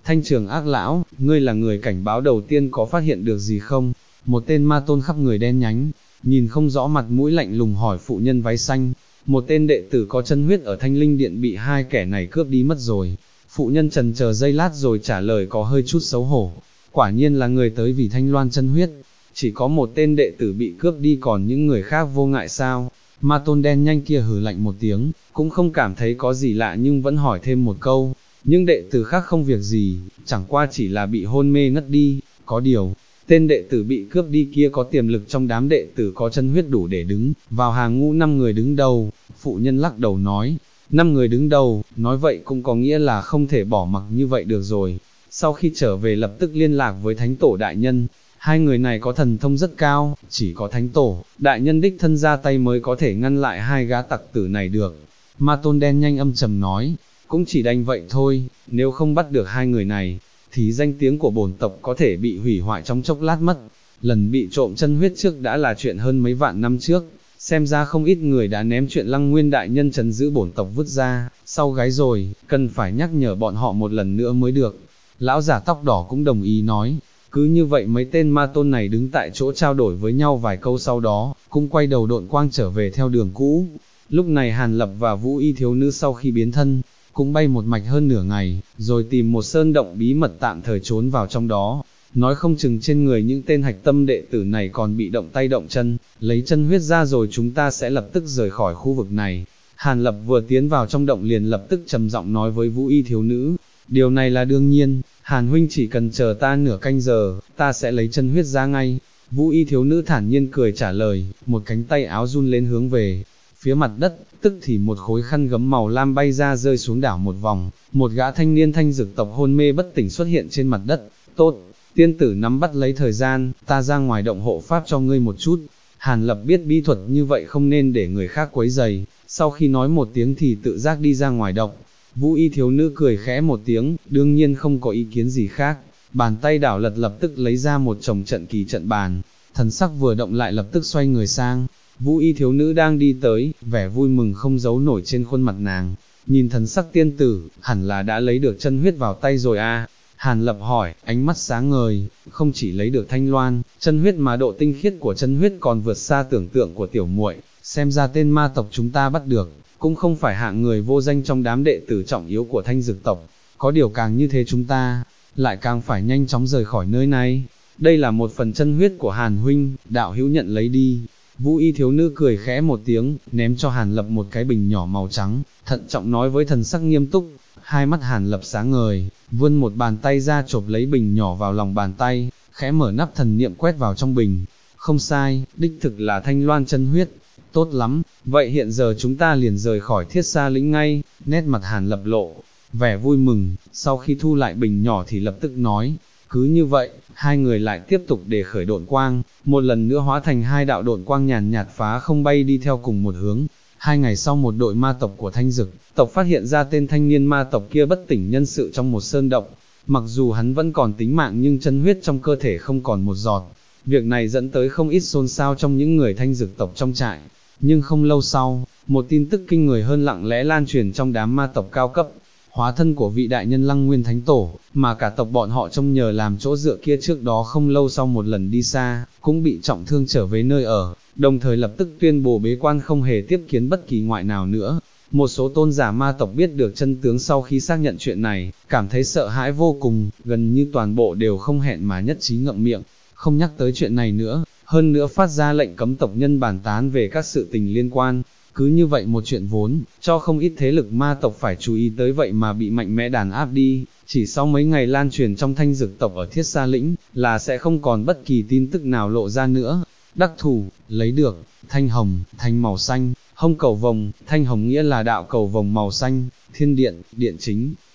Thanh Trường Ác lão, ngươi là người cảnh báo đầu tiên có phát hiện được gì không? Một tên ma tôn khắp người đen nhánh, nhìn không rõ mặt mũi lạnh lùng hỏi phụ nhân váy xanh. Một tên đệ tử có chân huyết ở Thanh Linh Điện bị hai kẻ này cướp đi mất rồi. Phụ nhân trần chờ giây lát rồi trả lời có hơi chút xấu hổ. Quả nhiên là người tới vì Thanh Loan chân huyết. Chỉ có một tên đệ tử bị cướp đi còn những người khác vô ngại sao? Ma tôn đen nhanh kia hừ lạnh một tiếng, cũng không cảm thấy có gì lạ nhưng vẫn hỏi thêm một câu. Nhưng đệ tử khác không việc gì, chẳng qua chỉ là bị hôn mê ngất đi. Có điều, tên đệ tử bị cướp đi kia có tiềm lực trong đám đệ tử có chân huyết đủ để đứng vào hàng ngũ 5 người đứng đầu. Phụ nhân lắc đầu nói, 5 người đứng đầu, nói vậy cũng có nghĩa là không thể bỏ mặc như vậy được rồi. Sau khi trở về lập tức liên lạc với Thánh Tổ Đại Nhân. Hai người này có thần thông rất cao, chỉ có Thánh Tổ Đại Nhân đích thân ra tay mới có thể ngăn lại hai gã tặc tử này được. Ma tôn đen nhanh âm trầm nói, cũng chỉ đành vậy thôi, nếu không bắt được hai người này, thì danh tiếng của bổn tộc có thể bị hủy hoại trong chốc lát mất. Lần bị trộm chân huyết trước đã là chuyện hơn mấy vạn năm trước, xem ra không ít người đã ném chuyện Lăng Nguyên Đại Nhân trấn giữ bổn tộc vứt ra, sau gáy rồi, cần phải nhắc nhở bọn họ một lần nữa mới được. Lão giả tóc đỏ cũng đồng ý nói, cứ như vậy mấy tên ma tôn này đứng tại chỗ trao đổi với nhau vài câu sau đó, cũng quay đầu độn quang trở về theo đường cũ. Lúc này Hàn Lập và Vũ Y thiếu nữ sau khi biến thân, cũng bay một mạch hơn nửa ngày, rồi tìm một sơn động bí mật tạm thời trốn vào trong đó. Nói không chừng trên người những tên hạch tâm đệ tử này còn bị động tay động chân, lấy chân huyết ra rồi chúng ta sẽ lập tức rời khỏi khu vực này. Hàn Lập vừa tiến vào trong động liền lập tức trầm giọng nói với Vũ Y thiếu nữ, điều này là đương nhiên, Hàn huynh chỉ cần chờ ta nửa canh giờ, ta sẽ lấy chân huyết ra ngay. Vũ Y thiếu nữ thản nhiên cười trả lời, một cánh tay áo run lên hướng về phía mặt đất, tức thì một khối khăn gấm màu lam bay ra rơi xuống đảo một vòng, một gã thanh niên thanh dực tộc hôn mê bất tỉnh xuất hiện trên mặt đất. Tốt, tiên tử nắm bắt lấy thời gian, ta ra ngoài động hộ pháp cho ngươi một chút. Hàn Lập biết bí thuật như vậy không nên để người khác quấy rầy, sau khi nói một tiếng thì tự giác đi ra ngoài động. Vũ Y thiếu nữ cười khẽ một tiếng, đương nhiên không có ý kiến gì khác, bàn tay đảo lật lập tức lấy ra một chồng trận kỳ trận bàn, thần sắc vừa động lại lập tức xoay người sang. Vũ Y thiếu nữ đang đi tới, vẻ vui mừng không giấu nổi trên khuôn mặt nàng, nhìn thần sắc tiên tử, hẳn là đã lấy được chân huyết vào tay rồi à. Hàn Lập hỏi, ánh mắt sáng ngời, không chỉ lấy được Thanh Loan, chân huyết mà độ tinh khiết của chân huyết còn vượt xa tưởng tượng của tiểu muội, xem ra tên ma tộc chúng ta bắt được, cũng không phải hạng người vô danh trong đám đệ tử trọng yếu của Thanh Dực tộc, có điều càng như thế chúng ta, lại càng phải nhanh chóng rời khỏi nơi này. Đây là một phần chân huyết của Hàn huynh, đạo hữu nhận lấy đi. Vũ Y thiếu nữ cười khẽ một tiếng, ném cho Hàn Lập một cái bình nhỏ màu trắng, thận trọng nói với thần sắc nghiêm túc. Hai mắt Hàn Lập sáng ngời, vươn một bàn tay ra chộp lấy bình nhỏ vào lòng bàn tay, khẽ mở nắp thần niệm quét vào trong bình. Không sai, đích thực là Thanh Loan chân huyết. Tốt lắm, vậy hiện giờ chúng ta liền rời khỏi Thiết Sa lĩnh ngay. Nét mặt Hàn Lập lộ vẻ vui mừng, sau khi thu lại bình nhỏ thì lập tức nói, cứ như vậy, hai người lại tiếp tục để khởi độn quang, một lần nữa hóa thành hai đạo độn quang nhàn nhạt phá không bay đi theo cùng một hướng. 2 ngày sau một đội ma tộc của Thanh Dực tộc phát hiện ra tên thanh niên ma tộc kia bất tỉnh nhân sự trong một sơn động, mặc dù hắn vẫn còn tính mạng nhưng chân huyết trong cơ thể không còn một giọt. Việc này dẫn tới không ít xôn xao trong những người Thanh Dực tộc trong trại, nhưng không lâu sau, một tin tức kinh người hơn lặng lẽ lan truyền trong đám ma tộc cao cấp. Hóa thân của vị đại nhân Lăng Nguyên Thánh Tổ, mà cả tộc bọn họ trông nhờ làm chỗ dựa kia trước đó không lâu sau một lần đi xa, cũng bị trọng thương trở về nơi ở, đồng thời lập tức tuyên bố bế quan không hề tiếp kiến bất kỳ ngoại nào nữa. Một số tôn giả ma tộc biết được chân tướng sau khi xác nhận chuyện này, cảm thấy sợ hãi vô cùng, gần như toàn bộ đều không hẹn mà nhất trí ngậm miệng, không nhắc tới chuyện này nữa, hơn nữa phát ra lệnh cấm tộc nhân bàn tán về các sự tình liên quan. Cứ như vậy một chuyện vốn, cho không ít thế lực ma tộc phải chú ý tới vậy mà bị mạnh mẽ đàn áp đi, chỉ sau mấy ngày lan truyền trong Thanh Dực tộc ở Thiết Sa lĩnh, là sẽ không còn bất kỳ tin tức nào lộ ra nữa. Đắc thủ, lấy được, thanh hồng, thanh màu xanh, hông cầu vồng, thanh hồng nghĩa là đạo cầu vồng màu xanh, thiên điện, điện chính,